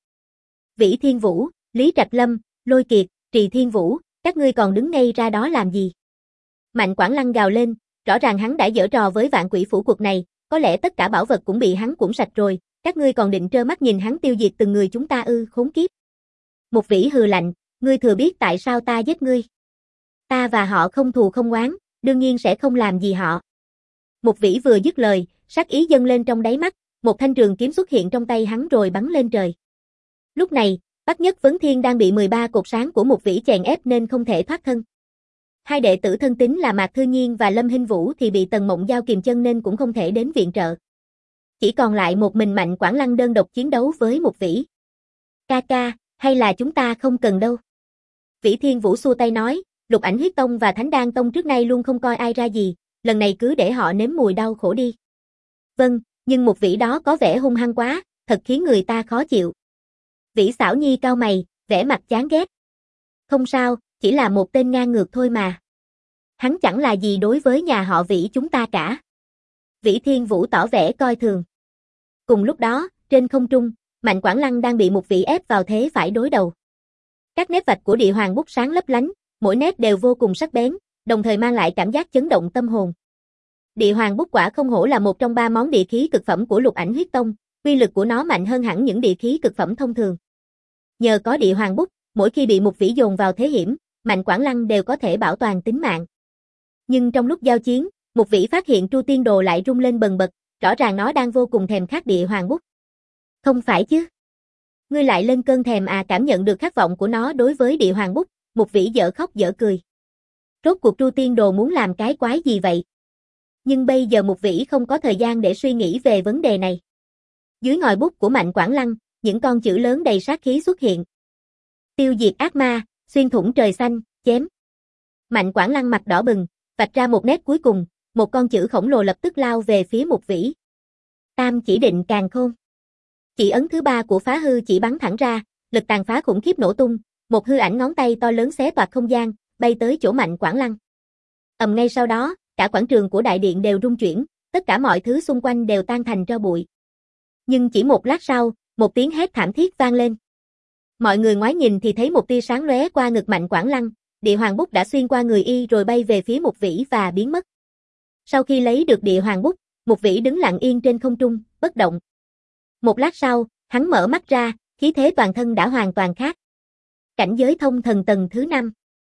Vĩ Thiên Vũ, Lý Trạch Lâm, Lôi Kiệt, Trì Thiên Vũ, các ngươi còn đứng ngay ra đó làm gì? Mạnh Quảng Lăng gào lên, rõ ràng hắn đã giở trò với vạn quỷ phủ cuộc này, có lẽ tất cả bảo vật cũng bị hắn cuỗng sạch rồi, các ngươi còn định trơ mắt nhìn hắn tiêu diệt từng người chúng ta ư, khốn kiếp. Một vĩ hừ lạnh, ngươi thừa biết tại sao ta giết ngươi. Ta và họ không thù không oán, đương nhiên sẽ không làm gì họ. Một vĩ vừa dứt lời, sát ý dâng lên trong đáy mắt, một thanh trường kiếm xuất hiện trong tay hắn rồi bắn lên trời. Lúc này, Bắc Nhất Vấn Thiên đang bị mười ba cột sáng của một vĩ chèn ép nên không thể thoát thân. Hai đệ tử thân tín là Mạc Thư Nhiên và Lâm Hinh Vũ thì bị Tần Mộng Giao kìm chân nên cũng không thể đến viện trợ. Chỉ còn lại một mình Mạnh Quảng Lăng đơn độc chiến đấu với một vĩ. Ca ca, hay là chúng ta không cần đâu. Vĩ Thiên Vũ xua tay nói, Lục Ảnh Huyết Tông và Thánh Đan Tông trước nay luôn không coi ai ra gì, lần này cứ để họ nếm mùi đau khổ đi. Vâng, nhưng một vĩ đó có vẻ hung hăng quá, thật khiến người ta khó chịu. Vĩ Xảo Nhi cau mày, vẻ mặt chán ghét. Không sao, chỉ là một tên ngang ngược thôi mà. Hắn chẳng là gì đối với nhà họ Vĩ chúng ta cả. Vĩ Thiên Vũ tỏ vẻ coi thường. Cùng lúc đó, trên không trung, Mạnh Quảng Lăng đang bị một vĩ ép vào thế phải đối đầu. Các nét vạch của địa hoàng bút sáng lấp lánh, mỗi nét đều vô cùng sắc bén, đồng thời mang lại cảm giác chấn động tâm hồn. Địa hoàng bút quả không hổ là một trong ba món địa khí cực phẩm của Lục Ảnh Huyết Tông, uy lực của nó mạnh hơn hẳn những địa khí cực phẩm thông thường. Nhờ có địa hoàng bút, mỗi khi bị một vĩ dồn vào thế hiểm, Mạnh Quảng Lăng đều có thể bảo toàn tính mạng. Nhưng trong lúc giao chiến, một vĩ phát hiện Tru Tiên Đồ lại rung lên bần bật, rõ ràng nó đang vô cùng thèm khát địa hoàng bút. Không phải chứ? Ngươi lại lên cơn thèm à? Cảm nhận được khát vọng của nó đối với địa hoàng bút, một vĩ dở khóc dở cười. Rốt cuộc Tru Tiên Đồ muốn làm cái quái gì vậy? Nhưng bây giờ một vĩ không có thời gian để suy nghĩ về vấn đề này. Dưới ngòi bút của Mạnh Quảng Lăng, những con chữ lớn đầy sát khí xuất hiện. Tiêu diệt ác ma, xuyên thủng trời xanh, chém. Mạnh Quảng Lăng mặt đỏ bừng, vạch ra một nét cuối cùng, một con chữ khổng lồ lập tức lao về phía một vĩ. Tam chỉ định càn khôn. Chỉ ấn thứ ba của phá hư chỉ bắn thẳng ra, lực tàn phá khủng khiếp nổ tung, một hư ảnh ngón tay to lớn xé toạc không gian, bay tới chỗ Mạnh Quảng Lăng. Ầm ngay sau đó, cả quảng trường của đại điện đều rung chuyển, tất cả mọi thứ xung quanh đều tan thành tro bụi. Nhưng chỉ một lát sau, một tiếng hét thảm thiết vang lên. Mọi người ngoái nhìn thì thấy một tia sáng lóe qua ngực Mạnh Quảng Lăng, địa hoàng bút đã xuyên qua người y rồi bay về phía một vĩ và biến mất. Sau khi lấy được địa hoàng bút, một vĩ đứng lặng yên trên không trung, bất động. Một lát sau, hắn mở mắt ra, khí thế toàn thân đã hoàn toàn khác. Cảnh giới thông thần tầng thứ năm.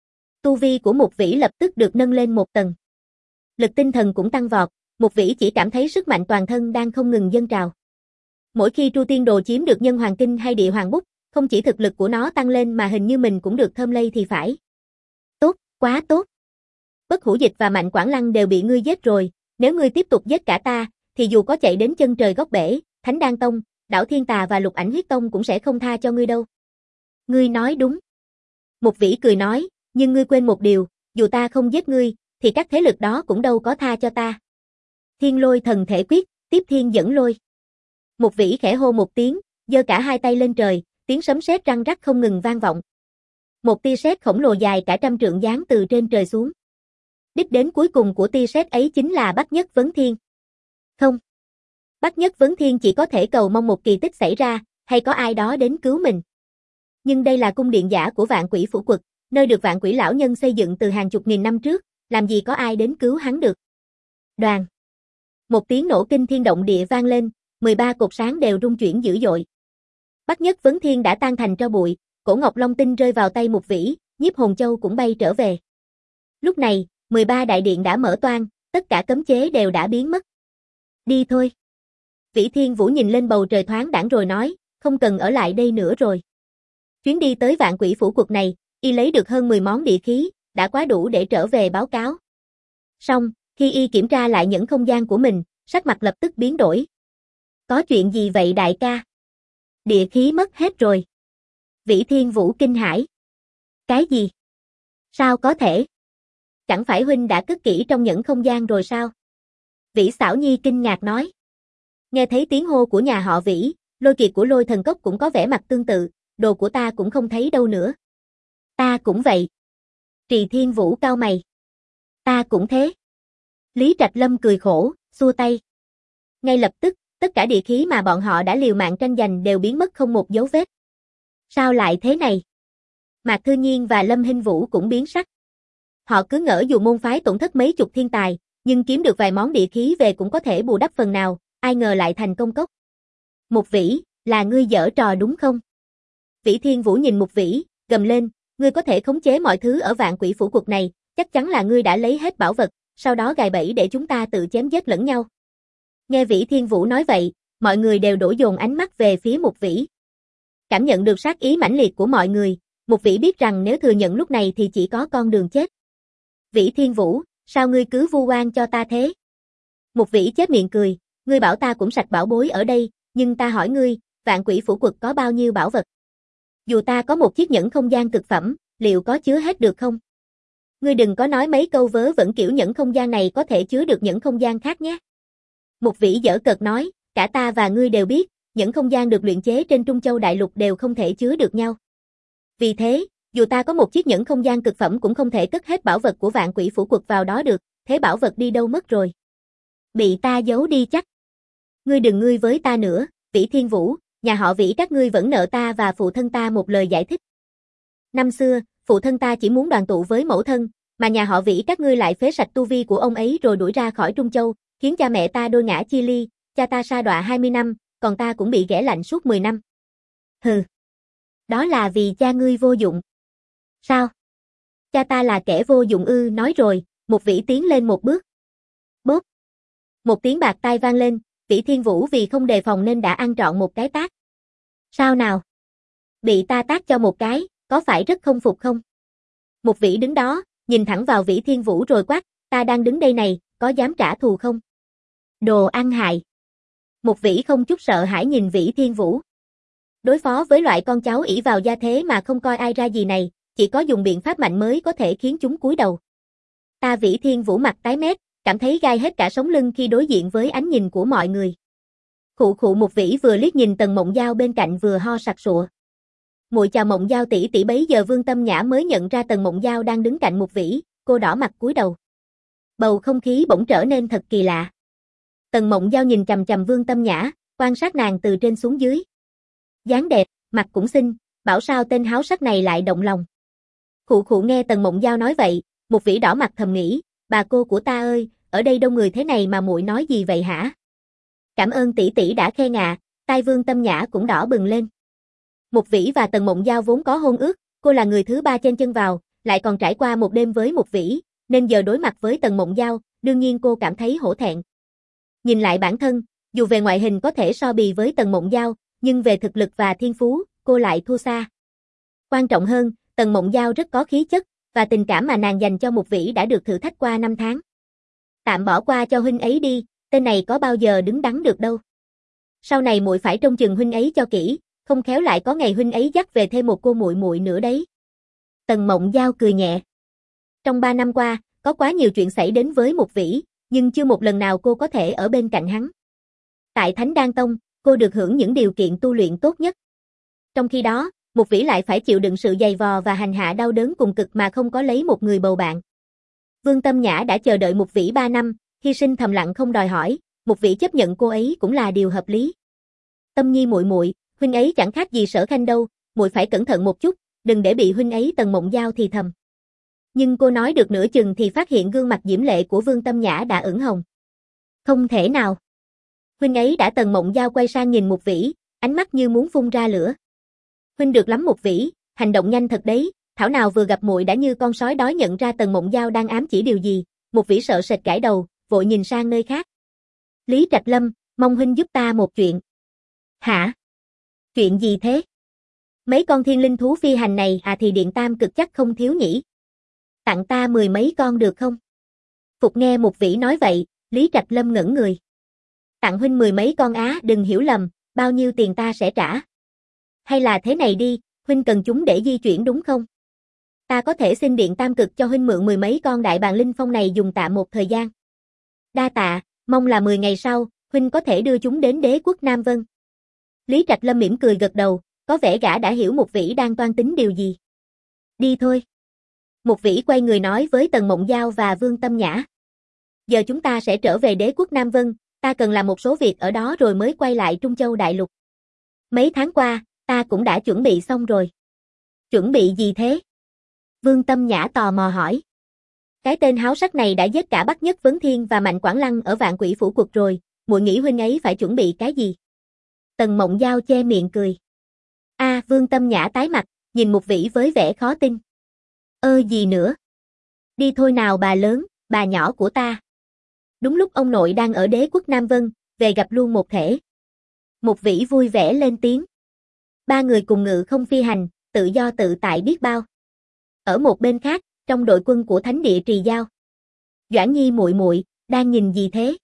Tu vi của một vĩ lập tức được nâng lên một tầng. Lực tinh thần cũng tăng vọt, một vĩ chỉ cảm thấy sức mạnh toàn thân đang không ngừng dâng trào. Mỗi khi Tru Tiên Đồ chiếm được nhân hoàng kinh hay địa hoàng bút, không chỉ thực lực của nó tăng lên mà hình như mình cũng được thơm lây thì phải. Tốt, quá tốt. Bất Hủ Dịch và Mạnh Quảng Lăng đều bị ngươi giết rồi, nếu ngươi tiếp tục giết cả ta, thì dù có chạy đến chân trời góc bể, Thánh Đan Tông, Đảo Thiên Tà và Lục Ảnh Huyết Tông cũng sẽ không tha cho ngươi đâu. Ngươi nói đúng. Một vĩ cười nói, nhưng ngươi quên một điều, dù ta không giết ngươi, thì các thế lực đó cũng đâu có tha cho ta. Thiên Lôi Thần Thể Quyết, tiếp thiên dẫn lôi. Một vĩ khẽ hô một tiếng, giơ cả hai tay lên trời, tiếng sấm sét răng rắc không ngừng vang vọng. Một tia sét khổng lồ dài cả trăm trượng giáng từ trên trời xuống. Đích đến cuối cùng của tia sét ấy chính là Bắc Nhất Vấn Thiên. Không. Bắc Nhất Vấn Thiên chỉ có thể cầu mong một kỳ tích xảy ra, hay có ai đó đến cứu mình. Nhưng đây là cung điện giả của Vạn Quỷ Phủ Quật, nơi được Vạn Quỷ lão nhân xây dựng từ hàng chục nghìn năm trước, làm gì có ai đến cứu hắn được. Đoàn. Một tiếng nổ kinh thiên động địa vang lên, mười ba cột sáng đều rung chuyển dữ dội. Bắc Nhất Vấn Thiên đã tan thành tro bụi, cổ ngọc long tinh rơi vào tay Mục Vĩ, Nhiếp Hồn Châu cũng bay trở về. Lúc này, mười ba đại điện đã mở toang, tất cả cấm chế đều đã biến mất. Đi thôi. Vĩ Thiên Vũ nhìn lên bầu trời thoáng đãng rồi nói, không cần ở lại đây nữa rồi. Chuyến đi tới Vạn Quỷ Phủ Quật này, y lấy được hơn mười món địa khí, đã quá đủ để trở về báo cáo. Xong, khi y kiểm tra lại những không gian của mình, sắc mặt lập tức biến đổi. Có chuyện gì vậy đại ca? Địa khí mất hết rồi. Vĩ Thiên Vũ kinh hãi. Cái gì? Sao có thể? Chẳng phải huynh đã cất kỹ trong những không gian rồi sao? Vĩ Xảo Nhi kinh ngạc nói. Nghe thấy tiếng hô của nhà họ Vĩ, Lôi Kiệt của Lôi Thần Cốc cũng có vẻ mặt tương tự, đồ của ta cũng không thấy đâu nữa. Ta cũng vậy. Trì Thiên Vũ cau mày. Ta cũng thế. Lý Trạch Lâm cười khổ, xua tay. Ngay lập tức, tất cả địa khí mà bọn họ đã liều mạng tranh giành đều biến mất không một dấu vết. Sao lại thế này? Mạc Thư Nhiên và Lâm Hinh Vũ cũng biến sắc. Họ cứ ngỡ dù môn phái tổn thất mấy chục thiên tài, nhưng kiếm được vài món địa khí về cũng có thể bù đắp phần nào, ai ngờ lại thành công cốc. Mục Vĩ, là ngươi giở trò đúng không? Vĩ Thiên Vũ nhìn Mục Vĩ, gầm lên, ngươi có thể khống chế mọi thứ ở Vạn Quỷ Phủ Quật này, chắc chắn là ngươi đã lấy hết bảo vật, sau đó gài bẫy để chúng ta tự chém giết lẫn nhau. Nghe Vĩ Thiên Vũ nói vậy, mọi người đều đổ dồn ánh mắt về phía Mục Vĩ. Cảm nhận được sát ý mãnh liệt của mọi người, Mục Vĩ biết rằng nếu thừa nhận lúc này thì chỉ có con đường chết. Vĩ Thiên Vũ, sao ngươi cứ vu oan cho ta thế? Mục Vĩ chép miệng cười, ngươi bảo ta cũng sạch bảo bối ở đây, nhưng ta hỏi ngươi, Vạn Quỷ Phủ Quật có bao nhiêu bảo vật? Dù ta có một chiếc nhẫn không gian cực phẩm, liệu có chứa hết được không? Ngươi đừng có nói mấy câu vớ vẩn kiểu nhẫn không gian này có thể chứa được những không gian khác nhé. Mục Vĩ giở cợt nói, cả ta và ngươi đều biết, những không gian được luyện chế trên Trung Châu Đại Lục đều không thể chứa được nhau. Vì thế, dù ta có một chiếc nhẫn không gian cực phẩm cũng không thể cất hết bảo vật của Vạn Quỷ Phủ Quật vào đó được, thế bảo vật đi đâu mất rồi? Bị ta giấu đi chắc. Ngươi đừng ngươi với ta nữa, Vĩ Thiên Vũ, nhà họ Vĩ các ngươi vẫn nợ ta và phụ thân ta một lời giải thích. Năm xưa, phụ thân ta chỉ muốn đoàn tụ với mẫu thân, mà nhà họ Vĩ các ngươi lại phế sạch tu vi của ông ấy rồi đuổi ra khỏi Trung Châu, khiến cha mẹ ta đôi ngã chia ly, cha ta sa đọa hai mươi năm, còn ta cũng bị ghẻ lạnh suốt mười năm. Hừ. Đó là vì cha ngươi vô dụng. Sao? Cha ta là kẻ vô dụng ư? Nói rồi, Mục Vĩ tiến lên một bước. Bốp. Một tiếng bạc tai vang lên, Vĩ Thiên Vũ vì không đề phòng nên đã ăn trọn một cái tát. Sao nào? Bị ta tát cho một cái, có phải rất không phục không? Mục Vĩ đứng đó, nhìn thẳng vào Vĩ Thiên Vũ rồi quát, ta đang đứng đây này, có dám trả thù không? Đồ ăn hại. Mục Vĩ không chút sợ hãi nhìn Vĩ Thiên Vũ. Đối phó với loại con cháu ỷ vào gia thế mà không coi ai ra gì này, chỉ có dùng biện pháp mạnh mới có thể khiến chúng cúi đầu. Ta Vĩ Thiên Vũ mặt tái mét, cảm thấy gai hết cả sống lưng khi đối diện với ánh nhìn của mọi người. Khụ khụ Mục Vĩ vừa liếc nhìn Tần Mộng Giao bên cạnh vừa ho sặc sụa. Muội chào Mộng Giao tỷ tỷ. Bấy giờ Vương Tâm Nhã mới nhận ra Tần Mộng Giao đang đứng cạnh Mục Vĩ, cô đỏ mặt cúi đầu. Bầu không khí bỗng trở nên thật kỳ lạ. Tần Mộng Giao nhìn chằm chằm Vương Tâm Nhã, quan sát nàng từ trên xuống dưới. Dáng đẹp, mặt cũng xinh, bảo sao tên háo sắc này lại động lòng. Khụ khụ nghe Tần Mộng Giao nói vậy, Mục Vĩ đỏ mặt thầm nghĩ, bà cô của ta ơi, ở đây đông người thế này mà muội nói gì vậy hả? Cảm ơn tỷ tỷ đã khen ngạ, tai Vương Tâm Nhã cũng đỏ bừng lên. Mục Vĩ và Tần Mộng Giao vốn có hôn ước, cô là người thứ ba chen chân vào, lại còn trải qua một đêm với Mục Vĩ, nên giờ đối mặt với Tần Mộng Giao, đương nhiên cô cảm thấy hổ thẹn. Nhìn lại bản thân, dù về ngoại hình có thể so bì với Tần Mộng Giao, nhưng về thực lực và thiên phú, cô lại thua xa. Quan trọng hơn, Tần Mộng Giao rất có khí chất, và tình cảm mà nàng dành cho Mục Vĩ đã được thử thách qua năm tháng. Tạm bỏ qua cho huynh ấy đi, tên này có bao giờ đứng đắn được đâu. Sau này muội phải trông chừng huynh ấy cho kỹ, không khéo lại có ngày huynh ấy dắt về thêm một cô muội muội nữa đấy. Tần Mộng Giao cười nhẹ. Trong ba năm qua, có quá nhiều chuyện xảy đến với Mục Vĩ, nhưng chưa một lần nào cô có thể ở bên cạnh hắn. Tại Thánh Đan Tông, cô được hưởng những điều kiện tu luyện tốt nhất. Trong khi đó, Mục Vĩ lại phải chịu đựng sự dày vò và hành hạ đau đớn cùng cực mà không có lấy một người bầu bạn. Vương Tâm Nhã đã chờ đợi Mục Vĩ ba năm, hy sinh thầm lặng không đòi hỏi, Mục Vĩ chấp nhận cô ấy cũng là điều hợp lý. Tâm Nhi muội muội, huynh ấy chẳng khác gì Sở Khanh đâu, muội phải cẩn thận một chút, đừng để bị huynh ấy Tần Mộng Giao thì thầm. Nhưng cô nói được nửa chừng thì phát hiện gương mặt diễm lệ của Vương Tâm Nhã đã ửng hồng. Không thể nào. Huynh ấy đã. Tần Mộng Giao quay sang nhìn Mục Vĩ, ánh mắt như muốn phun ra lửa. Huynh được lắm Mục Vĩ, hành động nhanh thật đấy, thảo nào vừa gặp muội đã như con sói đói nhận ra Tần Mộng Giao đang ám chỉ điều gì. Mục Vĩ sợ sệt gãi đầu, vội nhìn sang nơi khác. Lý Trạch Lâm, mong huynh giúp ta một chuyện. Hả? Chuyện gì thế? Mấy con thiên linh thú phi hành này à thì Điện Tam Cực chắc không thiếu nhỉ. Tặng ta mười mấy con được không? Phục nghe Mục Vĩ nói vậy, Lý Trạch Lâm ngẩn người. Tặng huynh mười mấy con á, đừng hiểu lầm, bao nhiêu tiền ta sẽ trả. Hay là thế này đi, huynh cần chúng để di chuyển đúng không? Ta có thể xin Điện Tam Cực cho huynh mượn mười mấy con đại bàng linh phong này dùng tạm một thời gian. Đa tạ, mong là mười ngày sau, huynh có thể đưa chúng đến đế quốc Nam Vân. Lý Trạch Lâm mỉm cười gật đầu, có vẻ gã đã hiểu Mục Vĩ đang toan tính điều gì. Đi thôi. Mục Vĩ quay người nói với Tần Mộng Giao và Vương Tâm Nhã. Giờ chúng ta sẽ trở về đế quốc Nam Vân, ta cần làm một số việc ở đó rồi mới quay lại Trung Châu Đại Lục. Mấy tháng qua, ta cũng đã chuẩn bị xong rồi. Chuẩn bị gì thế? Vương Tâm Nhã tò mò hỏi. Cái tên háo sắc này đã giết cả Bắc Nhất Vấn Thiên và Mạnh Quảng Lăng ở Vạn Quỷ Phủ Quật rồi, muội nghĩ huynh ấy phải chuẩn bị cái gì? Tần Mộng Giao che miệng cười. A, à, Vương Tâm Nhã tái mặt, nhìn Mục Vĩ với vẻ khó tin. Ơ gì nữa? Đi thôi nào bà lớn, bà nhỏ của ta. Đúng lúc ông nội đang ở đế quốc Nam Vân, về gặp luôn một thể. Mục Vĩ vui vẻ lên tiếng. Ba người cùng ngự không phi hành, tự do tự tại biết bao. Ở một bên khác, trong đội quân của Thánh Địa Trì Giao. Doãn Nhi muội muội, đang nhìn gì thế?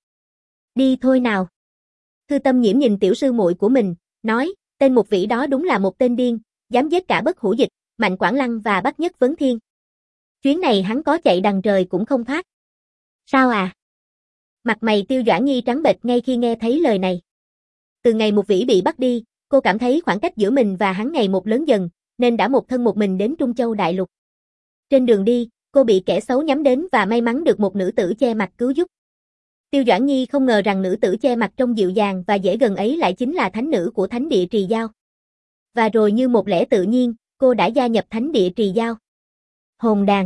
Đi thôi nào. Thư Tâm Nhiễm nhìn tiểu sư muội của mình, nói, tên Mục Vĩ đó đúng là một tên điên, dám giết cả Bất Hủ Dịch, Mạnh Quảng Lăng và Bắc Nhất Vấn Thiên. Chuyến này hắn có chạy đằng trời cũng không thoát. Sao à? Mặt mày Tiêu Doãn Nhi trắng bệch ngay khi nghe thấy lời này. Từ ngày Mục Vĩ bị bắt đi, cô cảm thấy khoảng cách giữa mình và hắn ngày một lớn dần, nên đã một thân một mình đến Trung Châu Đại Lục. Trên đường đi, cô bị kẻ xấu nhắm đến và may mắn được một nữ tử che mặt cứu giúp. Tiêu Doãn Nhi không ngờ rằng nữ tử che mặt trông dịu dàng và dễ gần ấy lại chính là thánh nữ của Thánh Địa Trì Giao. Và rồi như một lẽ tự nhiên, cô đã gia nhập Thánh Địa Trì Giao. Hồn đàn.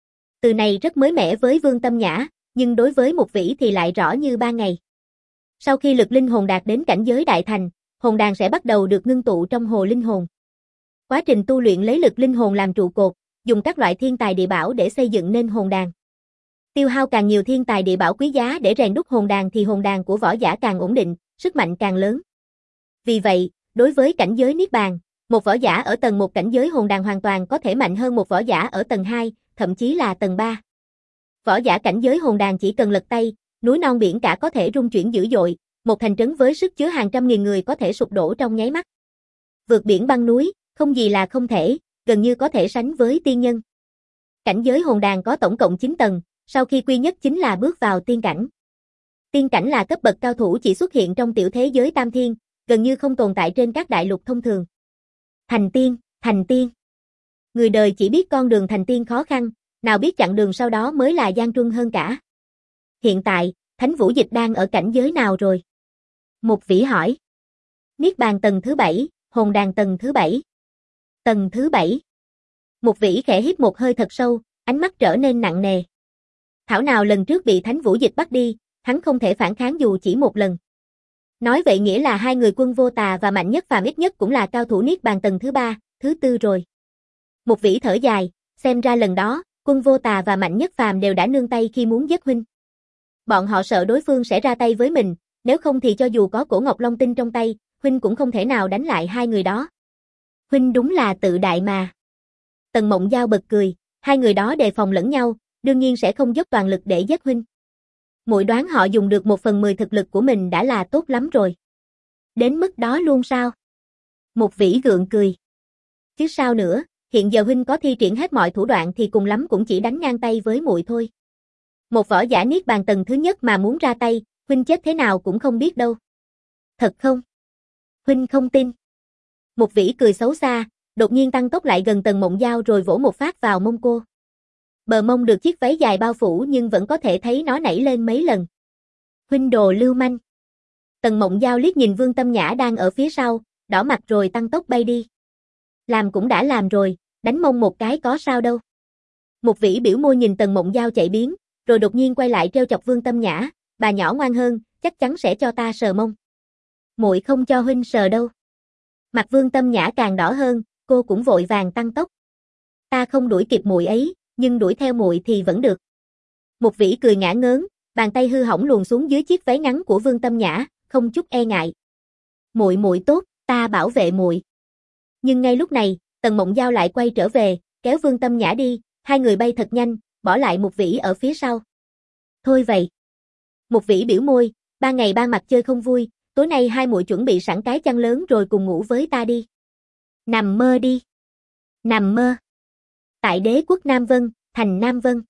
Từ này rất mới mẻ với Vương Tâm Nhã, nhưng đối với Mục Vĩ thì lại rõ như ban ngày. Sau khi lực linh hồn đạt đến cảnh giới đại thành, hồn đàn sẽ bắt đầu được ngưng tụ trong hồ linh hồn. Quá trình tu luyện lấy lực linh hồn làm trụ cột, dùng các loại thiên tài địa bảo để xây dựng nên hồn đàn. Tiêu hao càng nhiều thiên tài địa bảo quý giá để rèn đúc hồn đàn thì hồn đàn của võ giả càng ổn định, sức mạnh càng lớn. Vì vậy, đối với cảnh giới Niết Bàn, một võ giả ở tầng một cảnh giới hồn đàn hoàn toàn có thể mạnh hơn một võ giả ở tầng hai, thậm chí là tầng ba. Võ giả cảnh giới hồn đàn chỉ cần lật tay, núi non biển cả có thể rung chuyển dữ dội, một thành trấn với sức chứa hàng trăm nghìn người có thể sụp đổ trong nháy mắt. Vượt biển băng núi, không gì là không thể, gần như có thể sánh với tiên nhân. Cảnh giới hồn đàn có tổng cộng chín tầng, sau khi quy nhất chính là bước vào tiên cảnh. Tiên cảnh là cấp bậc cao thủ chỉ xuất hiện trong tiểu thế giới tam thiên, gần như không tồn tại trên các đại lục thông thường. Thành tiên, thành tiên. Người đời chỉ biết con đường thành tiên khó khăn, nào biết chặng đường sau đó mới là gian truân hơn cả. Hiện tại, Thánh Vũ Dịch đang ở cảnh giới nào rồi? Mục Vĩ hỏi. Niết Bàn tầng thứ bảy, hồn đàn tầng thứ bảy. Tầng thứ bảy. Mục Vĩ khẽ hít một hơi thật sâu, ánh mắt trở nên nặng nề. Thảo nào lần trước bị Thánh Vũ Dịch bắt đi, hắn không thể phản kháng dù chỉ một lần. Nói vậy nghĩa là hai người Quân Vô Tà và Mạnh Nhất Phàm ít nhất cũng là cao thủ Niết Bàn tầng thứ ba, thứ tư rồi. Mục Vĩ thở dài, xem ra lần đó, Quân Vô Tà và Mạnh Nhất Phàm đều đã nương tay khi muốn giết huynh. Bọn họ sợ đối phương sẽ ra tay với mình, nếu không thì cho dù có cổ Ngọc Long Tinh trong tay, huynh cũng không thể nào đánh lại hai người đó. Huynh đúng là tự đại mà. Tần Mộng Giao bật cười, hai người đó đề phòng lẫn nhau, đương nhiên sẽ không dốc toàn lực để giết huynh. Muội đoán họ dùng được một phần mười thực lực của mình đã là tốt lắm rồi. Đến mức đó luôn sao? Mục Vĩ gượng cười. Chứ sao nữa, hiện giờ huynh có thi triển hết mọi thủ đoạn thì cùng lắm cũng chỉ đánh ngang tay với muội thôi. Một võ giả Niết Bàn tầng thứ nhất mà muốn ra tay, huynh chết thế nào cũng không biết đâu. Thật không? Huynh không tin. Mục Vĩ cười xấu xa, đột nhiên tăng tốc lại gần Tần Mộng Giao rồi vỗ một phát vào mông cô. Bờ mông được chiếc váy dài bao phủ nhưng vẫn có thể thấy nó nảy lên mấy lần. Huynh đồ lưu manh. Tần Mộng Giao liếc nhìn Vương Tâm Nhã đang ở phía sau, đỏ mặt rồi tăng tốc bay đi. Làm cũng đã làm rồi, đánh mông một cái có sao đâu. Mục Vĩ biểu môi nhìn Tần Mộng Giao chạy biến, rồi đột nhiên quay lại trêu chọc Vương Tâm Nhã, bà nhỏ ngoan hơn, chắc chắn sẽ cho ta sờ mông. Muội không cho huynh sờ đâu. Mặt Vương Tâm Nhã càng đỏ hơn, cô cũng vội vàng tăng tốc. Ta không đuổi kịp muội ấy, nhưng đuổi theo muội thì vẫn được. Mục Vĩ cười ngả ngớn, bàn tay hư hỏng luồn xuống dưới chiếc váy ngắn của Vương Tâm Nhã, không chút e ngại. Muội muội tốt, ta bảo vệ muội. Nhưng ngay lúc này, Tần Mộng Giao lại quay trở về, kéo Vương Tâm Nhã đi, hai người bay thật nhanh, bỏ lại Mục Vĩ ở phía sau. Thôi vậy. Mục Vĩ biểu môi, ba ngày ba mặt chơi không vui, tối nay hai muội chuẩn bị sẵn cái chăn lớn rồi cùng ngủ với ta đi. Nằm mơ đi. Nằm mơ. Tại đế quốc Nam Vân, thành Nam Vân.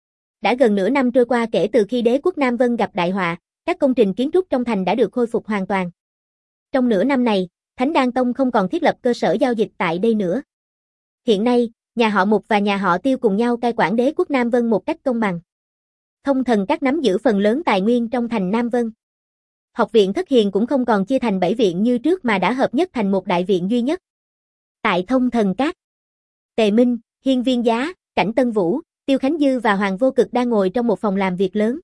Đã gần nửa năm trôi qua kể từ khi đế quốc Nam Vân gặp đại họa, các công trình kiến trúc trong thành đã được khôi phục hoàn toàn. Trong nửa năm này, Thánh Đan Tông không còn thiết lập cơ sở giao dịch tại đây nữa. Hiện nay, nhà họ Mục và nhà họ Tiêu cùng nhau cai quản đế quốc Nam Vân một cách công bằng. Thông Thần Các nắm giữ phần lớn tài nguyên trong thành Nam Vân. Học viện Thất Hiền cũng không còn chia thành bảy viện như trước mà đã hợp nhất thành một đại viện duy nhất. Tại Thông Thần Các, Tề Minh, Hiên Viên Giá, Cảnh Tân Vũ, Tiêu Khánh Dư và Hoàng Vô Cực đang ngồi trong một phòng làm việc lớn.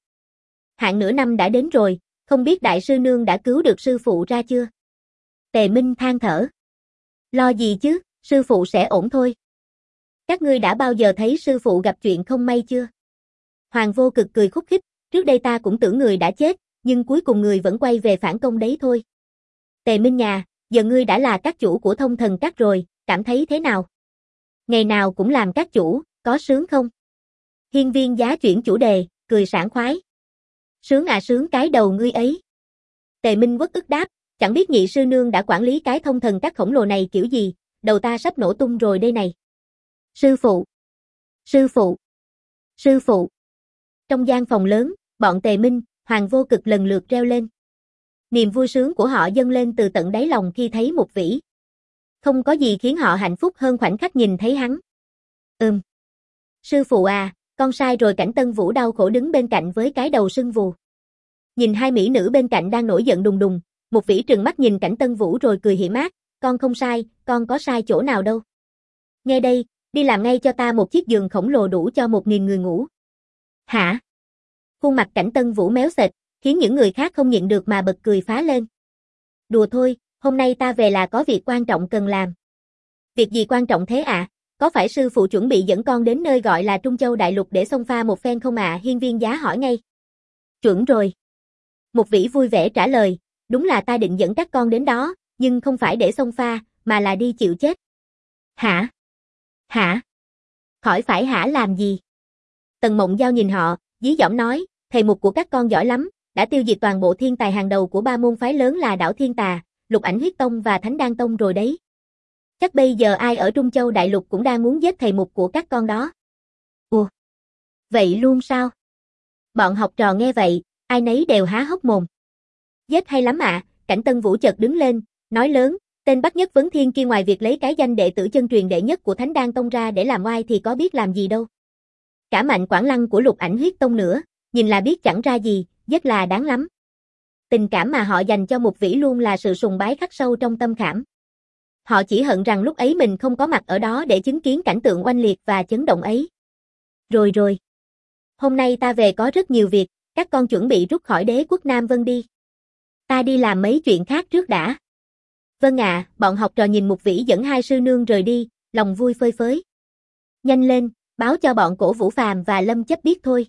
Hạn nửa năm đã đến rồi, không biết đại sư nương đã cứu được sư phụ ra chưa? Tề Minh than thở. Lo gì chứ, sư phụ sẽ ổn thôi. Các ngươi đã bao giờ thấy sư phụ gặp chuyện không may chưa? Hoàng Vô Cực cười khúc khích, trước đây ta cũng tưởng người đã chết, nhưng cuối cùng người vẫn quay về phản công đấy thôi. Tề Minh nhà, giờ ngươi đã là các chủ của Thông Thần Các rồi, cảm thấy thế nào? Ngày nào cũng làm các chủ, có sướng không? Hiên Viên Giá chuyển chủ đề, cười sảng khoái. Sướng à sướng cái đầu ngươi ấy. Tề Minh uất ức đáp, chẳng biết nhị sư nương đã quản lý cái Thông Thần Các khổng lồ này kiểu gì, đầu ta sắp nổ tung rồi đây này. Sư phụ. Sư phụ. Sư phụ. Trong gian phòng lớn, bọn Tề Minh, Hoàng Vô Cực lần lượt reo lên. Niềm vui sướng của họ dâng lên từ tận đáy lòng khi thấy Mục Vĩ. Không có gì khiến họ hạnh phúc hơn khoảnh khắc nhìn thấy hắn. Ừm. Sư phụ à, con sai rồi. Cảnh Tân Vũ đau khổ đứng bên cạnh với cái đầu sưng vù. Nhìn hai mỹ nữ bên cạnh đang nổi giận đùng đùng, Mục Vĩ trừng mắt nhìn Cảnh Tân Vũ rồi cười hiểm ác, con không sai, con có sai chỗ nào đâu. Nghe đây, đi làm ngay cho ta một chiếc giường khổng lồ đủ cho một nghìn người ngủ. Hả? Khuôn mặt Cảnh Tân Vũ méo sệt, khiến những người khác không nhịn được mà bật cười phá lên. Đùa thôi, hôm nay ta về là có việc quan trọng cần làm. Việc gì quan trọng thế ạ? À? Có phải sư phụ chuẩn bị dẫn con đến nơi gọi là Trung Châu Đại Lục để xông pha một phen không ạ? À? Hiên Viên Giá hỏi ngay. Chuẩn rồi. Mục Vĩ vui vẻ trả lời, đúng là ta định dẫn các con đến đó, nhưng không phải để xông pha, mà là đi chịu chết. Hả? Hả? Khỏi phải hả làm gì? Tần Mộng Giao nhìn họ, dí dỏm nói, thầy Mục của các con giỏi lắm, đã tiêu diệt toàn bộ thiên tài hàng đầu của ba môn phái lớn là Đảo Thiên Tà, Lục Ảnh Huyết Tông và Thánh Đan Tông rồi đấy. Chắc bây giờ ai ở Trung Châu Đại Lục cũng đang muốn giết thầy Mục của các con đó. Ủa? Vậy luôn sao? Bọn học trò nghe vậy, ai nấy đều há hốc mồm. Giết hay lắm ạ, à, Cảnh Tân Vũ chợt đứng lên, nói lớn, tên Bắc Nhất Vấn Thiên kia ngoài việc lấy cái danh đệ tử chân truyền đệ nhất của Thánh Đan Tông ra để làm oai thì có biết làm gì đâu. Cả Mạnh Quảng Lăng của Lục Ảnh Huyết Tông nữa, nhìn là biết chẳng ra gì, rất là đáng lắm. Tình cảm mà họ dành cho Mục Vĩ luôn là sự sùng bái khắc sâu trong tâm khảm. Họ chỉ hận rằng lúc ấy mình không có mặt ở đó để chứng kiến cảnh tượng oanh liệt và chấn động ấy. Rồi rồi. Hôm nay ta về có rất nhiều việc, các con chuẩn bị rút khỏi đế quốc Nam Vân đi. Ta đi làm mấy chuyện khác trước đã. Vâng ạ, à, bọn học trò nhìn Mục Vĩ dẫn hai sư nương rời đi, lòng vui phơi phới. Nhanh lên, báo cho bọn Cổ Vũ Phàm và Lâm Chấp biết thôi.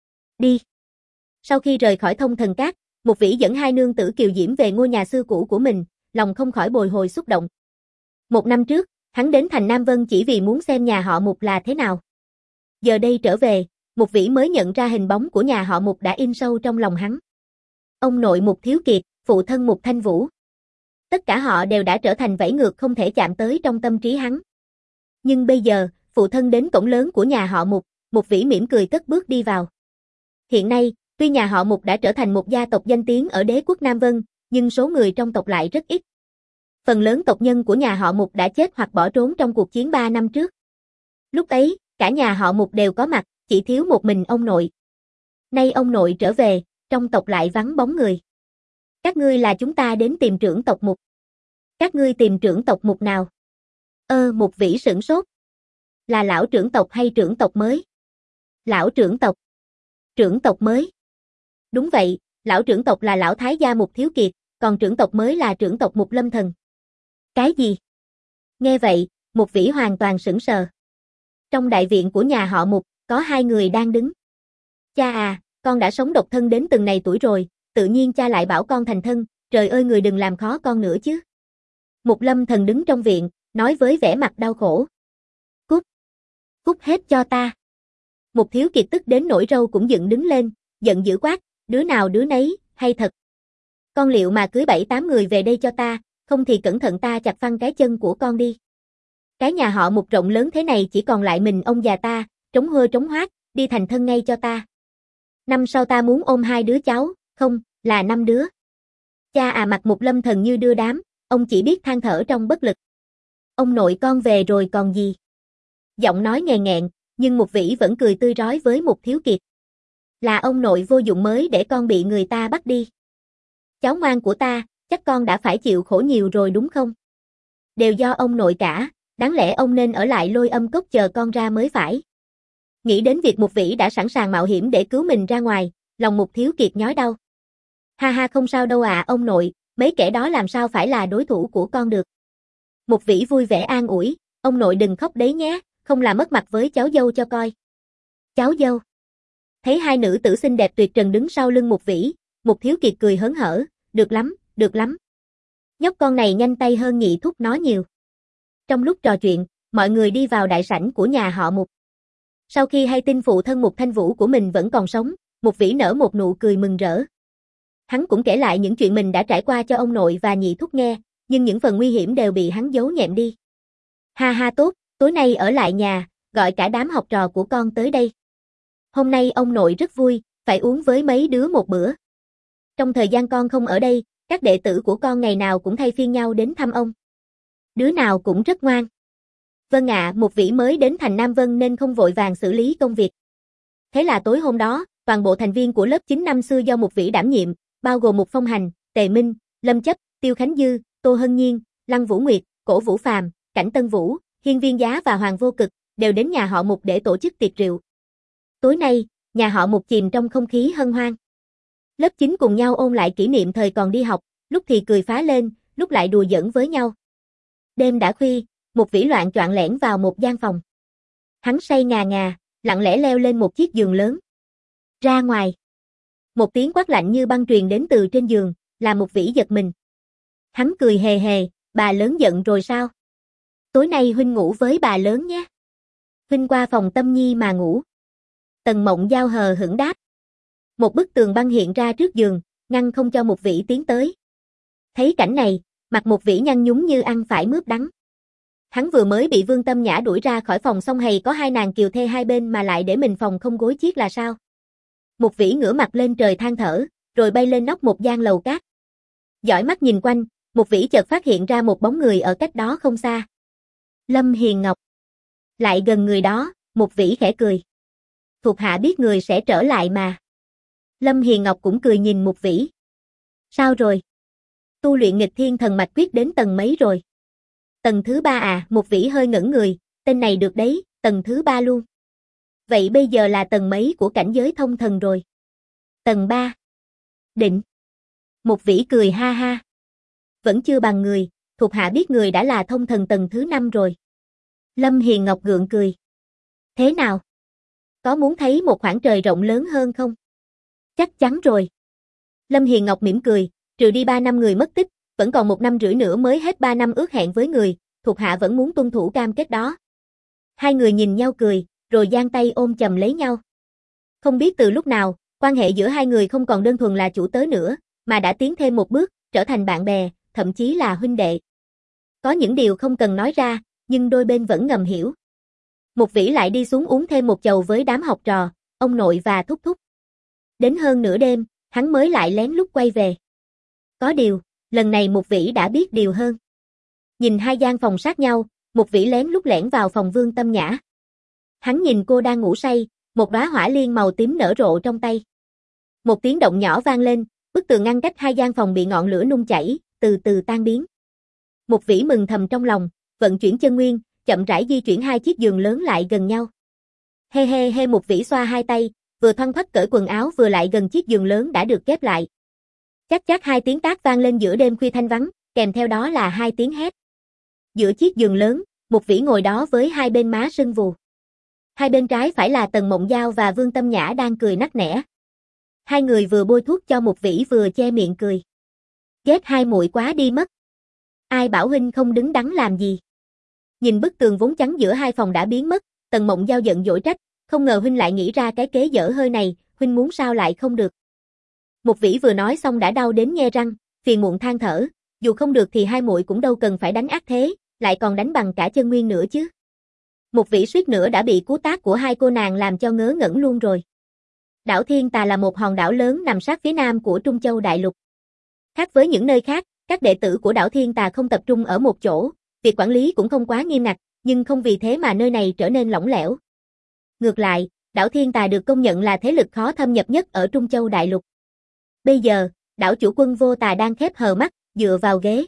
Đi. Sau khi rời khỏi Thông Thần Các, Mục Vĩ dẫn hai nương tử kiều diễm về ngôi nhà xưa cũ của mình, lòng không khỏi bồi hồi xúc động. Một năm trước, hắn đến thành Nam Vân chỉ vì muốn xem nhà họ Mục là thế nào. Giờ đây trở về, Mục Vĩ mới nhận ra hình bóng của nhà họ Mục đã in sâu trong lòng hắn. Ông nội Mục Thiếu Kiệt, phụ thân Mục Thanh Vũ. Tất cả họ đều đã trở thành vảy ngược không thể chạm tới trong tâm trí hắn. Nhưng bây giờ, phụ thân đến cổng lớn của nhà họ Mục, Mục Vĩ mỉm cười cất bước đi vào. Hiện nay, tuy nhà họ Mục đã trở thành một gia tộc danh tiếng ở đế quốc Nam Vân, nhưng số người trong tộc lại rất ít. Phần lớn tộc nhân của nhà họ Mục đã chết hoặc bỏ trốn trong cuộc chiến ba năm trước. Lúc ấy, cả nhà họ Mục đều có mặt, chỉ thiếu một mình ông nội. Nay ông nội trở về, trong tộc lại vắng bóng người. Các ngươi là chúng ta đến tìm trưởng tộc Mục. Các ngươi tìm trưởng tộc Mục nào? Ơ, Mục Vĩ sửng sốt. Là lão trưởng tộc hay trưởng tộc mới? Lão trưởng tộc. Trưởng tộc mới. Đúng vậy, lão trưởng tộc là lão thái gia Mục Thiếu Kiệt, còn trưởng tộc mới là trưởng tộc Mục Lâm Thần. Cái gì? Nghe vậy, Mục Vĩ hoàn toàn sững sờ. Trong đại viện của nhà họ Mục, có hai người đang đứng. Cha à, con đã sống độc thân đến từng này tuổi rồi, tự nhiên cha lại bảo con thành thân, trời ơi người đừng làm khó con nữa chứ. Mục Lâm Thần đứng trong viện, nói với vẻ mặt đau khổ. Cút. Cút hết cho ta. Mục Thiếu Kiệt tức đến nỗi râu cũng dựng đứng lên, giận dữ quát, đứa nào đứa nấy, hay thật. Con liệu mà cưới bảy tám người về đây cho ta, không thì cẩn thận ta chặt phăng cái chân của con đi. Cái nhà họ Mục rộng lớn thế này chỉ còn lại mình ông già ta, trống hơ trống hoác, đi thành thân ngay cho ta. Năm sau ta muốn ôm hai đứa cháu, không, là năm đứa. Cha à, mặt Mục Lâm Thần như đưa đám, ông chỉ biết than thở trong bất lực. Ông nội con về rồi còn gì? Giọng nói nghè nghẹn, nhưng Mục Vĩ vẫn cười tươi rói với Mục Thiếu Kiệt. Là ông nội vô dụng mới để con bị người ta bắt đi. Cháu ngoan của ta, chắc con đã phải chịu khổ nhiều rồi đúng không? Đều do ông nội cả, đáng lẽ ông nên ở lại Lôi Âm Cốc chờ con ra mới phải. Nghĩ đến việc Mục Vĩ đã sẵn sàng mạo hiểm để cứu mình ra ngoài, lòng Mục Thiếu Kiệt nhói đau. Ha ha, không sao đâu ạ ông nội, mấy kẻ đó làm sao phải là đối thủ của con được. Mục Vĩ vui vẻ an ủi, ông nội đừng khóc đấy nhé, không là mất mặt với cháu dâu cho coi. Cháu dâu. Thấy hai nữ tử xinh đẹp tuyệt trần đứng sau lưng Mục Vĩ, Mục Thiếu Kiệt cười hớn hở, được lắm, được lắm. Nhóc con này nhanh tay hơn nhị thúc nó nhiều. Trong lúc trò chuyện, mọi người đi vào đại sảnh của nhà họ Mục. Sau khi hay tin phụ thân Mục Thanh Vũ của mình vẫn còn sống, Mục Vĩ nở một nụ cười mừng rỡ. Hắn cũng kể lại những chuyện mình đã trải qua cho ông nội và nhị thúc nghe, nhưng những phần nguy hiểm đều bị hắn giấu nhẹm đi. Ha ha tốt, tối nay ở lại nhà, gọi cả đám học trò của con tới đây. Hôm nay ông nội rất vui, phải uống với mấy đứa một bữa. Trong thời gian con không ở đây, các đệ tử của con ngày nào cũng thay phiên nhau đến thăm ông. Đứa nào cũng rất ngoan. Vâng ạ, Mục Vĩ mới đến thành Nam Vân nên không vội vàng xử lý công việc. Thế là tối hôm đó, toàn bộ thành viên của lớp chín năm xưa do Mục Vĩ đảm nhiệm, bao gồm Mục Phong Hành, Tề Minh, Lâm Chấp, Tiêu Khánh Dư, Tô Hân Nhiên, Lăng Vũ Nguyệt, Cổ Vũ Phàm, Cảnh Tân Vũ, Hiên Viên Giá và Hoàng Vô Cực, đều đến nhà họ Mục để tổ chức tiệc rượu. Tối nay, nhà họ Mục chìm trong không khí hân hoan. Lớp chín cùng nhau ôn lại kỷ niệm thời còn đi học, lúc thì cười phá lên, lúc lại đùa giỡn với nhau. Đêm đã khuya, Mục Vĩ loạng choạng lẻn vào một gian phòng. Hắn say ngà ngà, lặng lẽ leo lên một chiếc giường lớn. Ra ngoài. Một tiếng quát lạnh như băng truyền đến từ trên giường, làm Mục Vĩ giật mình. Hắn cười hề hề, bà lớn giận rồi sao? Tối nay huynh ngủ với bà lớn nhé. Huynh qua phòng Tâm Nhi mà ngủ. Tần Mộng Giao hờ hững đáp. Một bức tường băng hiện ra trước giường, ngăn không cho Mục Vĩ tiến tới. Thấy cảnh này, mặt Mục Vĩ nhăn nhúm như ăn phải mướp đắng. Hắn vừa mới bị Vương Tâm Nhã đuổi ra khỏi phòng xong hay có hai nàng kiều thê hai bên mà lại để mình phòng không gối chiếc là sao? Mục Vĩ ngửa mặt lên trời than thở, rồi bay lên nóc một gian lầu cát. Dõi mắt nhìn quanh, Mục Vĩ chợt phát hiện ra một bóng người ở cách đó không xa. Lâm Hiền Ngọc. Lại gần người đó, Mục Vĩ khẽ cười. Thuộc hạ biết người sẽ trở lại mà. Lâm Hiền Ngọc cũng cười nhìn Mục Vĩ. Sao rồi? Tu luyện nghịch thiên thần mạch quyết đến tầng mấy rồi? Tầng thứ ba à, Mục Vĩ hơi ngẩn người, tên này được đấy, tầng thứ ba luôn. Vậy bây giờ là tầng mấy của cảnh giới thông thần rồi? Tầng ba. Định. Mục Vĩ cười ha ha. Vẫn chưa bằng người, thuộc hạ biết người đã là thông thần tầng thứ năm rồi. Lâm Hiền Ngọc gượng cười. Thế nào? Có muốn thấy một khoảng trời rộng lớn hơn không? Chắc chắn rồi. Lâm Hiền Ngọc mỉm cười, trừ đi ba năm người mất tích, vẫn còn một năm rưỡi nữa mới hết ba năm ước hẹn với người, thuộc hạ vẫn muốn tuân thủ cam kết đó. Hai người nhìn nhau cười, rồi giang tay ôm chầm lấy nhau. Không biết từ lúc nào, quan hệ giữa hai người không còn đơn thuần là chủ tớ nữa, mà đã tiến thêm một bước, trở thành bạn bè, thậm chí là huynh đệ. Có những điều không cần nói ra, nhưng đôi bên vẫn ngầm hiểu. Mục Vĩ lại đi xuống uống thêm một chầu với đám học trò, ông nội và thúc thúc. Đến hơn nửa đêm, hắn mới lại lén lút quay về. Có điều, lần này Mục Vĩ đã biết điều hơn. Nhìn hai gian phòng sát nhau, Mục Vĩ lén lút lẻn vào phòng Vương Tâm Nhã. Hắn nhìn cô đang ngủ say, Một đóa hỏa liên màu tím nở rộ trong tay. Một tiếng động nhỏ vang lên, bức tường ngăn cách hai gian phòng bị ngọn lửa nung chảy, từ từ tan biến. Một Vĩ mừng thầm trong lòng, vận chuyển chân nguyên, chậm rãi di chuyển hai chiếc giường lớn lại gần nhau. He he he Một Vĩ xoa hai tay, vừa thoăn thoắt cởi quần áo vừa lại gần chiếc giường lớn đã được ghép lại. Chắc chắc hai tiếng tác vang lên giữa đêm khuya thanh vắng, kèm theo đó là hai tiếng hét. Giữa chiếc giường lớn, Một Vĩ ngồi đó với hai bên má sưng vù. Hai bên trái phải là Tần Mộng Giao và Vương Tâm Nhã đang cười nắc nẻ. Hai người vừa bôi thuốc cho Một Vĩ vừa che miệng cười. Ghét hai muội quá đi mất. Ai bảo huynh không đứng đắn làm gì. Nhìn bức tường vốn trắng giữa hai phòng đã biến mất, Tần Mộng Giao giận dỗi trách, không ngờ huynh lại nghĩ ra cái kế dở hơi này, huynh muốn sao lại không được. Một Vĩ vừa nói xong đã đau đến nhe răng, phiền muộn than thở, dù không được thì hai muội cũng đâu cần phải đánh ác thế, lại còn đánh bằng cả chân nguyên nữa chứ. Một Vĩ suýt nữa đã bị cú tát của hai cô nàng làm cho ngớ ngẩn luôn rồi. Đảo Thiên Tà là một hòn đảo lớn nằm sát phía nam của Trung Châu Đại Lục. Khác với những nơi khác, các đệ tử của đảo Thiên Tà không tập trung ở một chỗ, việc quản lý cũng không quá nghiêm ngặt, nhưng không vì thế mà nơi này trở nên lỏng lẻo. Ngược lại, đảo Thiên Tà được công nhận là thế lực khó thâm nhập nhất ở Trung Châu Đại Lục. Bây giờ, đảo chủ Quân Vô Tà đang khép hờ mắt, dựa vào ghế.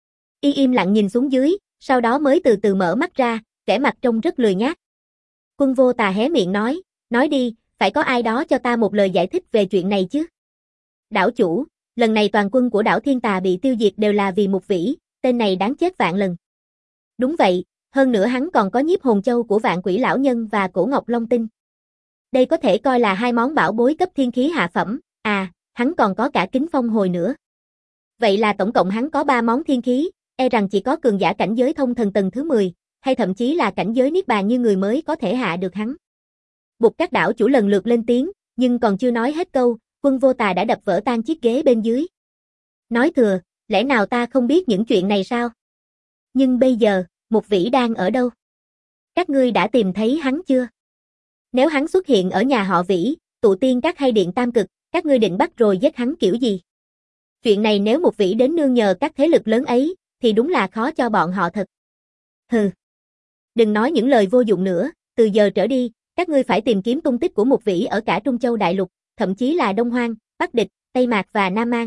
Y im lặng nhìn xuống dưới, sau đó mới từ từ mở mắt ra, vẻ mặt trông rất lười nhác. Quân Vô Tà hé miệng nói, nói đi, phải có ai đó cho ta một lời giải thích về chuyện này chứ. Đảo chủ, lần này toàn quân của đảo Thiên Tà bị tiêu diệt đều là vì Một Vĩ, tên này đáng chết vạn lần. Đúng vậy, hơn nữa hắn còn có nhiếp hồn châu của Vạn Quỷ Lão Nhân và Cổ Ngọc Long Tinh. Đây có thể coi là hai món bảo bối cấp thiên khí hạ phẩm, à, hắn còn có cả kính phong hồi nữa. Vậy là tổng cộng hắn có ba món thiên khí, e rằng chỉ có cường giả cảnh giới thông thần tầng thứ mười, hay thậm chí là cảnh giới niết bàn như người mới có thể hạ được hắn. Buộc các đảo chủ lần lượt lên tiếng, nhưng còn chưa nói hết câu, Quân Vô Tà đã đập vỡ tan chiếc ghế bên dưới. Nói thừa, lẽ nào ta không biết những chuyện này sao? Nhưng bây giờ, Một Vĩ đang ở đâu? Các ngươi đã tìm thấy hắn chưa? Nếu hắn xuất hiện ở nhà họ Vĩ, tụ tiên các hay điện tam cực, các ngươi định bắt rồi giết hắn kiểu gì? Chuyện này nếu Một Vĩ đến nương nhờ các thế lực lớn ấy, thì đúng là khó cho bọn họ thật. Hừ. Đừng nói những lời vô dụng nữa, từ giờ trở đi, các ngươi phải tìm kiếm tung tích của Một Vĩ ở cả Trung Châu Đại Lục, thậm chí là Đông Hoang, Bắc Địch, Tây Mạc và Nam Mang.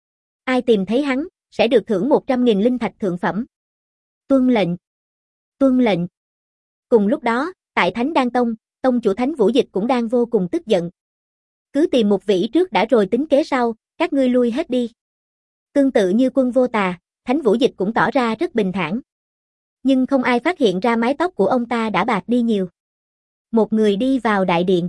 Ai tìm thấy hắn, sẽ được thưởng một trăm nghìn linh thạch thượng phẩm. Tuân lệnh. Tuân lệnh. Cùng lúc đó, tại Thánh Đan Tông, tông chủ Thánh Vũ Dịch cũng đang vô cùng tức giận. Cứ tìm Một Vĩ trước đã rồi tính kế sau, các ngươi lui hết đi. Tương tự như Quân Vô Tà, Thánh Vũ Dịch cũng tỏ ra rất bình thản. Nhưng không ai phát hiện ra mái tóc của ông ta đã bạc đi nhiều. Một người đi vào đại điện.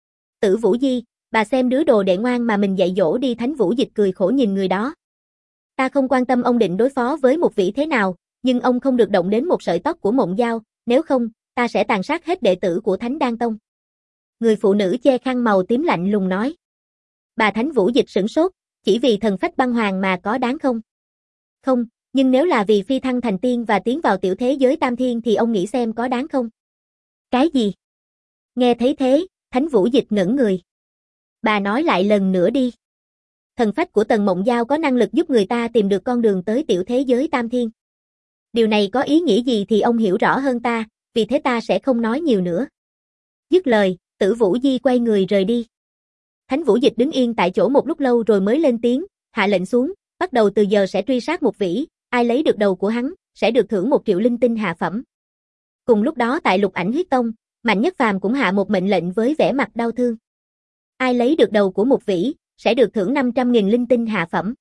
Tử Vũ Di, bà xem đứa đồ đệ ngoan mà mình dạy dỗ đi. Thánh Vũ Dịch cười khổ nhìn người đó. Ta không quan tâm ông định đối phó với Một Vĩ thế nào, nhưng ông không được động đến một sợi tóc của Mộng Giao, nếu không, ta sẽ tàn sát hết đệ tử của Thánh Đan Tông. Người phụ nữ che khăn màu tím lạnh lùng nói. Bà Thánh Vũ Dịch sửng sốt, chỉ vì thần phách băng hoàng mà có đáng không? Không, nhưng nếu là vì phi thăng thành tiên và tiến vào tiểu thế giới tam thiên thì ông nghĩ xem có đáng không? Cái gì? Nghe thấy thế, Thánh Vũ Dịch ngẩn người. Bà nói lại lần nữa đi. Thần phách của Tần Mộng Giao có năng lực giúp người ta tìm được con đường tới tiểu thế giới tam thiên. Điều này có ý nghĩa gì thì ông hiểu rõ hơn ta, vì thế ta sẽ không nói nhiều nữa. Dứt lời, Tử Vũ Di quay người rời đi. Thánh Vũ Dịch đứng yên tại chỗ một lúc lâu rồi mới lên tiếng, hạ lệnh xuống, bắt đầu từ giờ sẽ truy sát Một Vĩ, ai lấy được đầu của hắn, sẽ được thưởng một triệu linh tinh hạ phẩm. Cùng lúc đó tại Lục Ảnh Huyết Tông, Mạnh Nhất Phàm cũng hạ một mệnh lệnh với vẻ mặt đau thương. Ai lấy được đầu của Một Vĩ, sẽ được thưởng năm trăm nghìn linh tinh hạ phẩm.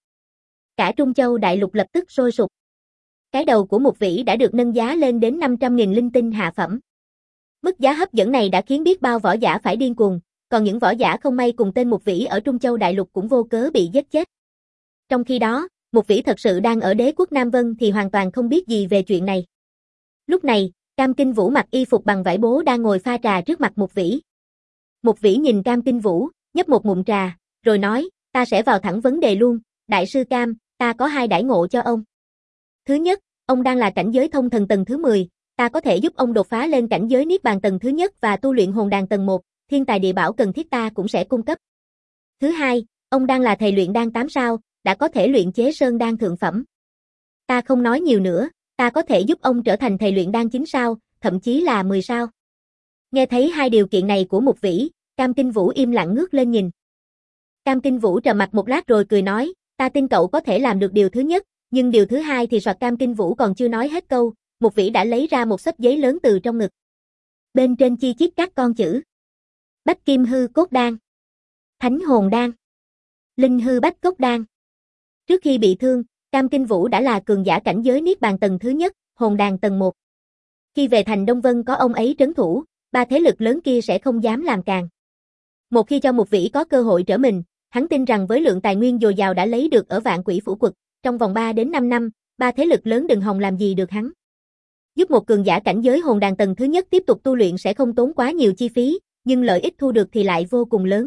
Cả Trung Châu Đại Lục lập tức sôi sục. Cái đầu của Một Vĩ đã được nâng giá lên đến năm trăm nghìn linh tinh hạ phẩm. Mức giá hấp dẫn này đã khiến biết bao võ giả phải điên cuồng, còn những võ giả không may cùng tên Một Vĩ ở Trung Châu Đại Lục cũng vô cớ bị giết chết. Trong khi đó, Một Vĩ thật sự đang ở đế quốc Nam Vân thì hoàn toàn không biết gì về chuyện này. Lúc này, Cam Kinh Vũ mặc y phục bằng vải bố đang ngồi pha trà trước mặt Một Vĩ. Một Vĩ nhìn Cam Kinh Vũ, nhấp một ngụm trà, rồi nói, ta sẽ vào thẳng vấn đề luôn, đại sư Cam, ta có hai đãi ngộ cho ông. Thứ nhất, ông đang là cảnh giới thông thần tầng thứ mười, ta có thể giúp ông đột phá lên cảnh giới niết bàn tầng thứ nhất và tu luyện hồn đàn tầng một, thiên tài địa bảo cần thiết ta cũng sẽ cung cấp. Thứ hai, ông đang là thầy luyện đan tám sao, đã có thể luyện chế sơn đan thượng phẩm. Ta không nói nhiều nữa, ta có thể giúp ông trở thành thầy luyện đan chín sao, thậm chí là mười sao. Nghe thấy hai điều kiện này của Một Vĩ, Cam Kinh Vũ im lặng ngước lên nhìn. Cam Kinh Vũ trầm mặc một lát rồi cười nói, ta tin cậu có thể làm được điều thứ nhất, nhưng điều thứ hai thì soạt. Cam Kinh Vũ còn chưa nói hết câu, Mục Vĩ đã lấy ra một xấp giấy lớn từ trong ngực. Bên trên chi chít các con chữ. Bách Kim Hư Cốt Đan, Thánh Hồn Đan, Linh Hư Bách Cốt Đan. Trước khi bị thương, Cam Kinh Vũ đã là cường giả cảnh giới Niết Bàn tầng thứ nhất, hồn đàn tầng một. Khi về thành Đông Vân có ông ấy trấn thủ, ba thế lực lớn kia sẽ không dám làm càn. Một khi cho Mục Vĩ có cơ hội trở mình, hắn tin rằng với lượng tài nguyên dồi dào đã lấy được ở Vạn Quỷ Phủ Quật, trong vòng ba đến năm năm, ba thế lực lớn đừng hòng làm gì được hắn. Giúp một cường giả cảnh giới hồn đàn tầng thứ nhất tiếp tục tu luyện sẽ không tốn quá nhiều chi phí, nhưng lợi ích thu được thì lại vô cùng lớn.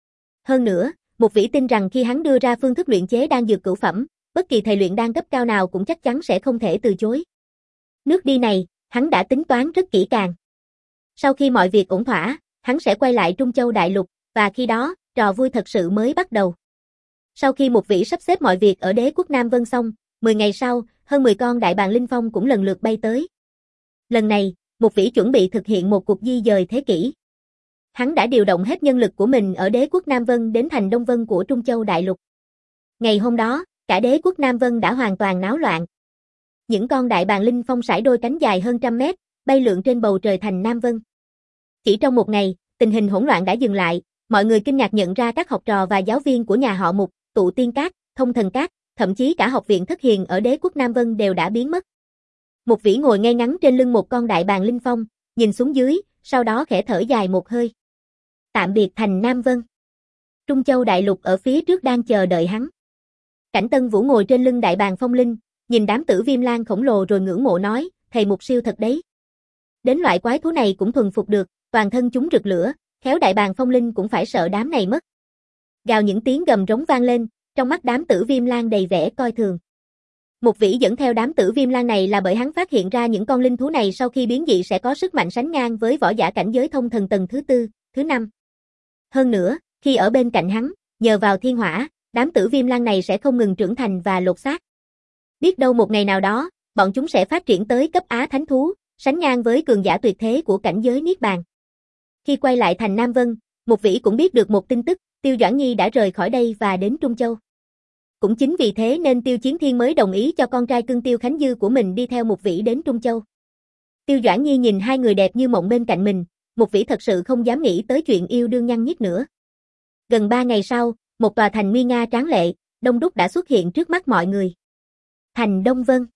Hơn nữa, Mục Vĩ tin rằng khi hắn đưa ra phương thức luyện chế đan dược cửu phẩm, bất kỳ thầy luyện đan cấp cao nào cũng chắc chắn sẽ không thể từ chối. Nước đi này, hắn đã tính toán rất kỹ càng. Sau khi mọi việc ổn thỏa, hắn sẽ quay lại Trung Châu Đại Lục, và khi đó, trò vui thật sự mới bắt đầu. Sau khi Mục Vĩ sắp xếp mọi việc ở đế quốc Nam Vân xong, mười ngày sau, hơn mười con đại bàng linh phong cũng lần lượt bay tới. Lần này, Mục Vĩ chuẩn bị thực hiện một cuộc di dời thế kỷ. Hắn đã điều động hết nhân lực của mình ở đế quốc Nam Vân đến thành Đông Vân của Trung Châu Đại Lục. Ngày hôm đó, cả đế quốc Nam Vân đã hoàn toàn náo loạn. Những con đại bàng linh phong sải đôi cánh dài hơn trăm mét, bay lượn trên bầu trời thành Nam Vân. Chỉ trong một ngày, tình hình hỗn loạn đã dừng lại, mọi người kinh ngạc nhận ra các học trò và giáo viên của nhà họ Mục, Tụ Tiên Các, Thông Thần Các, thậm chí cả học viện Thất Hiền ở đế quốc Nam Vân đều đã biến mất. Mục Vĩ ngồi ngay ngắn trên lưng một con đại bàng linh phong, nhìn xuống dưới, sau đó khẽ thở dài một hơi. Tạm biệt thành Nam Vân. Trung Châu Đại Lục ở phía trước đang chờ đợi hắn. Cảnh Tân Vũ ngồi trên lưng đại bàng phong linh, nhìn đám tử viêm lang khổng lồ rồi ngưỡng mộ nói, thầy Mục siêu thật đấy. Đến loại quái thú này cũng thuần phục được, toàn thân chúng rực lửa, khéo đại bàng phong linh cũng phải sợ đám này mất. Gào những tiếng gầm rống vang lên, trong mắt đám tử viêm lang đầy vẻ coi thường. Mục Vĩ dẫn theo đám tử viêm lang này là bởi hắn phát hiện ra những con linh thú này sau khi biến dị sẽ có sức mạnh sánh ngang với võ giả cảnh giới thông thần tầng thứ tư, thứ năm. Hơn nữa, khi ở bên cạnh hắn, nhờ vào thiên hỏa, đám tử viêm lang này sẽ không ngừng trưởng thành và lột xác. Biết đâu một ngày nào đó, bọn chúng sẽ phát triển tới cấp Á Thánh Thú, sánh ngang với cường giả tuyệt thế của cảnh giới Niết Bàn. Khi quay lại thành Nam Vân, Mục Vĩ cũng biết được một tin tức, Tiêu Doãn Nhi đã rời khỏi đây và đến Trung Châu. Cũng chính vì thế nên Tiêu Chiến Thiên mới đồng ý cho con trai cưng Tiêu Khánh Dư của mình đi theo Mục Vĩ đến Trung Châu. Tiêu Doãn Nhi nhìn hai người đẹp như mộng bên cạnh mình, Mục Vĩ thật sự không dám nghĩ tới chuyện yêu đương nhăng nhít nữa. Gần ba ngày sau, một tòa thành nguy nga tráng lệ, đông đúc đã xuất hiện trước mắt mọi người. Thành Đông Vân.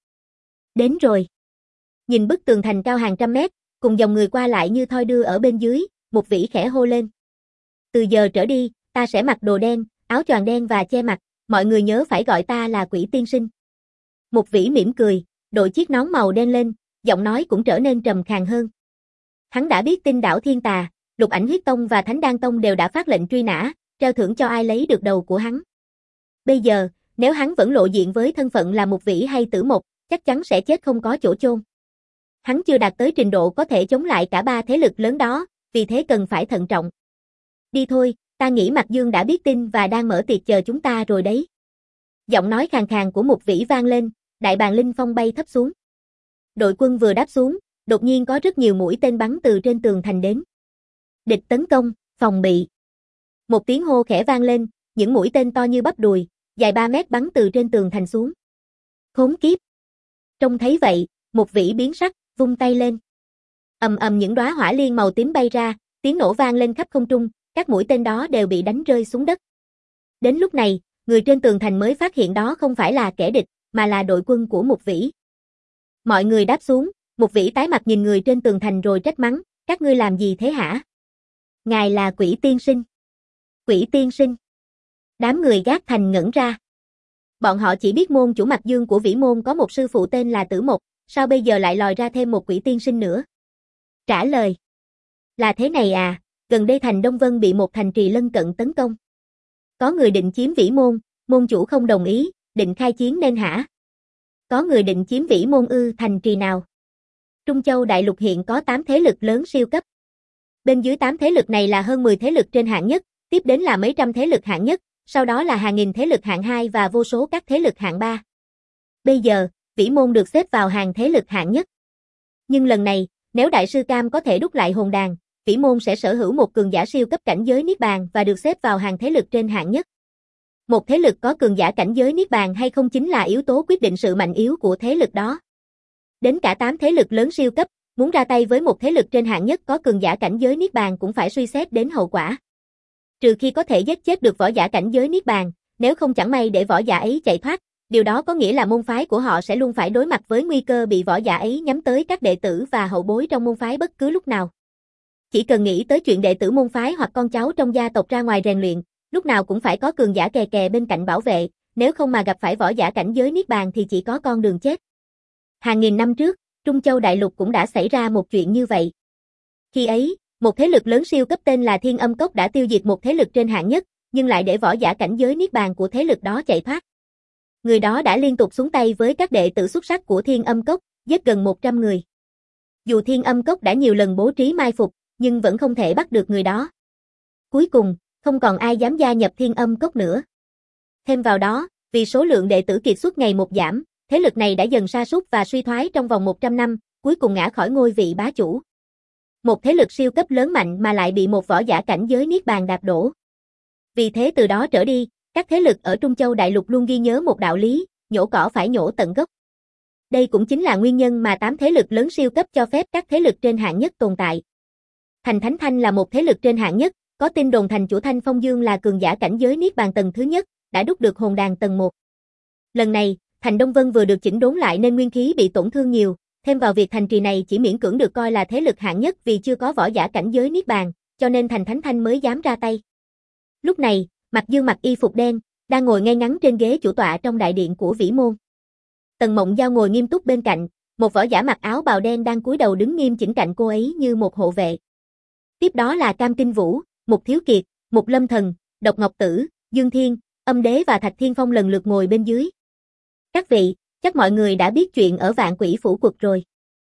Đến rồi. Nhìn bức tường thành cao hàng trăm mét, cùng dòng người qua lại như thoi đưa ở bên dưới, Mục Vĩ khẽ hô lên. Từ giờ trở đi, ta sẽ mặc đồ đen, áo choàng đen và che mặt, mọi người nhớ phải gọi ta là Quỷ Tiên Sinh. Mục Vĩ mỉm cười, đội chiếc nón màu đen lên, giọng nói cũng trở nên trầm khàn hơn. Hắn đã biết tin đảo Thiên Tà, Lục Ảnh Huyết Tông và Thánh Đan Tông đều đã phát lệnh truy nã, treo thưởng cho ai lấy được đầu của hắn. Bây giờ, nếu hắn vẫn lộ diện với thân phận là Mục Vĩ hay Tử Mộc, chắc chắn sẽ chết không có chỗ chôn. Hắn chưa đạt tới trình độ có thể chống lại cả ba thế lực lớn đó, vì thế cần phải thận trọng. Đi thôi, ta nghĩ Mạc Dương đã biết tin và đang mở tiệc chờ chúng ta rồi đấy. Giọng nói khàn khàn của Mục Vĩ vang lên, đại bàng linh phong bay thấp xuống. Đội quân vừa đáp xuống, đột nhiên có rất nhiều mũi tên bắn từ trên tường thành đến. Địch tấn công, phòng bị. Một tiếng hô khẽ vang lên, những mũi tên to như bắp đùi, dài ba mét bắn từ trên tường thành xuống. Khốn kiếp. Trông thấy vậy, Mục Vĩ biến sắc, vung tay lên. Ầm ầm những đóa hỏa liên màu tím bay ra, tiếng nổ vang lên khắp không trung, các mũi tên đó đều bị đánh rơi xuống đất. Đến lúc này, người trên tường thành mới phát hiện đó không phải là kẻ địch, mà là đội quân của Mục Vĩ. Mọi người đáp xuống, Mục Vĩ tái mặt nhìn người trên tường thành rồi trách mắng, các ngươi làm gì thế hả? Ngài là Quỷ Tiên Sinh. Quỷ Tiên Sinh. Đám người gác thành ngẩn ra. Bọn họ chỉ biết môn chủ Mạc Dương của Vĩ Môn có một sư phụ tên là Tử Mộc, sao bây giờ lại lòi ra thêm một Quỷ Tiên Sinh nữa? Trả lời. Là thế này à, gần đây thành Đông Vân bị một thành trì lân cận tấn công. Có người định chiếm Vĩ Môn, môn chủ không đồng ý, định khai chiến nên hả? Có người định chiếm Vĩ Môn ư? Thành trì nào? Trung Châu Đại Lục hiện có tám thế lực lớn siêu cấp. Bên dưới tám thế lực này là hơn mười thế lực trên hạng nhất, tiếp đến là mấy trăm thế lực hạng nhất, sau đó là hàng nghìn thế lực hạng hai và vô số các thế lực hạng ba. Bây giờ, Vĩ Môn được xếp vào hàng thế lực hạng nhất. Nhưng lần này, nếu Đại sư Cam có thể đúc lại hồn đàn, Vĩ Môn sẽ sở hữu một cường giả siêu cấp cảnh giới Niết Bàn và được xếp vào hàng thế lực trên hạng nhất. Một thế lực có cường giả cảnh giới Niết Bàn hay không chính là yếu tố quyết định sự mạnh yếu của thế lực đó. Đến cả tám thế lực lớn siêu cấp, muốn ra tay với một thế lực trên hạng nhất có cường giả cảnh giới Niết Bàn cũng phải suy xét đến hậu quả. Trừ khi có thể giết chết được võ giả cảnh giới Niết Bàn, nếu không chẳng may để võ giả ấy chạy thoát, điều đó có nghĩa là môn phái của họ sẽ luôn phải đối mặt với nguy cơ bị võ giả ấy nhắm tới các đệ tử và hậu bối trong môn phái bất cứ lúc nào. Chỉ cần nghĩ tới chuyện đệ tử môn phái hoặc con cháu trong gia tộc ra ngoài rèn luyện, lúc nào cũng phải có cường giả kè kè bên cạnh bảo vệ, nếu không mà gặp phải võ giả cảnh giới Niết Bàn thì chỉ có con đường chết. Hàng nghìn năm trước, Trung Châu Đại Lục cũng đã xảy ra một chuyện như vậy. Khi ấy, một thế lực lớn siêu cấp tên là Thiên Âm Cốc đã tiêu diệt một thế lực trên hạng nhất, nhưng lại để võ giả cảnh giới Niết Bàn của thế lực đó chạy thoát. Người đó đã liên tục xuống tay với các đệ tử xuất sắc của Thiên Âm Cốc, giết gần một trăm người. Dù Thiên Âm Cốc đã nhiều lần bố trí mai phục, nhưng vẫn không thể bắt được người đó. Cuối cùng, không còn ai dám gia nhập Thiên Âm Cốc nữa. Thêm vào đó, vì số lượng đệ tử kiệt xuất ngày một giảm, thế lực này đã dần sa sút và suy thoái trong vòng một trăm năm, cuối cùng ngã khỏi ngôi vị bá chủ. Một thế lực siêu cấp lớn mạnh mà lại bị một võ giả cảnh giới Niết Bàn đạp đổ. Vì thế từ đó trở đi, các thế lực ở Trung Châu Đại Lục luôn ghi nhớ một đạo lý, nhổ cỏ phải nhổ tận gốc. Đây cũng chính là nguyên nhân mà tám thế lực lớn siêu cấp cho phép các thế lực trên hạng nhất tồn tại. Thành Thánh Thanh là một thế lực trên hạng nhất, có tin đồn thành chủ Thanh Phong Dương là cường giả cảnh giới Niết Bàn tầng thứ nhất, đã đúc được hồn đàn tầng một. Lần này, Thành Đông Vân vừa được chỉnh đốn lại nên nguyên khí bị tổn thương nhiều, thêm vào việc thành trì này chỉ miễn cưỡng được coi là thế lực hạng nhất vì chưa có võ giả cảnh giới Niết Bàn, cho nên Thành Thánh Thanh mới dám ra tay. Lúc này, Mạc Dương mặc y phục đen, đang ngồi ngay ngắn trên ghế chủ tọa trong đại điện của Vĩ Môn. Tần Mộng Giao ngồi nghiêm túc bên cạnh, một võ giả mặc áo bào đen đang cúi đầu đứng nghiêm chỉnh cạnh cô ấy như một hộ vệ. Tiếp đó là Cam Kinh Vũ, Mục Thiếu Kiệt, Mục Lâm Thần, Độc Ngọc Tử, Dương Thiên, Âm Đế và Thạch Thiên Phong lần lượt ngồi bên dưới. Các vị, chắc mọi người đã biết chuyện ở Vạn Quỷ Phủ Quật rồi.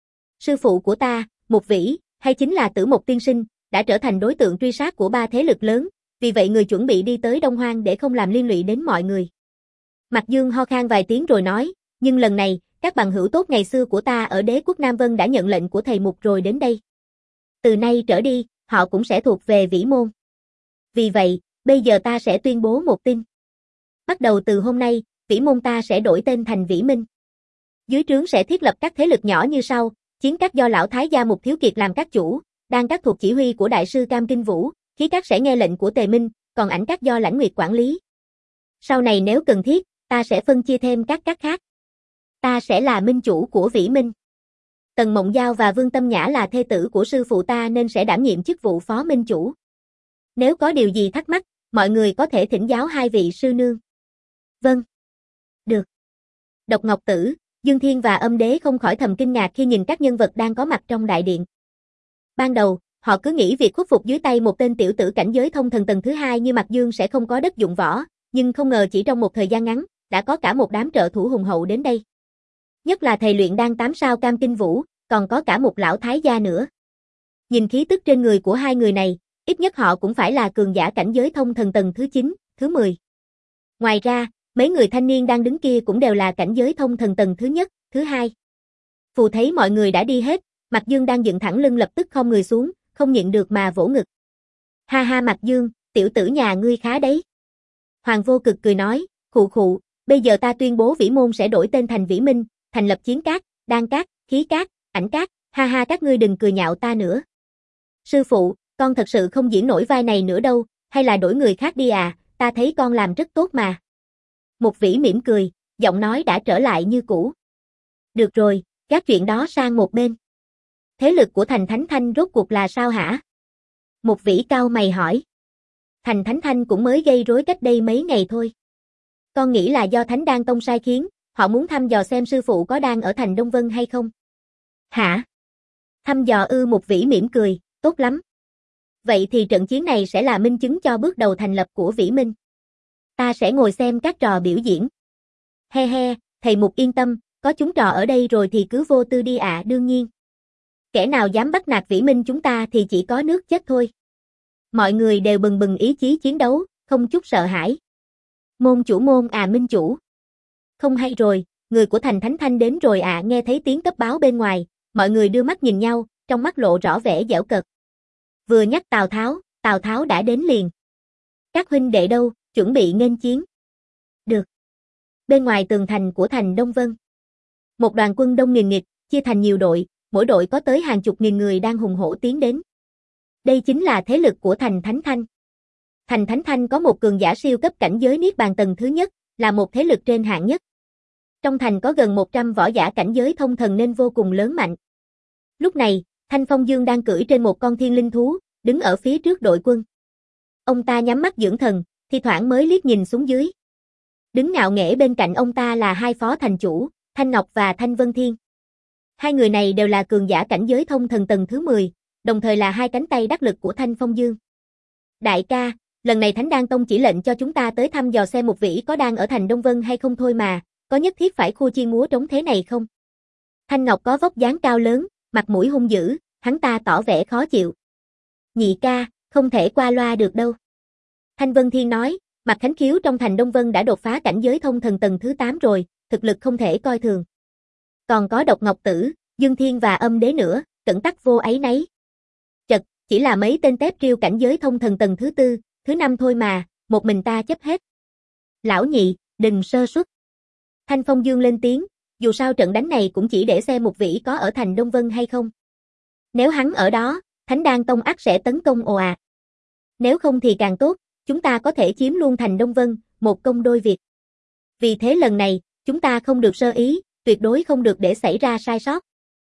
Sư phụ của ta, Mục Vĩ, hay chính là Tử Mộc Tiên Sinh, đã trở thành đối tượng truy sát của ba thế lực lớn, vì vậy người chuẩn bị đi tới Đông Hoang để không làm liên lụy đến mọi người. Mạc Dương ho khan vài tiếng rồi nói, nhưng lần này, các bằng hữu tốt ngày xưa của ta ở Đế quốc Nam Vân đã nhận lệnh của thầy Mục rồi đến đây. Từ nay trở đi, họ cũng sẽ thuộc về Vĩ Môn. Vì vậy, bây giờ ta sẽ tuyên bố một tin. Bắt đầu từ hôm nay, Vĩ Môn ta sẽ đổi tên thành Vĩ Minh. Dưới trướng sẽ thiết lập các thế lực nhỏ như sau, Chiến Các do lão thái gia Mục Thiếu Kiệt làm các chủ, Đan Các thuộc chỉ huy của đại sư Cam Kinh Vũ, Khí Các sẽ nghe lệnh của Tề Minh, còn Ảnh Các do Lãnh Nguyệt quản lý. Sau này nếu cần thiết, ta sẽ phân chia thêm các các khác. Ta sẽ là minh chủ của Vĩ Minh. Tần Mộng Giao và Vương Tâm Nhã là thê tử của sư phụ ta nên sẽ đảm nhiệm chức vụ phó minh chủ. Nếu có điều gì thắc mắc, mọi người có thể thỉnh giáo hai vị sư nương. Vâng. Được. Độc Ngọc Tử, Dương Thiên và Âm Đế không khỏi thầm kinh ngạc khi nhìn các nhân vật đang có mặt trong đại điện. Ban đầu, họ cứ nghĩ việc khuất phục dưới tay một tên tiểu tử cảnh giới thông thần tầng thứ hai như Mạc Dương sẽ không có đất dụng võ, nhưng không ngờ chỉ trong một thời gian ngắn, đã có cả một đám trợ thủ hùng hậu đến đây. Nhất là thầy luyện đan tám sao Cam Kinh Vũ, còn có cả một lão thái gia nữa. Nhìn khí tức trên người của hai người này, ít nhất họ cũng phải là cường giả cảnh giới thông thần tầng thứ chín, thứ mười. Ngoài ra, mấy người thanh niên đang đứng kia cũng đều là cảnh giới thông thần tầng thứ nhất, thứ hai. Phù thấy mọi người đã đi hết, Mạc Dương đang dựng thẳng lưng lập tức khom người xuống, không nhịn được mà vỗ ngực. Ha ha Mạc Dương, tiểu tử nhà ngươi khá đấy. Hoàng Vô Cực cười nói, khụ khụ, bây giờ ta tuyên bố Vĩ Môn sẽ đổi tên thành Vĩ Minh, thành lập Chiến Các, Đan Các, Khí Các, Ảnh Các, ha ha các ngươi đừng cười nhạo ta nữa. Sư phụ, con thật sự không diễn nổi vai này nữa đâu, hay là đổi người khác đi à, ta thấy con làm rất tốt mà. Mục Vĩ mỉm cười, giọng nói đã trở lại như cũ. Được rồi, gác chuyện đó sang một bên. Thế lực của Thành Thánh Thanh rốt cuộc là sao hả? Mục Vĩ cau mày hỏi. Thành Thánh Thanh cũng mới gây rối cách đây mấy ngày thôi. Con nghĩ là do Thánh Đan Tông sai khiến, họ muốn thăm dò xem sư phụ có đang ở thành Đông Vân hay không. Hả? Thăm dò ư? Mục Vĩ mỉm cười, tốt lắm. Vậy thì trận chiến này sẽ là minh chứng cho bước đầu thành lập của Vĩ Minh. Ta sẽ ngồi xem các trò biểu diễn. He he, thầy Mục yên tâm, có chúng trò ở đây rồi thì cứ vô tư đi ạ. À, đương nhiên. Kẻ nào dám bắt nạt Vĩ Minh chúng ta thì chỉ có nước chết thôi. Mọi người đều bừng bừng ý chí chiến đấu, không chút sợ hãi. Môn chủ môn à minh chủ. Không hay rồi, người của Thành Thánh Thanh đến rồi ạ. À, nghe thấy tiếng cấp báo bên ngoài, mọi người đưa mắt nhìn nhau, trong mắt lộ rõ vẻ giễu cợt. Vừa nhắc Tào Tháo, Tào Tháo đã đến liền. Các huynh đệ đâu, chuẩn bị nghênh chiến. Được. Bên ngoài tường thành của thành Đông Vân, một đoàn quân đông nghìn nghịt, chia thành nhiều đội, mỗi đội có tới hàng chục nghìn người đang hùng hổ tiến đến. Đây chính là thế lực của thành Thánh Thanh. Thành Thánh Thanh có một cường giả siêu cấp cảnh giới Niết Bàn tầng thứ nhất, là một thế lực trên hạng nhất. Trong thành có gần một trăm võ giả cảnh giới thông thần nên vô cùng lớn mạnh. Lúc này, Thanh Phong Dương đang cưỡi trên một con thiên linh thú, đứng ở phía trước đội quân. Ông ta nhắm mắt dưỡng thần, thi thoảng mới liếc nhìn xuống dưới. Đứng ngạo nghễ bên cạnh ông ta là hai phó thành chủ, Thanh Ngọc và Thanh Vân Thiên. Hai người này đều là cường giả cảnh giới thông thần tầng thứ mười, đồng thời là hai cánh tay đắc lực của Thanh Phong Dương. Đại ca, lần này Thánh Đan Tông chỉ lệnh cho chúng ta tới thăm dò xem một vĩ có đang ở thành Đông Vân hay không thôi mà, có nhất thiết phải khua chiên múa trống thế này không? Thanh Ngọc có vóc dáng cao lớn, mặt mũi hung dữ, hắn ta tỏ vẻ khó chịu. Nhị ca, không thể qua loa được đâu. Thanh Vân Thiên nói, Mạc Khánh Khiếu trong thành Đông Vân đã đột phá cảnh giới thông thần tầng thứ tám rồi, thực lực không thể coi thường. Còn có Độc Ngọc Tử, Dương Thiên và Âm Đế nữa, cẩn tắc vô ấy nấy. Chật, chỉ là mấy tên tép triêu cảnh giới thông thần tầng thứ tư, thứ năm thôi mà, một mình ta chấp hết. Lão nhị, đừng sơ suất. Thanh Phong Dương lên tiếng, dù sao trận đánh này cũng chỉ để xem một vĩ có ở thành Đông Vân hay không. Nếu hắn ở đó, Thánh Đan Tông ắt sẽ tấn công ồ ạt. Nếu không thì càng tốt, chúng ta có thể chiếm luôn thành Đông Vân, một công đôi việc. Vì thế lần này, chúng ta không được sơ ý, tuyệt đối không được để xảy ra sai sót.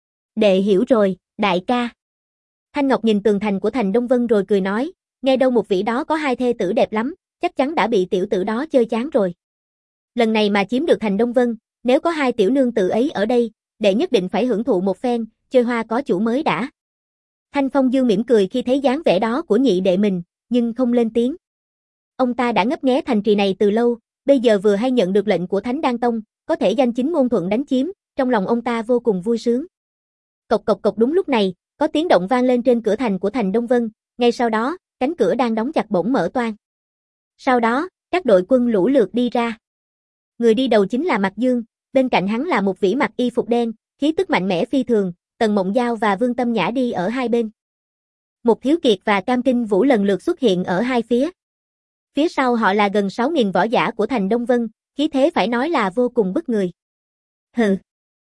Đệ hiểu rồi, đại ca. Thanh Ngọc nhìn tường thành của thành Đông Vân rồi cười nói, nghe đâu một vĩ đó có hai thê tử đẹp lắm, chắc chắn đã bị tiểu tử đó chơi chán rồi. Lần này mà chiếm được thành Đông Vân, nếu có hai tiểu nương tự ấy ở đây, đệ nhất định phải hưởng thụ một phen, chơi hoa có chủ mới đã. Thanh Phong Dương mỉm cười khi thấy dáng vẻ đó của nhị đệ mình, nhưng không lên tiếng. Ông ta đã ngấp nghé thành trì này từ lâu, bây giờ vừa hay nhận được lệnh của Thánh Đan Tông, có thể danh chính ngôn thuận đánh chiếm, trong lòng ông ta vô cùng vui sướng. Cộc cộc cộc đúng lúc này, có tiếng động vang lên trên cửa thành của thành Đông Vân, ngay sau đó, cánh cửa đang đóng chặt bỗng mở toang. Sau đó, các đội quân lũ lượt đi ra. Người đi đầu chính là Mạc Dương, bên cạnh hắn là một vĩ mặc y phục đen, khí tức mạnh mẽ phi thường, Tần Mộng Giao và Vương Tâm Nhã đi ở hai bên. Một Thiếu Kiệt và Cam Kinh Vũ lần lượt xuất hiện ở hai phía. Phía sau họ là gần sáu nghìn võ giả của thành Đông Vân, khí thế phải nói là vô cùng bức người. Hừ.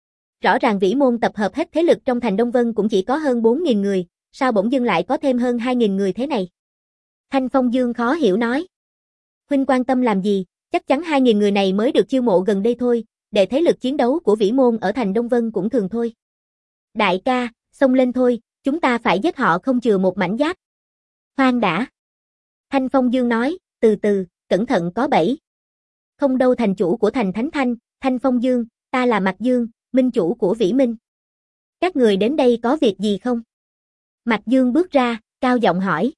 Rõ ràng vĩ môn tập hợp hết thế lực trong thành Đông Vân cũng chỉ có hơn bốn nghìn người, sao bỗng dưng lại có thêm hơn hai nghìn người thế này? Thanh Phong Dương khó hiểu nói. Huynh quan tâm làm gì, chắc chắn hai nghìn người này mới được chiêu mộ gần đây thôi, để thế lực chiến đấu của vĩ môn ở thành Đông Vân cũng thường thôi. Đại ca, xông lên thôi, chúng ta phải giết họ không chừa một mảnh giáp. Khoan đã. Thanh Phong Dương nói, từ từ, cẩn thận có bẫy. Không đâu thành chủ của thành Thánh Thanh, Thanh Phong Dương, ta là Mạc Dương, minh chủ của Vĩ Minh. Các người đến đây có việc gì không? Mạc Dương bước ra, cao giọng hỏi.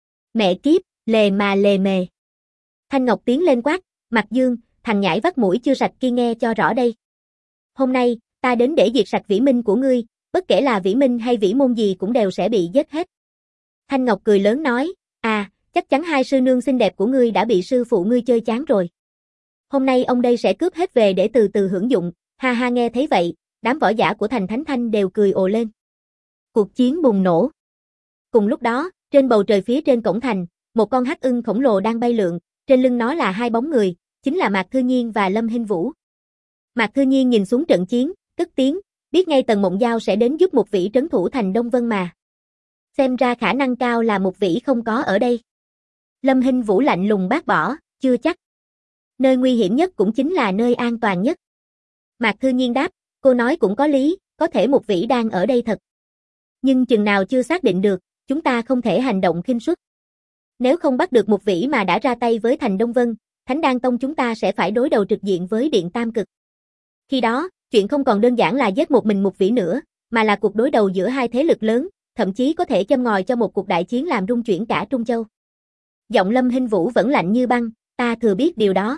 Mẹ kiếp, lề mà lề mề. Thanh Ngọc tiến lên quát, Mạc Dương, thằng nhãi vắt mũi chưa sạch kia nghe cho rõ đây. Hôm nay, ta đến để diệt sạch Vĩ Minh của ngươi, bất kể là Vĩ Minh hay Vĩ Môn gì cũng đều sẽ bị giết hết. Thanh Ngọc cười lớn nói, à, chắc chắn hai sư nương xinh đẹp của ngươi đã bị sư phụ ngươi chơi chán rồi. Hôm nay ông đây sẽ cướp hết về để từ từ hưởng dụng, ha ha nghe thấy vậy, đám võ giả của thành Thánh Thanh đều cười ồ lên. Cuộc chiến bùng nổ. Cùng lúc đó, trên bầu trời phía trên cổng thành, một con hắc ưng khổng lồ đang bay lượn, trên lưng nó là hai bóng người, chính là Mạc Thư Nhiên và Lâm Hinh Vũ. Mạc Thư Nhiên nhìn xuống trận chiến, cất tiếng, biết ngay Tần Mộng Giao sẽ đến giúp một vĩ trấn thủ thành Đông Vân mà. Xem ra khả năng cao là một vĩ không có ở đây. Lâm Hinh Vũ lạnh lùng bác bỏ, chưa chắc. Nơi nguy hiểm nhất cũng chính là nơi an toàn nhất. Mạc Thư Nhiên đáp, cô nói cũng có lý, có thể một vĩ đang ở đây thật. Nhưng chừng nào chưa xác định được, chúng ta không thể hành động khinh suất. Nếu không bắt được một vĩ mà đã ra tay với thành Đông Vân, Thánh Đan Tông chúng ta sẽ phải đối đầu trực diện với Điện Tam Cực. Khi đó, chuyện không còn đơn giản là giết một mình một vĩ nữa, mà là cuộc đối đầu giữa hai thế lực lớn, thậm chí có thể châm ngòi cho một cuộc đại chiến làm rung chuyển cả Trung Châu. Giọng Lâm Hinh Vũ vẫn lạnh như băng, ta thừa biết điều đó.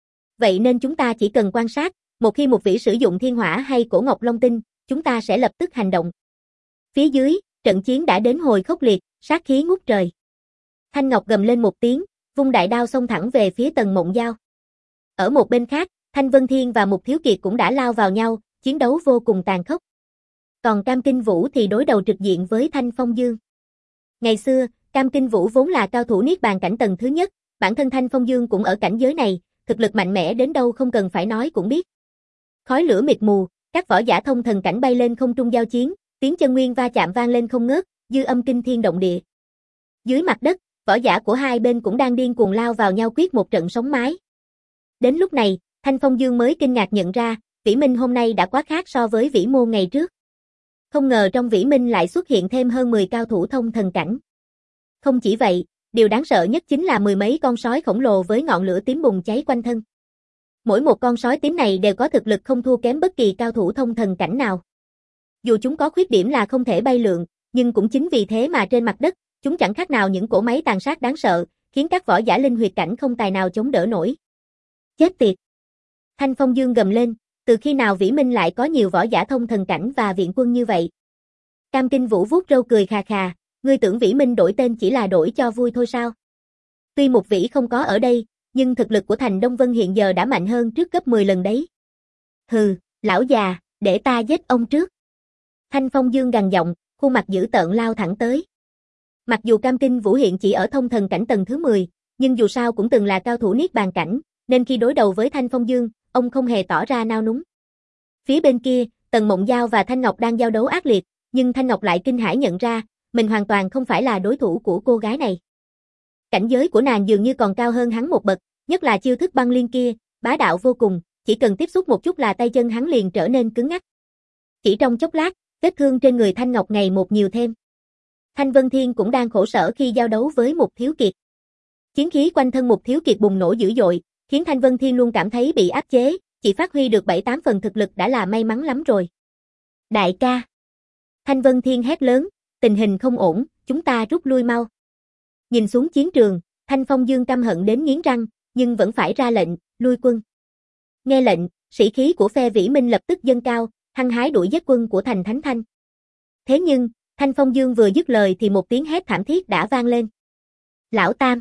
Vậy nên chúng ta chỉ cần quan sát, một khi một vĩ sử dụng thiên hỏa hay cổ ngọc long tinh, chúng ta sẽ lập tức hành động. Phía dưới, trận chiến đã đến hồi khốc liệt, sát khí ngút trời. Thanh Ngọc gầm lên một tiếng, vung đại đao xông thẳng về phía Tần Mộng Giao. Ở một bên khác, Thanh Vân Thiên và Mục Thiếu Kiệt cũng đã lao vào nhau, chiến đấu vô cùng tàn khốc. Còn Cam Kinh Vũ thì đối đầu trực diện với Thanh Phong Dương. Ngày xưa, Cam Kinh Vũ vốn là cao thủ niết bàn cảnh tầng thứ nhất, bản thân Thanh Phong Dương cũng ở cảnh giới này, thực lực mạnh mẽ đến đâu không cần phải nói cũng biết. Khói lửa mịt mù, các võ giả thông thần cảnh bay lên không trung giao chiến, tiếng chân nguyên va chạm vang lên không ngớt, dư âm kinh thiên động địa. Dưới mặt đất, võ giả của hai bên cũng đang điên cuồng lao vào nhau quyết một trận sóng mái. Đến lúc này, Thanh Phong Dương mới kinh ngạc nhận ra, Vĩ Minh hôm nay đã quá khác so với Vĩ Mô ngày trước. Không ngờ trong Vĩ Minh lại xuất hiện thêm hơn mười cao thủ thông thần cảnh. Không chỉ vậy, điều đáng sợ nhất chính là mười mấy con sói khổng lồ với ngọn lửa tím bùng cháy quanh thân. Mỗi một con sói tím này đều có thực lực không thua kém bất kỳ cao thủ thông thần cảnh nào. Dù chúng có khuyết điểm là không thể bay lượn, nhưng cũng chính vì thế mà trên mặt đất, chúng chẳng khác nào những cỗ máy tàn sát đáng sợ, khiến các võ giả linh huyệt cảnh không tài nào chống đỡ nổi. Chết tiệt! Thanh Phong Dương gầm lên, từ khi nào Vĩ Minh lại có nhiều võ giả thông thần cảnh và viện quân như vậy? Cam Kinh Vũ vuốt râu cười khà khà, ngươi tưởng Vĩ Minh đổi tên chỉ là đổi cho vui thôi sao? Tuy Mục Vĩ không có ở đây, nhưng thực lực của Thành Đông Vân hiện giờ đã mạnh hơn trước gấp mười lần đấy. Hừ, lão già, để ta giết ông trước. Thanh Phong Dương gằn giọng, khuôn mặt dữ tợn lao thẳng tới. Mặc dù Cam Kinh Vũ hiện chỉ ở thông thần cảnh tầng thứ mười, nhưng dù sao cũng từng là cao thủ niết bàn cảnh, nên khi đối đầu với Thanh Phong Dương, ông không hề tỏ ra nao núng. Phía bên kia, Tần Mộng Giao và Thanh Ngọc đang giao đấu ác liệt, nhưng Thanh Ngọc lại kinh hãi nhận ra, mình hoàn toàn không phải là đối thủ của cô gái này. Cảnh giới của nàng dường như còn cao hơn hắn một bậc, nhất là chiêu thức băng liên kia, bá đạo vô cùng, chỉ cần tiếp xúc một chút là tay chân hắn liền trở nên cứng ngắc. Chỉ trong chốc lát, vết thương trên người Thanh Ngọc ngày một nhiều thêm. Thanh Vân Thiên cũng đang khổ sở khi giao đấu với Mục Thiếu Kiệt. Chiến khí quanh thân Mục Thiếu Kiệt bùng nổ dữ dội, khiến Thanh Vân Thiên luôn cảm thấy bị áp chế, chỉ phát huy được bảy tám phần thực lực đã là may mắn lắm rồi. Đại ca! Thanh Vân Thiên hét lớn, tình hình không ổn, chúng ta rút lui mau. Nhìn xuống chiến trường, Thanh Phong Dương căm hận đến nghiến răng, nhưng vẫn phải ra lệnh, lui quân. Nghe lệnh, sĩ khí của phe Vĩ Minh lập tức dâng cao, hăng hái đuổi giết quân của Thành Thánh Thanh. Thế nhưng, Thanh Phong Dương vừa dứt lời thì một tiếng hét thảm thiết đã vang lên. Lão Tam!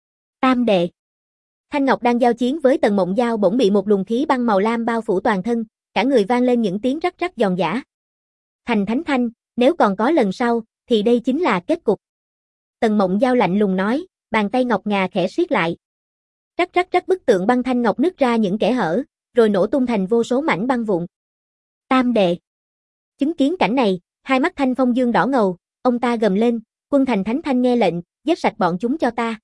Tam đệ! Thanh Ngọc đang giao chiến với Tần Mộng Giao bỗng bị một luồng khí băng màu lam bao phủ toàn thân, cả người vang lên những tiếng rắc rắc giòn giã. Thành Thánh Thanh, nếu còn có lần sau, thì đây chính là kết cục. Tần Mộng Giao lạnh lùng nói, bàn tay ngọc ngà khẽ siết lại. Rắc rắc rắc bức tượng băng thanh ngọc nứt ra những kẽ hở, rồi nổ tung thành vô số mảnh băng vụn. Tam đệ! Chứng kiến cảnh này, hai mắt Thanh Phong Dương đỏ ngầu, ông ta gầm lên, quân Thành Thánh Thanh nghe lệnh, giết sạch bọn chúng cho ta.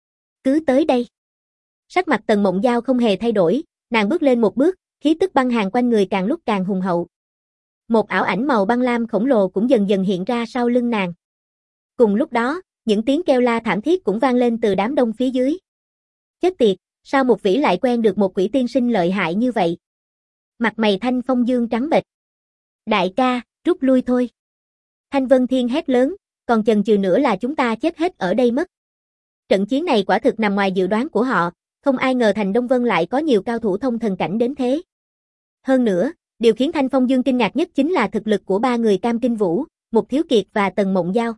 Cứ tới đây. Sắc mặt Tần Mộng Giao không hề thay đổi, nàng bước lên một bước, khí tức băng hàn quanh người càng lúc càng hùng hậu. Một ảo ảnh màu băng lam khổng lồ cũng dần dần hiện ra sau lưng nàng. Cùng lúc đó, những tiếng kêu la thảm thiết cũng vang lên từ đám đông phía dưới. Chết tiệt, sao Mục Vĩ lại quen được một quỷ tiên sinh lợi hại như vậy? Mặt mày Thanh Phong Dương trắng bệch. Đại ca, rút lui thôi. Thanh Vân Thiên hét lớn, còn chần chừ nữa là chúng ta chết hết ở đây mất. Trận chiến này quả thực nằm ngoài dự đoán của họ, không ai ngờ Thành Đông Vân lại có nhiều cao thủ thông thần cảnh đến thế. Hơn nữa, điều khiến Thanh Phong Dương kinh ngạc nhất chính là thực lực của ba người Cam Kinh Vũ, Mục Thiếu Kiệt và Tần Mộng Giao.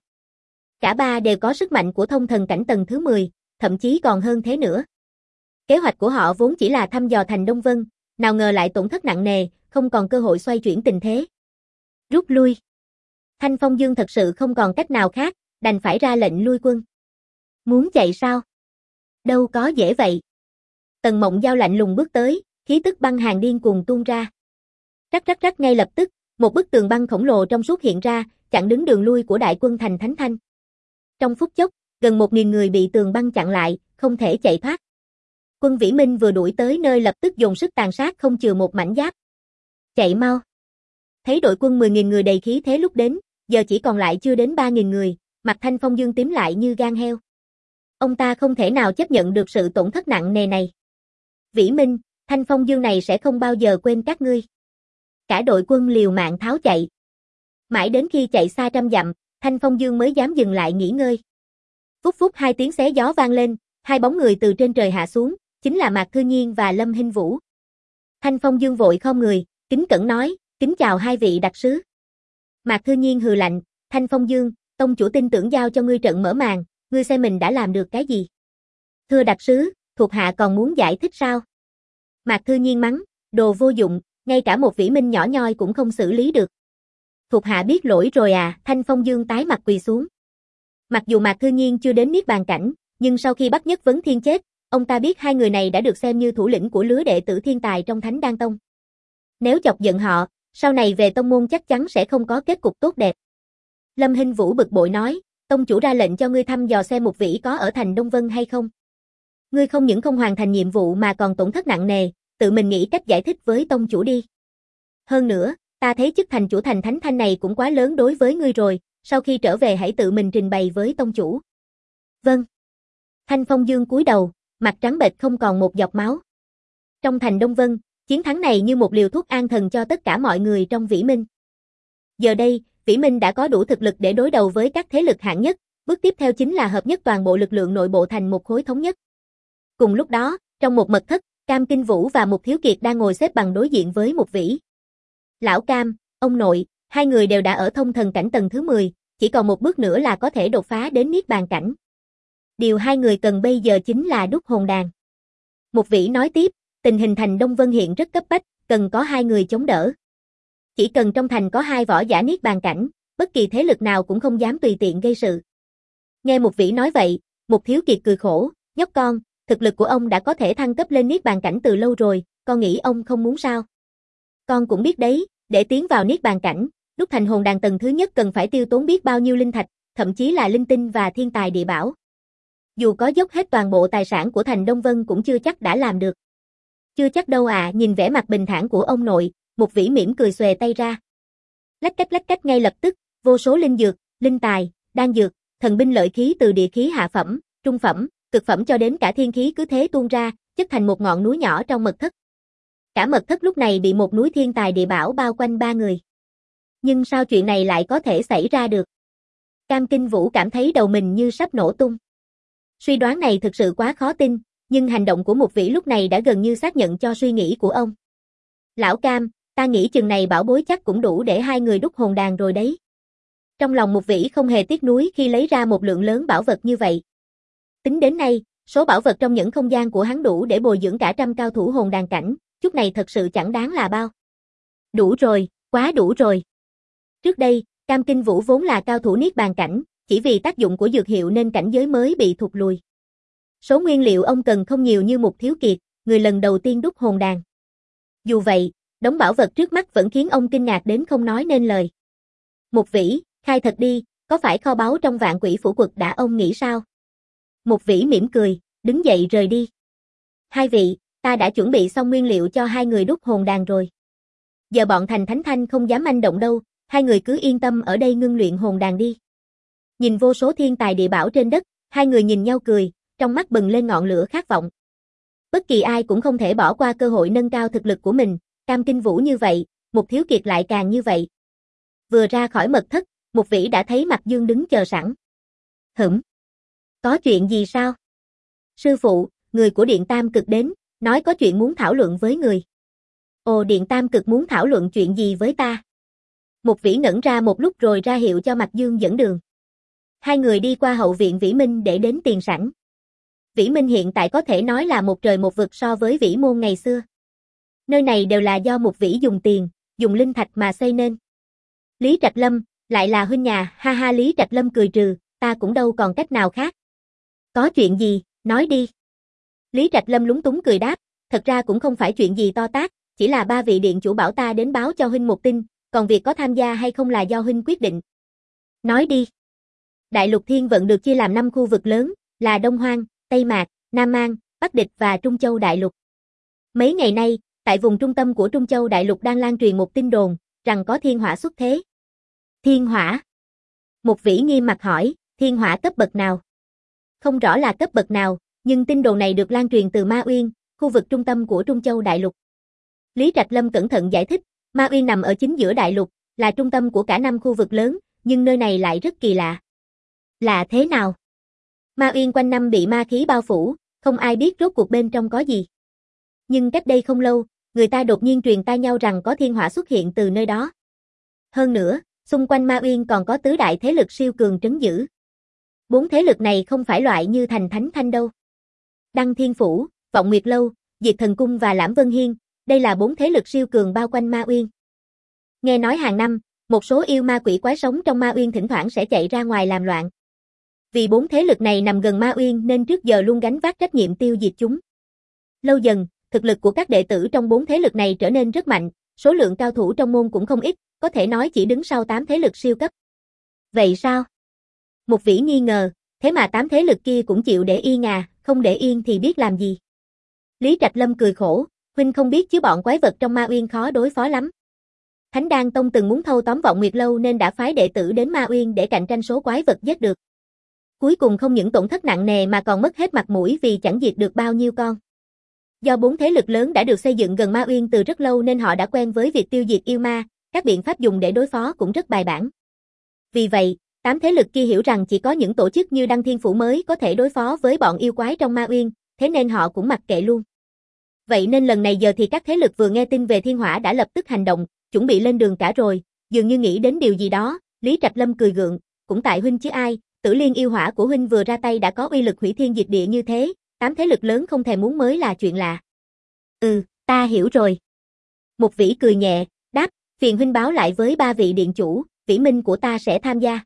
Cả ba đều có sức mạnh của thông thần cảnh tầng thứ mười, thậm chí còn hơn thế nữa. Kế hoạch của họ vốn chỉ là thăm dò Thành Đông Vân, nào ngờ lại tổn thất nặng nề, không còn cơ hội xoay chuyển tình thế. Rút lui. Thanh Phong Dương thật sự không còn cách nào khác, đành phải ra lệnh lui quân. Muốn chạy sao? Đâu có dễ vậy. Tần Mộng Giao lạnh lùng bước tới, khí tức băng hàn điên cuồng tuôn ra. Rắc rắc rắc ngay lập tức, một bức tường băng khổng lồ trong suốt hiện ra, chặn đứng đường lui của đại quân Thành Thánh Thanh. Trong phút chốc, gần một nghìn người bị tường băng chặn lại, không thể chạy thoát. Quân Vĩ Minh vừa đuổi tới nơi lập tức dồn sức tàn sát không chừa một mảnh giáp. Chạy mau. Thấy đội quân mười nghìn người đầy khí thế lúc đến, giờ chỉ còn lại chưa đến ba nghìn người, mặt Thanh Phong Dương tím lại như gan heo. Ông ta không thể nào chấp nhận được sự tổn thất nặng nề này. Vĩ Minh, Thanh Phong Dương này sẽ không bao giờ quên các ngươi. Cả đội quân liều mạng tháo chạy. Mãi đến khi chạy xa trăm dặm, Thanh Phong Dương mới dám dừng lại nghỉ ngơi. Phút phút hai tiếng xé gió vang lên, hai bóng người từ trên trời hạ xuống, chính là Mạc Thư Nhiên và Lâm Hinh Vũ. Thanh Phong Dương vội khom người, kính cẩn nói, kính chào hai vị đặc sứ. Mạc Thư Nhiên hừ lạnh, Thanh Phong Dương, tông chủ tin tưởng giao cho ngươi trận mở màn, ngươi xem mình đã làm được cái gì? Thưa đặc sứ, thuộc hạ còn muốn giải thích sao? Mạc Thư Nhiên mắng, đồ vô dụng, ngay cả một Vĩ Minh nhỏ nhoi cũng không xử lý được. Thuộc hạ biết lỗi rồi à, Thanh Phong Dương tái mặt quỳ xuống. Mặc dù Mạc Thư Nhiên chưa đến Niết Bàn cảnh, nhưng sau khi bắt Nhất Vấn Thiên chết, ông ta biết hai người này đã được xem như thủ lĩnh của lứa đệ tử thiên tài trong Thánh Đan Tông. Nếu chọc giận họ, sau này về tông môn chắc chắn sẽ không có kết cục tốt đẹp. Lâm Hinh Vũ bực bội nói, tông chủ ra lệnh cho ngươi thăm dò xem Mục Vĩ có ở thành Đông Vân hay không. Ngươi không những không hoàn thành nhiệm vụ mà còn tổn thất nặng nề, tự mình nghĩ cách giải thích với tông chủ đi. Hơn nữa, ta thấy chức thành chủ thành Thánh Thanh này cũng quá lớn đối với ngươi rồi, sau khi trở về hãy tự mình trình bày với tông chủ. Vâng. Thanh Phong Dương cúi đầu, mặt trắng bệch không còn một giọt máu. Trong thành Đông Vân, chiến thắng này như một liều thuốc an thần cho tất cả mọi người trong Vĩ Minh. Giờ đây, Vĩ Minh đã có đủ thực lực để đối đầu với các thế lực hạng nhất, bước tiếp theo chính là hợp nhất toàn bộ lực lượng nội bộ thành một khối thống nhất. Cùng lúc đó, trong một mật thất, Cam Kinh Vũ và Mục Thiếu Kiệt đang ngồi xếp bằng đối diện với Mục Vĩ. Lão Cam, ông nội, hai người đều đã ở thông thần cảnh tầng thứ mười, chỉ còn một bước nữa là có thể đột phá đến Niết Bàn cảnh. Điều hai người cần bây giờ chính là đúc hồn đàn. Mục Vĩ nói tiếp, tình hình thành Đông Vân hiện rất cấp bách, cần có hai người chống đỡ. Chỉ cần trong thành có hai võ giả Niết Bàn cảnh, bất kỳ thế lực nào cũng không dám tùy tiện gây sự. Nghe Mục Vĩ nói vậy, Mục Thiếu Kiệt cười khổ, nhóc con, thực lực của ông đã có thể thăng cấp lên Niết Bàn cảnh từ lâu rồi, con nghĩ ông không muốn sao? Con cũng biết đấy, để tiến vào Niết Bàn cảnh, đúc thành hồn đàn tầng thứ nhất cần phải tiêu tốn biết bao nhiêu linh thạch, thậm chí là linh tinh và thiên tài địa bảo. Dù có dốc hết toàn bộ tài sản của thành Đông Vân cũng chưa chắc đã làm được. Chưa chắc đâu à, nhìn vẻ mặt bình thản của ông nội, Mục Vĩ mỉm cười xòe tay ra. Lách cách lách cách ngay lập tức, vô số linh dược, linh tài, đan dược, thần binh lợi khí từ địa khí hạ phẩm, trung phẩm, cực phẩm cho đến cả thiên khí cứ thế tuôn ra, chất thành một ngọn núi nhỏ trong mật thất. Cả mật thất lúc này bị một núi thiên tài địa bảo bao quanh ba người. Nhưng sao chuyện này lại có thể xảy ra được? Cam Kinh Vũ cảm thấy đầu mình như sắp nổ tung. Suy đoán này thực sự quá khó tin, nhưng hành động của Mục Vĩ lúc này đã gần như xác nhận cho suy nghĩ của ông. Lão Cam, ta nghĩ chừng này bảo bối chắc cũng đủ để hai người đúc hồn đàn rồi đấy. Trong lòng Mục Vĩ không hề tiếc nuối khi lấy ra một lượng lớn bảo vật như vậy. Tính đến nay, số bảo vật trong những không gian của hắn đủ để bồi dưỡng cả trăm cao thủ hồn đàn cảnh, chút này thật sự chẳng đáng là bao. Đủ rồi, quá đủ rồi. Trước đây, Cam Kinh Vũ vốn là cao thủ Niết Bàn cảnh, chỉ vì tác dụng của dược hiệu nên cảnh giới mới bị thụt lùi. Số nguyên liệu ông cần không nhiều như Mục Thiếu Kiệt, người lần đầu tiên đúc hồn đàn. Dù vậy, đống bảo vật trước mắt vẫn khiến ông kinh ngạc đến không nói nên lời. Mục Vĩ, khai thật đi, có phải kho báu trong Vạn Quỷ Phủ Quật đã ông nghĩ sao? Mục Vĩ mỉm cười, đứng dậy rời đi. Hai vị, ta đã chuẩn bị xong nguyên liệu cho hai người đúc hồn đàn rồi. Giờ bọn thành Thánh Thanh không dám manh động đâu, hai người cứ yên tâm ở đây ngưng luyện hồn đàn đi. Nhìn vô số thiên tài địa bảo trên đất, hai người nhìn nhau cười, trong mắt bừng lên ngọn lửa khát vọng. Bất kỳ ai cũng không thể bỏ qua cơ hội nâng cao thực lực của mình, Cam Kinh Vũ như vậy, Mục Thiếu Kiệt lại càng như vậy. Vừa ra khỏi mật thất, Mục Vĩ đã thấy Mạc Dương đứng chờ sẵn. Hửm? Có chuyện gì sao? Sư phụ, người của Điện Tam Cực đến, nói có chuyện muốn thảo luận với người. Ồ, Điện Tam Cực muốn thảo luận chuyện gì với ta? Mục Vĩ ngẩn ra một lúc rồi ra hiệu cho Mạc Dương dẫn đường. Hai người đi qua hậu viện Vĩ Minh để đến tiền sảnh. Vĩ Minh hiện tại có thể nói là một trời một vực so với Vĩ Môn ngày xưa. Nơi này đều là do Mục Vĩ dùng tiền, dùng linh thạch mà xây nên. Lý Trạch Lâm, lại là huynh nhà, ha ha. Lý Trạch Lâm cười trừ, ta cũng đâu còn cách nào khác. Có chuyện gì, nói đi. Lý Trạch Lâm lúng túng cười đáp, thật ra cũng không phải chuyện gì to tát, chỉ là ba vị điện chủ bảo ta đến báo cho huynh một tin, còn việc có tham gia hay không là do huynh quyết định. Nói đi. Đại lục thiên vận được chia làm năm khu vực lớn, là Đông Hoang, Tây Mạc, Nam Mang, Bắc Địch và Trung Châu Đại Lục. Mấy ngày nay, tại vùng trung tâm của Trung Châu Đại Lục đang lan truyền một tin đồn, rằng có thiên hỏa xuất thế. Thiên hỏa? Mục Vĩ nghiêm mặt hỏi, thiên hỏa cấp bậc nào? Không rõ là cấp bậc nào, nhưng tin đồn này được lan truyền từ Ma Uyên, khu vực trung tâm của Trung Châu Đại Lục. Lý Trạch Lâm cẩn thận giải thích, Ma Uyên nằm ở chính giữa đại lục, là trung tâm của cả năm khu vực lớn, nhưng nơi này lại rất kỳ lạ. Lạ thế nào? Ma Uyên quanh năm bị ma khí bao phủ, không ai biết rốt cuộc bên trong có gì. Nhưng cách đây không lâu, người ta đột nhiên truyền tai nhau rằng có thiên hỏa xuất hiện từ nơi đó. Hơn nữa, xung quanh Ma Uyên còn có tứ đại thế lực siêu cường trấn giữ. Bốn thế lực này không phải loại như Thành Thánh Thanh đâu. Đăng Thiên Phủ, Vọng Nguyệt Lâu, Diệt Thần Cung và Lãm Vân Hiên, đây là bốn thế lực siêu cường bao quanh Ma Uyên. Nghe nói hàng năm, một số yêu ma quỷ quái sống trong Ma Uyên thỉnh thoảng sẽ chạy ra ngoài làm loạn. Vì bốn thế lực này nằm gần Ma Uyên nên trước giờ luôn gánh vác trách nhiệm tiêu diệt chúng. Lâu dần, thực lực của các đệ tử trong bốn thế lực này trở nên rất mạnh, số lượng cao thủ trong môn cũng không ít, có thể nói chỉ đứng sau tám thế lực siêu cấp. Vậy sao? Một Vĩ nghi ngờ, thế mà tám thế lực kia cũng chịu để yên à, không để yên thì biết làm gì. Lý Trạch Lâm cười khổ, huynh không biết chứ bọn quái vật trong Ma Uyên khó đối phó lắm. Thánh Đan Tông từng muốn thâu tóm Vọng Nguyệt Lâu nên đã phái đệ tử đến Ma Uyên để cạnh tranh số quái vật giết được. Cuối cùng không những tổn thất nặng nề mà còn mất hết mặt mũi vì chẳng diệt được bao nhiêu con. Do bốn thế lực lớn đã được xây dựng gần Ma Uyên từ rất lâu nên họ đã quen với việc tiêu diệt yêu ma, các biện pháp dùng để đối phó cũng rất bài bản. Vì vậy, tám thế lực kia hiểu rằng chỉ có những tổ chức như Đăng Thiên Phủ mới có thể đối phó với bọn yêu quái trong Ma Uyên, thế nên họ cũng mặc kệ luôn. Vậy nên lần này giờ thì các thế lực vừa nghe tin về Thiên Hỏa đã lập tức hành động, chuẩn bị lên đường cả rồi, dường như nghĩ đến điều gì đó, Lý Trạch Lâm cười gượng, cũng tại huynh chứ ai, Tử Liên yêu hỏa của huynh vừa ra tay đã có uy lực hủy thiên diệt địa như thế, tám thế lực lớn không thèm muốn mới là chuyện lạ. Ừ, ta hiểu rồi. Một Vĩ cười nhẹ, đáp, phiền huynh báo lại với ba vị điện chủ, Vĩ Minh của ta sẽ tham gia.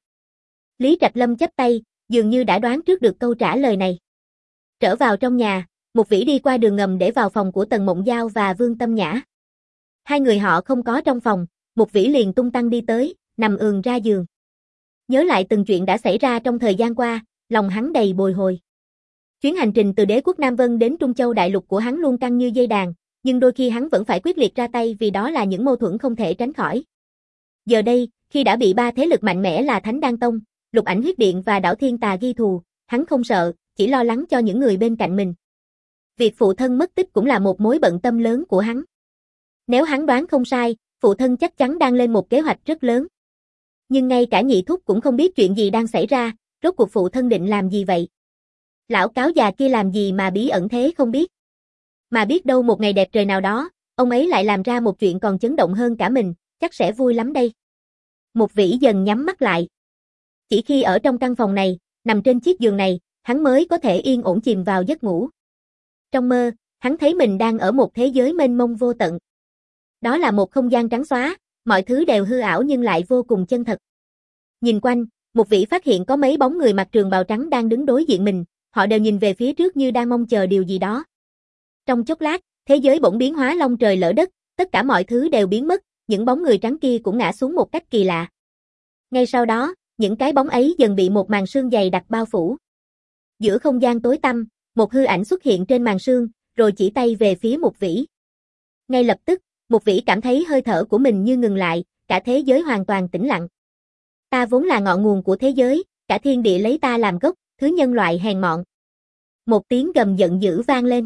Lý Trạch Lâm chắp tay, dường như đã đoán trước được câu trả lời này. Trở vào trong nhà, Một Vĩ đi qua đường ngầm để vào phòng của Tần Mộng Giao và Vương Tâm Nhã. Hai người họ không có trong phòng, Một Vĩ liền tung tăng đi tới, nằm ườn ra giường. Nhớ lại từng chuyện đã xảy ra trong thời gian qua, lòng hắn đầy bồi hồi. Chuyến hành trình từ đế quốc Nam Vân đến Trung Châu đại lục của hắn luôn căng như dây đàn, nhưng đôi khi hắn vẫn phải quyết liệt ra tay vì đó là những mâu thuẫn không thể tránh khỏi. Giờ đây, khi đã bị ba thế lực mạnh mẽ là Thánh Đan Tông, Lục Ảnh Huyết Điện và Đảo Thiên Tà ghi thù, hắn không sợ, chỉ lo lắng cho những người bên cạnh mình. Việc phụ thân mất tích cũng là một mối bận tâm lớn của hắn. Nếu hắn đoán không sai, phụ thân chắc chắn đang lên một kế hoạch rất lớn. Nhưng ngay cả nhị thúc cũng không biết chuyện gì đang xảy ra, rốt cuộc phụ thân định làm gì vậy? Lão cáo già kia làm gì mà bí ẩn thế không biết. Mà biết đâu một ngày đẹp trời nào đó, ông ấy lại làm ra một chuyện còn chấn động hơn cả mình, chắc sẽ vui lắm đây. Một Vĩ dần nhắm mắt lại. Chỉ khi ở trong căn phòng này, nằm trên chiếc giường này, hắn mới có thể yên ổn chìm vào giấc ngủ. Trong mơ, hắn thấy mình đang ở một thế giới mênh mông vô tận. Đó là một không gian trắng xóa, mọi thứ đều hư ảo nhưng lại vô cùng chân thật. Nhìn quanh, Một Vĩ phát hiện có mấy bóng người mặc trường bào trắng đang đứng đối diện mình, họ đều nhìn về phía trước như đang mong chờ điều gì đó. Trong chốc lát, thế giới bỗng biến hóa long trời lỡ đất, tất cả mọi thứ đều biến mất, những bóng người trắng kia cũng ngã xuống một cách kỳ lạ. Ngay sau đó, những cái bóng ấy dần bị một màn sương dày đặc bao phủ. Giữa không gian tối tăm, một hư ảnh xuất hiện trên màn sương, rồi chỉ tay về phía Một Vĩ. Ngay lập tức, Một Vĩ cảm thấy hơi thở của mình như ngừng lại, cả thế giới hoàn toàn tĩnh lặng. Ta vốn là ngọn nguồn của thế giới, cả thiên địa lấy ta làm gốc, thứ nhân loại hèn mọn. Một tiếng gầm giận dữ vang lên.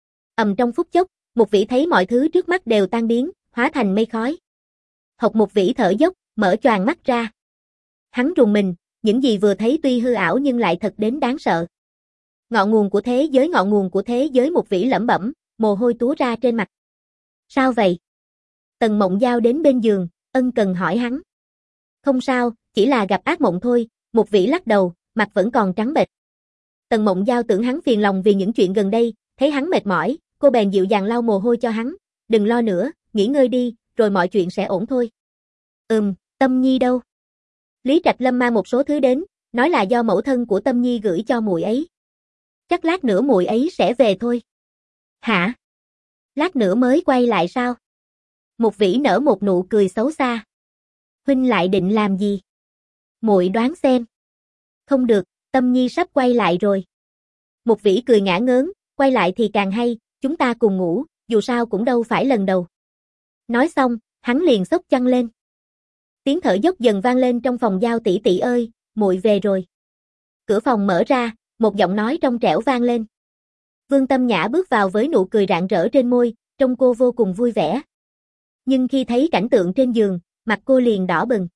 Ầm trong phút chốc, Một Vĩ thấy mọi thứ trước mắt đều tan biến, hóa thành mây khói. Hộc Một Vĩ thở dốc, mở choàng mắt ra. Hắn rùng mình, những gì vừa thấy tuy hư ảo nhưng lại thật đến đáng sợ. Ngọn nguồn của thế giới, ngọn nguồn của thế giới, Một Vĩ lẩm bẩm, mồ hôi túa ra trên mặt. Sao vậy? Tần Mộng Giao đến bên giường, ân cần hỏi hắn. Không sao, chỉ là gặp ác mộng thôi, Một Vĩ lắc đầu, mặt vẫn còn trắng bệch. Tần Mộng Giao tưởng hắn phiền lòng vì những chuyện gần đây, thấy hắn mệt mỏi, cô bèn dịu dàng lau mồ hôi cho hắn, đừng lo nữa, nghỉ ngơi đi, rồi mọi chuyện sẽ ổn thôi. Ừm, Tâm Nhi đâu? Lý Trạch Lâm mang một số thứ đến, nói là do mẫu thân của Tâm Nhi gửi cho muội ấy. Chắc lát nữa muội ấy sẽ về thôi. Hả? Lát nữa mới quay lại sao? Một Vĩ nở một nụ cười xấu xa. Huynh lại định làm gì? Muội đoán xem. Không được, Tâm Nhi sắp quay lại rồi. Một Vĩ cười ngả ngớn, quay lại thì càng hay, chúng ta cùng ngủ, dù sao cũng đâu phải lần đầu. Nói xong, hắn liền xốc chăn lên. Tiếng thở dốc dần vang lên trong phòng. Giao tỷ tỷ ơi, muội về rồi. Cửa phòng mở ra, một giọng nói trong trẻo vang lên. Vương Tâm Nhã bước vào với nụ cười rạng rỡ trên môi, trông cô vô cùng vui vẻ. Nhưng khi thấy cảnh tượng trên giường, mặt cô liền đỏ bừng.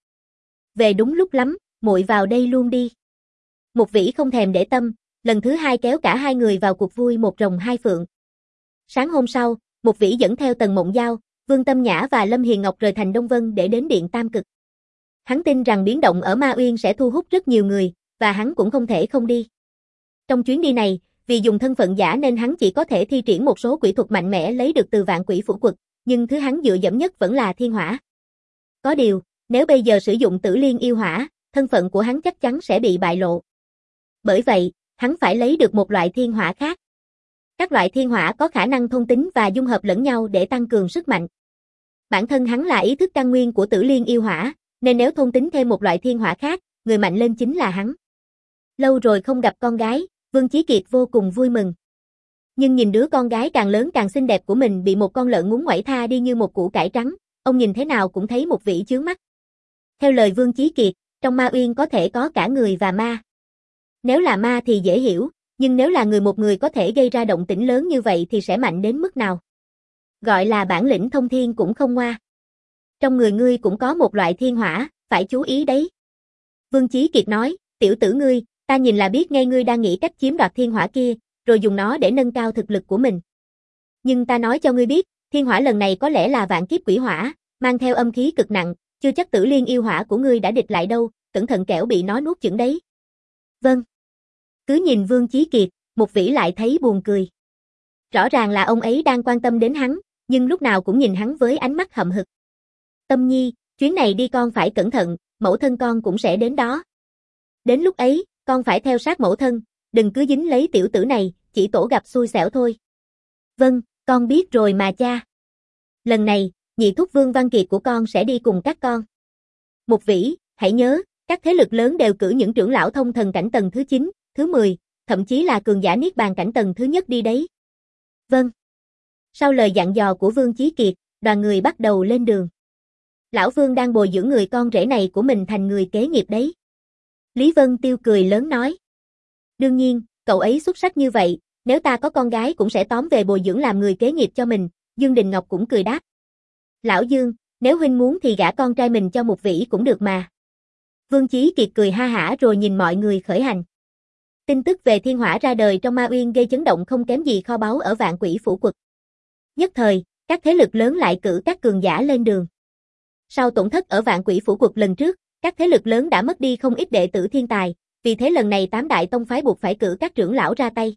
Về đúng lúc lắm, muội vào đây luôn đi. Một Vĩ không thèm để tâm, lần thứ hai kéo cả hai người vào cuộc vui một rồng hai phượng. Sáng hôm sau, Một Vĩ dẫn theo Tần Mộng Giao, Vương Tâm Nhã và Lâm Hiền Ngọc rời thành Đông Vân để đến Điện Tam Cực. Hắn tin rằng biến động ở Ma Uyên sẽ thu hút rất nhiều người, và hắn cũng không thể không đi. Trong chuyến đi này, vì dùng thân phận giả nên hắn chỉ có thể thi triển một số quỷ thuật mạnh mẽ lấy được từ Vạn Quỷ Phủ Quật, nhưng thứ hắn dựa dẫm nhất vẫn là thiên hỏa. Có điều, nếu bây giờ sử dụng Tử Liên yêu hỏa, thân phận của hắn chắc chắn sẽ bị bại lộ. Bởi vậy, hắn phải lấy được một loại thiên hỏa khác. Các loại thiên hỏa có khả năng thôn tính và dung hợp lẫn nhau để tăng cường sức mạnh. Bản thân hắn là ý thức căn nguyên của Tử Liên yêu hỏa, nên nếu thôn tính thêm một loại thiên hỏa khác, người mạnh lên chính là hắn. Lâu rồi không gặp con gái, Vương Chí Kiệt vô cùng vui mừng. Nhưng nhìn đứa con gái càng lớn càng xinh đẹp của mình bị một con lợn ngúng ngoẩy tha đi như một củ cải trắng, ông nhìn thế nào cũng thấy một vỉ chướng mắt. Theo lời Vương Chí Kiệt, trong ma uyên có thể có cả người và ma. Nếu là ma thì dễ hiểu, nhưng nếu là người một người có thể gây ra động tĩnh lớn như vậy thì sẽ mạnh đến mức nào? Gọi là bản lĩnh thông thiên cũng không ngoa. Trong người ngươi cũng có một loại thiên hỏa, phải chú ý đấy. Vương Chí Kiệt nói, tiểu tử ngươi, ta nhìn là biết ngay ngươi đang nghĩ cách chiếm đoạt thiên hỏa kia, rồi dùng nó để nâng cao thực lực của mình. Nhưng ta nói cho ngươi biết, thiên hỏa lần này có lẽ là vạn kiếp quỷ hỏa, mang theo âm khí cực nặng, chưa chắc Tử Liên yêu hỏa của ngươi đã địch lại đâu, cẩn thận kẻo bị nó nuốt chửng đấy. Vâng. Cứ nhìn Vương Chí Kiệt, Mục Vĩ lại thấy buồn cười. Rõ ràng là ông ấy đang quan tâm đến hắn, nhưng lúc nào cũng nhìn hắn với ánh mắt hậm hực. Tâm Nhi, chuyến này đi con phải cẩn thận, mẫu thân con cũng sẽ đến đó. Đến lúc ấy, con phải theo sát mẫu thân, đừng cứ dính lấy tiểu tử này, chỉ tổ gặp xui xẻo thôi. Vâng, con biết rồi mà cha. Lần này, nhị thúc Vương Văn Kiệt của con sẽ đi cùng các con. Mục Vĩ, hãy nhớ, các thế lực lớn đều cử những trưởng lão thông thần cảnh tầng thứ chín, thứ mười, thậm chí là cường giả niết bàn cảnh tầng thứ nhất đi đấy. Vâng. Sau lời dặn dò của Vương Chí Kiệt, đoàn người bắt đầu lên đường. Lão Vương đang bồi dưỡng người con rể này của mình thành người kế nghiệp đấy. Lý Vân Tiêu cười lớn nói. Đương nhiên, cậu ấy xuất sắc như vậy, nếu ta có con gái cũng sẽ tóm về bồi dưỡng làm người kế nghiệp cho mình, Dương Đình Ngọc cũng cười đáp. Lão Dương, nếu huynh muốn thì gả con trai mình cho Mục Vĩ cũng được mà. Vương Chí Kiệt cười ha hả rồi nhìn mọi người khởi hành. Tin tức về thiên hỏa ra đời trong Ma Uyên gây chấn động không kém gì kho báu ở Vạn Quỷ Phủ Quật. Nhất thời, các thế lực lớn lại cử các cường giả lên đường. Sau tổn thất ở Vạn Quỷ Phủ Quật lần trước, các thế lực lớn đã mất đi không ít đệ tử thiên tài, vì thế lần này tám đại tông phái buộc phải cử các trưởng lão ra tay.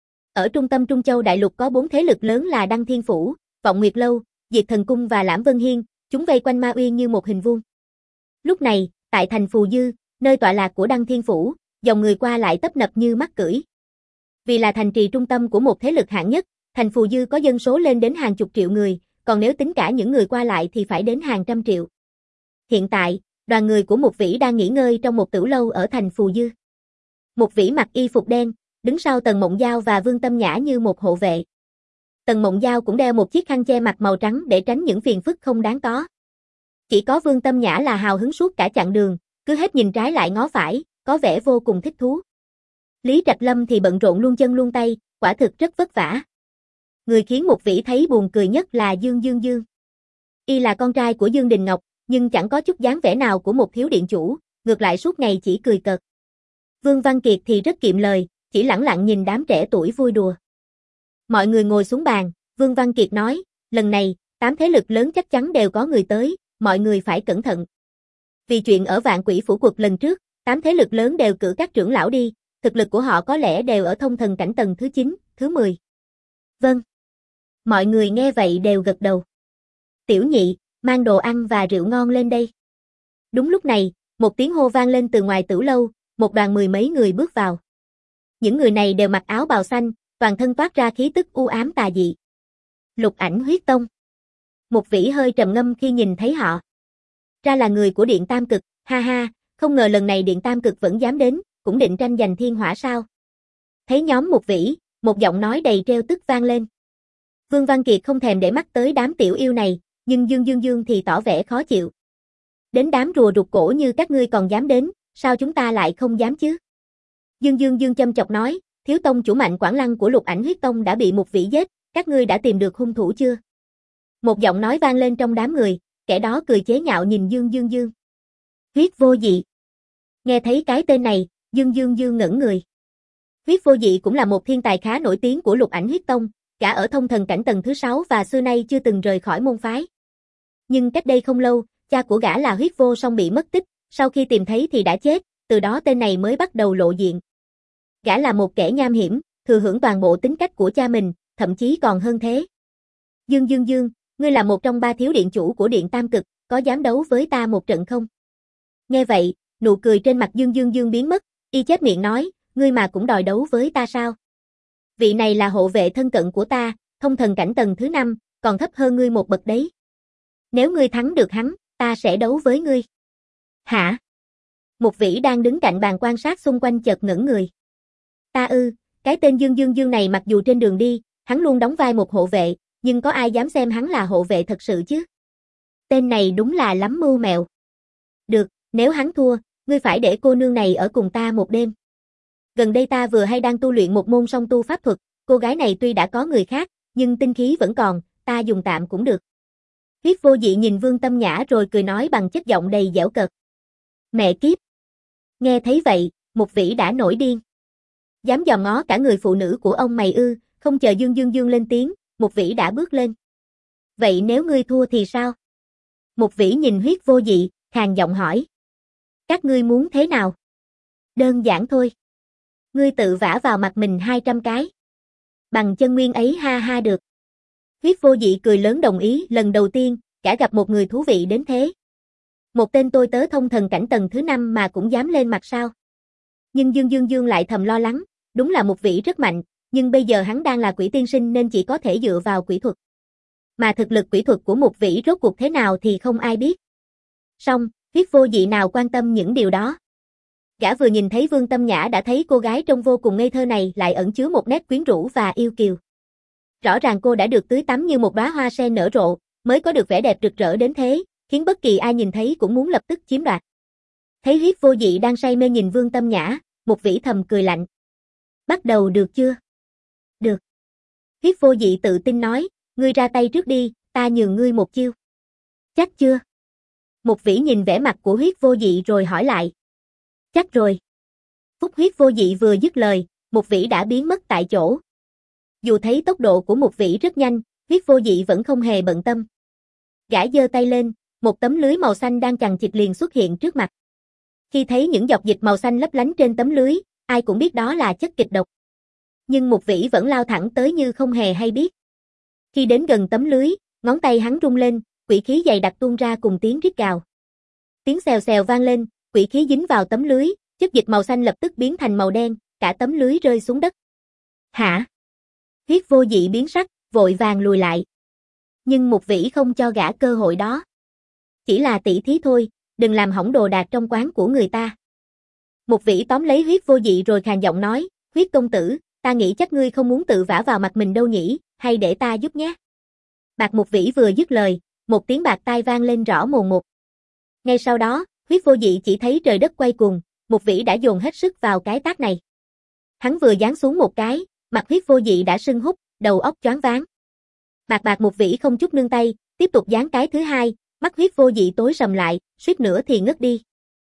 Ở trung tâm Trung Châu đại lục có bốn thế lực lớn là Đăng Thiên Phủ, Vọng Nguyệt Lâu, Diệt Thần Cung và Lãm Vân Hiên, chúng vây quanh Ma Uyên như một hình vuông. Lúc này, tại thành Phù Dư, nơi tọa lạc của Đăng Thiên Phủ, dòng người qua lại tấp nập như mắc cưỡi. Vì là thành trì trung tâm của một thế lực hạng nhất, thành Phù Dư có dân số lên đến hàng chục triệu người, còn nếu tính cả những người qua lại thì phải đến hàng trăm triệu. Hiện tại, đoàn người của Mục Vĩ đang nghỉ ngơi trong một tửu lâu ở thành Phù Dư. Mục Vĩ mặc y phục đen, đứng sau Tần Mộng Giao và Vương Tâm Nhã như một hộ vệ. Tần Mộng Giao cũng đeo một chiếc khăn che mặt màu trắng để tránh những phiền phức không đáng có. Chỉ có Vương Tâm Nhã là hào hứng suốt cả chặng đường, cứ hết nhìn trái lại ngó phải, có vẻ vô cùng thích thú. Lý Trạch Lâm thì bận rộn luôn chân luôn tay, quả thực rất vất vả. Người khiến Mục Vĩ thấy buồn cười nhất là Dương Dương Dương. Y là con trai của Dương Đình Ngọc, nhưng chẳng có chút dáng vẻ nào của một thiếu điện chủ, ngược lại suốt ngày chỉ cười cợt. Vương Văn Kiệt thì rất kiệm lời, chỉ lẳng lặng nhìn đám trẻ tuổi vui đùa. Mọi người ngồi xuống bàn, Vương Văn Kiệt nói, lần này, tám thế lực lớn chắc chắn đều có người tới, mọi người phải cẩn thận. Vì chuyện ở Vạn Quỷ Phủ Quật lần trước, tám thế lực lớn đều cử các trưởng lão đi, thực lực của họ có lẽ đều ở thông thần cảnh tầng thứ chín, thứ mười. Vâng. Mọi người nghe vậy đều gật đầu. Tiểu Nhị, mang đồ ăn và rượu ngon lên đây. Đúng lúc này, một tiếng hô vang lên từ ngoài tửu lâu, một đoàn mười mấy người bước vào. Những người này đều mặc áo bào xanh, toàn thân toát ra khí tức u ám tà dị. Lục Ảnh Huyết Tông. Mục Vĩ hơi trầm ngâm khi nhìn thấy họ. Ra là người của Điện Tam Cực, ha ha, không ngờ lần này Điện Tam Cực vẫn dám đến, cũng định tranh giành thiên hỏa sao. Thấy nhóm Mục Vĩ, một giọng nói đầy trêu tức vang lên. Vương Văn Kiệt không thèm để mắt tới đám tiểu yêu này, nhưng Dương Dương Dương thì tỏ vẻ khó chịu. Đến đám rùa rụt cổ như các ngươi còn dám đến, sao chúng ta lại không dám chứ? Dương Dương Dương châm chọc nói, thiếu tông chủ Mạnh Quảng Lăng của Lục Ảnh Huyết Tông đã bị Mục Vĩ giết, các ngươi đã tìm được hung thủ chưa? Một giọng nói vang lên trong đám người, kẻ đó cười chế nhạo nhìn Dương Dương Dương. Huyết Vô Dị. Nghe thấy cái tên này, Dương Dương Dương ngẩn người. Huyết Vô Dị cũng là một thiên tài khá nổi tiếng của Lục Ảnh Huyết Tông, cả ở thông thần cảnh tầng thứ sáu và xưa nay chưa từng rời khỏi môn phái. Nhưng cách đây không lâu, cha của gã là Huyết Vô Song bị mất tích, sau khi tìm thấy thì đã chết, từ đó tên này mới bắt đầu lộ diện. Gã là một kẻ nham hiểm, thừa hưởng toàn bộ tính cách của cha mình, thậm chí còn hơn thế. Dương Dương Dương, ngươi là một trong ba thiếu điện chủ của Điện Tam Cực, có dám đấu với ta một trận không? Nghe vậy, nụ cười trên mặt Dương Dương Dương biến mất, y chép miệng nói, ngươi mà cũng đòi đấu với ta sao? Vị này là hộ vệ thân cận của ta, thông thần cảnh tầng thứ năm, còn thấp hơn ngươi một bậc đấy. Nếu ngươi thắng được hắn, ta sẽ đấu với ngươi. Hả? Một vĩ đang đứng cạnh bàn quan sát xung quanh chợt ngẩn người. Ta ư, cái tên Dương Dương Dương này mặc dù trên đường đi, hắn luôn đóng vai một hộ vệ, nhưng có ai dám xem hắn là hộ vệ thật sự chứ? Tên này đúng là lắm mưu mẹo. Được, nếu hắn thua, ngươi phải để cô nương này ở cùng ta một đêm. Gần đây ta vừa hay đang tu luyện một môn song tu pháp thuật, cô gái này tuy đã có người khác, nhưng tinh khí vẫn còn, ta dùng tạm cũng được. Huyết Vô Dị nhìn Vương Tâm Nhã rồi cười nói bằng chất giọng đầy giễu cợt. Mẹ kiếp! Nghe thấy vậy, một vĩ đã nổi điên. Dám dòm ngó cả người phụ nữ của ông mày ư, không chờ Dương Dương Dương lên tiếng, một vĩ đã bước lên. Vậy nếu ngươi thua thì sao? Một vĩ nhìn Huyết Vô Dị, khàn giọng hỏi. Các ngươi muốn thế nào? Đơn giản thôi. Ngươi tự vả vào mặt mình hai trăm cái. Bằng chân nguyên ấy ha ha được. Huyết Vô Dị cười lớn đồng ý, lần đầu tiên, cả gặp một người thú vị đến thế. Một tên tôi tớ thông thần cảnh tầng thứ năm mà cũng dám lên mặt sao? Nhưng Dương Dương Dương lại thầm lo lắng, đúng là một vĩ rất mạnh, nhưng bây giờ hắn đang là quỷ tiên sinh nên chỉ có thể dựa vào quỷ thuật. Mà thực lực quỷ thuật của một vĩ rốt cuộc thế nào thì không ai biết. Song, Huyết Vô Dị nào quan tâm những điều đó. Gã vừa nhìn thấy Vương Tâm Nhã đã thấy cô gái trông vô cùng ngây thơ này lại ẩn chứa một nét quyến rũ và yêu kiều. Rõ ràng cô đã được tưới tắm như một đóa hoa sen nở rộ, mới có được vẻ đẹp rực rỡ đến thế, khiến bất kỳ ai nhìn thấy cũng muốn lập tức chiếm đoạt. Thấy Huyết Vô Dị đang say mê nhìn Vương Tâm Nhã, một vĩ thầm cười lạnh. Bắt đầu được chưa? Được. Huyết Vô Dị tự tin nói, ngươi ra tay trước đi, ta nhường ngươi một chiêu. Chắc chưa? Một vĩ nhìn vẻ mặt của Huyết Vô Dị rồi hỏi lại. Chắc rồi. Phúc Huyết Vô Dị vừa dứt lời, một vĩ đã biến mất tại chỗ. Dù thấy tốc độ của một vĩ rất nhanh, Huyết Vô Dị vẫn không hề bận tâm. Gã giơ tay lên, một tấm lưới màu xanh đang chằng chịt liền xuất hiện trước mặt. Khi thấy những giọt dịch màu xanh lấp lánh trên tấm lưới, ai cũng biết đó là chất kịch độc. Nhưng một vĩ vẫn lao thẳng tới như không hề hay biết. Khi đến gần tấm lưới, ngón tay hắn rung lên, quỷ khí dày đặc tuôn ra cùng tiếng rít gào. Tiếng xèo xèo vang lên, quỷ khí dính vào tấm lưới, chất dịch màu xanh lập tức biến thành màu đen, cả tấm lưới rơi xuống đất. Hả? Huyết Vô Dị biến sắc, vội vàng lùi lại. Nhưng một vĩ không cho gã cơ hội đó. Chỉ là tỷ thí thôi, đừng làm hỏng đồ đạc trong quán của người ta. Một vĩ tóm lấy Huyết Vô Dị rồi khàn giọng nói, Huyết công tử, ta nghĩ chắc ngươi không muốn tự vả vào mặt mình đâu nhỉ, hay để ta giúp nhé. Bạc một vĩ vừa dứt lời, một tiếng bạc tai vang lên rõ mồn một. Ngay sau đó, Huyết Vô Dị chỉ thấy trời đất quay cuồng, một vĩ đã dồn hết sức vào cái tát này. Hắn vừa giáng xuống một cái, mặt Huyết Vô Dị đã sưng húp, đầu óc choáng váng. Bạc bạc một vĩ không chút nương tay, tiếp tục giáng cái thứ hai, mắt Huyết Vô Dị tối sầm lại, suýt nữa thì ngất đi.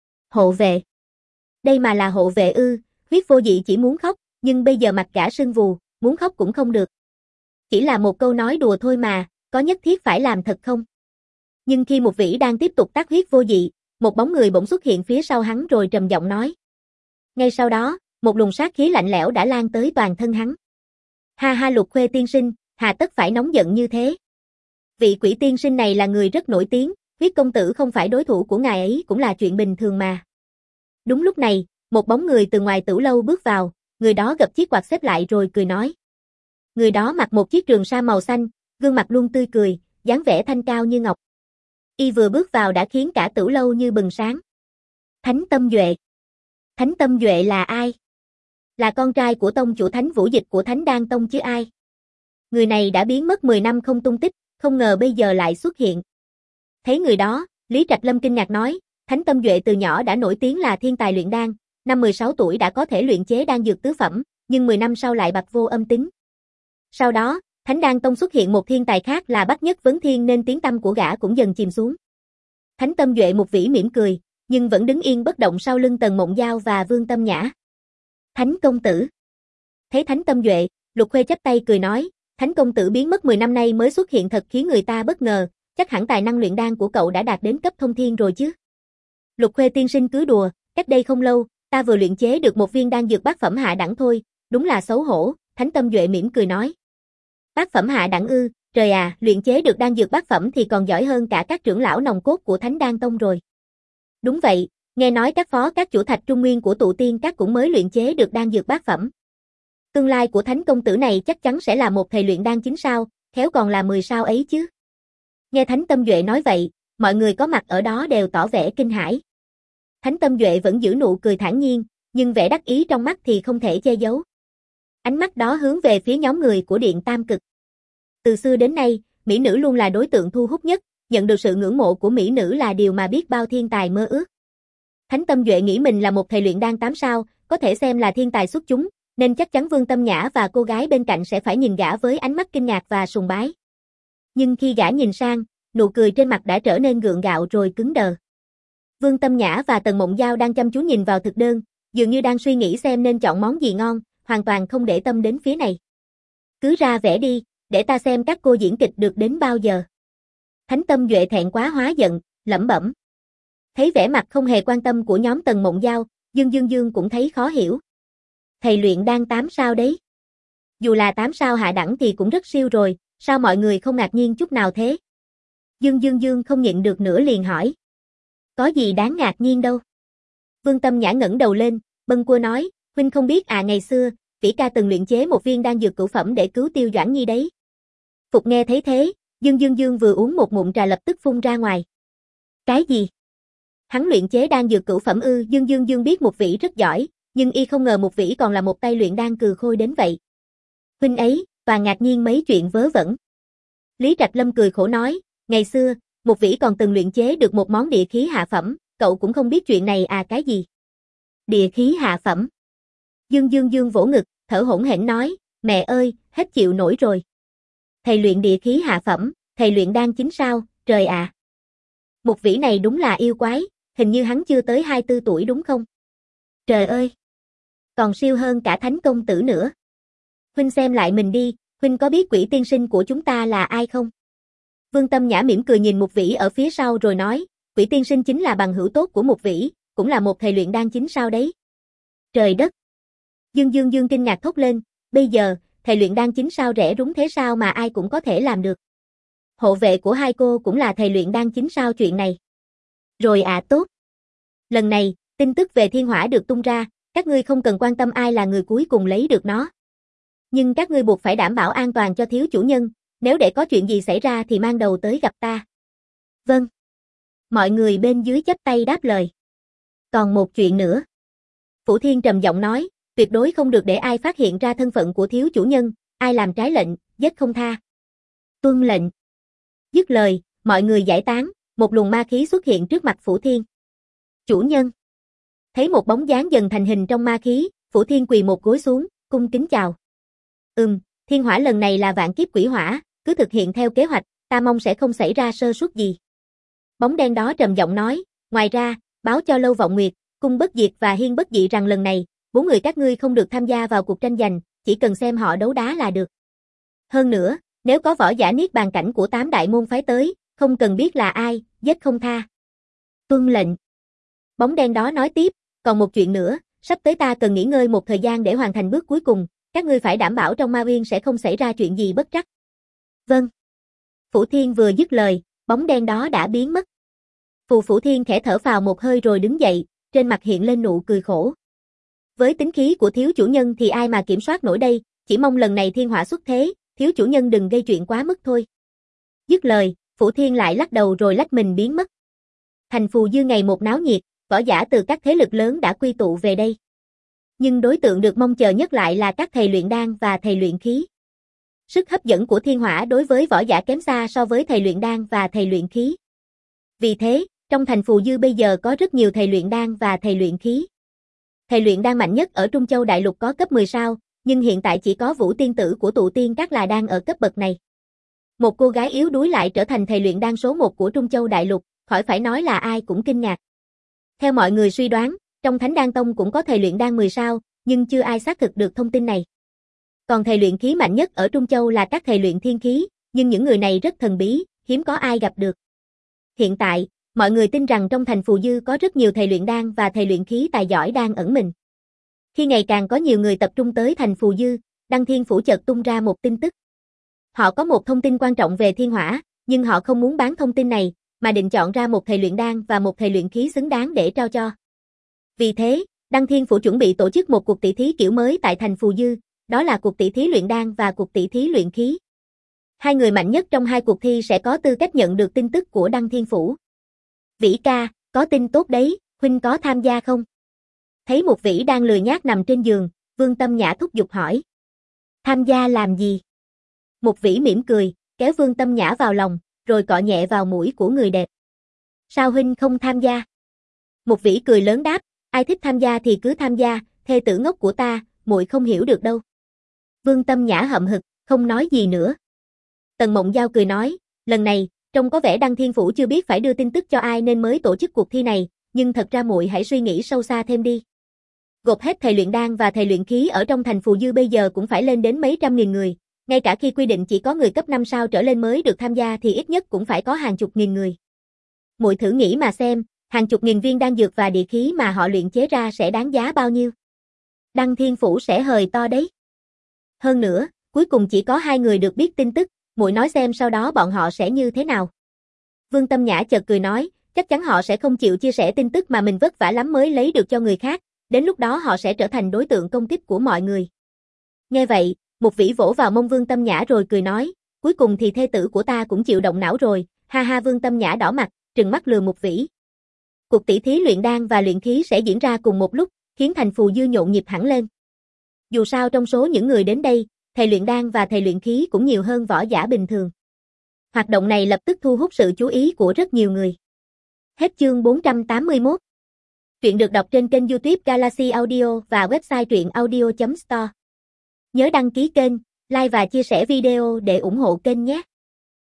Hộ vệ. Đây mà là hộ vệ ư? Huyết Vô Dị chỉ muốn khóc, nhưng bây giờ mặt gã sưng vù, muốn khóc cũng không được. Chỉ là một câu nói đùa thôi mà, có nhất thiết phải làm thật không? Nhưng khi một vĩ đang tiếp tục tát Huyết Vô Dị, một bóng người bỗng xuất hiện phía sau hắn rồi trầm giọng nói. Ngay sau đó, một luồng sát khí lạnh lẽo đã lan tới toàn thân hắn. Ha ha Lục Khuê tiên sinh, hà tất phải nóng giận như thế? Vị quỷ tiên sinh này là người rất nổi tiếng, Huyết công tử không phải đối thủ của ngài ấy cũng là chuyện bình thường mà. Đúng lúc này, một bóng người từ ngoài tửu lâu bước vào, người đó gập chiếc quạt xếp lại rồi cười nói. Người đó mặc một chiếc trường sa màu xanh, gương mặt luôn tươi cười, dáng vẻ thanh cao như ngọc. Y vừa bước vào đã khiến cả tửu lâu như bừng sáng. Thánh Tâm Duệ. Thánh Tâm Duệ là ai? Là con trai của tông chủ Thánh Vũ Dịch của Thánh Đan Tông chứ ai? Người này đã biến mất mười năm không tung tích, không ngờ bây giờ lại xuất hiện. Thấy người đó, Lý Trạch Lâm kinh ngạc nói, Thánh Tâm Duệ từ nhỏ đã nổi tiếng là thiên tài luyện đan, năm mười sáu tuổi đã có thể luyện chế đan dược tứ phẩm, nhưng mười năm sau lại bặt vô âm tính. Sau đó, Thánh Đan Tông xuất hiện một thiên tài khác là Bách Nhất Vấn Thiên nên tiếng tăm của gã cũng dần chìm xuống. Thánh Tâm Duệ một vĩ mỉm cười, nhưng vẫn đứng yên bất động sau lưng Tần Mộng Giao và Vương Tâm Nhã. Thánh công tử. Thấy Thánh Tâm Duệ, Lục Khuê chắp tay cười nói, Thánh công tử biến mất mười năm nay mới xuất hiện thật khiến người ta bất ngờ, chắc hẳn tài năng luyện đan của cậu đã đạt đến cấp thông thiên rồi chứ. Lục Khuê tiên sinh cứ đùa, cách đây không lâu, ta vừa luyện chế được một viên đan dược bát phẩm hạ đẳng thôi, đúng là xấu hổ, Thánh Tâm Duệ mỉm cười nói. Bát phẩm hạ đẳng ư, trời à, luyện chế được đan dược bát phẩm thì còn giỏi hơn cả các trưởng lão nòng cốt của Thánh Đan Tông rồi. Đúng vậy, Nghe nói các phó các chủ thạch trung nguyên của tụ tiên các cũng mới luyện chế được đan dược bát phẩm. Tương lai của thánh công tử này chắc chắn sẽ là một thầy luyện đan chín sao, khéo còn là mười sao ấy chứ. Nghe Thánh Tâm Duệ nói vậy, mọi người có mặt ở đó đều tỏ vẻ kinh hãi. Thánh Tâm Duệ vẫn giữ nụ cười thản nhiên, nhưng vẻ đắc ý trong mắt thì không thể che giấu. Ánh mắt đó hướng về phía nhóm người của Điện Tam Cực. Từ xưa đến nay, mỹ nữ luôn là đối tượng thu hút nhất, nhận được sự ngưỡng mộ của mỹ nữ là điều mà biết bao thiên tài mơ ước. Thánh Tâm Duệ nghĩ mình là một thầy luyện đan tám sao, có thể xem là thiên tài xuất chúng, nên chắc chắn Vương Tâm Nhã và cô gái bên cạnh sẽ phải nhìn gã với ánh mắt kinh ngạc và sùng bái. Nhưng khi gã nhìn sang, nụ cười trên mặt đã trở nên gượng gạo rồi cứng đờ. Vương Tâm Nhã và Tần Mộng Giao đang chăm chú nhìn vào thực đơn, dường như đang suy nghĩ xem nên chọn món gì ngon, hoàn toàn không để tâm đến phía này. Cứ ra vẻ đi, để ta xem các cô diễn kịch được đến bao giờ. Thánh Tâm Duệ thẹn quá hóa giận, lẩm bẩm. Thấy vẻ mặt không hề quan tâm của nhóm Tần Mộng Giao, Dương Dương Dương cũng thấy khó hiểu. Thầy luyện đan tám sao đấy. Dù là tám sao hạ đẳng thì cũng rất siêu rồi, sao mọi người không ngạc nhiên chút nào thế? Dương Dương Dương không nhịn được nữa liền hỏi. Có gì đáng ngạc nhiên đâu. Vương Tâm Nhã ngẩng đầu lên, bâng quơ nói, huynh không biết à, ngày xưa, Vĩ ca từng luyện chế một viên đan dược cửu phẩm để cứu Tiêu Doãn Nhi đấy. Phục nghe thấy thế, Dương Dương Dương vừa uống một ngụm trà lập tức phun ra ngoài. Cái gì? Hắn luyện chế đan dược cửu phẩm ư? Dương Dương Dương biết một Vĩ rất giỏi, nhưng y không ngờ một Vĩ còn là một tay luyện đan cừ khôi đến vậy. Huynh ấy, toàn ngạc nhiên mấy chuyện vớ vẩn. Lý Trạch Lâm cười khổ nói, ngày xưa, một Vĩ còn từng luyện chế được một món địa khí hạ phẩm, cậu cũng không biết chuyện này à? Cái gì? Địa khí hạ phẩm? Dương Dương Dương vỗ ngực, thở hổn hển nói, mẹ ơi, hết chịu nổi rồi. Thầy luyện địa khí hạ phẩm, thầy luyện đan chín sao, trời ạ. À. Một Vĩ này đúng là yêu quái, hình như hắn chưa tới hai mươi tư tuổi đúng không? Trời ơi! Còn siêu hơn cả Thánh công tử nữa. Huynh xem lại mình đi, huynh có biết Quỷ tiên sinh của chúng ta là ai không? Vương Tâm Nhã mỉm cười nhìn một Vĩ ở phía sau rồi nói, Quỷ tiên sinh chính là bằng hữu tốt của một Vĩ, cũng là một thầy luyện đan chín sao đấy. Trời đất! Dương Dương Dương kinh ngạc thốt lên, bây giờ, thầy luyện đan chín sao rẻ rúng thế sao mà ai cũng có thể làm được. Hộ vệ của hai cô cũng là thầy luyện đan chín sao chuyện này. Rồi à, tốt. Lần này, tin tức về thiên hỏa được tung ra, các ngươi không cần quan tâm ai là người cuối cùng lấy được nó. Nhưng các ngươi buộc phải đảm bảo an toàn cho thiếu chủ nhân, nếu để có chuyện gì xảy ra thì mang đầu tới gặp ta. Vâng. Mọi người bên dưới chắp tay đáp lời. Còn một chuyện nữa. Phủ Thiên trầm giọng nói, tuyệt đối không được để ai phát hiện ra thân phận của thiếu chủ nhân, ai làm trái lệnh, giết không tha. Tuân lệnh. Dứt lời, mọi người giải tán, một luồng ma khí xuất hiện trước mặt Phủ Thiên. Chủ nhân. Thấy một bóng dáng dần thành hình trong ma khí, Phủ Thiên quỳ một gối xuống, cung kính chào. Ừm, thiên hỏa lần này là vạn kiếp quỷ hỏa, cứ thực hiện theo kế hoạch, ta mong sẽ không xảy ra sơ suất gì. Bóng đen đó trầm giọng nói, ngoài ra, báo cho Lâu Vọng Nguyệt, Cung Bất Diệt và Hiên Bất Dị rằng lần này, bốn người các ngươi không được tham gia vào cuộc tranh giành, chỉ cần xem họ đấu đá là được. Hơn nữa, nếu có võ giả niết bàn cảnh của tám đại môn phái tới, không cần biết là ai, giết không tha. Tuân lệnh. Bóng đen đó nói tiếp, còn một chuyện nữa, sắp tới ta cần nghỉ ngơi một thời gian để hoàn thành bước cuối cùng, các ngươi phải đảm bảo trong Ma Uyên sẽ không xảy ra chuyện gì bất trắc. Vâng. Phủ Thiên vừa dứt lời, bóng đen đó đã biến mất. Phù Phủ Thiên khẽ thở phào một hơi rồi đứng dậy, trên mặt hiện lên nụ cười khổ. Với tính khí của thiếu chủ nhân thì ai mà kiểm soát nổi đây, chỉ mong lần này thiên hỏa xuất thế, thiếu chủ nhân đừng gây chuyện quá mức thôi. Dứt lời, Phủ Thiên lại lắc đầu rồi lách mình biến mất. Thành Phù Dư ngày một náo nhiệt, võ giả từ các thế lực lớn đã quy tụ về đây. Nhưng đối tượng được mong chờ nhất lại là các thầy luyện đan và thầy luyện khí. Sức hấp dẫn của thiên hỏa đối với võ giả kém xa so với thầy luyện đan và thầy luyện khí. Vì thế, trong thành Phù Dư bây giờ có rất nhiều thầy luyện đan và thầy luyện khí. Thầy luyện đan mạnh nhất ở Trung Châu Đại Lục có cấp mười sao, nhưng hiện tại chỉ có Vũ Tiên Tử của Tụ Tiên Các là đang ở cấp bậc này. Một cô gái yếu đuối lại trở thành thầy luyện đan số một của Trung Châu Đại Lục, khỏi phải nói là ai cũng kinh ngạc. Theo mọi người suy đoán, trong Thánh Đan Tông cũng có thầy luyện đan mười sao, nhưng chưa ai xác thực được thông tin này. Còn thầy luyện khí mạnh nhất ở Trung Châu là các thầy luyện thiên khí, nhưng những người này rất thần bí, hiếm có ai gặp được. Hiện tại, mọi người tin rằng trong thành Phù Dư có rất nhiều thầy luyện đan và thầy luyện khí tài giỏi đang ẩn mình. Khi ngày càng có nhiều người tập trung tới thành Phù Dư, Đăng Thiên Phủ chợt tung ra một tin tức. Họ có một thông tin quan trọng về thiên hỏa, nhưng họ không muốn bán thông tin này, mà định chọn ra một thầy luyện đan và một thầy luyện khí xứng đáng để trao cho. Vì thế, Đăng Thiên Phủ chuẩn bị tổ chức một cuộc tỷ thí kiểu mới tại thành Phù Dư, đó là cuộc tỷ thí luyện đan và cuộc tỷ thí luyện khí. Hai người mạnh nhất trong hai cuộc thi sẽ có tư cách nhận được tin tức của Đăng Thiên Phủ. Vĩ ca, có tin tốt đấy, huynh có tham gia không? Thấy một Vĩ đang lười nhác nằm trên giường, Vương Tâm Nhã thúc giục hỏi. Tham gia làm gì? Một Vĩ mỉm cười, kéo Vương Tâm Nhã vào lòng, rồi cọ nhẹ vào mũi của người đẹp. Sao huynh không tham gia? Một Vĩ cười lớn đáp, ai thích tham gia thì cứ tham gia, thê tử ngốc của ta, muội không hiểu được đâu. Vương Tâm Nhã hậm hực, không nói gì nữa. Tần Mộng Giao cười nói, lần này, trông có vẻ Đăng Thiên Phủ chưa biết phải đưa tin tức cho ai nên mới tổ chức cuộc thi này, nhưng thật ra muội hãy suy nghĩ sâu xa thêm đi. Gộp hết thầy luyện đan và thầy luyện khí ở trong thành Phù Dư bây giờ cũng phải lên đến mấy trăm nghìn người, ngay cả khi quy định chỉ có người cấp năm sao trở lên mới được tham gia thì ít nhất cũng phải có hàng chục nghìn người. Muội thử nghĩ mà xem, hàng chục nghìn viên đan dược và địa khí mà họ luyện chế ra sẽ đáng giá bao nhiêu? Đăng Thiên Phủ sẽ hời to đấy. Hơn nữa, cuối cùng chỉ có hai người được biết tin tức, muội nói xem sau đó bọn họ sẽ như thế nào. Vương Tâm Nhã chợt cười nói, chắc chắn họ sẽ không chịu chia sẻ tin tức mà mình vất vả lắm mới lấy được cho người khác, đến lúc đó họ sẽ trở thành đối tượng công kích của mọi người. Nghe vậy, một Vĩ vỗ vào mông Vương Tâm Nhã rồi cười nói, cuối cùng thì thê tử của ta cũng chịu động não rồi, ha ha. Vương Tâm Nhã đỏ mặt, trừng mắt lườm một Vĩ. Cuộc tỷ thí luyện đan và luyện khí sẽ diễn ra cùng một lúc, khiến thành Phù Dư nhộn nhịp hẳn lên. Dù sao trong số những người đến đây, thầy luyện đan và thầy luyện khí cũng nhiều hơn võ giả bình thường. Hoạt động này lập tức thu hút sự chú ý của rất nhiều người. Hết chương bốn trăm tám mươi mốt. Truyện được đọc trên kênh YouTube Galaxy Audio và website truyện audio chấm store. Nhớ đăng ký kênh, like và chia sẻ video để ủng hộ kênh nhé.